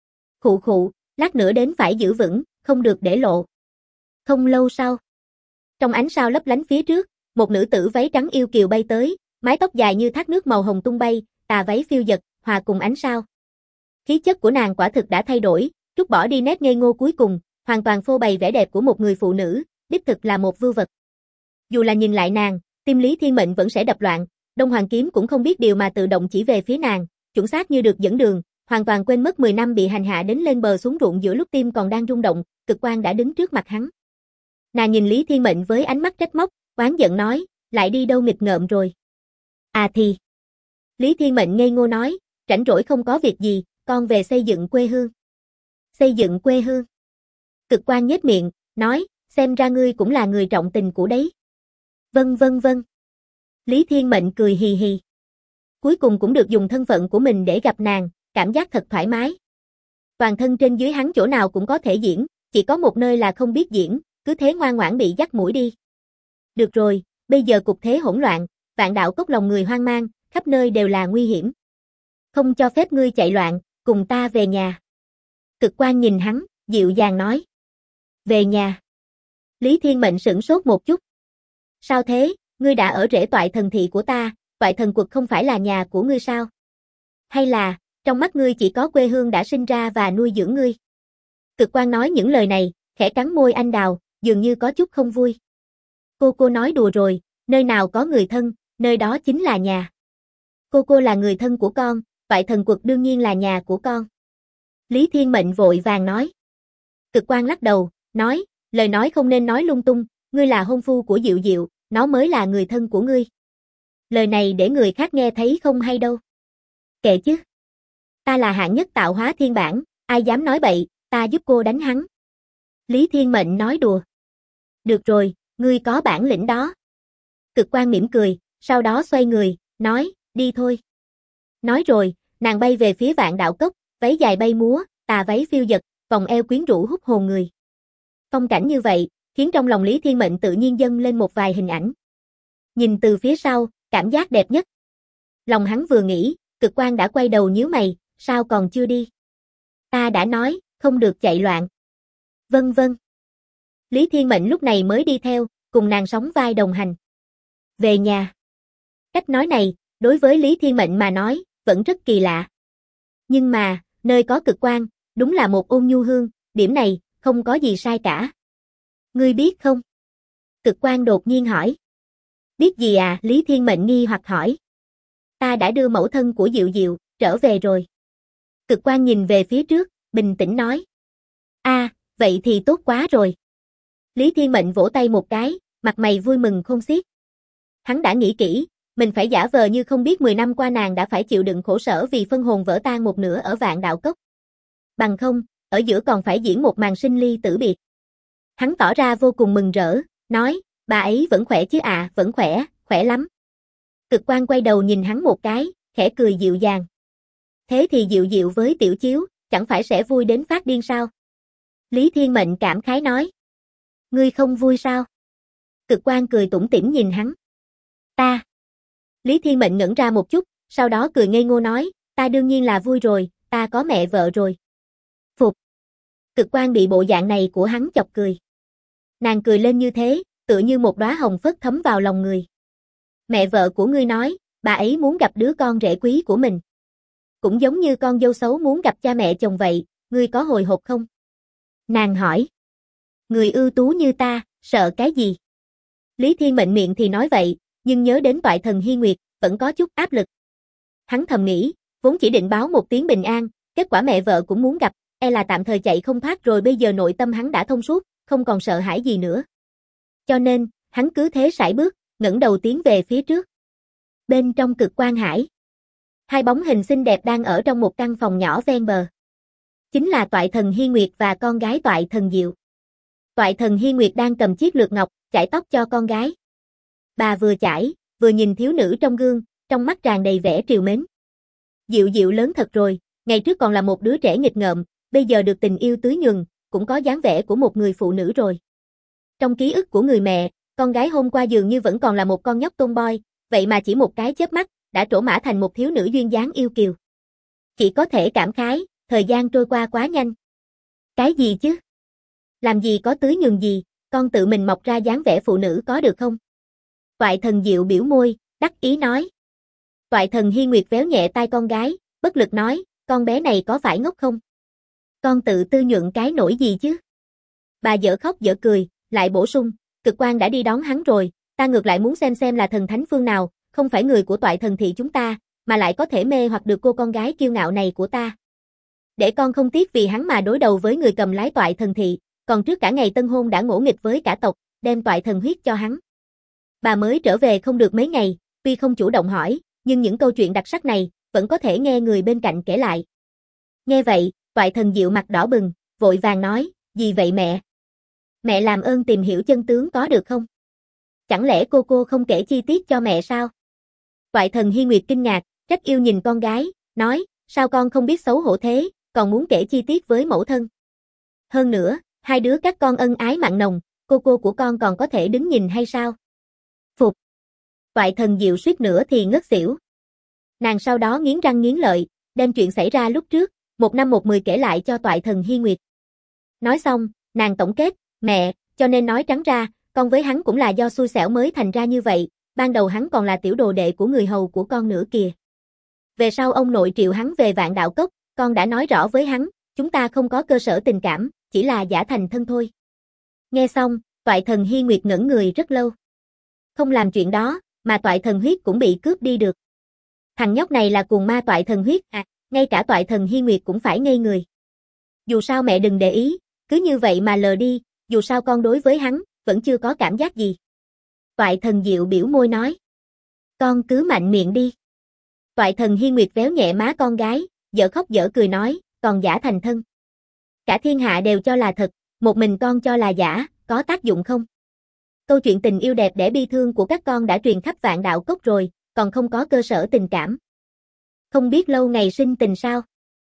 Khụ, lát nữa đến phải giữ vững, không được để lộ. Không lâu sau, trong ánh sao lấp lánh phía trước, một nữ tử váy trắng yêu kiều bay tới, mái tóc dài như thác nước màu hồng tung bay, tà váy phiêu dật, hòa cùng ánh sao. Khí chất của nàng quả thực đã thay đổi, trút bỏ đi nét ngây ngô cuối cùng, hoàn toàn phô bày vẻ đẹp của một người phụ nữ, đích thực là một vưu vật. Dù là nhìn lại nàng, tim Lý Thiên Mệnh vẫn sẽ đập loạn, Đông Hoàng kiếm cũng không biết điều mà tự động chỉ về phía nàng, chuẩn xác như được dẫn đường, hoàn toàn quên mất 10 năm bị hành hạ đến lên bờ xuống ruộng giữa lúc tim còn đang rung động, cực quan đã đứng trước mặt hắn. Nàng nhìn Lý Thiên Mệnh với ánh mắt trách móc, oán giận nói, lại đi đâu nghịch ngợm rồi. À thì. Lý Thiên Mệnh ngây ngô nói, rảnh rỗi không có việc gì, con về xây dựng quê hương. Xây dựng quê hương. Cực quan nhếch miệng, nói, xem ra ngươi cũng là người trọng tình của đấy. Vâng. Lý Thiên Mệnh cười hì hì. Cuối cùng cũng được dùng thân phận của mình để gặp nàng, cảm giác thật thoải mái. Toàn thân trên dưới hắn chỗ nào cũng có thể diễn, chỉ có một nơi là không biết diễn, cứ thế ngoan ngoãn bị dắt mũi đi. Được rồi, bây giờ cục thế hỗn loạn, vạn đạo cốc lòng người hoang mang, khắp nơi đều là nguy hiểm. Không cho phép ngươi chạy loạn, cùng ta về nhà. Cực quan nhìn hắn, dịu dàng nói. Về nhà. Lý Thiên Mệnh sửng sốt một chút. Sao thế, ngươi đã ở rễ toại thần thị của ta, toại thần quật không phải là nhà của ngươi sao? Hay là, trong mắt ngươi chỉ có quê hương đã sinh ra và nuôi dưỡng ngươi? Cực quan nói những lời này, khẽ cắn môi anh đào, dường như có chút không vui. Cô nói đùa rồi, nơi nào có người thân, nơi đó chính là nhà. Cô là người thân của con, Toại Thần Quật đương nhiên là nhà của con. Lý Thiên Mệnh vội vàng nói. Cực Quang lắc đầu, nói, lời nói không nên nói lung tung, ngươi là hôn phu của Diệu Diệu, nó mới là người thân của ngươi. Lời này để người khác nghe thấy không hay đâu. Kệ chứ. Ta là hạng nhất tạo hóa thiên bản, ai dám nói bậy, ta giúp cô đánh hắn. Lý Thiên Mệnh nói đùa. Được rồi, ngươi có bản lĩnh đó. Cực Quang mỉm cười, sau đó xoay người, nói, đi thôi. Nói rồi, nàng bay về phía Vạn Đạo Cốc, váy dài bay múa, tà váy phiêu dật, vòng eo quyến rũ hút hồn người. Phong cảnh như vậy, khiến trong lòng Lý Thiên Mệnh tự nhiên dâng lên một vài hình ảnh. Nhìn từ phía sau, cảm giác đẹp nhất. Lòng hắn vừa nghĩ, Cực Quang đã quay đầu nhíu mày, sao còn chưa đi? Ta đã nói, không được chạy loạn. Vâng vâng. Lý Thiên Mệnh lúc này mới đi theo, cùng nàng sóng vai đồng hành. Về nhà. Cách nói này, đối với Lý Thiên Mệnh mà nói, vẫn rất kỳ lạ. Nhưng mà, nơi có Cực Quang, đúng là một ôn nhu hương, điểm này, không có gì sai cả. Ngươi biết không? Cực Quang đột nhiên hỏi. Biết gì à? Lý Thiên Mệnh nghi hoặc hỏi. Ta đã đưa mẫu thân của Diệu Diệu, trở về rồi. Cực Quang nhìn về phía trước, bình tĩnh nói. Vậy thì tốt quá rồi. Lý Thiên Mệnh vỗ tay một cái, mặt mày vui mừng khôn xiết. Hắn đã nghĩ kỹ, mình phải giả vờ như không biết 10 năm qua nàng đã phải chịu đựng khổ sở vì phân hồn vỡ tan một nửa ở Vạn Đạo Cốc. Bằng không, ở giữa còn phải diễn một màn sinh ly tử biệt. Hắn tỏ ra vô cùng mừng rỡ, nói, bà ấy vẫn khỏe chứ ạ, vẫn khỏe, khỏe lắm. Cực Quang quay đầu nhìn hắn một cái, khẽ cười dịu dàng. Thế thì Diệu Diệu với Tiểu Chiếu, chẳng phải sẽ vui đến phát điên sao? Lý Thiên Mệnh cảm khái nói. Ngươi không vui sao? Cực Quang cười tủm tỉm nhìn hắn. Ta. Lý Thiên Mệnh ngẩn ra một chút, sau đó cười ngây ngô nói, ta đương nhiên là vui rồi, ta có mẹ vợ rồi. Phục. Cực Quang bị bộ dạng này của hắn chọc cười. Nàng cười lên như thế, tựa như một đóa hồng phất thấm vào lòng người. Mẹ vợ của ngươi nói, bà ấy muốn gặp đứa con rể quý của mình. Cũng giống như con dâu xấu muốn gặp cha mẹ chồng vậy, ngươi có hồi hộp không? Nàng hỏi. Người ưu tú như ta, sợ cái gì? Lý Thiên Mệnh miệng thì nói vậy, nhưng nhớ đến Toại Thần Hi Nguyệt, vẫn có chút áp lực. Hắn thầm nghĩ, vốn chỉ định báo một tiếng bình an, kết quả mẹ vợ cũng muốn gặp, là tạm thời chạy không thoát rồi, bây giờ nội tâm hắn đã thông suốt, không còn sợ hãi gì nữa. Cho nên, hắn cứ thế sải bước, ngẩng đầu tiến về phía trước. Bên trong Cực Quang Hải, hai bóng hình xinh đẹp đang ở trong một căn phòng nhỏ ven bờ. Chính là Toại Thần Hi Nguyệt và con gái Toại Thần Diệu. Toại Thần Hi Nguyệt đang cầm chiếc lược ngọc, chải tóc cho con gái. Bà vừa chải, vừa nhìn thiếu nữ trong gương, trong mắt tràn đầy vẻ trìu mến. Diệu Diệu lớn thật rồi, ngày trước còn là một đứa trẻ nghịch ngợm, bây giờ được tình yêu tưới nhuần, cũng có dáng vẻ của một người phụ nữ rồi. Trong ký ức của người mẹ, con gái hôm qua dường như vẫn còn là một con nhóc tomboy, vậy mà chỉ một cái chớp mắt, đã trổ mã thành một thiếu nữ duyên dáng yêu kiều. Chỉ có thể cảm khái, thời gian trôi qua quá nhanh. Cái gì chứ? Làm gì có tưới nhường gì, con tự mình mọc ra dáng vẻ phụ nữ có được không? Toại Thần Diệu biểu môi, đắc ý nói. Toại Thần Hi Nguyệt véo nhẹ tai con gái, bất lực nói, con bé này có phải ngốc không? Con tự tư nhuận cái nổi gì chứ? Bà dở khóc dở cười, lại bổ sung, Cực Quang đã đi đón hắn rồi, ta ngược lại muốn xem là thần thánh phương nào, không phải người của Toại Thần thị chúng ta, mà lại có thể mê hoặc được cô con gái kiêu ngạo này của ta. Để con không tiếc vì hắn mà đối đầu với người cầm lái Toại Thần thị, còn trước cả ngày tân hôn đã ngỗ nghịch với cả tộc, đem Toại Thần huyết cho hắn. Bà mới trở về không được mấy ngày, tuy không chủ động hỏi, nhưng những câu chuyện đặc sắc này, vẫn có thể nghe người bên cạnh kể lại. Nghe vậy, Toại Thần Diệu mặt đỏ bừng, vội vàng nói, gì vậy mẹ? Mẹ làm ơn tìm hiểu chân tướng có được không? Chẳng lẽ cô không kể chi tiết cho mẹ sao? Toại Thần Hi Nguyệt kinh ngạc, trách yêu nhìn con gái, nói, sao con không biết xấu hổ thế, còn muốn kể chi tiết với mẫu thân? Hơn nữa, hai đứa các con ân ái mặn nồng, cô của con còn có thể đứng nhìn hay sao? Phục. Toại Thần Diệu suýt nữa thì ngất xỉu. Nàng sau đó nghiến răng nghiến lợi, đem chuyện xảy ra lúc trước, 1 năm 1 10 kể lại cho Toại Thần Hi Nguyệt. Nói xong, nàng tổng kết, mẹ, cho nên nói trắng ra, con với hắn cũng là do xui xẻo mới thành ra như vậy, ban đầu hắn còn là tiểu đồ đệ của người hầu của con nữa kìa. Về sau ông nội triệu hắn về Vạn Đạo Cốc, con đã nói rõ với hắn, chúng ta không có cơ sở tình cảm, chỉ là giả thành thân thôi. Nghe xong, Toại Thần Hi Nguyệt ngẩn người rất lâu. Không làm chuyện đó, mà Toại Thần huyết cũng bị cướp đi được. Thằng nhóc này là cuồng ma toại thần huyết à, ngay cả toại thần Hi Nguyệt cũng phải ngây người. Dù sao mẹ đừng để ý, cứ như vậy mà lờ đi, dù sao con đối với hắn, vẫn chưa có cảm giác gì. Toại thần Diệu biểu môi nói. Con cứ mạnh miệng đi. Toại thần Hi Nguyệt véo nhẹ má con gái, dở khóc dở cười nói, còn giả thành thân. Cả thiên hạ đều cho là thật, một mình con cho là giả, có tác dụng không? Câu chuyện tình yêu đẹp đẽ bi thương của các con đã truyền khắp Vạn Đạo Cốc rồi, còn không có cơ sở tình cảm. Không biết lâu ngày sinh tình sao?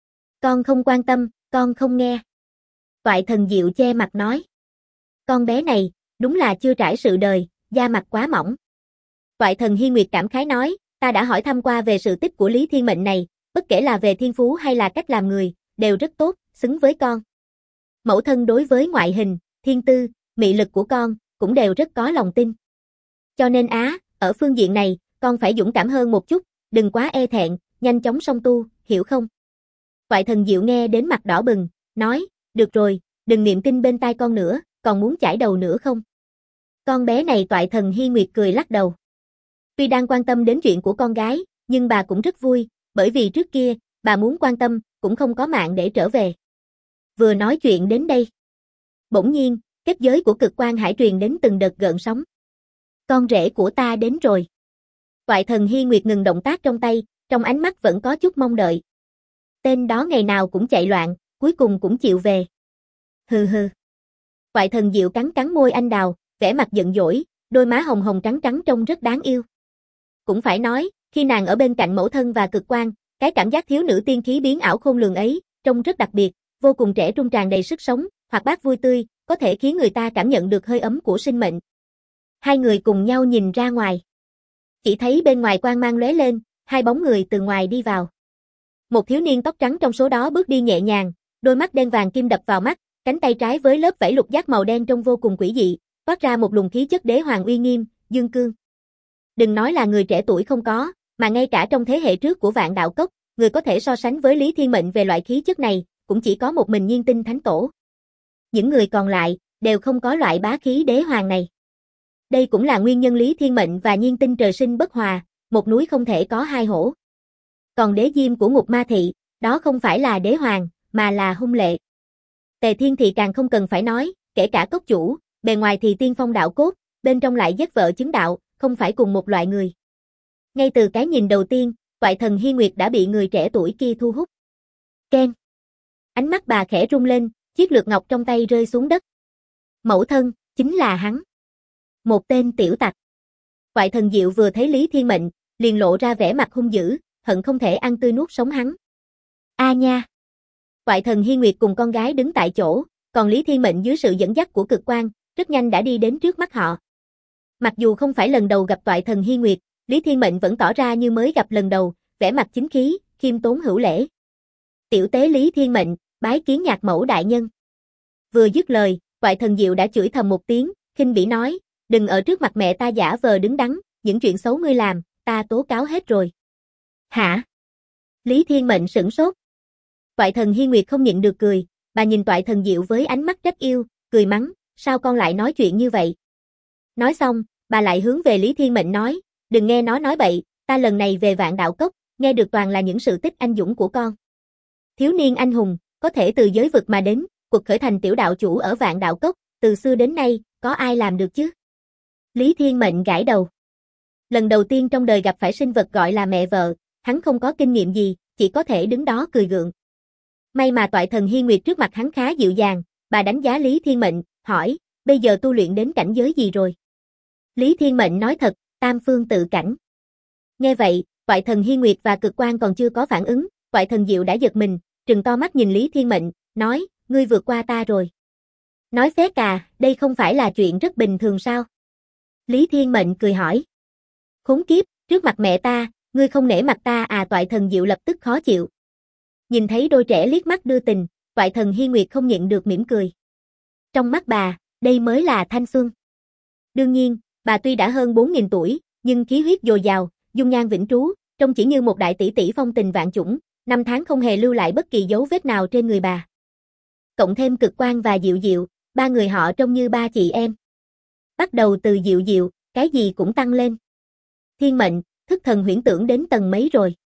Con không quan tâm, con không nghe. Toại thần Diệu che mặt nói. Con bé này, đúng là chưa trải sự đời, da mặt quá mỏng. Toại thần Hi Nguyệt cảm khái nói, ta đã hỏi thăm qua về sự tích của Lý Thiên Mệnh này, bất kể là về thiên phú hay là cách làm người, đều rất tốt, xứng với con. Mẫu thân đối với ngoại hình, thiên tư, mị lực của con, cũng đều rất có lòng tin. Cho nên ở phương diện này, con phải dũng cảm hơn một chút, đừng quá e thẹn, nhanh chóng song tu, hiểu không? Toại thần Diệu nghe đến mặt đỏ bừng, nói, được rồi, đừng niệm kinh bên tai con nữa, còn muốn chải đầu nữa không? Con bé này Toại thần Hi Nguyệt cười lắc đầu. Tuy đang quan tâm đến chuyện của con gái, nhưng bà cũng rất vui, bởi vì trước kia, bà muốn quan tâm, cũng không có mạng để trở về. Vừa nói chuyện đến đây. Bỗng nhiên, kết giới của Cực Quan Hải truyền đến từng đợt gợn sóng. Con rể của ta đến rồi. Toại thần Hi Nguyệt ngừng động tác trong tay, trong ánh mắt vẫn có chút mong đợi. Tên đó ngày nào cũng chạy loạn, cuối cùng cũng chịu về. Hừ hừ. Toại thần Diệu cắn cắn môi anh đào, vẻ mặt giận dỗi, đôi má hồng hồng trắng trắng trông rất đáng yêu. Cũng phải nói, khi nàng ở bên cạnh mẫu thân và Cực Quan, cái cảm giác thiếu nữ tiên khí biến ảo khôn lường ấy, trông rất đặc biệt, vô cùng trẻ trung tràn đầy sức sống, hoạt bát vui tươi, có thể khiến người ta cảm nhận được hơi ấm của sinh mệnh. Hai người cùng nhau nhìn ra ngoài. Chỉ thấy bên ngoài quang mang lóe lên, hai bóng người từ ngoài đi vào. Một thiếu niên tóc trắng trong số đó bước đi nhẹ nhàng, đôi mắt đen vàng kim đập vào mắt, cánh tay trái với lớp vảy lục giác màu đen trông vô cùng quỷ dị, toát ra một luồng khí chất đế hoàng uy nghiêm, dương cương. Đừng nói là người trẻ tuổi không có, mà ngay cả trong thế hệ trước của Vạn Đạo Cốc, người có thể so sánh với Lý Thiên Mệnh về loại khí chất này, cũng chỉ có một mình Nhiên Tinh Thánh Tổ. Những người còn lại, đều không có loại bá khí đế hoàng này. Đây cũng là nguyên nhân Lý Thiên Mệnh và Nhiên Tinh trời sinh bất hòa, một núi không thể có hai hổ. Còn đế diêm của Ngục Ma Thị, đó không phải là đế hoàng, mà là hung lệ. Tề Thiên Thị càng không cần phải nói, kể cả cốc chủ, bề ngoài thì tiên phong đạo cốt, bên trong lại giết vợ chứng đạo, không phải cùng một loại người. Ngay từ cái nhìn đầu tiên, Toại thần Hi Nguyệt đã bị người trẻ tuổi kia thu hút. Keng. Ánh mắt bà khẽ rung lên, chiếc lược ngọc trong tay rơi xuống đất. Mẫu thân, chính là hắn. Một tên tiểu tặc. Toại thần Diệu vừa thấy Lý Thiên Mệnh, liền lộ ra vẻ mặt hung dữ, hận không thể ăn tươi nuốt sống hắn. A nha. Toại thần Hi Nguyệt cùng con gái đứng tại chỗ, còn Lý Thiên Mệnh dưới sự dẫn dắt của Cực Quan, rất nhanh đã đi đến trước mắt họ. Mặc dù không phải lần đầu gặp Toại thần Hi Nguyệt, Lý Thiên Mệnh vẫn tỏ ra như mới gặp lần đầu, vẻ mặt chính khí, khiêm tốn hữu lễ. Tiểu tế Lý Thiên Mệnh, bái kiến nhạc mẫu đại nhân. Vừa dứt lời, Toại thần Diệu đã chửi thầm một tiếng, khinh bỉ nói, đừng ở trước mặt mẹ ta giả vờ đứng đắn, những chuyện xấu ngươi làm, ta tố cáo hết rồi. Hả? Lý Thiên Mệnh sửng sốt. Toại thần Hi Nguyệt không nhịn được cười, bà nhìn Toại thần Diệu với ánh mắt trách yêu, cười mắng, sao con lại nói chuyện như vậy? Nói xong, bà lại hướng về Lý Thiên Mệnh nói, đừng nghe nó nói bậy, ta lần này về Vạn Đạo Cốc, nghe được toàn là những sự tích anh dũng của con. Thiếu niên anh hùng, có thể từ giới vực mà đến, cuộc khởi thành tiểu đạo chủ ở Vạn Đạo Cốc, từ xưa đến nay, có ai làm được chứ? Lý Thiên Mệnh gãi đầu. Lần đầu tiên trong đời gặp phải sinh vật gọi là mẹ vợ, hắn không có kinh nghiệm gì, chỉ có thể đứng đó cười gượng. May mà Toại thần Hi Nguyệt trước mặt hắn khá dịu dàng, bà đánh giá Lý Thiên Mệnh, hỏi, bây giờ tu luyện đến cảnh giới gì rồi? Lý Thiên Mệnh nói thật, tam phương tự cảnh. Nghe vậy, Toại thần Hi Nguyệt và Cực Quan còn chưa có phản ứng, Toại thần Diệu đã giật mình, trừng to mắt nhìn Lý Thiên Mệnh, nói, ngươi vượt qua ta rồi. Nói phét à, đây không phải là chuyện rất bình thường sao? Lý Thiên Mệnh cười hỏi. Khốn kiếp, trước mặt mẹ ta, ngươi không nể mặt ta à? Toại thần Diệu lập tức khó chịu. Nhìn thấy đôi trẻ liếc mắt đưa tình, Toại thần Hi Nguyệt không nhịn được mỉm cười. Trong mắt bà, đây mới là thanh xuân. Đương nhiên, bà tuy đã hơn 4.000 tuổi, nhưng khí huyết dồi dào, dung nhan vĩnh trú, trông chỉ như một đại tỷ tỷ phong tình vạn chủng, năm tháng không hề lưu lại bất kỳ dấu vết nào trên người bà. Cộng thêm Cực Quan và Diệu Diệu, ba người họ trông như ba chị em. Bắt đầu từ Diệu Diệu, cái gì cũng tăng lên. Thiên Mệnh, thức thần huyễn tưởng đến tầng mấy rồi?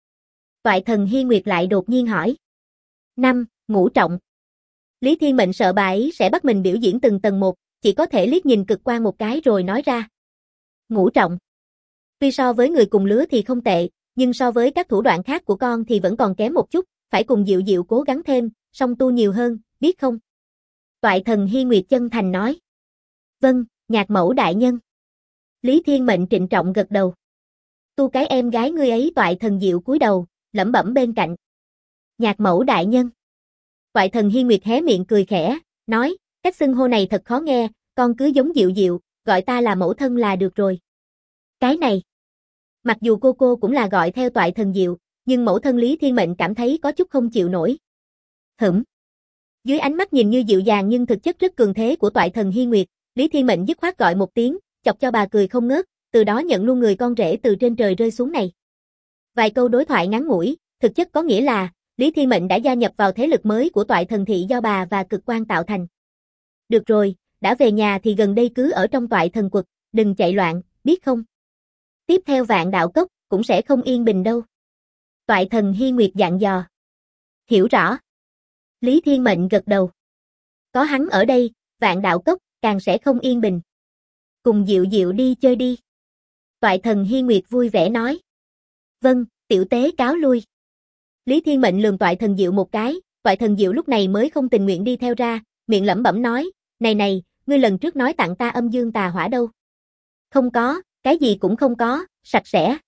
Toại thần Hy Nguyệt lại đột nhiên hỏi. 5. Ngũ trọng. Lý Thiên Mệnh sợ bà ấy sẽ bắt mình biểu diễn từng tầng một, chỉ có thể liếc nhìn Cực Quang một cái rồi nói ra. Ngũ trọng. Tuy so với người cùng lứa thì không tệ, nhưng so với các thủ đoạn khác của con thì vẫn còn kém một chút, phải cùng Diệu Diệu cố gắng thêm, song tu nhiều hơn, biết không? Toại thần Hy Nguyệt chân thành nói. Vâng, nhạc mẫu đại nhân. Lý Thiên Mệnh trịnh trọng gật đầu. Tu cái em gái ngươi ấy. Toại thần Diệu cúi đầu, lẩm bẩm bên cạnh. Nhạc mẫu đại nhân. Toại thần Hy Nguyệt hé miệng cười khẽ, nói, cách xưng hô này thật khó nghe, con cứ giống Diệu Diệu, gọi ta là mẫu thân là được rồi. Cái này. Mặc dù cô cũng là gọi theo Toại thần Diệu, nhưng mẫu thân Lý Thiên Mệnh cảm thấy có chút không chịu nổi. Dưới ánh mắt nhìn như dịu dàng nhưng thực chất rất cường thế của Toại thần Hy Nguyệt, Lý Thiên Mệnh dứt khoát gọi một tiếng, chọc cho bà cười không ngớt, từ đó nhận luôn người con rể từ trên trời rơi xuống này. Vài câu đối thoại ngắn ngủi, thực chất có nghĩa là, Lý Thiên Mệnh đã gia nhập vào thế lực mới của Toại thần thị do bà và Cực Quang tạo thành. Được rồi, đã về nhà thì gần đây cứ ở trong Toại thần quật, đừng chạy loạn, biết không? Tiếp theo Vạn Đạo Cốc, cũng sẽ không yên bình đâu. Toại thần Hy Nguyệt dặn dò. Hiểu rõ. Lý Thiên Mệnh gật đầu. Có hắn ở đây, Vạn Đạo Cốc càng sẽ không yên bình. Cùng Diệu Diệu đi chơi đi. Toại thần Hy Nguyệt vui vẻ nói. Vâng, tiểu tế cáo lui. Lý Thiên Mệnh lườm Toại thần Diệu một cái, Toại thần Diệu lúc này mới không tình nguyện đi theo ra, miệng lẩm bẩm nói, này, ngươi lần trước nói tặng ta âm dương tà hỏa đâu? Không có, cái gì cũng không có, sạch sẽ.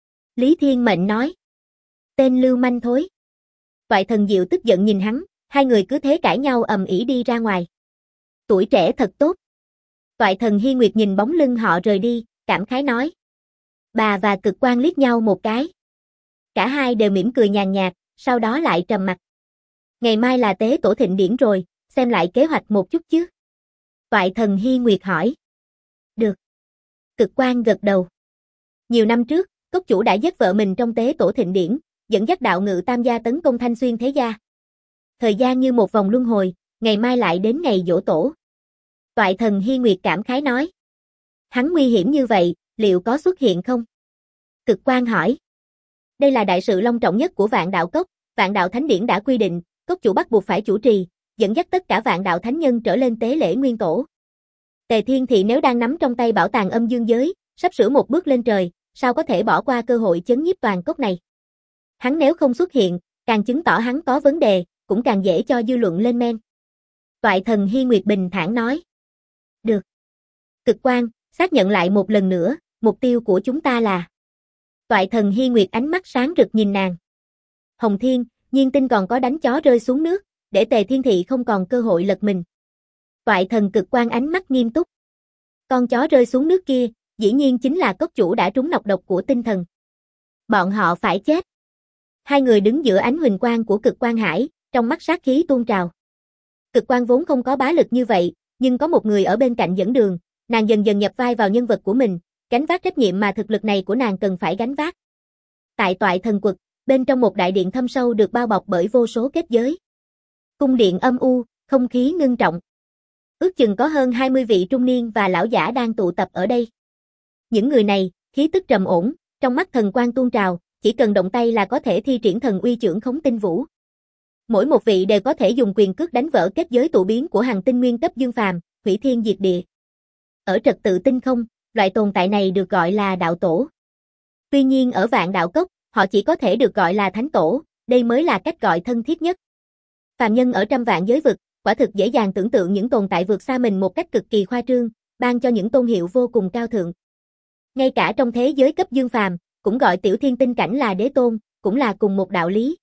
Lý Thiên Mệnh nói. Tên lưu manh thối. Toại thần Diệu tức giận nhìn hắn, hai người cứ thế cãi nhau ầm ĩ đi ra ngoài. Tuổi trẻ thật tốt. Toại thần Hy Nguyệt nhìn bóng lưng họ rời đi, cảm khái nói. Bà và Cực Quang liếc nhau một cái. Cả hai đều mỉm cười nhàn nhạt, sau đó lại trầm mặt. Ngày mai là tế tổ thịnh điển rồi, xem lại kế hoạch một chút chứ. Toại thần Hy Nguyệt hỏi. Được. Cực Quang gật đầu. Nhiều năm trước, cốc chủ đã giết vợ mình trong tế tổ thịnh điển, dẫn dắt đạo ngự tam gia tấn công Thanh Xuyên thế gia. Thời gian như một vòng luân hồi, ngày mai lại đến ngày giỗ tổ. Toại thần Hy Nguyệt cảm khái nói. Hắn nguy hiểm như vậy, liệu có xuất hiện không? Cực Quang hỏi. Đây là đại sự long trọng nhất của Vạn Đạo Cốc, Vạn Đạo Thánh Điển đã quy định, cốc chủ bắt buộc phải chủ trì, dẫn dắt tất cả Vạn Đạo Thánh Nhân trở lên tế lễ nguyên tổ. Tề Thiên Thị nếu đang nắm trong tay bảo tàng âm dương giới, sắp sửa một bước lên trời, sao có thể bỏ qua cơ hội chấn nhiếp toàn cốc này? Hắn nếu không xuất hiện, càng chứng tỏ hắn có vấn đề, cũng càng dễ cho dư luận lên men. Toại thần Hy Nguyệt bình thản nói. Được. Cực Quang, xác nhận lại một lần nữa, mục tiêu của chúng ta là. Toại thần Hy Nguyệt ánh mắt sáng rực nhìn nàng. Hồng Thiên, Nhiên Tinh còn có đánh chó rơi xuống nước, để Tề Thiên Thị không còn cơ hội lật mình. Toại thần Cực Quang ánh mắt nghiêm túc. Con chó rơi xuống nước kia, dĩ nhiên chính là cốc chủ đã trúng nọc độc của tinh thần. Bọn họ phải chết. Hai người đứng giữa ánh huỳnh quang của Cực Quang Hải, trong mắt sát khí tuôn trào. Cực Quang vốn không có bá lực như vậy, nhưng có một người ở bên cạnh dẫn đường, nàng dần dần nhập vai vào nhân vật của mình, gánh vác trách nhiệm mà thực lực này của nàng cần phải gánh vác. Tại Toại thần quật, bên trong một đại điện thâm sâu được bao bọc bởi vô số kết giới. Cung điện âm u, không khí ngưng trọng. Ước chừng có hơn 20 vị trung niên và lão giả đang tụ tập ở đây. Những người này, khí tức trầm ổn, trong mắt thần quang tuôn trào, chỉ cần động tay là có thể thi triển thần uy chưởng khống tinh vũ. Mỗi một vị đều có thể dùng quyền cước đánh vỡ kết giới tụ biến của hàng tinh nguyên cấp dương phàm, hủy thiên diệt địa. Ở trật tự tinh không, loại tồn tại này được gọi là đạo tổ. Tuy nhiên ở Vạn Đạo Cốc, họ chỉ có thể được gọi là thánh tổ, đây mới là cách gọi thân thiết nhất. Phàm nhân ở trăm vạn giới vực, quả thực dễ dàng tưởng tượng những tồn tại vượt xa mình một cách cực kỳ khoa trương, ban cho những tôn hiệu vô cùng cao thượng. Ngay cả trong thế giới cấp dương phàm, cũng gọi tiểu thiên tinh cảnh là đế tôn, cũng là cùng một đạo lý.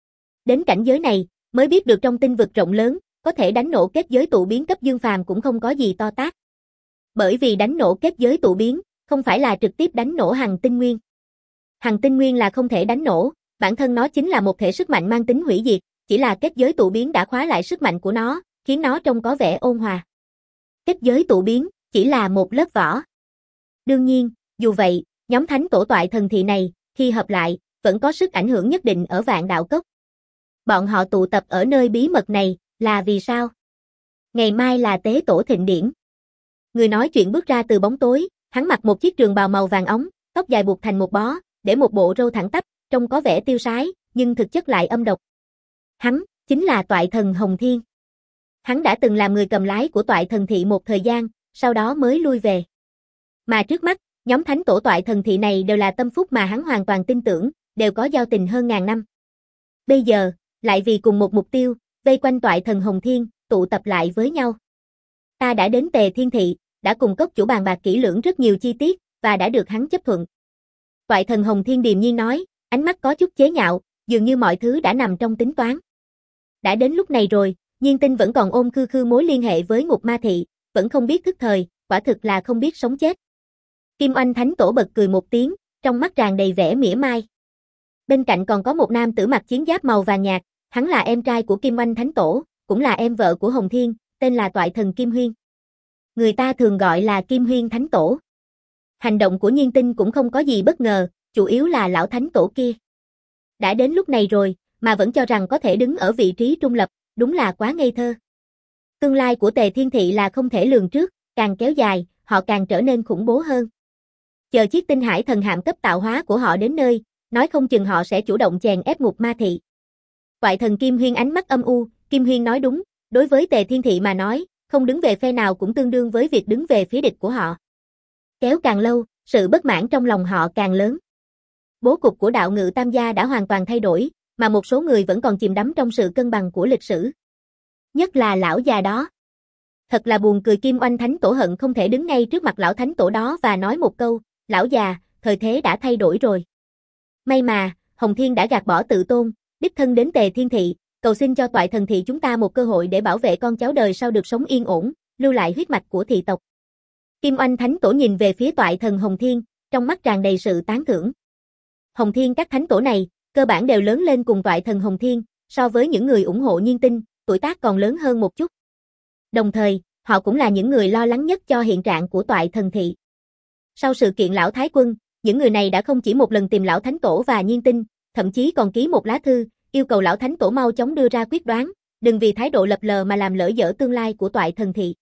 Đến cảnh giới này, mới biết được trong tinh vực rộng lớn, có thể đánh nổ kết giới tụ biến cấp dương phàm cũng không có gì to tát. Bởi vì đánh nổ kết giới tụ biến, không phải là trực tiếp đánh nổ hằng tinh nguyên. Hằng tinh nguyên là không thể đánh nổ, bản thân nó chính là một thể sức mạnh mang tính hủy diệt, chỉ là kết giới tụ biến đã khóa lại sức mạnh của nó, khiến nó trông có vẻ ôn hòa. Kết giới tụ biến, chỉ là một lớp vỏ. Đương nhiên, dù vậy, nhóm thánh tổ Toại thần thị này, khi hợp lại, vẫn có sức ảnh hưởng nhất định ở Vạn Đạo Cốc. Bọn họ tụ tập ở nơi bí mật này, là vì sao? Ngày mai là tế tổ thịnh điển. Người nói chuyện bước ra từ bóng tối, hắn mặc một chiếc trường bào màu vàng óng, tóc dài buộc thành một bó, để một bộ râu thẳng tắp, trông có vẻ tiêu sái, nhưng thực chất lại âm độc. Hắn, chính là Toại Thần Hồng Thiên. Hắn đã từng làm người cầm lái của Toại Thần Thị một thời gian, sau đó mới lui về. Mà trước mắt, nhóm thánh tổ Toại Thần Thị này đều là tâm phúc mà hắn hoàn toàn tin tưởng, đều có giao tình hơn ngàn năm. Bây giờ, lại vì cùng một mục tiêu, vây quanh Toại Thần Hồng Thiên, tụ tập lại với nhau. Ta đã đến Tề Thiên Thị, đã cùng cốc chủ bàn bạc kỹ lưỡng rất nhiều chi tiết, và đã được hắn chấp thuận. Toại Thần Hồng Thiên điềm nhiên nói, ánh mắt có chút chế nhạo, dường như mọi thứ đã nằm trong tính toán. Đã đến lúc này rồi, Nhiên Tinh vẫn còn ôm khư khư mối liên hệ với Ngục Ma Thị, vẫn không biết thức thời, quả thực là không biết sống chết. Kim Oanh Thánh Tổ bật cười một tiếng, trong mắt tràn đầy vẻ mỉa mai. Bên cạnh còn có một nam tử mặc chiến giáp màu vàng nhạt, hắn là em trai của Kim Oanh Thánh Tổ, cũng là em vợ của Hồng Thiên, tên là Toại Thần Kim Huyên. Người ta thường gọi là Kim Huyên Thánh Tổ. Hành động của Nhiên Tinh cũng không có gì bất ngờ, chủ yếu là lão Thánh Tổ kia. Đã đến lúc này rồi, mà vẫn cho rằng có thể đứng ở vị trí trung lập, đúng là quá ngây thơ. Tương lai của Tề Thiên Thị là không thể lường trước, càng kéo dài, họ càng trở nên khủng bố hơn. Chờ chiếc tinh hải thần hạm cấp tạo hóa của họ đến nơi, nói không chừng họ sẽ chủ động chèn ép Ngục Ma Thị. Toại Thần Kim Huyên ánh mắt âm u, Kim Huyên nói đúng, đối với Tề Thiên Thị mà nói, không đứng về phe nào cũng tương đương với việc đứng về phía địch của họ. Kéo càng lâu, sự bất mãn trong lòng họ càng lớn. Bố cục của Đạo Ngự Tam Gia đã hoàn toàn thay đổi, mà một số người vẫn còn chìm đắm trong sự cân bằng của lịch sử. Nhất là lão già đó. Thật là buồn cười, Kim Oanh Thánh Tổ hận không thể đứng ngay trước mặt lão Thánh Tổ đó và nói một câu, lão già, thời thế đã thay đổi rồi. May mà, Hồng Thiên đã gạt bỏ tự tôn, đích thân đến Tề Thiên Thị, cầu xin cho Toại Thần Thị chúng ta một cơ hội để bảo vệ con cháu đời sau được sống yên ổn, lưu lại huyết mạch của thị tộc. Kim Oanh Thánh Tổ nhìn về phía Toại Thần Hồng Thiên, trong mắt tràn đầy sự tán thưởng. Hồng Thiên các thánh tổ này, cơ bản đều lớn lên cùng Toại Thần Hồng Thiên, so với những người ủng hộ Nhiên Tinh, tuổi tác còn lớn hơn một chút. Đồng thời, họ cũng là những người lo lắng nhất cho hiện trạng của Toại Thần Thị. Sau sự kiện Lão Thái Quân, những người này đã không chỉ một lần tìm Lão Thánh Tổ và Nhiên Tinh, thậm chí còn ký một lá thư, yêu cầu Lão Thánh Tổ mau chóng đưa ra quyết đoán, đừng vì thái độ lập lờ mà làm lỡ dở tương lai của Toại Thần Thị.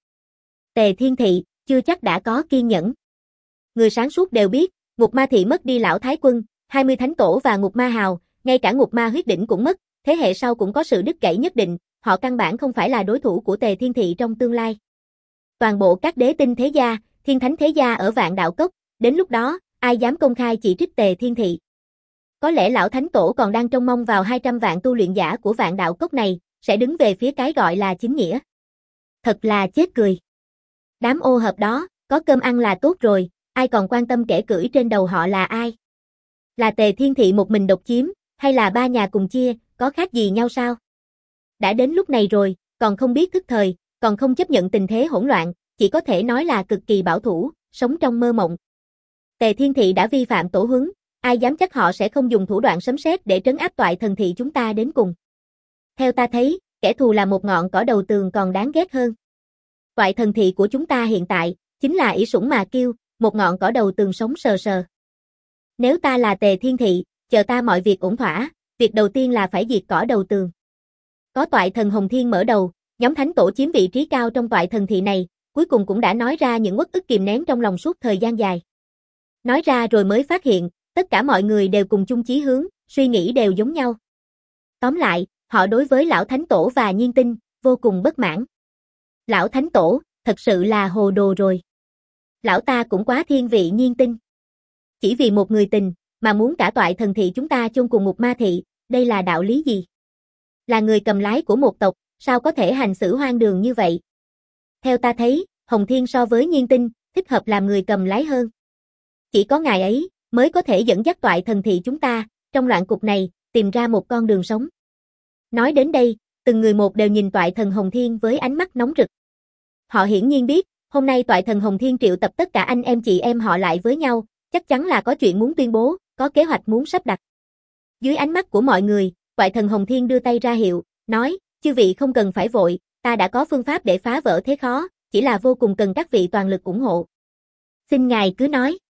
Tề Thiên Thị, chưa chắc đã có kiên nhẫn. Người sáng suốt đều biết, Ngục Ma Thị mất đi Lão Thái Quân, 20 thánh tổ và Ngục Ma Hào, ngay cả Ngục Ma huyết đỉnh cũng mất, thế hệ sau cũng có sự đứt gãy nhất định, họ căn bản không phải là đối thủ của Tề Thiên Thị trong tương lai. Toàn bộ các đế tinh thế gia, thiên thánh thế gia ở Vạn Đạo Cốc, đến lúc đó, ai dám công khai chỉ trích Tề Thiên Thị. Có lẽ Lão Thánh Tổ còn đang trông mong vào 200 vạn tu luyện giả của Vạn Đạo Cốc này, sẽ đứng về phía cái gọi là chính nghĩa. Thật là chết cười. Đám ô hợp đó, có cơm ăn là tốt rồi, ai còn quan tâm kẻ cưỡi trên đầu họ là ai? Là Tề Thiên Thị một mình độc chiếm, hay là ba nhà cùng chia, có khác gì nhau sao? Đã đến lúc này rồi, còn không biết thức thời, còn không chấp nhận tình thế hỗn loạn, chỉ có thể nói là cực kỳ bảo thủ, sống trong mơ mộng. Tề Thiên Thị đã vi phạm tổ huấn, ai dám chắc họ sẽ không dùng thủ đoạn sấm sét để trấn áp Toại Thần Thị chúng ta đến cùng. Theo ta thấy, kẻ thù là một ngọn cỏ đầu tường còn đáng ghét hơn. Toại Thần Thị của chúng ta hiện tại, chính là ỷ sủng mà kiêu, một ngọn cỏ đầu tường sống sờ sờ. Nếu ta là Tề Thiên Thị, chờ ta mọi việc ổn thỏa, việc đầu tiên là phải diệt cỏ đầu tường. Có Toại Thần Hồng Thiên mở đầu, nhóm thánh tổ chiếm vị trí cao trong Toại Thần Thị này, cuối cùng cũng đã nói ra những uất ức kìm nén trong lòng suốt thời gian dài. Nói ra rồi mới phát hiện, tất cả mọi người đều cùng chung chí hướng, suy nghĩ đều giống nhau. Tóm lại, họ đối với Lão Thánh Tổ và Nhiên Tinh, vô cùng bất mãn. Lão Thánh Tổ, thật sự là hồ đồ rồi. Lão ta cũng quá thiên vị Nhiên Tinh. Chỉ vì một người tình, mà muốn cả Toại Thần Thị chúng ta chôn cùng một Ma Thị, đây là đạo lý gì? Là người cầm lái của một tộc, sao có thể hành xử hoang đường như vậy? Theo ta thấy, Hồng Thiên so với Nhiên Tinh, thích hợp làm người cầm lái hơn. Chỉ có ngài ấy, mới có thể dẫn dắt Toại Thần Thị chúng ta, trong loạn cục này, tìm ra một con đường sống. Nói đến đây, từng người một đều nhìn Toại Thần Hồng Thiên với ánh mắt nóng rực. Họ hiển nhiên biết, hôm nay Toại Thần Hồng Thiên triệu tập tất cả anh em chị em họ lại với nhau, chắc chắn là có chuyện muốn tuyên bố, có kế hoạch muốn sắp đặt. Dưới ánh mắt của mọi người, Toại Thần Hồng Thiên đưa tay ra hiệu, nói, chư vị không cần phải vội, ta đã có phương pháp để phá vỡ thế khó, chỉ là vô cùng cần các vị toàn lực ủng hộ. Xin ngài cứ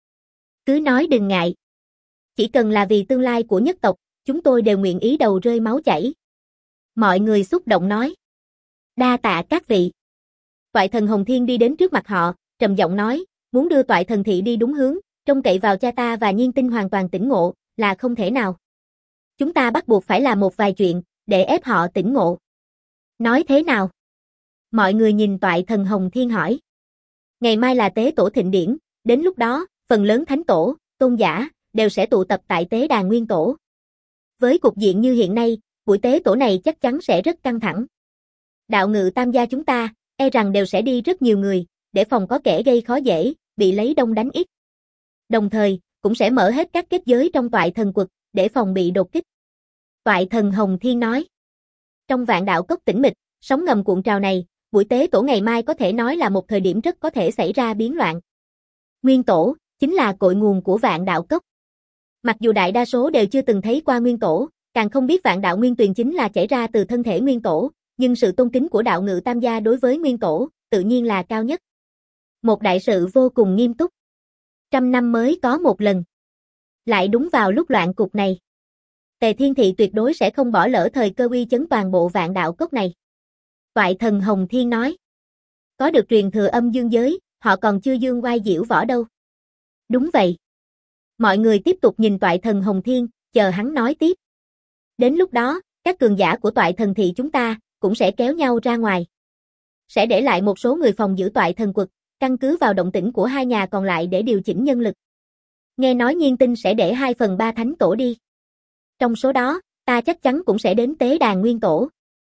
nói đừng ngại. Chỉ cần là vì tương lai của nhất tộc, chúng tôi đều nguyện ý đầu rơi máu chảy. Mọi người xúc động nói. Đa tạ các vị. Toại Thần Hồng Thiên đi đến trước mặt họ, trầm giọng nói, muốn đưa Toại Thần Thị đi đúng hướng, trông cậy vào cha ta và Nhiên Tinh hoàn toàn tỉnh ngộ, là không thể nào. Chúng ta bắt buộc phải làm một vài chuyện, để ép họ tỉnh ngộ. Nói thế nào? Mọi người nhìn Toại Thần Hồng Thiên hỏi. Ngày mai là tế tổ thịnh điển, đến lúc đó, phần lớn thánh tổ, tôn giả, đều sẽ tụ tập tại tế đàn nguyên tổ. Với cục diện như hiện nay, buổi tế tổ này chắc chắn sẽ rất căng thẳng. Đạo ngự tam gia chúng ta, e rằng đều sẽ đi rất nhiều người, để phòng có kẻ gây khó dễ, bị lấy đông đánh ít. Đồng thời, cũng sẽ mở hết các kết giới trong Toại Thần Quật, để phòng bị đột kích. Toại Thần Hồng Thiên nói. Trong Vạn Đạo Cốc tĩnh mịch, sóng ngầm cuộn trào này, buổi tế tổ ngày mai có thể nói là một thời điểm rất có thể xảy ra biến loạn. Nguyên tổ, chính là cội nguồn của Vạn Đạo Cốc. Mặc dù đại đa số đều chưa từng thấy qua nguyên tổ, càng không biết Vạn Đạo Nguyên Tuyền chính là chảy ra từ thân thể nguyên tổ, nhưng sự tôn kính của đạo ngự tam gia đối với nguyên tổ, tự nhiên là cao nhất. Một đại sự vô cùng nghiêm túc. 100 năm mới có một lần. Lại đúng vào lúc loạn cục này. Tề Thiên Thị tuyệt đối sẽ không bỏ lỡ thời cơ uy chấn toàn bộ Vạn Đạo Cốc này. Toại Thần Hồng Thiên nói. Có được truyền thừa âm dương giới, họ còn chưa dương oai diễu võ đâu. Đúng vậy. Mọi người tiếp tục nhìn Toại Thần Hồng Thiên, chờ hắn nói tiếp. Đến lúc đó, các cường giả của Toại Thần Thị chúng ta, cũng sẽ kéo nhau ra ngoài. Sẽ để lại một số người phòng giữ Toại Thần Quật, căn cứ vào động tĩnh của hai nhà còn lại để điều chỉnh nhân lực. Nghe nói Nhiên Tinh sẽ để 2/3 thánh tổ đi. Trong số đó, ta chắc chắn cũng sẽ đến tế đàn nguyên tổ.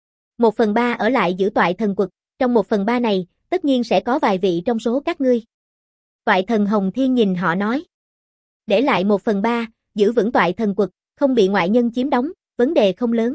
1/3 ở lại giữ Toại Thần Quật, trong 1/3 này, tất nhiên sẽ có vài vị trong số các ngươi. Toại Thần Hồng Thiên nhìn họ nói. Để lại 1/3, giữ vững Toại Thần Quật, không bị ngoại nhân chiếm đóng, vấn đề không lớn.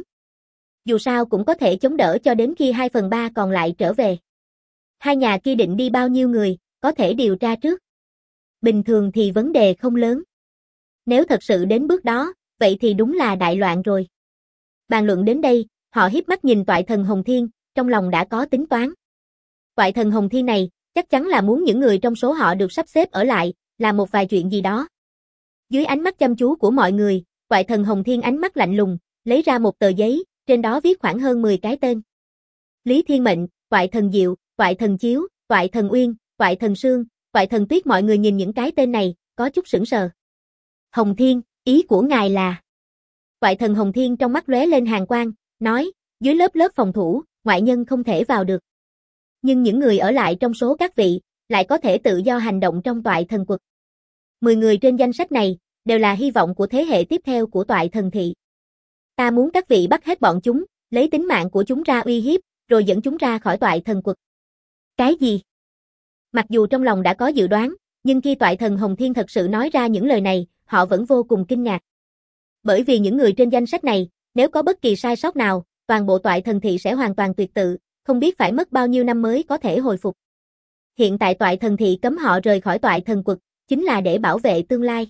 Dù sao cũng có thể chống đỡ cho đến khi 2/3 còn lại trở về. Hai nhà kia định đi bao nhiêu người, có thể điều tra trước. Bình thường thì vấn đề không lớn. Nếu thật sự đến bước đó, vậy thì đúng là đại loạn rồi. Bàn luận đến đây, họ hiếp mắt nhìn Toại Thần Hồng Thiên, trong lòng đã có tính toán. Toại Thần Hồng Thiên này, chắc chắn là muốn những người trong số họ được sắp xếp ở lại, làm một vài chuyện gì đó. Dưới ánh mắt chăm chú của mọi người, Toại Thần Hồng Thiên ánh mắt lạnh lùng, lấy ra một tờ giấy, trên đó viết khoảng hơn 10 cái tên. Lý Thiên Mệnh, Toại Thần Diệu, Toại Thần Chiếu, Toại Thần Uyên, Toại Thần Sương, Toại Thần Tuyết. Mọi người nhìn những cái tên này, có chút sững sờ. Hồng Thiên, ý của ngài là... Toại Thần Hồng Thiên trong mắt lóe lên hàn quang, nói, dưới lớp phòng thủ, ngoại nhân không thể vào được. Nhưng những người ở lại trong số các vị, lại có thể tự do hành động trong Toại Thần Quật. 10 người trên danh sách này, đều là hy vọng của thế hệ tiếp theo của Toại Thần Thị. Ta muốn các vị bắt hết bọn chúng, lấy tính mạng của chúng ra uy hiếp, rồi dẫn chúng ra khỏi Toại Thần Quật. Cái gì? Mặc dù trong lòng đã có dự đoán, nhưng khi Toại Thần Hồng Thiên thật sự nói ra những lời này, họ vẫn vô cùng kinh ngạc. Bởi vì những người trên danh sách này, nếu có bất kỳ sai sót nào, toàn bộ Toại Thần Thị sẽ hoàn toàn tuyệt tự, không biết phải mất bao nhiêu năm mới có thể hồi phục. Hiện tại Toại Thần Thị cấm họ rời khỏi Toại Thần Quật, chính là để bảo vệ tương lai.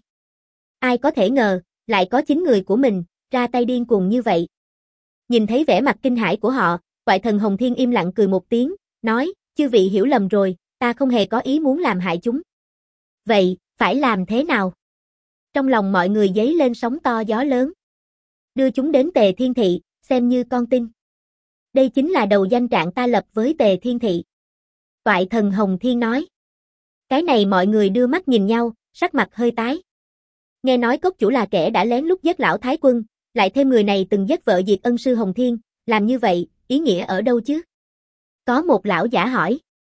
Ai có thể ngờ, lại có 9 người của mình, ra tay điên cuồng như vậy. Nhìn thấy vẻ mặt kinh hãi của họ, Toại Thần Hồng Thiên im lặng cười một tiếng, nói, chư vị hiểu lầm rồi, ta không hề có ý muốn làm hại chúng. Vậy, phải làm thế nào? Trong lòng mọi người dấy lên sóng to gió lớn. Đưa chúng đến Tề Thiên Thị, xem như con tin. Đây chính là đầu danh trạng ta lập với Tề Thiên Thị. Toại Thần Hồng Thiên nói. Cái này mọi người đưa mắt nhìn nhau, sắc mặt hơi tái. Nghe nói cốc chủ là kẻ đã lén lút giết lão Thái Quân, lại thêm người này từng giết vợ diệt ân sư Hồng Thiên, làm như vậy, ý nghĩa ở đâu chứ? Có một lão giả hỏi.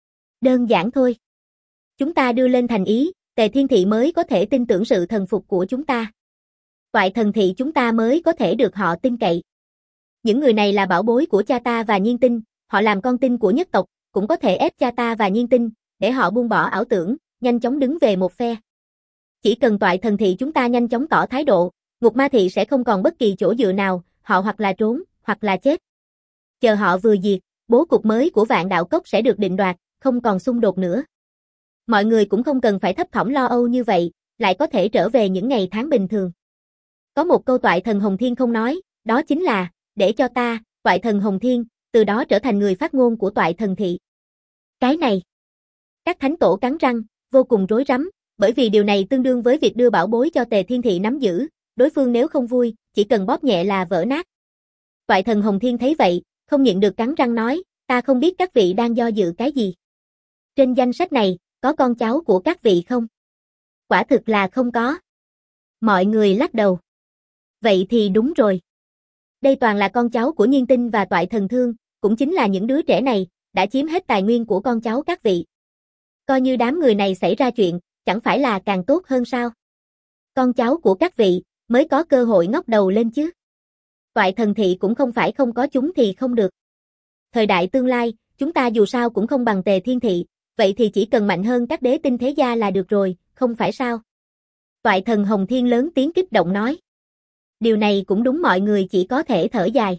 Đơn giản thôi. Chúng ta đưa lên thành ý, Tề Thiên Thị mới có thể tin tưởng sự thần phục của chúng ta. Toại Thần Thị chúng ta mới có thể được họ tin cậy. Những người này là bảo bối của cha ta và Nhiên Tinh, họ làm con tin của nhất tộc, cũng có thể ép cha ta và Nhiên Tinh, để họ buông bỏ ảo tưởng, nhanh chóng đứng về một phe. Chỉ cần Toại Thần Thị chúng ta nhanh chóng tỏ thái độ, Ngục Ma Thị sẽ không còn bất kỳ chỗ dựa nào, họ hoặc là trốn, hoặc là chết. Chờ họ vừa diệt, bố cục mới của Vạn Đạo Cốc sẽ được định đoạt, không còn xung đột nữa. Mọi người cũng không cần phải thấp thỏm lo âu như vậy, lại có thể trở về những ngày tháng bình thường. Có một câu Toại Thần Hồng Thiên không nói, đó chính là, để cho ta, Toại Thần Hồng Thiên, từ đó trở thành người phát ngôn của Toại Thần Thị. Cái này, các thánh tổ cắn răng, vô cùng rối rắm, bởi vì điều này tương đương với việc đưa bảo bối cho Tề Thiên Thị nắm giữ, đối phương nếu không vui, chỉ cần bóp nhẹ là vỡ nát. Toại Thần Hồng Thiên thấy vậy, không nhịn được cắn răng nói, ta không biết các vị đang do dự cái gì. Trên danh sách này, có con cháu của các vị không? Quả thực là không có. Mọi người lắc đầu. Vậy thì đúng rồi. Đây toàn là con cháu của Nhiên Tinh và Toại Thần Thương, cũng chính là những đứa trẻ này, đã chiếm hết tài nguyên của con cháu các vị. Coi như đám người này xảy ra chuyện, chẳng phải là càng tốt hơn sao? Con cháu của các vị, mới có cơ hội ngóc đầu lên chứ. Toại Thần Thị cũng không phải không có chúng thì không được. Thời đại tương lai, chúng ta dù sao cũng không bằng Tề Thiên Thị, vậy thì chỉ cần mạnh hơn các đế tinh thế gia là được rồi, không phải sao? Toại Thần Hồng Thiên lớn tiếng kích động nói. Điều này cũng đúng, mọi người chỉ có thể thở dài.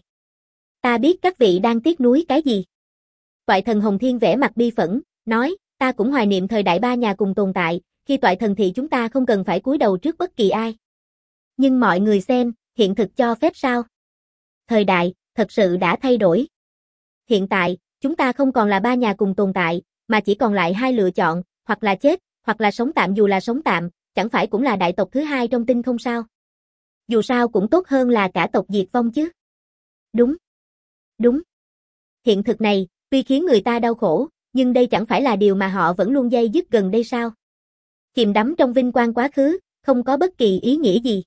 Ta biết các vị đang tiếc nuối cái gì. Toại Thần Hồng Thiên vẻ mặt bi phẫn, nói, ta cũng hoài niệm thời đại ba nhà cùng tồn tại, khi Toại Thần Thị chúng ta không cần phải cúi đầu trước bất kỳ ai. Nhưng mọi người xem, hiện thực cho phép sao? Thời đại, thật sự đã thay đổi. Hiện tại, chúng ta không còn là ba nhà cùng tồn tại, mà chỉ còn lại hai lựa chọn, hoặc là chết, hoặc là sống tạm. Dù là sống tạm, chẳng phải cũng là đại tộc thứ hai trong tinh không sao? Dù sao cũng tốt hơn là cả tộc diệt vong chứ. Đúng. Đúng. Hiện thực này, tuy khiến người ta đau khổ, nhưng đây chẳng phải là điều mà họ vẫn luôn day dứt gần đây sao? Chìm đắm trong vinh quang quá khứ, không có bất kỳ ý nghĩa gì.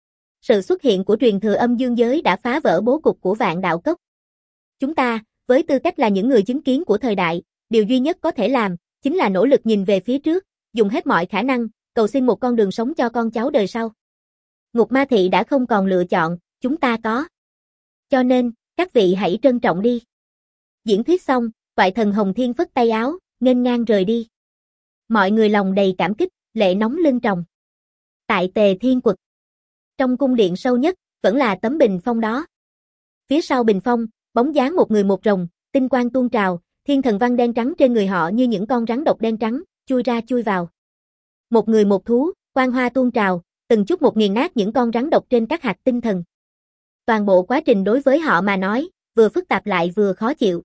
Sự xuất hiện của truyền thừa âm dương giới đã phá vỡ bố cục của Vạn Đạo Cốc. Chúng ta, với tư cách là những người chứng kiến của thời đại, điều duy nhất có thể làm, chính là nỗ lực nhìn về phía trước, dùng hết mọi khả năng, cầu xin một con đường sống cho con cháu đời sau. Ngục Ma Thị đã không còn lựa chọn, chúng ta có. Cho nên, các vị hãy trân trọng đi. Diễn thuyết xong, Toại Thần Hồng Thiên phất tay áo, nghênh ngang rời đi. Mọi người lòng đầy cảm kích, lệ nóng lưng tròng. Tại Tề Thiên Quật, trong cung điện sâu nhất, vẫn là tấm bình phong đó. Phía sau bình phong, bóng dáng một người một rồng, tinh quang tuôn trào, thiên thần văn đen trắng trên người họ như những con rắn độc đen trắng, chui ra chui vào. Một người một thú, quang hoa tuôn trào, từng chút một nghiền nát những con rắn độc trên các hạt tinh thần. Toàn bộ quá trình đối với họ mà nói, vừa phức tạp lại vừa khó chịu.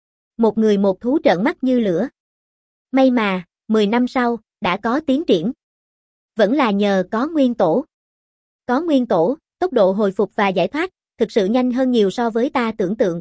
Một người một thú trợn mắt như lửa. May mà, 10 năm sau, đã có tiến triển. Vẫn là nhờ có nguyên tổ. Có nguyên tổ, tốc độ hồi phục và giải thoát, thực sự nhanh hơn nhiều so với ta tưởng tượng.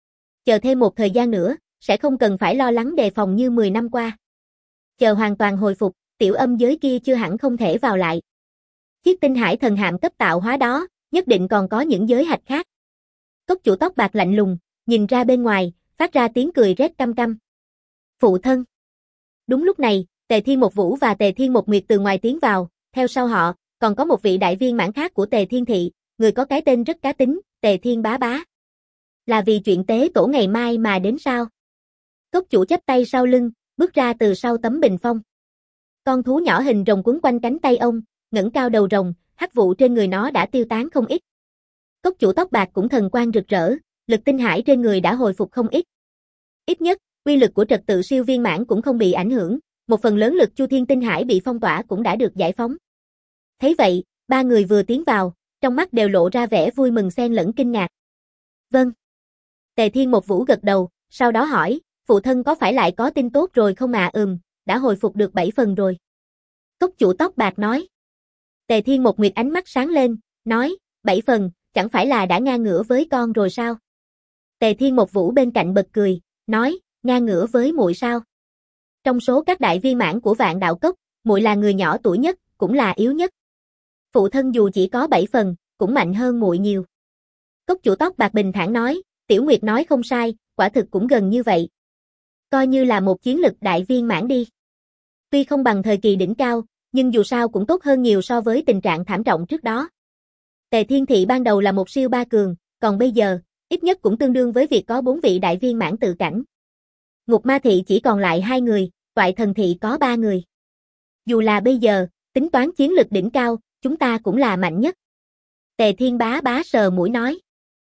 Chờ thêm một thời gian nữa, sẽ không cần phải lo lắng đề phòng như 10 năm qua. Chờ hoàn toàn hồi phục, tiểu âm giới kia chưa hẳn không thể vào lại. Chiếc tinh hải thần hạm cấp tạo hóa đó, nhất định còn có những giới hạch khác. Cốc chủ tóc bạc lạnh lùng, nhìn ra bên ngoài, phát ra tiếng cười rét căm căm. Phụ thân. Đúng lúc này, Tề Thiên Một Vũ và Tề Thiên Một Nguyệt từ ngoài tiến vào, theo sau họ, còn có một vị đại viên mãn khác của Tề Thiên Thị, người có cái tên rất cá tính, Tề Thiên Bá Bá. Là vì chuyện tế tổ ngày mai mà đến sao? Cốc chủ chắp tay sau lưng, bước ra từ sau tấm bình phong. Con thú nhỏ hình rồng quấn quanh cánh tay ông, ngẩng cao đầu rồng, hắc vụ trên người nó đã tiêu tán không ít. Cốc chủ tóc bạc cũng thần quang rực rỡ, lực tinh hải trên người đã hồi phục không ít. Ít nhất, uy lực của trật tự siêu viên mãn cũng không bị ảnh hưởng, một phần lớn lực Chu Thiên tinh hải bị phong tỏa cũng đã được giải phóng. Thấy vậy, ba người vừa tiến vào, trong mắt đều lộ ra vẻ vui mừng xen lẫn kinh ngạc. Vâng. Tề Thiên Một Vũ gật đầu, sau đó hỏi, phụ thân có phải lại có tin tốt rồi không ạ? Đã hồi phục được 7 phần rồi. Cốc chủ tóc bạc nói. Tề Thiên Một Nguyệt ánh mắt sáng lên, nói, 7 phần, chẳng phải là đã ngang ngửa với con rồi sao? Tề Thiên Một Vũ bên cạnh bật cười, nói, ngang ngửa với muội sao? Trong số các đại viên mãn của Vạn Đạo Cốc, muội là người nhỏ tuổi nhất, cũng là yếu nhất. Phụ thân dù chỉ có 7 phần, cũng mạnh hơn muội nhiều. Cốc chủ tóc bạc bình thản nói, Tiểu Nguyệt nói không sai, quả thực cũng gần như vậy. Coi như là một chiến lực đại viên mãn đi. Tuy không bằng thời kỳ đỉnh cao, nhưng dù sao cũng tốt hơn nhiều so với tình trạng thảm trọng trước đó. Tề Thiên Thị ban đầu là một siêu ba cường, còn bây giờ, ít nhất cũng tương đương với việc có 4 vị đại viên mãn tự cảnh. Ngục Ma Thị chỉ còn lại 2 người, Toại Thần Thị có 3 người. Dù là bây giờ, tính toán chiến lực đỉnh cao, chúng ta cũng là mạnh nhất. Tề Thiên Bá Bá sờ mũi nói.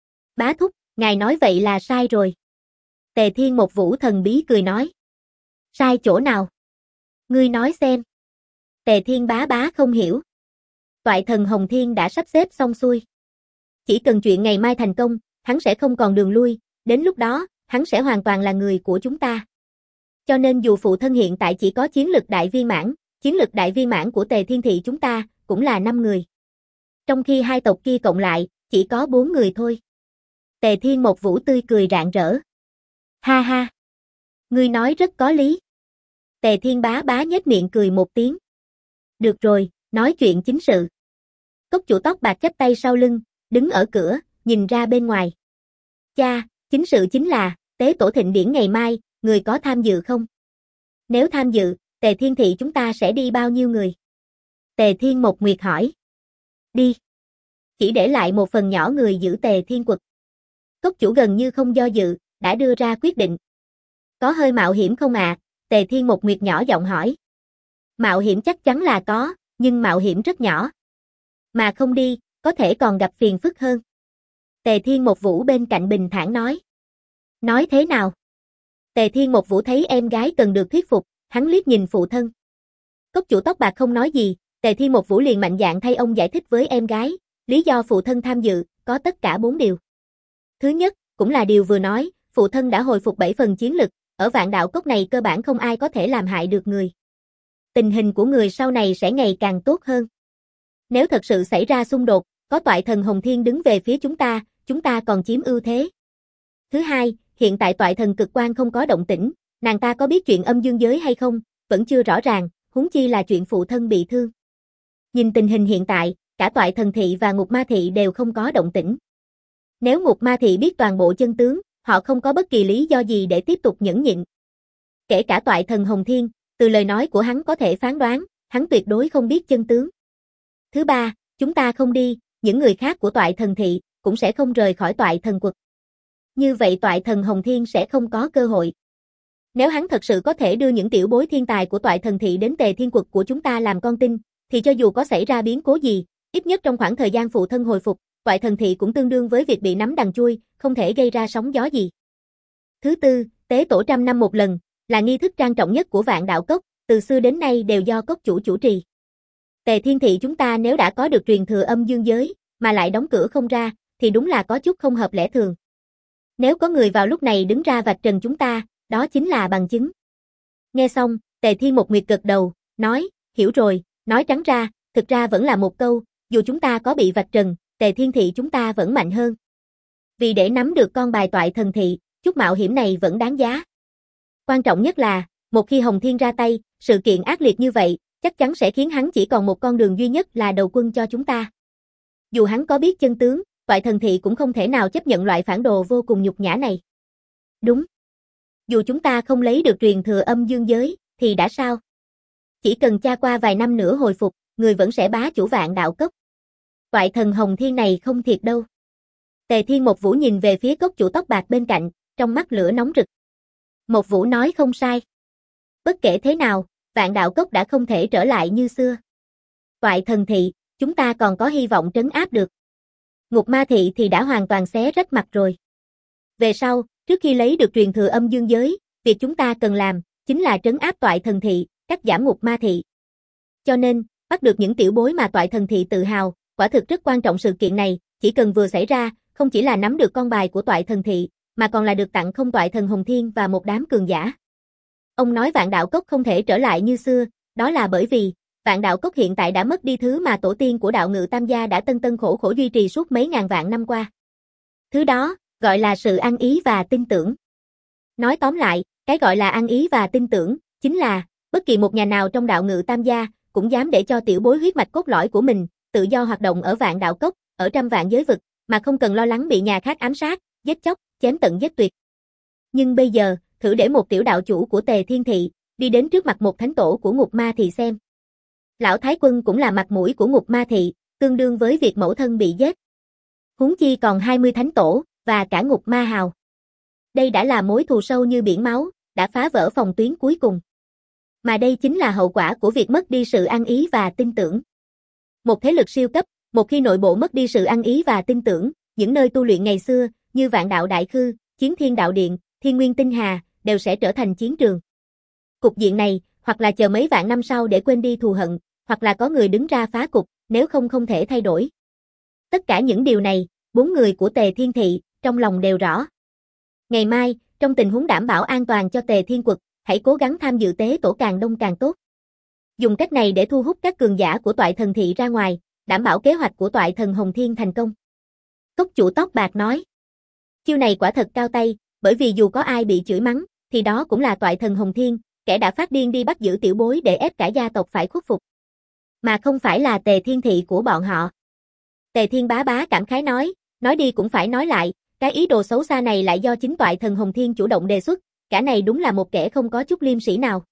Bá thúc, ngài nói vậy là sai rồi. Tề Thiên Một Vũ thần bí cười nói. Sai chỗ nào? Ngươi nói xem. Tề Thiên Bá Bá không hiểu. Toại Thần Hồng Thiên đã sắp xếp xong xuôi. Chỉ cần chuyện ngày mai thành công, hắn sẽ không còn đường lui, đến lúc đó, hắn sẽ hoàn toàn là người của chúng ta. Cho nên dù phụ thân hiện tại chỉ có chiến lực đại viên mãn, chiến lực đại viên mãn của Tề Thiên Thị chúng ta, cũng là 5 người. Trong khi hai tộc kia cộng lại, chỉ có 4 người thôi. Tề Thiên Một Vũ tươi cười rạng rỡ. Ha ha! Ngươi nói rất có lý. Tề Thiên Bá Bá nhếch miệng cười một tiếng. Được rồi, nói chuyện chính sự. Cốc chủ tóc bạc chắp tay sau lưng, đứng ở cửa, nhìn ra bên ngoài. Cha, chính sự chính là, tế tổ thịnh điển ngày mai, người có tham dự không? Nếu tham dự, Tề Thiên Thị chúng ta sẽ đi bao nhiêu người? Tề Thiên Một Nguyệt hỏi. Đi. Chỉ để lại một phần nhỏ người giữ Tề Thiên Quật. Cốc chủ gần như không do dự, đã đưa ra quyết định. Có hơi mạo hiểm không ạ? Tề Thiên Một Nguyệt nhỏ giọng hỏi. Mạo hiểm chắc chắn là có, nhưng mạo hiểm rất nhỏ. Mà không đi, có thể còn gặp phiền phức hơn. Tề Thiên Một Vũ bên cạnh bình thản nói. Nói thế nào? Tề Thiên Một Vũ thấy em gái cần được thuyết phục, hắn liếc nhìn phụ thân. Cốc chủ tóc bạc không nói gì, Tề Thiên Một Vũ liền mạnh dạn thay ông giải thích với em gái, lý do phụ thân tham dự, có tất cả 4 điều. Thứ nhất, cũng là điều vừa nói, phụ thân đã hồi phục 7 phần chiến lực, ở Vạn Đạo Cốc này cơ bản không ai có thể làm hại được người. Tình hình của người sau này sẽ ngày càng tốt hơn. Nếu thật sự xảy ra xung đột, có toại thần Hồng Thiên đứng về phía chúng ta còn chiếm ưu thế. Thứ hai, hiện tại toại thần Cực Quan không có động tĩnh, nàng ta có biết chuyện âm dương giới hay không, vẫn chưa rõ ràng, huống chi là chuyện phụ thân bị thương. Nhìn tình hình hiện tại, cả toại thần thị và ngục ma thị đều không có động tĩnh. Nếu ngục ma thị biết toàn bộ chân tướng, họ không có bất kỳ lý do gì để tiếp tục nhẫn nhịn. Kể cả toại thần Hồng Thiên, từ lời nói của hắn có thể phán đoán, hắn tuyệt đối không biết chân tướng. Thứ ba, chúng ta không đi, những người khác của toại thần thị cũng sẽ không rời khỏi toại thần quật. Như vậy toại thần Hồng Thiên sẽ không có cơ hội. Nếu hắn thật sự có thể đưa những tiểu bối thiên tài của toại thần thị đến Tề Thiên Quật của chúng ta làm con tin, thì cho dù có xảy ra biến cố gì, ít nhất trong khoảng thời gian phụ thân hồi phục, toại thần thị cũng tương đương với việc bị nắm đằng chui, không thể gây ra sóng gió gì. Thứ tư, tế tổ 100 năm một lần, là nghi thức trang trọng nhất của Vạn Đạo Cốc, từ xưa đến nay đều do cốc chủ chủ trì. Tề Thiên Thị chúng ta nếu đã có được truyền thừa âm dương giới, mà lại đóng cửa không ra, thì đúng là có chút không hợp lẽ thường. Nếu có người vào lúc này đứng ra vạch trần chúng ta, đó chính là bằng chứng. Nghe xong, Tề Thiên Một Nguyệt gật đầu, nói, hiểu rồi, nói trắng ra, thực ra vẫn là một câu, dù chúng ta có bị vạch trần, Tề Thiên Thị chúng ta vẫn mạnh hơn. Vì để nắm được con bài toại thần thị, chút mạo hiểm này vẫn đáng giá. Quan trọng nhất là, một khi Hồng Thiên ra tay, sự kiện ác liệt như vậy, chắc chắn sẽ khiến hắn chỉ còn một con đường duy nhất là đầu quân cho chúng ta. Dù hắn có biết chân tướng, toại thần thị cũng không thể nào chấp nhận loại phản đồ vô cùng nhục nhã này. Đúng. Dù chúng ta không lấy được truyền thừa âm dương giới, thì đã sao? Chỉ cần tra qua vài năm nữa hồi phục, người vẫn sẽ bá chủ Vạn Đạo Cốc. Toại thần Hồng Thiên này không thiệt đâu. Tề Thiên Một Vũ nhìn về phía cốc chủ tóc bạc bên cạnh, trong mắt lửa nóng rực. Một Vũ nói không sai. Bất kể thế nào, Vạn Đạo Cốc đã không thể trở lại như xưa. Toại thần thị, chúng ta còn có hy vọng trấn áp được. Ngục ma thị thì đã hoàn toàn xé rách mặt rồi. Về sau, trước khi lấy được truyền thừa âm dương giới, việc chúng ta cần làm, chính là trấn áp toại thần thị, cắt giảm ngục ma thị. Cho nên, bắt được những tiểu bối mà toại thần thị tự hào, quả thực rất quan trọng sự kiện này, chỉ cần vừa xảy ra, không chỉ là nắm được con bài của toại thần thị, mà còn là được tặng không toại thần Hồng Thiên và một đám cường giả. Ông nói Vạn Đạo Cốc không thể trở lại như xưa, đó là bởi vì, Vạn Đạo Cốc hiện tại đã mất đi thứ mà tổ tiên của đạo ngự Tam gia đã tân tân khổ khổ duy trì suốt mấy ngàn vạn năm qua. Thứ đó, gọi là sự ăn ý và tin tưởng. Nói tóm lại, cái gọi là ăn ý và tin tưởng, chính là, bất kỳ một nhà nào trong đạo ngự Tam gia, cũng dám để cho tiểu bối huyết mạch cốt lõi của mình, tự do hoạt động ở Vạn Đạo Cốc, ở trăm vạn giới vực, mà không cần lo lắng bị nhà khác ám sát, giết chóc, chém tận giết tuyệt. Nhưng bây giờ, thử để một tiểu đạo chủ của Tề Thiên Thị, đi đến trước mặt một thánh tổ của ngục ma thị xem. Lão Thái Quân cũng là mặt mũi của ngục ma thị, tương đương với việc mẫu thân bị giết. Huống chi còn 20 thánh tổ, và cả ngục ma hào. Đây đã là mối thù sâu như biển máu, đã phá vỡ phòng tuyến cuối cùng. Mà đây chính là hậu quả của việc mất đi sự ăn ý và tin tưởng. Một thế lực siêu cấp, một khi nội bộ mất đi sự ăn ý và tin tưởng, những nơi tu luyện ngày xưa, như Vạn Đạo Đại Khư, Chiến Thiên Đạo Điện, Thiên Nguyên Tinh Hà, đều sẽ trở thành chiến trường. Cục diện này, hoặc là chờ mấy vạn năm sau để quên đi thù hận, hoặc là có người đứng ra phá cục, nếu không không thể thay đổi. Tất cả những điều này, 4 người của Tề Thiên Thị, trong lòng đều rõ. Ngày mai, trong tình huống đảm bảo an toàn cho Tề Thiên Quật, hãy cố gắng tham dự tế tổ càng đông càng tốt. Dùng cách này để thu hút các cường giả của toại thần thị ra ngoài, đảm bảo kế hoạch của toại thần Hồng Thiên thành công. Cốc chủ tóc bạc nói. Chiêu này quả thật cao tay, bởi vì dù có ai bị chửi mắng, thì đó cũng là toại thần Hồng Thiên, kẻ đã phát điên đi bắt giữ tiểu bối để ép cả gia tộc phải khuất phục. Mà không phải là Tề Thiên Thị của bọn họ. Tề Thiên Bá Bá cảm khái nói đi cũng phải nói lại, cái ý đồ xấu xa này lại do chính toại thần Hồng Thiên chủ động đề xuất, cả này đúng là một kẻ không có chút liêm sỉ nào.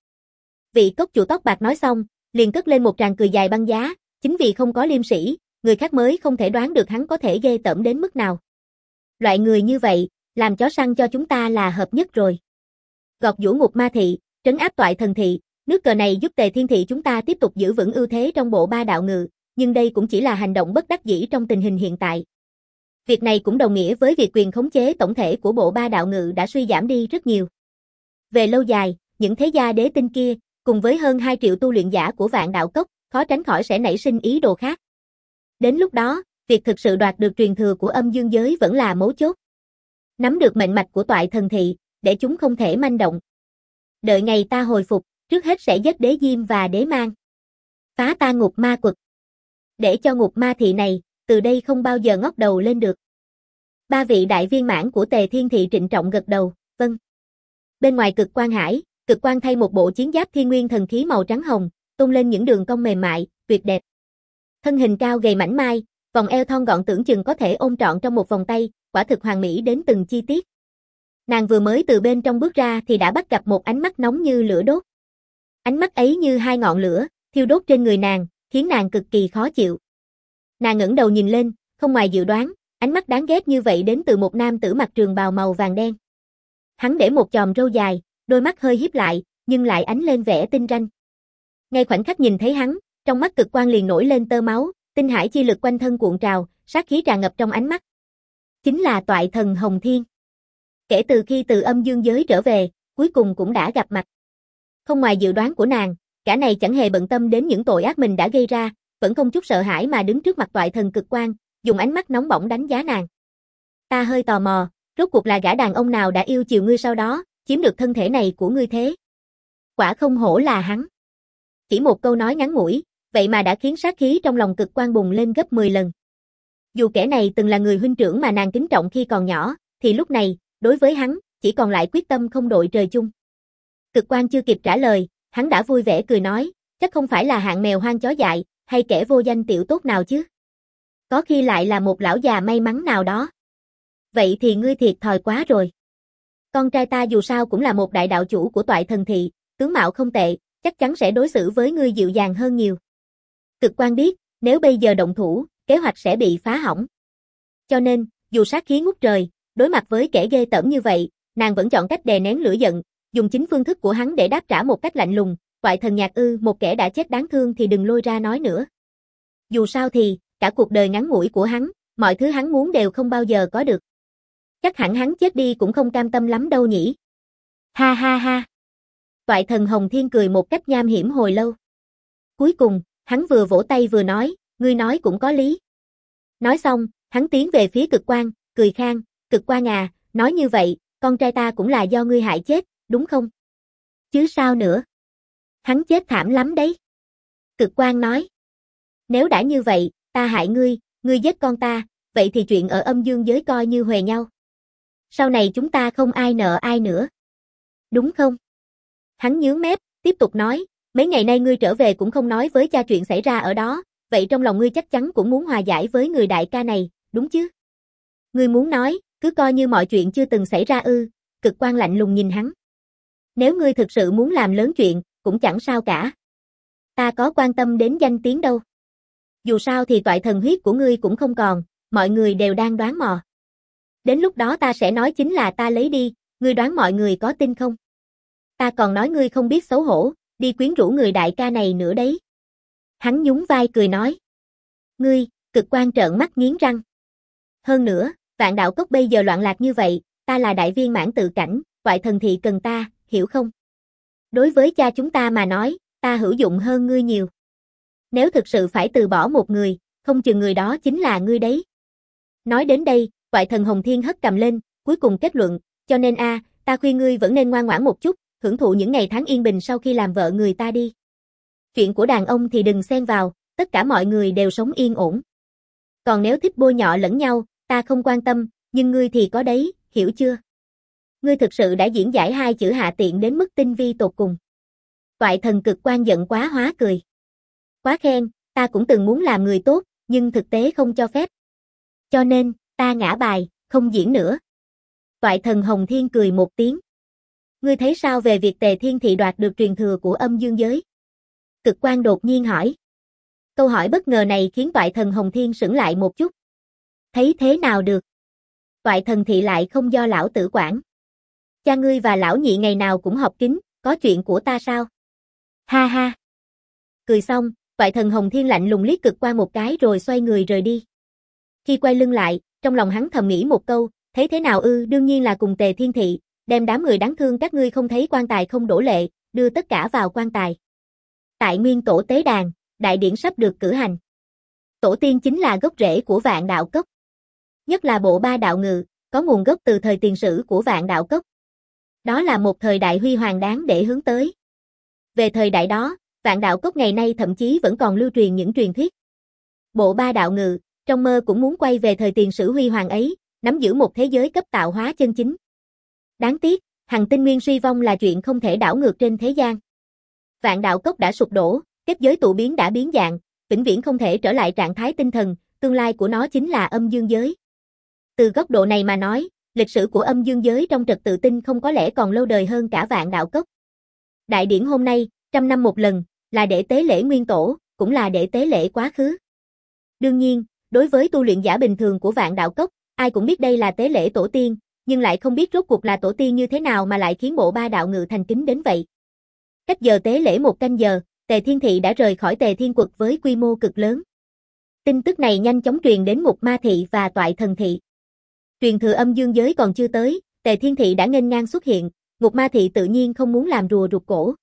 Vị cốc chủ tóc bạc nói xong, liền cất lên một tràng cười dài băng giá, chính vì không có liêm sỉ, người khác mới không thể đoán được hắn có thể ghê tởm đến mức nào. Loại người như vậy, làm chó săn cho chúng ta là hợp nhất rồi. Gọt giũ ngục ma thị, trấn áp toại thần thị, nước cờ này giúp Tề Thiên thị chúng ta tiếp tục giữ vững ưu thế trong bộ ba đạo ngự, nhưng đây cũng chỉ là hành động bất đắc dĩ trong tình hình hiện tại. Việc này cũng đồng nghĩa với việc quyền khống chế tổng thể của bộ ba đạo ngự đã suy giảm đi rất nhiều. Về lâu dài, những thế gia đế tinh kia, cùng với hơn 2 triệu tu luyện giả của Vạn Đạo Cốc, khó tránh khỏi sẽ nảy sinh ý đồ khác. Đến lúc đó, việc thực sự đoạt được truyền thừa của âm dương giới vẫn là mấu chốt. Nắm được mệnh mạch của toại thần thị, để chúng không thể manh động. Đợi ngày ta hồi phục, trước hết sẽ giết đế Diêm và đế Mang. Phá ta ngục ma quật. Để cho ngục ma thị này, từ đây không bao giờ ngóc đầu lên được. 3 vị đại viên mãn của Tề Thiên thị trịnh trọng gật đầu, vâng. Bên ngoài Cực Quang Hải, Cực Quang thay một bộ chiến giáp thiên nguyên thần khí màu trắng hồng, tôn lên những đường cong mềm mại, tuyệt đẹp. Thân hình cao gầy mảnh mai, vòng eo thon gọn tưởng chừng có thể ôm trọn trong một vòng tay, quả thực hoàn mỹ đến từng chi tiết. Nàng vừa mới từ bên trong bước ra thì đã bắt gặp một ánh mắt nóng như lửa đốt. Ánh mắt ấy như 2 ngọn lửa, thiêu đốt trên người nàng, khiến nàng cực kỳ khó chịu. Nàng ngẩng đầu nhìn lên, không ngoài dự đoán, ánh mắt đáng ghét như vậy đến từ một nam tử mặc trường bào màu vàng đen. Hắn để một chòm râu dài, đôi mắt hơi híp lại, nhưng lại ánh lên vẻ tinh ranh. Ngay khoảnh khắc nhìn thấy hắn, trong mắt Cực Quang liền nổi lên tơ máu, tinh hải chi lực quanh thân cuộn trào, sát khí tràn ngập trong ánh mắt. Chính là toại thần Hồng Thiên. Kể từ khi từ âm dương giới trở về, cuối cùng cũng đã gặp mặt. Không ngoài dự đoán của nàng, cả này chẳng hề bận tâm đến những tội ác mình đã gây ra, vẫn không chút sợ hãi mà đứng trước mặt toại thần Cực Quang, dùng ánh mắt nóng bỏng đánh giá nàng. Ta hơi tò mò, rốt cuộc là gã đàn ông nào đã yêu chiều ngươi sau đó, chiếm được thân thể này của ngươi thế? Quả không hổ là hắn. Chỉ một câu nói ngắn ngủi, vậy mà đã khiến sát khí trong lòng Cực Quang bùng lên gấp 10 lần. Dù kẻ này từng là người huynh trưởng mà nàng kính trọng khi còn nhỏ, thì lúc này, đối với hắn, chỉ còn lại quyết tâm không đội trời chung. Cực Quang chưa kịp trả lời, hắn đã vui vẻ cười nói, chắc không phải là hạng mèo hoang chó dại, hay kẻ vô danh tiểu tốt nào chứ? Có khi lại là một lão già may mắn nào đó. Vậy thì ngươi thiệt thòi quá rồi. Con trai ta dù sao cũng là một đại đạo chủ của toại thần thị, tướng mạo không tệ, chắc chắn sẽ đối xử với ngươi dịu dàng hơn nhiều. Cực Quang biết, nếu bây giờ động thủ, kế hoạch sẽ bị phá hỏng. Cho nên, dù sát khí ngút trời, đối mặt với kẻ ghê tởm như vậy, nàng vẫn chọn cách đè nén lửa giận, dùng chính phương thức của hắn để đáp trả một cách lạnh lùng, toại thần nhạc ư, một kẻ đã chết đáng thương thì đừng lôi ra nói nữa. Dù sao thì, cả cuộc đời ngắn ngủi của hắn, mọi thứ hắn muốn đều không bao giờ có được. Chắc hẳn hắn chết đi cũng không cam tâm lắm đâu nhỉ. Ha ha ha. Toại thần Hồng Thiên cười một cách nham hiểm hồi lâu. Cuối cùng, hắn vừa vỗ tay vừa nói, ngươi nói cũng có lý. Nói xong, hắn tiến về phía Cực Quang, cười khan, Cực Quang à, nói như vậy, con trai ta cũng là do ngươi hại chết, đúng không? Chứ sao nữa? Hắn chết thảm lắm đấy. Cực Quang nói. Nếu đã như vậy, ta hại ngươi, ngươi giết con ta, vậy thì chuyện ở âm dương giới coi như huề nhau. Sau này chúng ta không ai nợ ai nữa. Đúng không? Hắn nhướng mép, tiếp tục nói, mấy ngày nay ngươi trở về cũng không nói với cha chuyện xảy ra ở đó, vậy trong lòng ngươi chắc chắn cũng muốn hòa giải với người đại ca này, đúng chứ? Ngươi muốn nói, cứ coi như mọi chuyện chưa từng xảy ra ư? Cực Quang lạnh lùng nhìn hắn. Nếu ngươi thực sự muốn làm lớn chuyện, cũng chẳng sao cả. Ta có quan tâm đến danh tiếng đâu. Dù sao thì toại thần huyết của ngươi cũng không còn, mọi người đều đang đoán mò. Đến lúc đó ta sẽ nói chính là ta lấy đi, ngươi đoán mọi người có tin không? Ta còn nói ngươi không biết xấu hổ, đi quyến rũ người đại ca này nữa đấy. Hắn nhún vai cười nói. Ngươi, Cực Quang trợn mắt nghiến răng. Hơn nữa, Vạn Đạo Cốc bây giờ loạn lạc như vậy, ta là đại viên mãn tự cảnh, toại thần thị cần ta, hiểu không? Đối với cha chúng ta mà nói, ta hữu dụng hơn ngươi nhiều. Nếu thực sự phải từ bỏ một người, không chừng người đó chính là ngươi đấy. Nói đến đây, toại thần Hồng Thiên hất cầm lên, cuối cùng kết luận, cho nên ta khuyên ngươi vẫn nên ngoan ngoãn một chút, hưởng thụ những ngày tháng yên bình sau khi làm vợ người ta đi. Chuyện của đàn ông thì đừng xen vào, tất cả mọi người đều sống yên ổn. Còn nếu thích bôi nhọ lẫn nhau, ta không quan tâm, nhưng ngươi thì có đấy, hiểu chưa? Ngươi thực sự đã diễn giải 2 chữ hạ tiện đến mức tinh vi tột cùng. Toại thần Cực Quang giận quá hóa cười. Quá khen, ta cũng từng muốn làm người tốt, nhưng thực tế không cho phép. Cho nên, ta ngã bài, không diễn nữa. Toại thần Hồng Thiên cười một tiếng. Ngươi thấy sao về việc Tề Thiên Thị đoạt được truyền thừa của âm dương giới? Cực Quan đột nhiên hỏi. Câu hỏi bất ngờ này khiến Toại thần Hồng Thiên sững lại một chút. Thấy thế nào được? Toại thần Thị lại không do lão tử quản. Cha ngươi và lão nhị ngày nào cũng họp kín, có chuyện của ta sao? Ha ha. Cười xong, Toại thần Hồng Thiên lạnh lùng liếc Cực Quan một cái rồi xoay người rời đi. Khi quay lưng lại, trong lòng hắn thầm nghĩ một câu, thấy thế nào ư? Đương nhiên là cùng Tề Thiên Thị, đem đám người đáng thương các ngươi không thấy quan tài không đổ lệ, đưa tất cả vào quan tài. Tại Nguyên Tổ tế đàn, đại điển sắp được cử hành. Tổ tiên chính là gốc rễ của Vạn Đạo Cốc. Nhất là bộ ba đạo ngự, có nguồn gốc từ thời tiền sử của Vạn Đạo Cốc. Đó là một thời đại huy hoàng đáng để hướng tới. Về thời đại đó, Vạn Đạo Cốc ngày nay thậm chí vẫn còn lưu truyền những truyền thuyết. Bộ ba đạo ngự, trong mơ cũng muốn quay về thời tiền sử huy hoàng ấy, nắm giữ một thế giới cấp tạo hóa chân chính. Đáng tiếc, hằng tinh nguyên suy vong là chuyện không thể đảo ngược trên thế gian. Vạn Đạo Cốc đã sụp đổ, kết giới tụ biến đã biến dạng, vĩnh viễn không thể trở lại trạng thái tinh thần, tương lai của nó chính là âm dương giới. Từ góc độ này mà nói, lịch sử của âm dương giới trong trật tự tinh không có lẽ còn lâu đời hơn cả Vạn Đạo Cốc. Đại điển hôm nay, 100 năm một lần, là để tế lễ Nguyên Tổ, cũng là để tế lễ quá khứ. Đương nhiên, đối với tu luyện giả bình thường của Vạn Đạo Cốc, ai cũng biết đây là tế lễ tổ tiên, nhưng lại không biết rốt cuộc là tổ tiên như thế nào mà lại khiến bộ ba đạo ngự thành kính đến vậy. Cách giờ tế lễ 1 canh giờ, Tề Thiên Thị đã rời khỏi Tề Thiên Quật với quy mô cực lớn. Tin tức này nhanh chóng truyền đến Ngục Ma Thị và Toại Thần Thị. Truyền thừa âm dương giới còn chưa tới, Tề Thiên Thị đã nghênh ngang xuất hiện, Ngục Ma Thị tự nhiên không muốn làm rùa rụt cổ.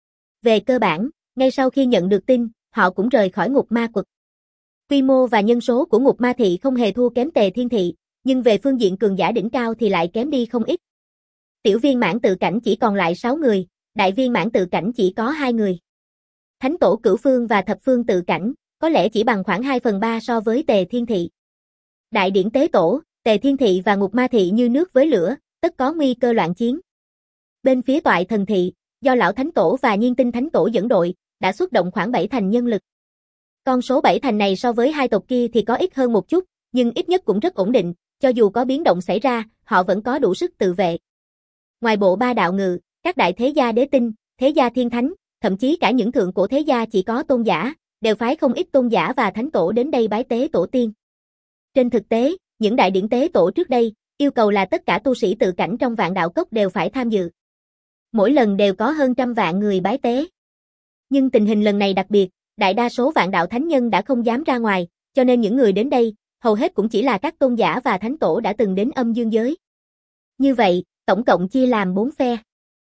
Về cơ bản, ngay sau khi nhận được tin, họ cũng rời khỏi Ngục Ma Quật. Quy mô và nhân số của Ngục Ma Thị không hề thua kém Tề Thiên Thị, nhưng về phương diện cường giả đỉnh cao thì lại kém đi không ít. Tiểu viên mãn tự cảnh chỉ còn lại 6 người, đại viên mãn tự cảnh chỉ có 2 người. Thánh tổ cửu phương và thập phương tự cảnh, có lẽ chỉ bằng khoảng 2/3 so với Tề Thiên Thị. Đại điển tế tổ, Tề Thiên Thị và Ngục Ma Thị như nước với lửa, tất có nguy cơ loạn chiến. Bên phía Toại Thần Thị, do lão Thánh Tổ và Nhiên Tinh Thánh Tổ dẫn đội, đã xuất động khoảng 7 thành nhân lực. Con số 7 thành này so với hai tộc kia thì có ít hơn một chút, nhưng ít nhất cũng rất ổn định, cho dù có biến động xảy ra, họ vẫn có đủ sức tự vệ. Ngoài bộ ba đạo ngự, các đại thế gia đế tinh, thế gia thiên thánh, thậm chí cả những thượng cổ thế gia chỉ có tôn giả, đều phái không ít tôn giả và thánh tổ đến đây bái tế tổ tiên. Trên thực tế, những đại điển tế tổ trước đây, yêu cầu là tất cả tu sĩ tự cảnh trong Vạn Đạo Cốc đều phải tham dự. Mỗi lần đều có hơn 100 vạn người bái tế. Nhưng tình hình lần này đặc biệt, đại đa số Vạn Đạo thánh nhân đã không dám ra ngoài, cho nên những người đến đây, hầu hết cũng chỉ là các tôn giả và thánh tổ đã từng đến âm dương giới. Như vậy, tổng cộng chia làm 4 phe.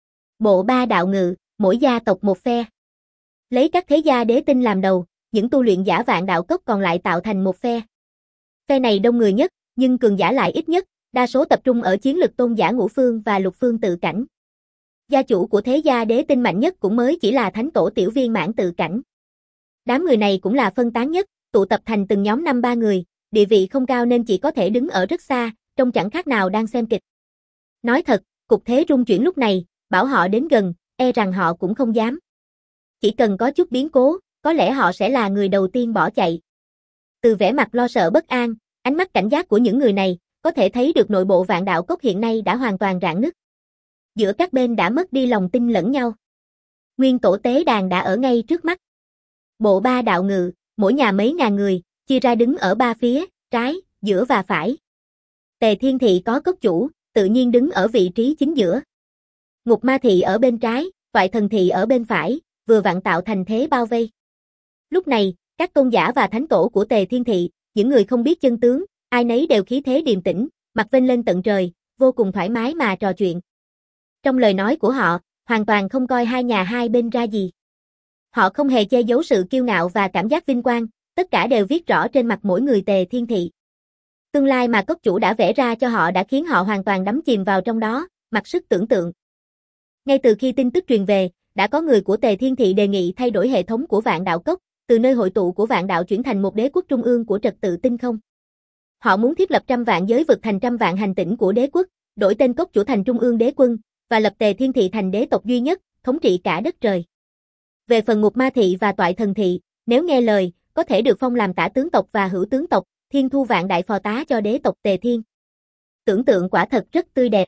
Bộ ba đạo ngự, mỗi gia tộc một phe. Lấy các thế gia đế tinh làm đầu, những tu luyện giả Vạn Đạo Cốc còn lại tạo thành một phe. Phe này đông người nhất, nhưng cường giả lại ít nhất, đa số tập trung ở chiến lực tôn giả ngũ phương và lục phương tự cảnh. Gia chủ của thế gia đế tinh mạnh nhất cũng mới chỉ là thánh tổ tiểu viên mãn tự cảnh. Đám người này cũng là phân tán nhất, tụ tập thành từng nhóm 5-3 người, địa vị không cao nên chỉ có thể đứng ở rất xa, trông chẳng khác nào đang xem kịch. Nói thật, cục thế rung chuyển lúc này, bảo họ đến gần, e rằng họ cũng không dám. Chỉ cần có chút biến cố, có lẽ họ sẽ là người đầu tiên bỏ chạy. Từ vẻ mặt lo sợ bất an, ánh mắt cảnh giác của những người này, có thể thấy được nội bộ Vạn Đạo Cốc hiện nay đã hoàn toàn rạn nứt. Giữa các bên đã mất đi lòng tin lẫn nhau. Nguyên tổ tế đàn đã ở ngay trước mắt. Bộ ba đạo ngự, mỗi nhà mấy ngàn người, chia ra đứng ở 3 phía, trái, giữa và phải. Tề Thiên Thị có cốc chủ, tự nhiên đứng ở vị trí chính giữa. Ngục Ma Thị ở bên trái, Toại Thần Thị ở bên phải, vừa vặn tạo thành thế bao vây. Lúc này, các tôn giả và thánh tổ của Tề Thiên Thị, những người không biết chân tướng, ai nấy đều khí thế điềm tĩnh, mặt vênh lên tận trời, vô cùng thoải mái mà trò chuyện. Trong lời nói của họ, hoàn toàn không coi hai nhà hai bên ra gì. Họ không hề che giấu sự kiêu ngạo và cảm giác vinh quang, tất cả đều viết rõ trên mặt mỗi người Tề Thiên Thị. Tương lai mà cốc chủ đã vẽ ra cho họ đã khiến họ hoàn toàn đắm chìm vào trong đó, mặc sức tưởng tượng. Ngay từ khi tin tức truyền về, đã có người của Tề Thiên Thị đề nghị thay đổi hệ thống của Vạn Đạo Cốc, từ nơi hội tụ của Vạn Đạo chuyển thành một đế quốc trung ương của trật tự tinh không. Họ muốn thiết lập 100 vạn giới vực thành 100 vạn hành tinh của đế quốc, đổi tên cốc chủ thành Trung ương Đế Quân, và lập Tề Thiên Thị thành đế tộc duy nhất, thống trị cả đất trời. Về phần Ngục Ma Thị và Toại Thần Thị, nếu nghe lời, có thể được phong làm tả tướng tộc và hữu tướng tộc, thiên thu vạn đại phò tá cho đế tộc Tề Thiên. Tưởng tượng quả thật rất tươi đẹp.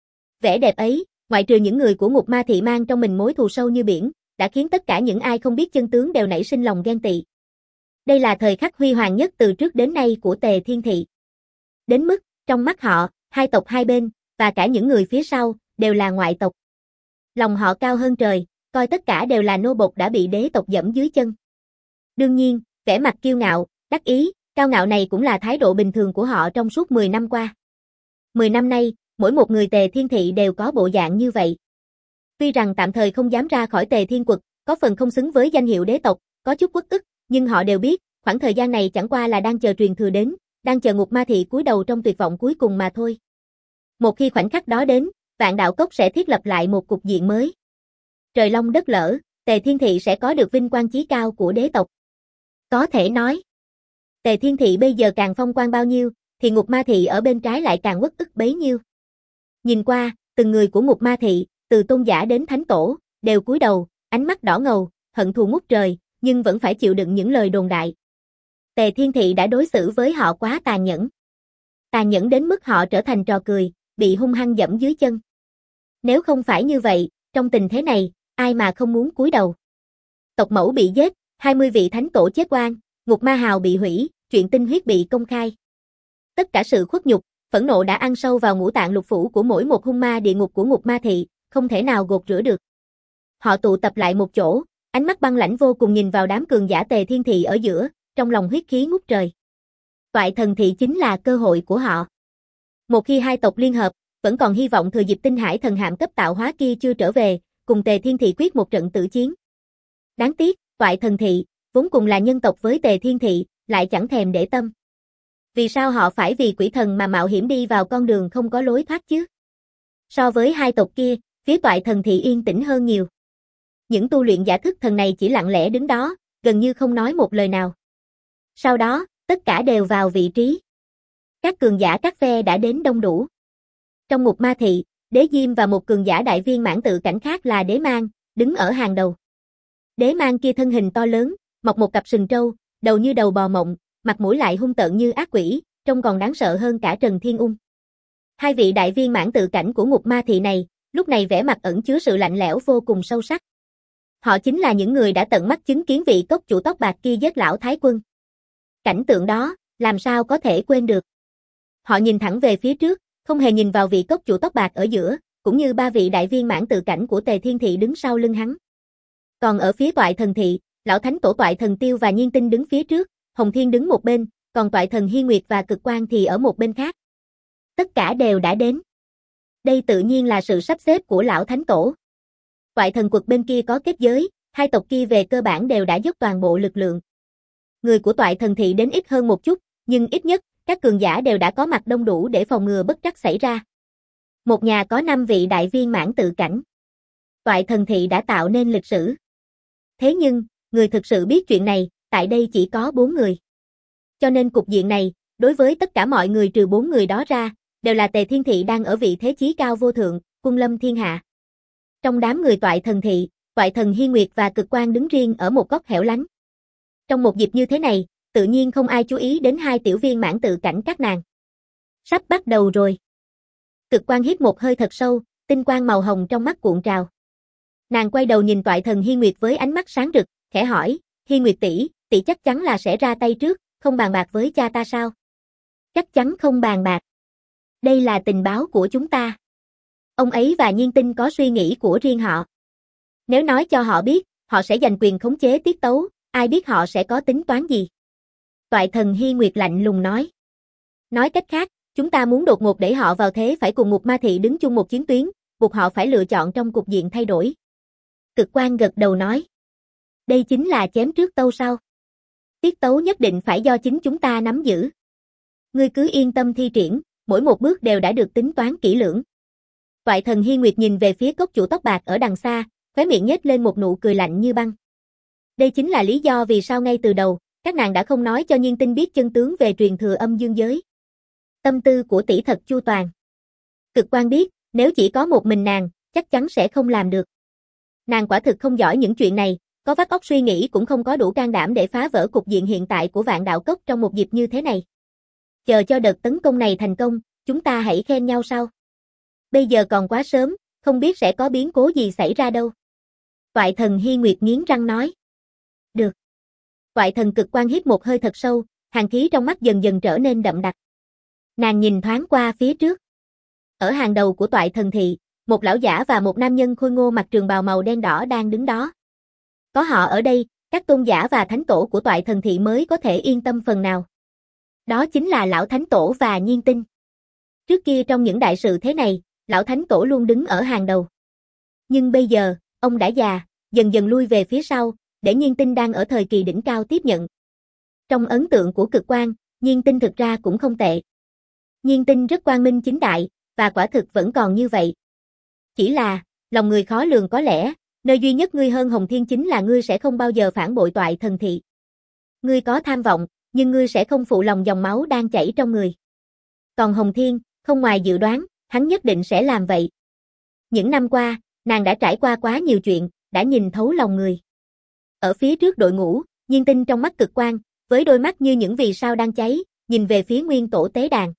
Vẻ đẹp ấy, ngoại trừ những người của Ngục Ma Thị mang trong mình mối thù sâu như biển, đã khiến tất cả những ai không biết chân tướng đều nảy sinh lòng ghen tị. Đây là thời khắc huy hoàng nhất từ trước đến nay của Tề Thiên Thị. Đến mức, trong mắt họ, hai tộc hai bên, và cả những người phía sau, đều là ngoại tộc. Lòng họ cao hơn trời, coi tất cả đều là nô bộc đã bị đế tộc dẫm dưới chân. Đương nhiên, vẻ mặt kiêu ngạo, đắc ý, cao ngạo này cũng là thái độ bình thường của họ trong suốt 10 năm qua. 10 năm nay, mỗi một người Tề Thiên Thị đều có bộ dạng như vậy. Tuy rằng tạm thời không dám ra khỏi Tề Thiên Quật, có phần không xứng với danh hiệu đế tộc, có chút uất ức, nhưng họ đều biết, khoảng thời gian này chẳng qua là đang chờ truyền thừa đến, đang chờ Ngục Ma Thị cúi đầu trong tuyệt vọng cuối cùng mà thôi. Một khi khoảnh khắc đó đến, Vạn Đạo Cốc sẽ thiết lập lại một cục diện mới. Trời long đất lỡ, Tề Thiên Thị sẽ có được vinh quang chí cao của đế tộc. Có thể nói, Tề Thiên Thị bây giờ càng phong quang bao nhiêu, thì Ngục Ma Thị ở bên trái lại càng uất ức bấy nhiêu. Nhìn qua, từng người của Ngục Ma Thị, từ tôn giả đến thánh tổ, đều cúi đầu, ánh mắt đỏ ngầu, hận thù ngút trời, nhưng vẫn phải chịu đựng những lời đồn đại. Tề Thiên Thị đã đối xử với họ quá tàn nhẫn. Tàn nhẫn đến mức họ trở thành trò cười, bị hung hăng dẫm dưới chân. Nếu không phải như vậy, trong tình thế này, ai mà không muốn cúi đầu. Tộc mẫu bị giết, 20 vị thánh tổ chết oan, Ngục Ma Hào bị hủy, chuyện tinh huyết bị công khai. Tất cả sự khuất nhục, phẫn nộ đã ăn sâu vào ngũ tạng lục phủ của mỗi một hung ma địa ngục của Ngục Ma Thị, không thể nào gột rửa được. Họ tụ tập lại một chỗ, ánh mắt băng lãnh vô cùng nhìn vào đám cường giả Tề Thiên Thị ở giữa, trong lòng huyết khí ngút trời. Toại Thần Thị chính là cơ hội của họ. Một khi hai tộc liên hợp, vẫn còn hy vọng thừa dịp Tinh Hải thần hạm cấp tạo hóa kia chưa trở về, cùng Tề Thiên Thị quyết một trận tử chiến. Đáng tiếc, Toại Thần Thị, vốn cùng là nhân tộc với Tề Thiên Thị, lại chẳng thèm để tâm. Vì sao họ phải vì quỷ thần mà mạo hiểm đi vào con đường không có lối thoát chứ? So với hai tộc kia, phía Toại Thần Thị yên tĩnh hơn nhiều. Những tu luyện giả thức thần này chỉ lặng lẽ đứng đó, gần như không nói một lời nào. Sau đó, tất cả đều vào vị trí. Các cường giả các phe đã đến đông đủ. Trong Ngục Ma Thị, Đế Diêm và một cường giả đại viên mãn tự cảnh khác là Đế Mang, đứng ở hàng đầu. Đế Mang kia thân hình to lớn, mọc một cặp sừng trâu, đầu như đầu bò mộng, mặt mũi lại hung tợn như ác quỷ, trông còn đáng sợ hơn cả Trần Thiên Ung. Hai vị đại viên mãn tự cảnh của Ngục Ma Thị này, lúc này vẻ mặt ẩn chứa sự lạnh lẽo vô cùng sâu sắc. Họ chính là những người đã tận mắt chứng kiến vị cốc chủ tóc bạc kia giết lão Thái Quân. Cảnh tượng đó, làm sao có thể quên được. Họ nhìn thẳng về phía trước, không hề nhìn vào vị cốc chủ tóc bạc ở giữa, cũng như ba vị đại viên mãn tự cảnh của Tề Thiên Thị đứng sau lưng hắn. Còn ở phía Toại Thần Thị, lão thánh tổ Toại Thần Tiêu và Nhiên Tinh đứng phía trước, Hồng Thiên đứng một bên, còn Toại Thần Hi Nguyệt và Cực Quang thì ở một bên khác. Tất cả đều đã đến. Đây tự nhiên là sự sắp xếp của lão thánh tổ. Toại Thần Quật bên kia có kết giới, hai tộc kia về cơ bản đều đã dốc toàn bộ lực lượng. Người của Toại Thần Thị đến ít hơn một chút, nhưng ít nhất, các cường giả đều đã có mặt đông đủ để phòng ngừa bất trắc xảy ra. Một nhà có 5 vị đại viên mãn tự cảnh. Toại Thần Thị đã tạo nên lịch sử. Thế nhưng, người thực sự biết chuyện này, tại đây chỉ có 4 người. Cho nên cục diện này, đối với tất cả mọi người trừ 4 người đó ra, đều là Tề Thiên Thị đang ở vị thế chí cao vô thượng, quân lâm thiên hạ. Trong đám người Toại Thần Thị, Toại Thần Hi Nguyệt và Cực Quang đứng riêng ở một góc hẻo lánh. Trong một dịp như thế này, tự nhiên không ai chú ý đến hai tiểu viên mãn tự cảnh các nàng. Sắp bắt đầu rồi. Cực Quang hít một hơi thật sâu, tinh quang màu hồng trong mắt cuộn trào. Nàng quay đầu nhìn Toại Thần Hi Nguyệt với ánh mắt sáng rực, khẽ hỏi, Hi Nguyệt tỷ, tỷ chắc chắn là sẽ ra tay trước, không bàn bạc với cha ta sao? Chắc chắn không bàn bạc. Đây là tình báo của chúng ta. Ông ấy và Nhiên Tinh có suy nghĩ của riêng họ. Nếu nói cho họ biết, họ sẽ giành quyền khống chế tiết tấu, ai biết họ sẽ có tính toán gì. Toại Thần Hi Nguyệt lạnh lùng nói. Nói cách khác, chúng ta muốn đột ngột đẩy họ vào thế phải cùng Ngục Ma Thị đứng chung một chiến tuyến, buộc họ phải lựa chọn trong cục diện thay đổi. Cực Quang gật đầu nói. Đây chính là chém trước tâu sau. Tiết tấu nhất định phải do chính chúng ta nắm giữ. Ngươi cứ yên tâm thi triển, mỗi một bước đều đã được tính toán kỹ lưỡng. Toại Thần Hi Nguyệt nhìn về phía cốc chủ tóc bạc ở đằng xa, khóe miệng nhếch lên một nụ cười lạnh như băng. Đây chính là lý do vì sao ngay từ đầu, các nàng đã không nói cho Nhiên Tinh biết chân tướng về truyền thừa âm dương giới. Tâm tư của tỷ thật chu toàn. Cực Quang biết, nếu chỉ có một mình nàng, chắc chắn sẽ không làm được. Nàng quả thực không giỏi những chuyện này, có vắt óc suy nghĩ cũng không có đủ can đảm để phá vỡ cục diện hiện tại của Vạn Đạo Cốc trong một dịp như thế này. Chờ cho đợt tấn công này thành công, chúng ta hãy khen nhau sau. Bây giờ còn quá sớm, không biết sẽ có biến cố gì xảy ra đâu. Toại thần Hy Nguyệt nghiến răng nói. Được. Toại thần Cực Quan hít một hơi thật sâu, hàn khí trong mắt dần dần trở nên đậm đặc. Nàng nhìn thoáng qua phía trước. Ở hàng đầu của Toại thần thị, một lão giả và một nam nhân khôi ngô mặc trường bào màu đen đỏ đang đứng đó. Có họ ở đây, các tôn giả và thánh tổ của Toại thần thị mới có thể yên tâm phần nào. Đó chính là lão thánh tổ và Nhiên Tinh. Trước kia trong những đại sự thế này, lão thánh tổ luôn đứng ở hàng đầu. Nhưng bây giờ, ông đã già, dần dần lui về phía sau, để Nhiên Tinh đang ở thời kỳ đỉnh cao tiếp nhận. Trong ấn tượng của Cực Quan, Nhiên Tinh thực ra cũng không tệ. Nhiên Tinh rất quang minh chính đại, và quả thực vẫn còn như vậy. Chỉ là, lòng người khó lường có lẽ, nơi duy nhất ngươi hơn Hồng Thiên chính là ngươi sẽ không bao giờ phản bội Toại thần thị. Ngươi có tham vọng, nhưng ngươi sẽ không phụ lòng dòng máu đang chảy trong người. Còn Hồng Thiên, không ngoài dự đoán, hắn nhất định sẽ làm vậy. Những năm qua, nàng đã trải qua quá nhiều chuyện, đã nhìn thấu lòng người. Ở phía trước đội ngũ, Nhiên Tinh trong mắt Cực Quan, với đôi mắt như những vì sao đang cháy, nhìn về phía nguyên tổ tế đàn.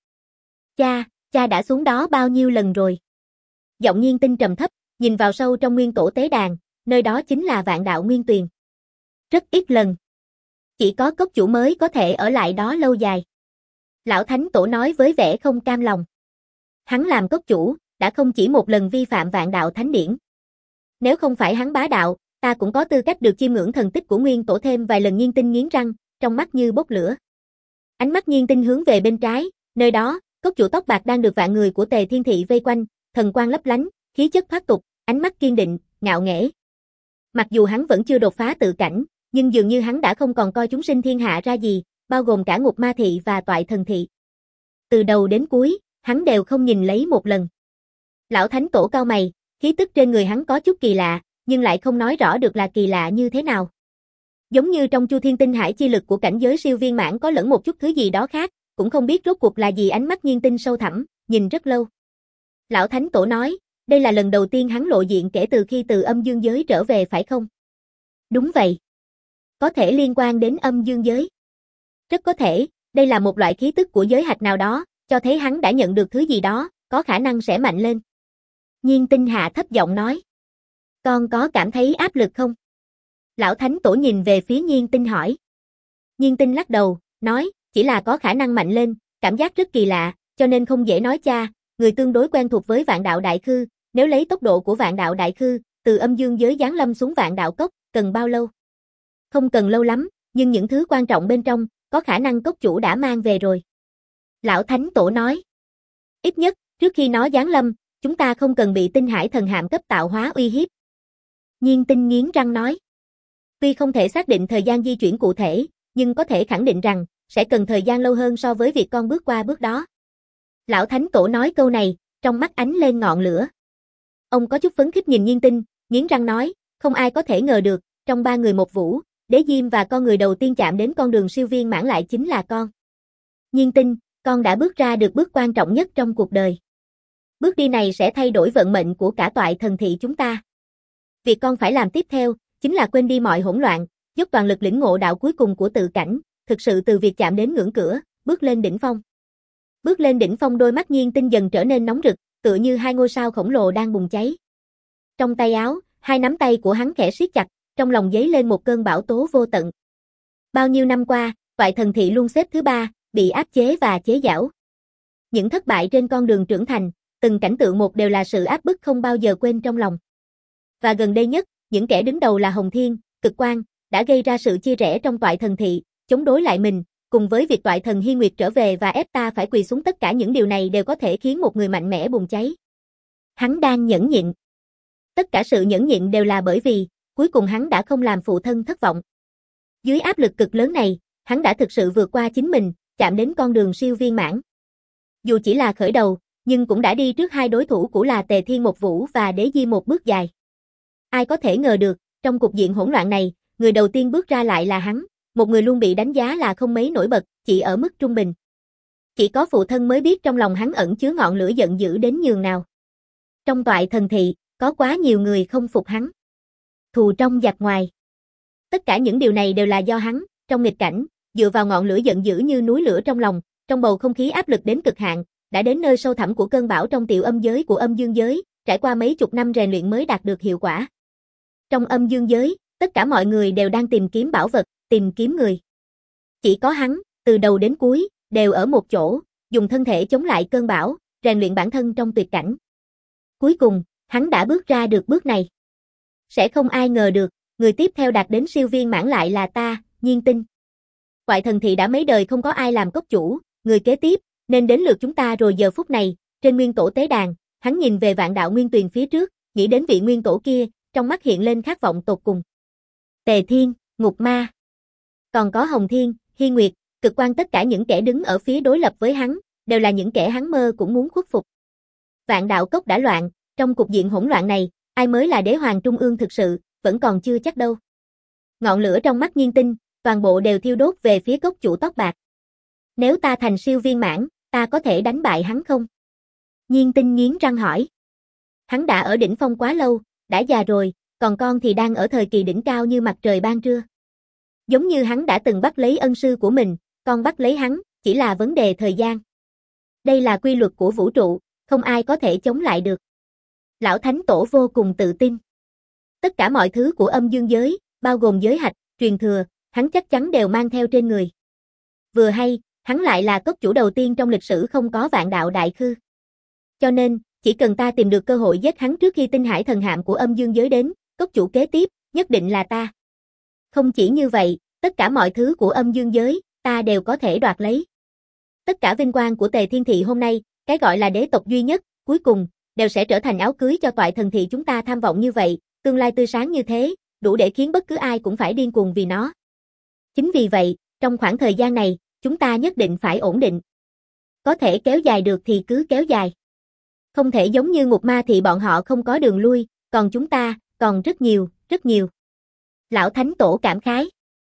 Cha đã xuống đó bao nhiêu lần rồi? Giọng Nhiên Tinh trầm thấp, nhìn vào sâu trong nguyên tổ tế đàn, nơi đó chính là Vạn Đạo Nguyên Tuyền. Rất ít lần. Chỉ có cốc chủ mới có thể ở lại đó lâu dài. Lão Thánh Tổ nói với vẻ không cam lòng. Hắn làm cốc chủ, đã không chỉ một lần vi phạm Vạn Đạo Thánh Điển. Nếu không phải hắn bá đạo, ta cũng có tư cách được chiêm ngưỡng thần tích của nguyên tổ thêm vài lần. Nhiên Tinh nghiến răng, trong mắt như bốc lửa. Ánh mắt Nhiên Tinh hướng về bên trái, nơi đó, cốc chủ tóc bạc đang được vạn người của Tề Thiên Thị vây quanh, thần quang lấp lánh, khí chất thoát tục, ánh mắt kiên định, ngạo nghễ. Mặc dù hắn vẫn chưa đột phá tự cảnh, nhưng dường như hắn đã không còn coi chúng sinh thiên hạ ra gì, bao gồm cả Ngục Ma Thị và Toại thần thị. Từ đầu đến cuối, hắn đều không nhìn lấy một lần. Lão Thánh Tổ cau mày, khí tức trên người hắn có chút kỳ lạ, nhưng lại không nói rõ được là kỳ lạ như thế nào. Giống như trong Chu Thiên Tinh Hải chi lực của cảnh giới siêu viên mãn có lẫn một chút thứ gì đó khác, cũng không biết rốt cuộc là gì. Ánh mắt Nhiên Tinh sâu thẳm, nhìn rất lâu. Lão Thánh Tổ nói, đây là lần đầu tiên hắn lộ diện kể từ khi từ âm dương giới trở về phải không? Đúng vậy. Có thể liên quan đến âm dương giới. Rất có thể, đây là một loại khí tức của giới hạch nào đó, cho thấy hắn đã nhận được thứ gì đó, có khả năng sẽ mạnh lên. Nhiên Tinh hạ thấp giọng nói. Con có cảm thấy áp lực không? Lão Thánh Tổ nhìn về phía Nhiên Tinh hỏi. Nhiên Tinh lắc đầu, nói, chỉ là có khả năng mạnh lên, cảm giác rất kỳ lạ, cho nên không dễ nói. Cha, người tương đối quen thuộc với Vạn Đạo Đại Khư, nếu lấy tốc độ của Vạn Đạo Đại Khư, từ âm dương giới giáng lâm xuống Vạn Đạo Cốc, cần bao lâu? Không cần lâu lắm, nhưng những thứ quan trọng bên trong, có khả năng cốc chủ đã mang về rồi. Lão Thánh Tổ nói. Ít nhất, trước khi nó giáng lâm, chúng ta không cần bị tinh hải thần hạm cấp tạo hóa uy hiếp. Nhiên Tinh nghiến răng nói. Tuy không thể xác định thời gian di chuyển cụ thể, nhưng có thể khẳng định rằng, sẽ cần thời gian lâu hơn so với việc con bước qua bước đó. Lão Thánh Tổ nói câu này, trong mắt ánh lên ngọn lửa. Ông có chút phấn khích nhìn Nhiên Tinh, nghiến răng nói, không ai có thể ngờ được, trong ba người một vũ, Đế Diêm và con người đầu tiên chạm đến con đường siêu viên mãn lại chính là con. Nhiên Tinh, con đã bước ra được bước quan trọng nhất trong cuộc đời. Bước đi này sẽ thay đổi vận mệnh của cả Toại thần thị chúng ta. Việc con phải làm tiếp theo, chính là quên đi mọi hỗn loạn, dốc toàn lực lĩnh ngộ đạo cuối cùng của tự cảnh, thực sự từ việc chạm đến ngưỡng cửa, bước lên đỉnh phong. Bước lên đỉnh phong. Đôi mắt Nhiên Tinh dần trở nên nóng rực, tựa như hai ngôi sao khổng lồ đang bùng cháy. Trong tay áo, hai nắm tay của hắn khẽ siết chặt, trong lòng dấy lên một cơn bão tố vô tận. Bao nhiêu năm qua, Toại thần thị luôn xếp thứ ba, bị áp chế và chế giễu. Những thất bại trên con đường trưởng thành, từng cảnh tượng một đều là sự áp bức không bao giờ quên trong lòng. Và gần đây nhất, những kẻ đứng đầu là Hồng Thiên, Cực Quan, đã gây ra sự chia rẽ trong Toại thần thị, chống đối lại mình, cùng với việc Toại thần Hy Nguyệt trở về và ép ta phải quỳ xuống. Tất cả những điều này đều có thể khiến một người mạnh mẽ bùng cháy. Hắn đang nhẫn nhịn. Tất cả sự nhẫn nhịn đều là bởi vì, cuối cùng hắn đã không làm phụ thân thất vọng. Dưới áp lực cực lớn này, hắn đã thực sự vượt qua chính mình, chạm đến con đường siêu viên mãn. Dù chỉ là khởi đầu, nhưng cũng đã đi trước hai đối thủ cũ là Tề Thiên một vũ và Đế Di một bước dài. Ai có thể ngờ được, trong cục diện hỗn loạn này, người đầu tiên bước ra lại là hắn, một người luôn bị đánh giá là không mấy nổi bật, chỉ ở mức trung bình. Chỉ có phụ thân mới biết trong lòng hắn ẩn chứa ngọn lửa giận dữ đến nhường nào. Trong Toại thần thị, có quá nhiều người không phục hắn. Thù trong giặc ngoài. Tất cả những điều này đều là do hắn, trong nghịch cảnh, dựa vào ngọn lửa giận dữ như núi lửa trong lòng, trong bầu không khí áp lực đến cực hạn, đã đến nơi sâu thẳm của cơn bão trong tiểu âm giới của âm dương giới, trải qua mấy chục năm rèn luyện mới đạt được hiệu quả. Trong âm dương giới, tất cả mọi người đều đang tìm kiếm bảo vật, tìm kiếm người. Chỉ có hắn, từ đầu đến cuối, đều ở một chỗ, dùng thân thể chống lại cơn bão, rèn luyện bản thân trong tuyệt cảnh. Cuối cùng, hắn đã bước ra được bước này. Sẽ không ai ngờ được, người tiếp theo đạt đến siêu viên mãn lại là ta, Nhiên Tinh. Toại Thần Thị đã mấy đời không có ai làm cốc chủ, người kế tiếp, nên đến lượt chúng ta rồi. Giờ phút này, trên nguyên tổ tế đàn, hắn nhìn về vạn đạo nguyên tuyền phía trước, nghĩ đến vị nguyên tổ kia, trong mắt hiện lên khát vọng tột cùng. Tề Thiên, Ngục Ma, còn có Hồng Thiên, Hy Nguyệt, Cực Quang, tất cả những kẻ đứng ở phía đối lập với hắn, đều là những kẻ hắn mơ cũng muốn khuất phục. Vạn đạo cốc đã loạn, trong cục diện hỗn loạn này, ai mới là đế hoàng trung ương thực sự, vẫn còn chưa chắc đâu. Ngọn lửa trong mắt Nhiên Tinh, toàn bộ đều thiêu đốt về phía cốc chủ tóc bạc. Nếu ta thành siêu viên mãn, ta có thể đánh bại hắn không? Nhiên Tinh nghiến răng hỏi. Hắn đã ở đỉnh phong quá lâu, đã già rồi, còn con thì đang ở thời kỳ đỉnh cao như mặt trời ban trưa. Giống như hắn đã từng bắt lấy ân sư của mình, con bắt lấy hắn, chỉ là vấn đề thời gian. Đây là quy luật của vũ trụ, không ai có thể chống lại được. Lão Thánh Tổ vô cùng tự tin. Tất cả mọi thứ của âm dương giới, bao gồm giới hạch, truyền thừa, hắn chắc chắn đều mang theo trên người. Vừa hay, hắn lại là cốc chủ đầu tiên trong lịch sử không có vạn đạo đại khư. Cho nên, chỉ cần ta tìm được cơ hội giết hắn trước khi tinh hải thần hạm của âm dương giới đến, cốc chủ kế tiếp, nhất định là ta. Không chỉ như vậy, tất cả mọi thứ của âm dương giới, ta đều có thể đoạt lấy. Tất cả vinh quang của Tề Thiên Thị hôm nay, cái gọi là đế tộc duy nhất, cuối cùng, đều sẽ trở thành áo cưới cho Toại Thần Thị chúng ta tham vọng như vậy, tương lai tươi sáng như thế, đủ để khiến bất cứ ai cũng phải điên cuồng vì nó. Chính vì vậy, trong khoảng thời gian này, chúng ta nhất định phải ổn định. Có thể kéo dài được thì cứ kéo dài. Không thể giống như Ngục Ma Thị bọn họ không có đường lui, còn chúng ta, còn rất nhiều, rất nhiều. Lão Thánh Tổ cảm khái.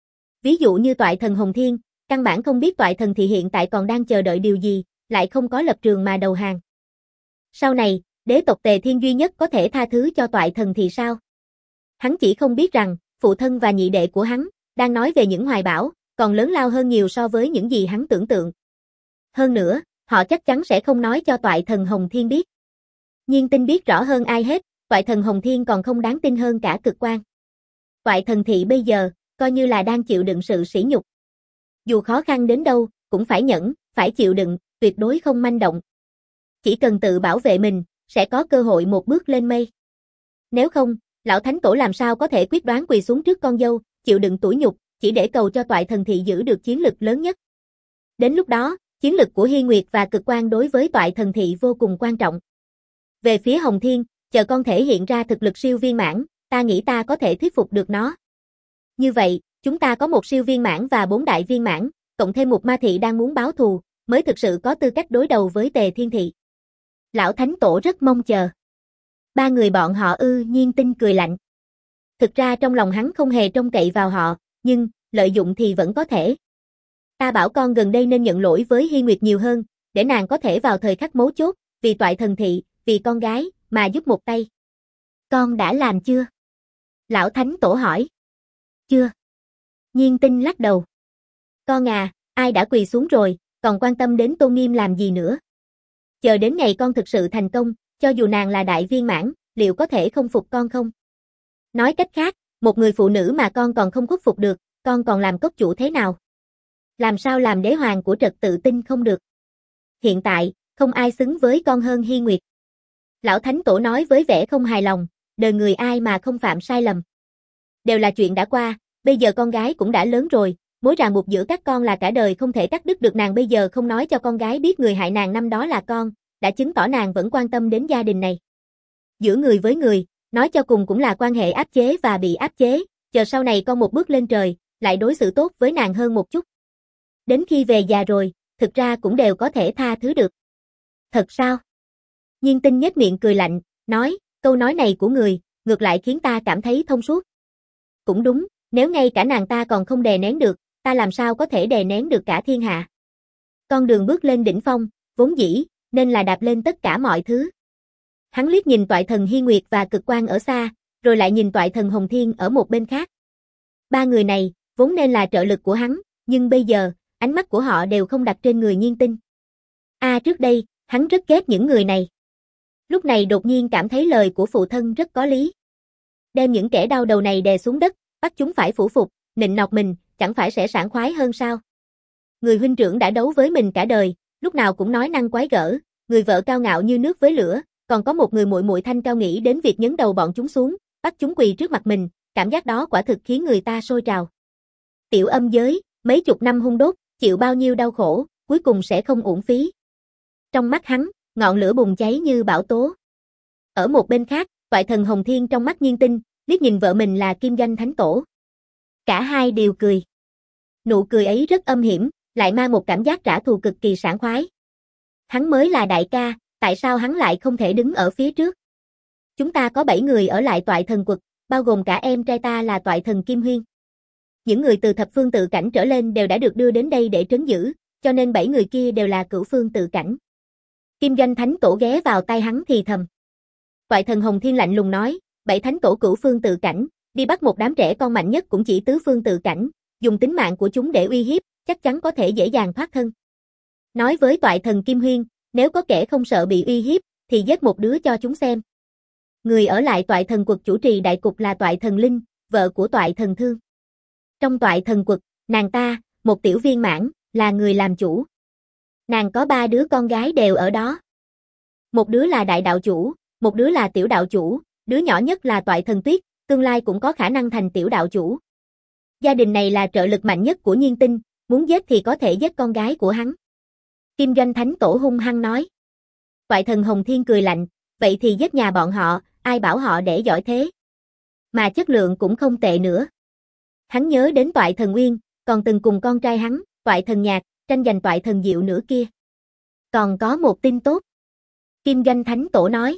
Ví dụ như Toại Thần Hồng Thiên, căn bản không biết Toại Thần Thị hiện tại còn đang chờ đợi điều gì, lại không có lập trường mà đầu hàng. Sau này, đế tộc Tề Thiên duy nhất có thể tha thứ cho Toại Thần Thị sao? Hắn chỉ không biết rằng, phụ thân và nhị đệ của hắn, đang nói về những hoài bão, còn lớn lao hơn nhiều so với những gì hắn tưởng tượng. Hơn nữa, họ chắc chắn sẽ không nói cho Toại Thần Hồng Thiên biết. Nhiên Tinh biết rõ hơn ai hết, Toại Thần Hồng Thiên còn không đáng tin hơn cả Cực Quang. Toại Thần Thị bây giờ, coi như là đang chịu đựng sự sỉ nhục. Dù khó khăn đến đâu, cũng phải nhẫn, phải chịu đựng, tuyệt đối không manh động. Chỉ cần tự bảo vệ mình, sẽ có cơ hội một bước lên mây. Nếu không, Lão Thánh Tổ làm sao có thể quyết đoán quỳ xuống trước con dâu, chịu đựng tủi nhục, chỉ để cầu cho Toại Thần Thị giữ được chiến lực lớn nhất. Đến lúc đó, chiến lực của Hy Nguyệt và Cực Quang đối với Toại Thần Thị vô cùng quan trọng. Về phía Hồng Thiên, chờ con thể hiện ra thực lực siêu viên mãn, ta nghĩ ta có thể thuyết phục được nó. Như vậy, chúng ta có một siêu viên mãn và 4 đại viên mãn, cộng thêm một Ma Thị đang muốn báo thù, mới thực sự có tư cách đối đầu với Tề Thiên Thị. Lão Thánh Tổ rất mong chờ. Ba người bọn họ Nhiên Tinh cười lạnh. Thực ra trong lòng hắn không hề trông cậy vào họ, nhưng, lợi dụng thì vẫn có thể. Ta bảo con gần đây nên nhận lỗi với Hy Nguyệt nhiều hơn, để nàng có thể vào thời khắc mấu chốt, vì Toại Thần Thị, vì con gái, mà giúp một tay. Con đã làm chưa? Lão Thánh Tổ hỏi. Chưa. Nhiên Tinh lắc đầu. Con à, ai đã quỳ xuống rồi, còn quan tâm đến tôn nghiêm làm gì nữa? Chờ đến ngày con thực sự thành công, cho dù nàng là đại viên mãn, liệu có thể không phục con không? Nói cách khác, một người phụ nữ mà con còn không khuất phục được, con còn làm cốc chủ thế nào? Làm sao làm đế hoàng của trật tự tinh không được? Hiện tại, không ai xứng với con hơn Hy Nguyệt. Lão Thánh Tổ nói với vẻ không hài lòng, đời người ai mà không phạm sai lầm. Đều là chuyện đã qua, bây giờ con gái cũng đã lớn rồi, mối ràng buộc giữa các con là cả đời không thể cắt đứt được. Nàng bây giờ không nói cho con gái biết người hại nàng năm đó là con, đã chứng tỏ nàng vẫn quan tâm đến gia đình này. Giữa người với người, nói cho cùng cũng là quan hệ áp chế và bị áp chế, chờ sau này con một bước lên trời, lại đối xử tốt với nàng hơn một chút. Đến khi về già rồi, thực ra cũng đều có thể tha thứ được. Thật sao? Nhiên Tinh nhếch miệng cười lạnh, nói, câu nói này của người, ngược lại khiến ta cảm thấy thông suốt. Cũng đúng, nếu ngay cả nàng ta còn không đè nén được, ta làm sao có thể đè nén được cả thiên hạ. Con đường bước lên đỉnh phong, vốn dĩ, nên là đạp lên tất cả mọi thứ. Hắn liếc nhìn Toại Thần Hy Nguyệt và Cực Quang ở xa, rồi lại nhìn Toại Thần Hồng Thiên ở một bên khác. Ba người này, vốn nên là trợ lực của hắn, nhưng bây giờ, ánh mắt của họ đều không đặt trên người Nhiên Tinh. Trước đây, hắn rất ghét những người này. Lúc này đột nhiên cảm thấy lời của phụ thân rất có lý. Đem những kẻ đau đầu này đè xuống đất, bắt chúng phải phủ phục, nịnh nọt mình, chẳng phải sẽ sảng khoái hơn sao? Người huynh trưởng đã đấu với mình cả đời, lúc nào cũng nói năng quái gở, người vợ cao ngạo như nước với lửa, còn có một người muội muội thanh cao nghĩ đến việc nhấn đầu bọn chúng xuống, bắt chúng quỳ trước mặt mình, cảm giác đó quả thực khiến người ta sôi trào. Tiểu âm giới, mấy chục năm hung đốt, chịu bao nhiêu đau khổ, cuối cùng sẽ không uổng phí. Trong mắt hắn, ngọn lửa bùng cháy như bão tố. Ở một bên khác, toại thần Hồng Thiên trong mắt Nhiên Tinh, liếc nhìn vợ mình là Kim Doanh Thánh Tổ. Cả hai đều cười. Nụ cười ấy rất âm hiểm, lại mang một cảm giác trả thù cực kỳ sảng khoái. Hắn mới là đại ca, tại sao hắn lại không thể đứng ở phía trước? Chúng ta có 7 người ở lại toại thần quật, bao gồm cả em trai ta là toại thần Kim Huyên. Những người từ thập phương tự cảnh trở lên đều đã được đưa đến đây để trấn giữ, cho nên 7 người kia đều là cửu phương tự cảnh. Kim Doanh Thánh Tổ ghé vào tai hắn thì thầm. Toại thần Hồng Thiên lạnh lùng nói, 7 thánh tổ cửu phương tự cảnh, đi bắt một đám trẻ con mạnh nhất cũng chỉ tứ phương tự cảnh, dùng tính mạng của chúng để uy hiếp, chắc chắn có thể dễ dàng thoát thân. Nói với toại thần Kim Huyên, nếu có kẻ không sợ bị uy hiếp, thì giết một đứa cho chúng xem. Người ở lại toại thần quật chủ trì đại cục là toại thần Linh, vợ của toại thần Thương. Trong toại thần quật, nàng ta, một tiểu viên mãn, là người làm chủ. Nàng có 3 đứa con gái đều ở đó. Một đứa là đại đạo chủ, một đứa là tiểu đạo chủ, đứa nhỏ nhất là toại thần Tuyết, tương lai cũng có khả năng thành tiểu đạo chủ. Gia đình này là trợ lực mạnh nhất của Nhiên Tinh, muốn giết thì có thể giết con gái của hắn. Kim Doanh Thánh Tổ hung hăng nói. Toại thần Hồng Thiên cười lạnh, vậy thì giết nhà bọn họ, ai bảo họ để giỏi thế. Mà chất lượng cũng không tệ nữa. Hắn nhớ đến toại thần Uyên, còn từng cùng con trai hắn, toại thần Nhạc, tranh giành toại thần Diệu nữa kia. Còn có một tin tốt. Kim Doanh Thánh Tổ nói.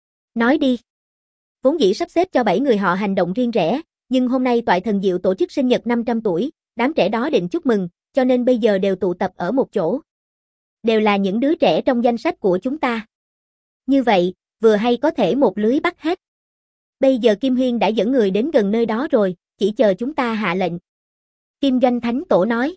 Nói đi. Vốn dĩ sắp xếp cho 7 người họ hành động riêng rẽ, nhưng hôm nay toại thần Diệu tổ chức sinh nhật 500 tuổi, đám trẻ đó định chúc mừng, cho nên bây giờ đều tụ tập ở một chỗ. Đều là những đứa trẻ trong danh sách của chúng ta. Như vậy, vừa hay có thể một lưới bắt hết. Bây giờ Kim Huyên đã dẫn người đến gần nơi đó rồi, chỉ chờ chúng ta hạ lệnh. Kim Doanh Thánh Tổ nói.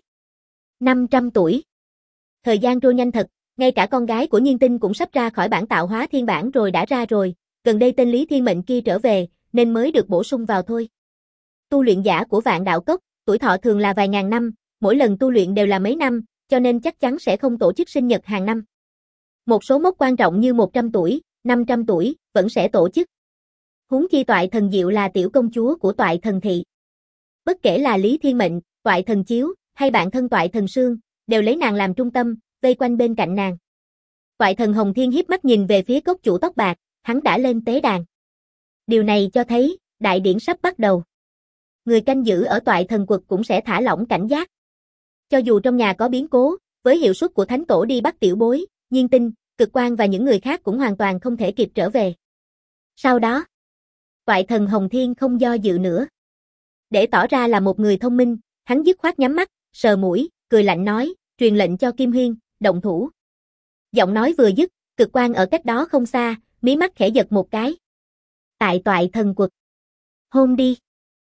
500 tuổi. Thời gian trôi nhanh thật, ngay cả con gái của Nhiên Tinh cũng sắp ra khỏi bản tạo hóa thiên bản rồi đã ra rồi, gần đây tên Lý Thiên Mệnh kia trở về, nên mới được bổ sung vào thôi. Tu luyện giả của Vạn Đạo Cốc, tuổi thọ thường là vài ngàn năm, mỗi lần tu luyện đều là mấy năm, cho nên chắc chắn sẽ không tổ chức sinh nhật hàng năm. Một số mốc quan trọng như 100 tuổi, 500 tuổi, vẫn sẽ tổ chức. Huống chi toại thần Diệu là tiểu công chúa của toại thần Thị. Bất kể là Lý Thiên Mệnh, toại thần Chiếu, hay bạn thân toại thần Sương, đều lấy nàng làm trung tâm, vây quanh bên cạnh nàng. Toại thần Hồng Thiên hiếp mắt nhìn về phía cốc chủ tóc bạc, hắn đã lên tế đàn. Điều này cho thấy, đại điển sắp bắt đầu. Người canh giữ ở toại thần quật cũng sẽ thả lỏng cảnh giác. Cho dù trong nhà có biến cố, với hiệu suất của thánh tổ đi bắt tiểu bối, Nhiên Tinh, Cực Quang và những người khác cũng hoàn toàn không thể kịp trở về. Sau đó, toại thần Hồng Thiên không do dự nữa. Để tỏ ra là một người thông minh, hắn dứt khoát nhắm mắt, sờ mũi, cười lạnh nói, truyền lệnh cho Kim Huyên, động thủ. Giọng nói vừa dứt, Cực Quang ở cách đó không xa, mí mắt khẽ giật một cái. Tại toại thần quật. Hôn đi.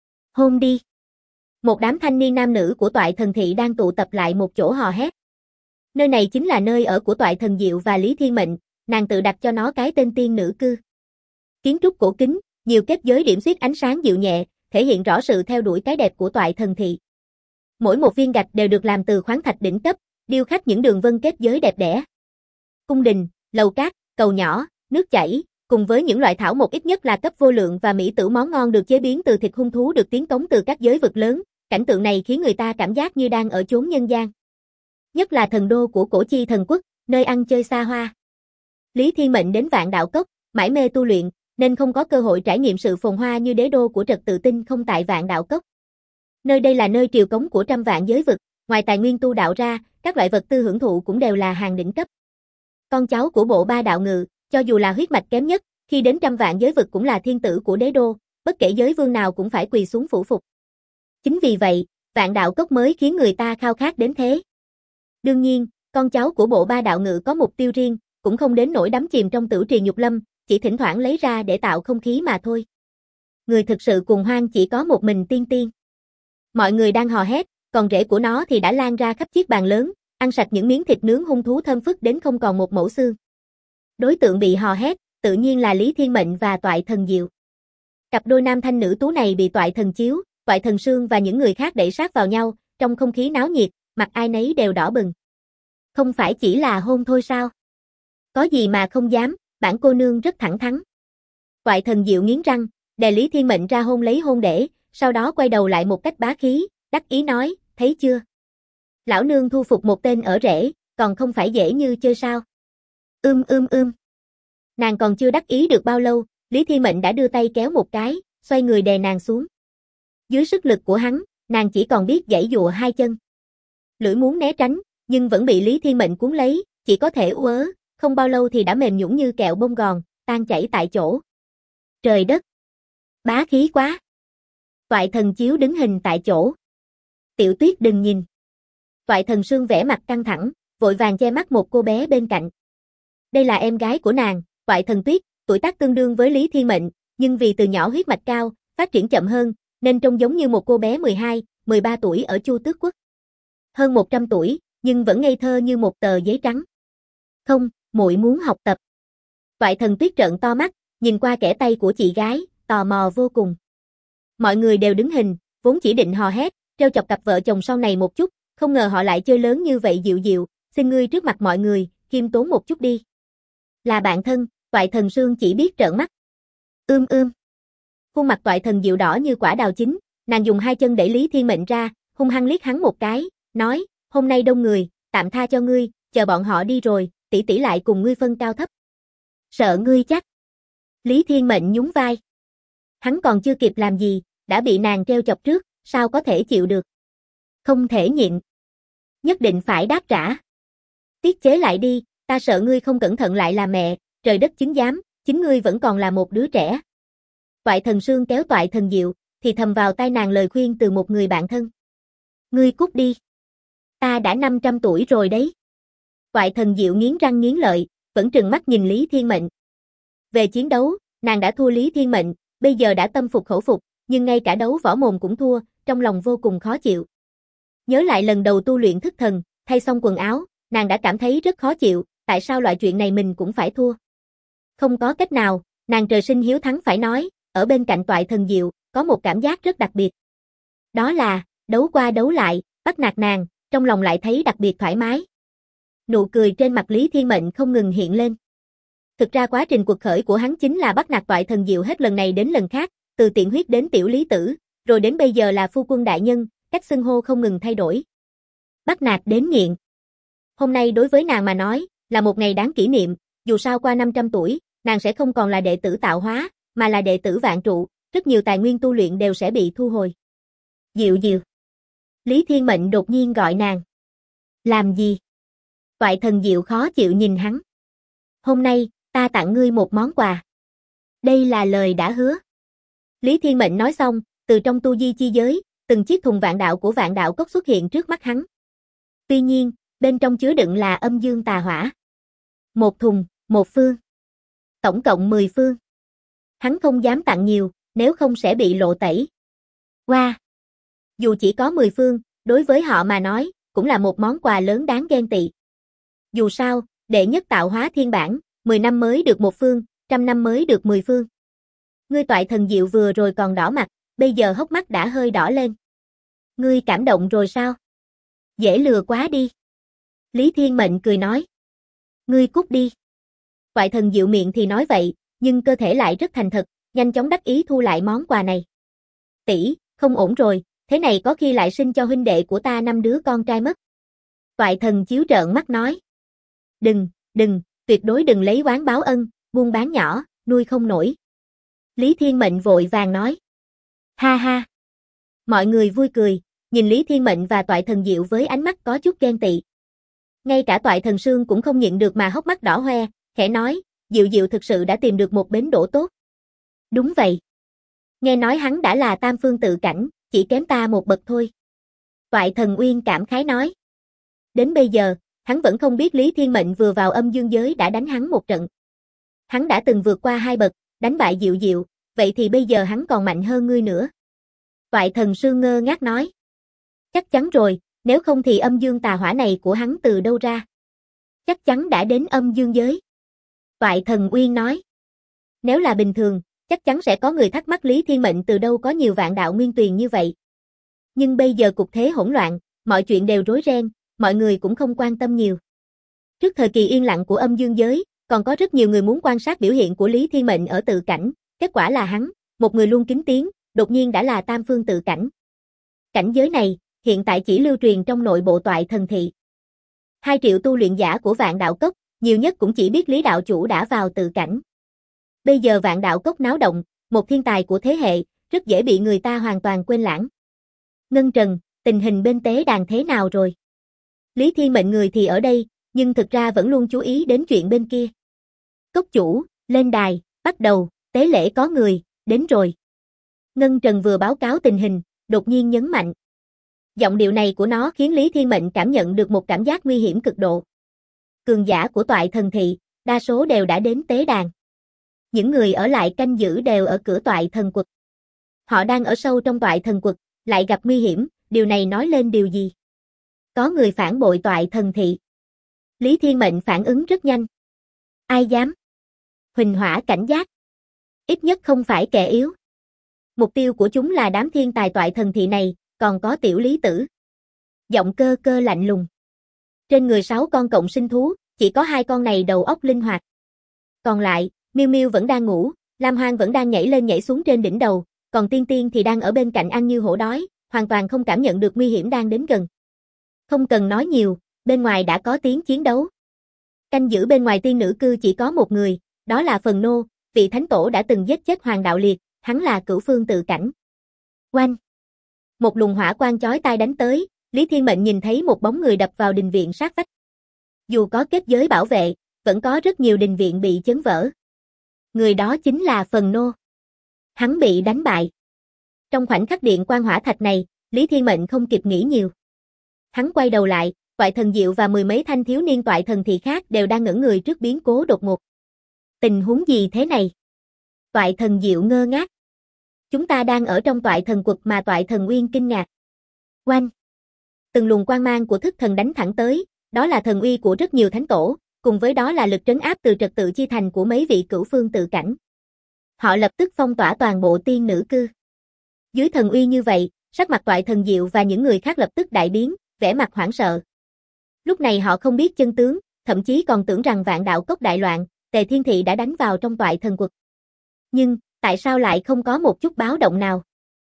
Hôn đi. Một đám thanh niên nam nữ của toại thần Thị đang tụ tập lại một chỗ hò hét. Nơi này chính là nơi ở của toại thần Diệu và Lý Thiên Mệnh, nàng tự đặt cho nó cái tên tiên nữ cư. Kiến trúc cổ kính, nhiều kết giới điểm xuyết ánh sáng dịu nhẹ, thể hiện rõ sự theo đuổi cái đẹp của toại thần Thị. Mỗi một viên gạch đều được làm từ khoáng thạch đỉnh cấp, điêu khắc những đường vân kết giới đẹp đẽ. Cung đình, lầu cát, cầu nhỏ, nước chảy, cùng với những loại thảo mộc ít nhất là cấp vô lượng và mỹ tử món ngon được chế biến từ thịt hung thú được tiến cống từ các giới vực lớn, cảnh tượng này khiến người ta cảm giác như đang ở chốn nhân gian. Nhất là thần đô của Cổ Chi Thần Quốc, nơi ăn chơi xa hoa. Lý Thiên Mệnh đến Vạn Đạo Cốc, mải mê tu luyện, nên không có cơ hội trải nghiệm sự phồn hoa như đế đô của Trật Tự Tinh không tại Vạn Đạo Cốc. Nơi đây là nơi triều cống của trăm vạn giới vực, ngoài tài nguyên tu đạo ra, các loại vật tư hưởng thụ cũng đều là hàng đỉnh cấp. Con cháu của bộ ba đạo ngự, cho dù là huyết mạch kém nhất, khi đến trăm vạn giới vực cũng là thiên tử của đế đô, bất kể giới vương nào cũng phải quỳ xuống phủ phục. Chính vì vậy, Vạn Đạo Cốc mới khiến người ta khao khát đến thế. Đương nhiên, con cháu của bộ ba đạo ngự có mục tiêu riêng, cũng không đến nỗi đắm chìm trong tửu trì nhục lâm, chỉ thỉnh thoảng lấy ra để tạo không khí mà thôi. Người thực sự cuồng hoan chỉ có một mình tiên tiên. Mọi người đang hò hét, còn rễ của nó thì đã lan ra khắp chiếc bàn lớn, ăn sạch những miếng thịt nướng hung thú thơm phức đến không còn một mẩu xương. Đối tượng bị hò hét, tự nhiên là Lý Thiên Mệnh và Toại Thần Diệu. Cặp đôi nam thanh nữ tú này bị Toại Thần Chiếu, Toại Thần Sương và những người khác đẩy sát vào nhau, trong không khí náo nhiệt, mặt ai nấy đều đỏ bừng. Không phải chỉ là hôn thôi sao? Có gì mà không dám, bản cô nương rất thẳng thắn. Toại Thần Diệu nghiến răng, đè Lý Thiên Mệnh ra hôn lấy hôn để, sau đó quay đầu lại một cách bá khí, đắc ý nói, thấy chưa? Lão nương thu phục một tên ở rễ, còn không phải dễ như chơi sao? Nàng còn chưa đắc ý được bao lâu, Lý Thiên Mệnh đã đưa tay kéo một cái, xoay người đè nàng xuống. Dưới sức lực của hắn, nàng chỉ còn biết giãy giụa hai chân. Lưỡi muốn né tránh, nhưng vẫn bị Lý Thiên Mệnh cuốn lấy, chỉ có thể ú ớ, không bao lâu thì đã mềm nhũn như kẹo bông gòn, tan chảy tại chỗ. Trời đất! Bá khí quá! Toại Thần Chiếu đứng hình tại chỗ. Tiểu Tuyết đừng nhìn. Toại Thần Sương vẻ mặt căng thẳng, vội vàng che mắt một cô bé bên cạnh. Đây là em gái của nàng, Toại Thần Tuyết, tuổi tác tương đương với Lý Thiên Mệnh, nhưng vì từ nhỏ huyết mạch cao, phát triển chậm hơn, nên trông giống như một cô bé 12, 13 tuổi ở Chu Tước Quốc. Hơn 100 tuổi, nhưng vẫn ngây thơ như một tờ giấy trắng. Không, muội muốn học tập. Toại Thần Tuyết trợn to mắt, nhìn qua kẻ tay của chị gái, tò mò vô cùng. Mọi người đều đứng hình, vốn chỉ định hò hét, trêu chọc cặp vợ chồng sau này một chút, không ngờ họ lại chơi lớn như vậy. Dịu dịu, xin ngươi trước mặt mọi người, khiêm tốn một chút đi. Là bạn thân, Toại Thần Sương chỉ biết trợn mắt. Khuôn mặt Toại Thần Diệu đỏ như quả đào chín, nàng dùng hai chân đẩy Lý Thiên Mệnh ra, hung hăng liếc hắn một cái, nói, hôm nay đông người, tạm tha cho ngươi, chờ bọn họ đi rồi, tỷ tỷ lại cùng ngươi phân cao thấp. Sợ ngươi chắc. Lý Thiên Mệnh nhún vai. Hắn còn chưa kịp làm gì, đã bị nàng trêu chọc trước, sao có thể chịu được. Không thể nhịn. Nhất định phải đáp trả. Tiết chế lại đi, ta sợ ngươi không cẩn thận lại là mẹ, trời đất chứng giám, chính ngươi vẫn còn là một đứa trẻ. Toại Thần Sương kéo Toại Thần Diệu, thì thầm vào tai nàng lời khuyên từ một người bạn thân. Ngươi cút đi. Ta đã 500 tuổi rồi đấy. Toại Thần Diệu nghiến răng nghiến lợi, vẫn trừng mắt nhìn Lý Thiên Mệnh. Về chiến đấu, nàng đã thua Lý Thiên Mệnh, bây giờ đã tâm phục khẩu phục, nhưng ngay cả đấu võ mồm cũng thua, trong lòng vô cùng khó chịu. Nhớ lại lần đầu tu luyện thức thần, thay xong quần áo, nàng đã cảm thấy rất khó chịu, tại sao loại chuyện này mình cũng phải thua. Không có cách nào, nàng trời sinh hiếu thắng phải nói, ở bên cạnh Toại Thần Diệu, có một cảm giác rất đặc biệt. Đó là, đấu qua đấu lại, bắt nạt nàng, trong lòng lại thấy đặc biệt thoải mái. Nụ cười trên mặt Lý Thiên Mệnh không ngừng hiện lên. Thực ra quá trình cuộc khởi của hắn chính là bắt nạt Toại Thần Diệu hết lần này đến lần khác, từ Tiện Huyết đến Tiểu Lý Tử, rồi đến bây giờ là phu quân đại nhân, cách xưng hô không ngừng thay đổi. Bắt nạt đến nghiện. Hôm nay đối với nàng mà nói, là một ngày đáng kỷ niệm, dù sao qua 500 tuổi, nàng sẽ không còn là đệ tử tạo hóa, mà là đệ tử vạn trụ, rất nhiều tài nguyên tu luyện đều sẽ bị thu hồi. Diệu Diệu. Lý Thiên Mệnh đột nhiên gọi nàng. Làm gì? Toại Thần Diệu khó chịu nhìn hắn. Hôm nay, ta tặng ngươi một món quà. Đây là lời đã hứa. Lý Thiên Mệnh nói xong, từ trong tu di chi giới, từng chiếc thùng vạn đạo của vạn đạo cốc xuất hiện trước mắt hắn. Tuy nhiên, bên trong chứa đựng là âm dương tà hỏa. Một thùng, một phương. Tổng cộng 10 phương. Hắn không dám tặng nhiều, nếu không sẽ bị lộ tẩy. Wow! Dù chỉ có 10 phương, đối với họ mà nói, cũng là một món quà lớn đáng ghen tị. Dù sao, đệ nhất tạo hóa thiên bản, 10 năm mới được một phương, 100 năm mới được 10 phương. Ngươi Toại Thần Diệu vừa rồi còn đỏ mặt, bây giờ hốc mắt đã hơi đỏ lên. Ngươi cảm động rồi sao? Dễ lừa quá đi. Lý Thiên Mệnh cười nói. Ngươi cút đi. Toại Thần Diệu miệng thì nói vậy, nhưng cơ thể lại rất thành thật, nhanh chóng đắc ý thu lại món quà này. Tỷ, không ổn rồi, thế này có khi lại sinh cho huynh đệ của ta 5 đứa con trai mất. Toại Thần Chiếu trợn mắt nói. Đừng, tuyệt đối đừng lấy oán báo ân, buôn bán nhỏ, nuôi không nổi. Lý Thiên Mệnh vội vàng nói. Ha ha. Mọi người vui cười, nhìn Lý Thiên Mệnh và Toại Thần Diệu với ánh mắt có chút ghen tị. Ngay cả Toại Thần Sương cũng không nhịn được mà hốc mắt đỏ hoe, khẽ nói, Diệu Diệu thực sự đã tìm được một bến đỗ tốt. Đúng vậy. Nghe nói hắn đã là tam phương tự cảnh, chỉ kém ta một bậc thôi. Toại Thần Uyên cảm khái nói. Đến bây giờ, hắn vẫn không biết Lý Thiên Mệnh vừa vào âm dương giới đã đánh hắn một trận. Hắn đã từng vượt qua 2 bậc, đánh bại Diệu Diệu, vậy thì bây giờ hắn còn mạnh hơn ngươi nữa. Toại Thần Sương ngơ ngác nói. Chắc chắn rồi, nếu không thì âm dương tà hỏa này của hắn từ đâu ra? Chắc chắn đã đến âm dương giới. Toại Thần Uyên nói. Nếu là bình thường, chắc chắn sẽ có người thắc mắc Lý Thiên Mệnh từ đâu có nhiều vạn đạo nguyên tuyền như vậy. Nhưng bây giờ cục thế hỗn loạn, mọi chuyện đều rối ren, mọi người cũng không quan tâm nhiều. Trước thời kỳ yên lặng của âm dương giới, còn có rất nhiều người muốn quan sát biểu hiện của Lý Thiên Mệnh ở tự cảnh, kết quả là hắn, một người luôn kính tiếng, đột nhiên đã là tam phương tự cảnh. Cảnh giới này, hiện tại chỉ lưu truyền trong nội bộ Toại Thần thị. 2 triệu tu luyện giả của Vạn Đạo Cốc, nhiều nhất cũng chỉ biết Lý đạo chủ đã vào tự cảnh. Bây giờ Vạn Đạo Cốc náo động, một thiên tài của thế hệ, rất dễ bị người ta hoàn toàn quên lãng. Ngân Trần, tình hình bên tế đàn thế nào rồi? Lý Thiên Mệnh người thì ở đây, nhưng thực ra vẫn luôn chú ý đến chuyện bên kia. Cốc chủ, lên đài, bắt đầu, tế lễ có người, đến rồi. Ngân Trần vừa báo cáo tình hình, đột nhiên nhấn mạnh. Giọng điệu này của nó khiến Lý Thiên Mệnh cảm nhận được một cảm giác nguy hiểm cực độ. Cường giả của Toại Thần thị, đa số đều đã đến tế đàn. Những người ở lại canh giữ đều ở cửa Toại Thần quật. Họ đang ở sâu trong Toại Thần quật, lại gặp nguy hiểm, điều này nói lên điều gì? Có người phản bội Toại Thần thị. Lý Thiên Mệnh phản ứng rất nhanh. Ai dám? Huỳnh Hỏa cảnh giác. Ít nhất không phải kẻ yếu. Mục tiêu của chúng là đám thiên tài Toại Thần thị này, còn có tiểu Lý Tử. Giọng Cơ Cơ lạnh lùng. Trên người 6 con cộng sinh thú, chỉ có 2 con này đầu óc linh hoạt. Còn lại, Miêu Miêu vẫn đang ngủ, Lam Hoang vẫn đang nhảy lên nhảy xuống trên đỉnh đầu, còn Tiên Tiên thì đang ở bên cạnh ăn như hổ đói, hoàn toàn không cảm nhận được nguy hiểm đang đến gần. Không cần nói nhiều, bên ngoài đã có tiếng chiến đấu. Canh giữ bên ngoài tiên nữ cư chỉ có một người, đó là Phần Nô, vị thánh tổ đã từng giết chết Hoàng Đạo Liệt, hắn là cửu phương tự cảnh. Oanh! Một luồng hỏa quang chói tai đánh tới, Lý Thiên Mệnh nhìn thấy một bóng người đập vào đình viện sát vách. Dù có kết giới bảo vệ, vẫn có rất nhiều đình viện bị chấn vỡ. Người đó chính là Phần Nô. Hắn bị đánh bại. Trong khoảnh khắc điện quang hỏa thạch này, Lý Thiên Mệnh không kịp nghĩ nhiều. Hắn quay đầu lại, Toại Thần Diệu và 10 mấy thanh thiếu niên Toại Thần thị khác đều đang ngẩn người trước biến cố đột ngột. Tình huống gì thế này? Toại Thần Diệu ngơ ngác. Chúng ta đang ở trong Toại Thần quật mà Toại Thần Uyên kinh ngạc. Oanh! Từng luồng quang mang của thức thần đánh thẳng tới, đó là thần uy của rất nhiều thánh tổ, cùng với đó là lực trấn áp từ trật tự chi thành của mấy vị cửu phương tự cảnh. Họ lập tức phong tỏa toàn bộ tiên nữ cư. Dưới thần uy như vậy, sắc mặt Toại Thần Diệu và những người khác lập tức đại biến, vẻ mặt hoảng sợ. Lúc này họ không biết chân tướng, thậm chí còn tưởng rằng Vạn Đạo Cốc đại loạn, Tề Thiên Thị đã đánh vào trong Toại Thần quật. Nhưng, tại sao lại không có một chút báo động nào?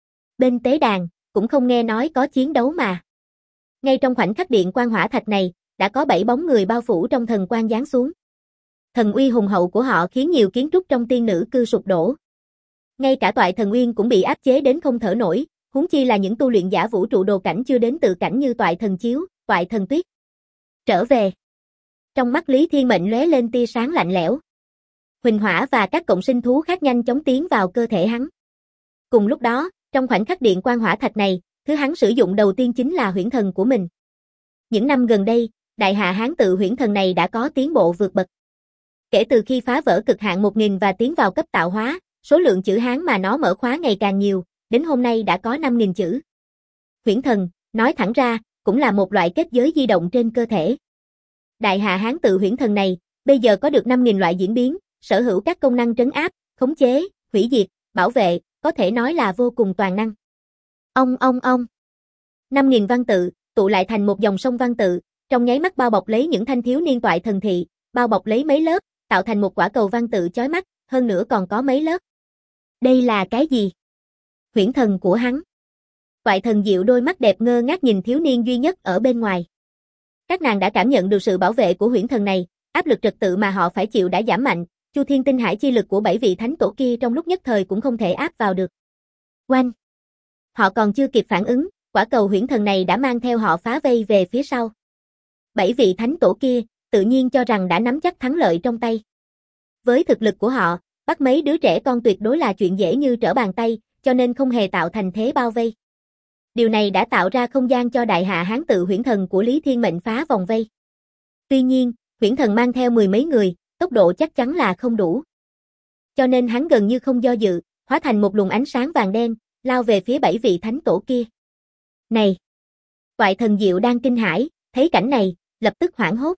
Bên tế đàn, cũng không nghe nói có chiến đấu mà. Ngay trong khoảnh khắc điện quang hỏa thạch này, đã có 7 bóng người bao phủ trong thần quang giáng xuống. Thần uy hùng hậu của họ khiến nhiều kiến trúc trong tiên nữ cư sụp đổ. Ngay cả Toại Thần Uyên cũng bị áp chế đến không thở nổi, huống chi là những tu luyện giả vũ trụ đồ cảnh chưa đến tự cảnh như Toại Thần Chiếu, Toại Thần Tuyết. Trở về. Trong mắt Lý Thiên Mệnh lóe lên tia sáng lạnh lẽo. Huỳnh Hỏa và các cộng sinh thú khác nhanh chóng tiến vào cơ thể hắn. Cùng lúc đó, trong khoảnh khắc điện quang hỏa thạch này, thứ hắn sử dụng đầu tiên chính là huyễn thần của mình. Những năm gần đây, đại hạ hán tự huyễn thần này đã có tiến bộ vượt bậc. Kể từ khi phá vỡ cực hạn 1000 và tiến vào cấp tạo hóa, số lượng chữ hán mà nó mở khóa ngày càng nhiều, đến hôm nay đã có 5000 chữ. Huyễn thần, nói thẳng ra, cũng là một loại kết giới di động trên cơ thể. Đại hạ hán tự huyễn thần này, bây giờ có được 5000 loại diễn biến, sở hữu các công năng trấn áp, khống chế, hủy diệt, bảo vệ, có thể nói là vô cùng toàn năng. Ông. 5000 văn tự, tụ lại thành một dòng sông văn tự, trong nháy mắt bao bọc lấy những thanh thiếu niên Toại Thần thị, bao bọc lấy mấy lớp, tạo thành một quả cầu văn tự chói mắt, hơn nữa còn có mấy lớp. Đây là cái gì? Huyễn thần của hắn. Toại Thần Diệu đôi mắt đẹp ngơ ngác nhìn thiếu niên duy nhất ở bên ngoài. Các nàng đã cảm nhận được sự bảo vệ của huyễn thần này, áp lực trật tự mà họ phải chịu đã giảm mạnh, Chu Thiên Tinh Hải chi lực của 7 vị thánh tổ kia trong lúc nhất thời cũng không thể áp vào được. Oanh! Họ còn chưa kịp phản ứng, quả cầu huyễn thần này đã mang theo họ phá vây về phía sau. 7 vị thánh tổ kia, tự nhiên cho rằng đã nắm chắc thắng lợi trong tay. Với thực lực của họ, bắt mấy đứa trẻ con tuyệt đối là chuyện dễ như trở bàn tay, cho nên không hề tạo thành thế bao vây. Điều này đã tạo ra không gian cho đại hạ hán tự huyễn thần của Lý Thiên Mệnh phá vòng vây. Tuy nhiên, huyễn thần mang theo 10 mấy người, tốc độ chắc chắn là không đủ. Cho nên hắn gần như không do dự, hóa thành một luồng ánh sáng vàng đen, lao về phía 7 vị thánh tổ kia. Này! Toại Thần Diệu đang kinh hãi, thấy cảnh này, lập tức hoảng hốt.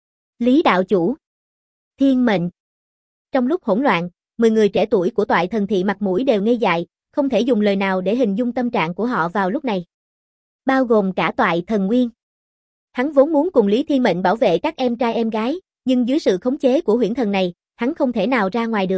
Lý đạo chủ. Thiên mệnh. Trong lúc hỗn loạn, 10 người trẻ tuổi của Toại Thần thị mặt mũi đều ngây dại, không thể dùng lời nào để hình dung tâm trạng của họ vào lúc này. Bao gồm cả Toại Thần Nguyên. Hắn vốn muốn cùng Lý Thiên Mệnh bảo vệ các em trai em gái, nhưng dưới sự khống chế của huyễn thần này, hắn không thể nào ra ngoài được.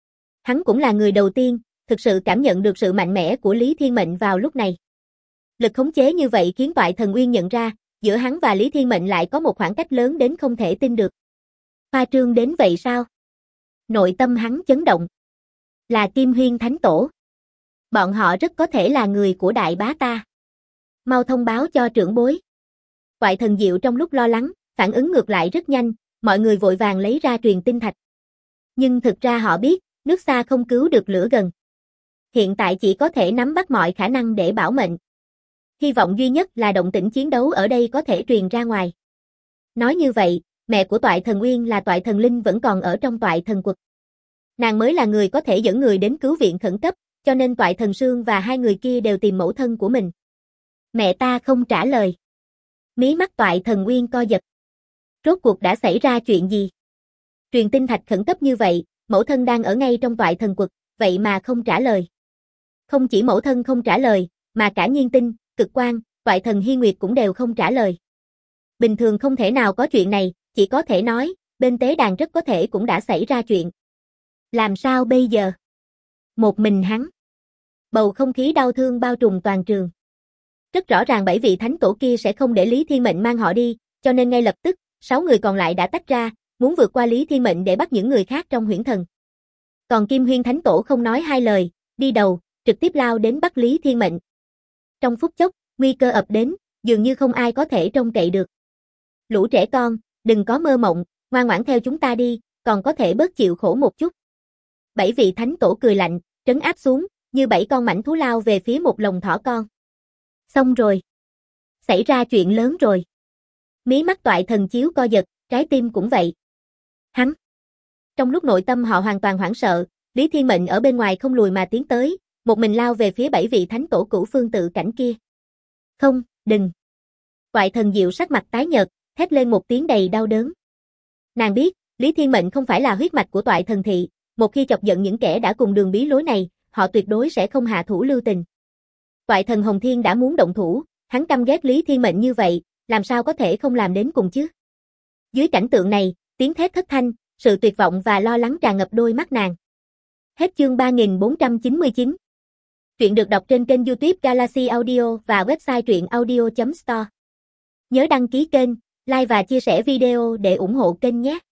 Hắn cũng là người đầu tiên, thực sự cảm nhận được sự mạnh mẽ của Lý Thiên Mệnh vào lúc này. Lực khống chế như vậy khiến Toại Thần Nguyên nhận ra, giữa hắn và Lý Thiên Mệnh lại có một khoảng cách lớn đến không thể tin được. Khoa trương đến vậy sao? Nội tâm hắn chấn động. Là Kim Huyên Thánh Tổ. Bọn họ rất có thể là người của đại bá ta. Mau thông báo cho trưởng bối. Toại Thần Diệu trong lúc lo lắng, phản ứng ngược lại rất nhanh, mọi người vội vàng lấy ra truyền tinh thạch. Nhưng thực ra họ biết, nước xa không cứu được lửa gần. Hiện tại chỉ có thể nắm bắt mọi khả năng để bảo mệnh. Hy vọng duy nhất là động tĩnh chiến đấu ở đây có thể truyền ra ngoài. Nói như vậy, mẹ của Toại Thần Nguyên là Toại Thần Linh vẫn còn ở trong Toại Thần Quật. Nàng mới là người có thể dẫn người đến cứu viện khẩn cấp, cho nên Toại Thần Sương và hai người kia đều tìm mẫu thân của mình. Mẹ ta không trả lời. Mí mắt Toại Thần Nguyên co giật. Rốt cuộc đã xảy ra chuyện gì? Truyền tinh thạch khẩn cấp như vậy, mẫu thân đang ở ngay trong Toại Thần Quật, vậy mà không trả lời. Không chỉ mẫu thân không trả lời, mà cả Nhiên Tinh, Cực Quang, Toại Thần Hy Nguyệt cũng đều không trả lời. Bình thường không thể nào có chuyện này, chỉ có thể nói, bên tế đàn rất có thể cũng đã xảy ra chuyện. Làm sao bây giờ? Một mình hắn. Bầu không khí đau thương bao trùm toàn trường. Rất rõ ràng 7 vị thánh tổ kia sẽ không để Lý Thiên Mệnh mang họ đi, cho nên ngay lập tức, 6 người còn lại đã tách ra, muốn vượt qua Lý Thiên Mệnh để bắt những người khác trong huyễn thần. Còn Kim Huyên Thánh Tổ không nói hai lời, đi đầu, trực tiếp lao đến bắt Lý Thiên Mệnh. Trong phút chốc, nguy cơ ập đến, dường như không ai có thể trông cậy được. Lũ trẻ con, đừng có mơ mộng, ngoan ngoãn theo chúng ta đi, còn có thể bớt chịu khổ một chút. 7 vị thánh tổ cười lạnh, trấn áp xuống, như 7 con mãnh thú lao về phía một lồng thỏ con. Xong rồi. Xảy ra chuyện lớn rồi. Mí mắt Toại Thần chiếu co giật, trái tim cũng vậy. Hắn. Trong lúc nội tâm họ hoàn toàn hoảng sợ, Lý Thiên Mệnh ở bên ngoài không lùi mà tiến tới, một mình lao về phía 7 vị thánh tổ cửu phương tự cảnh kia. Không, đừng. Toại Thần Diệu sắc mặt tái nhợt, thét lên một tiếng đầy đau đớn. Nàng biết, Lý Thiên Mệnh không phải là huyết mạch của Toại Thần thị, một khi chọc giận những kẻ đã cùng đường bí lối này, họ tuyệt đối sẽ không hạ thủ lưu tình. Toại Thần Hồng Thiên đã muốn động thủ, hắn căm ghét Lý Thiên Mệnh như vậy, làm sao có thể không làm đến cùng chứ? Dưới cảnh tượng này, tiếng thét thất thanh, sự tuyệt vọng và lo lắng tràn ngập đôi mắt nàng. Hết chương 3499. Truyện được đọc trên kênh YouTube Galaxy Audio và website truyệnaudio.store. Nhớ đăng ký kênh, like và chia sẻ video để ủng hộ kênh nhé.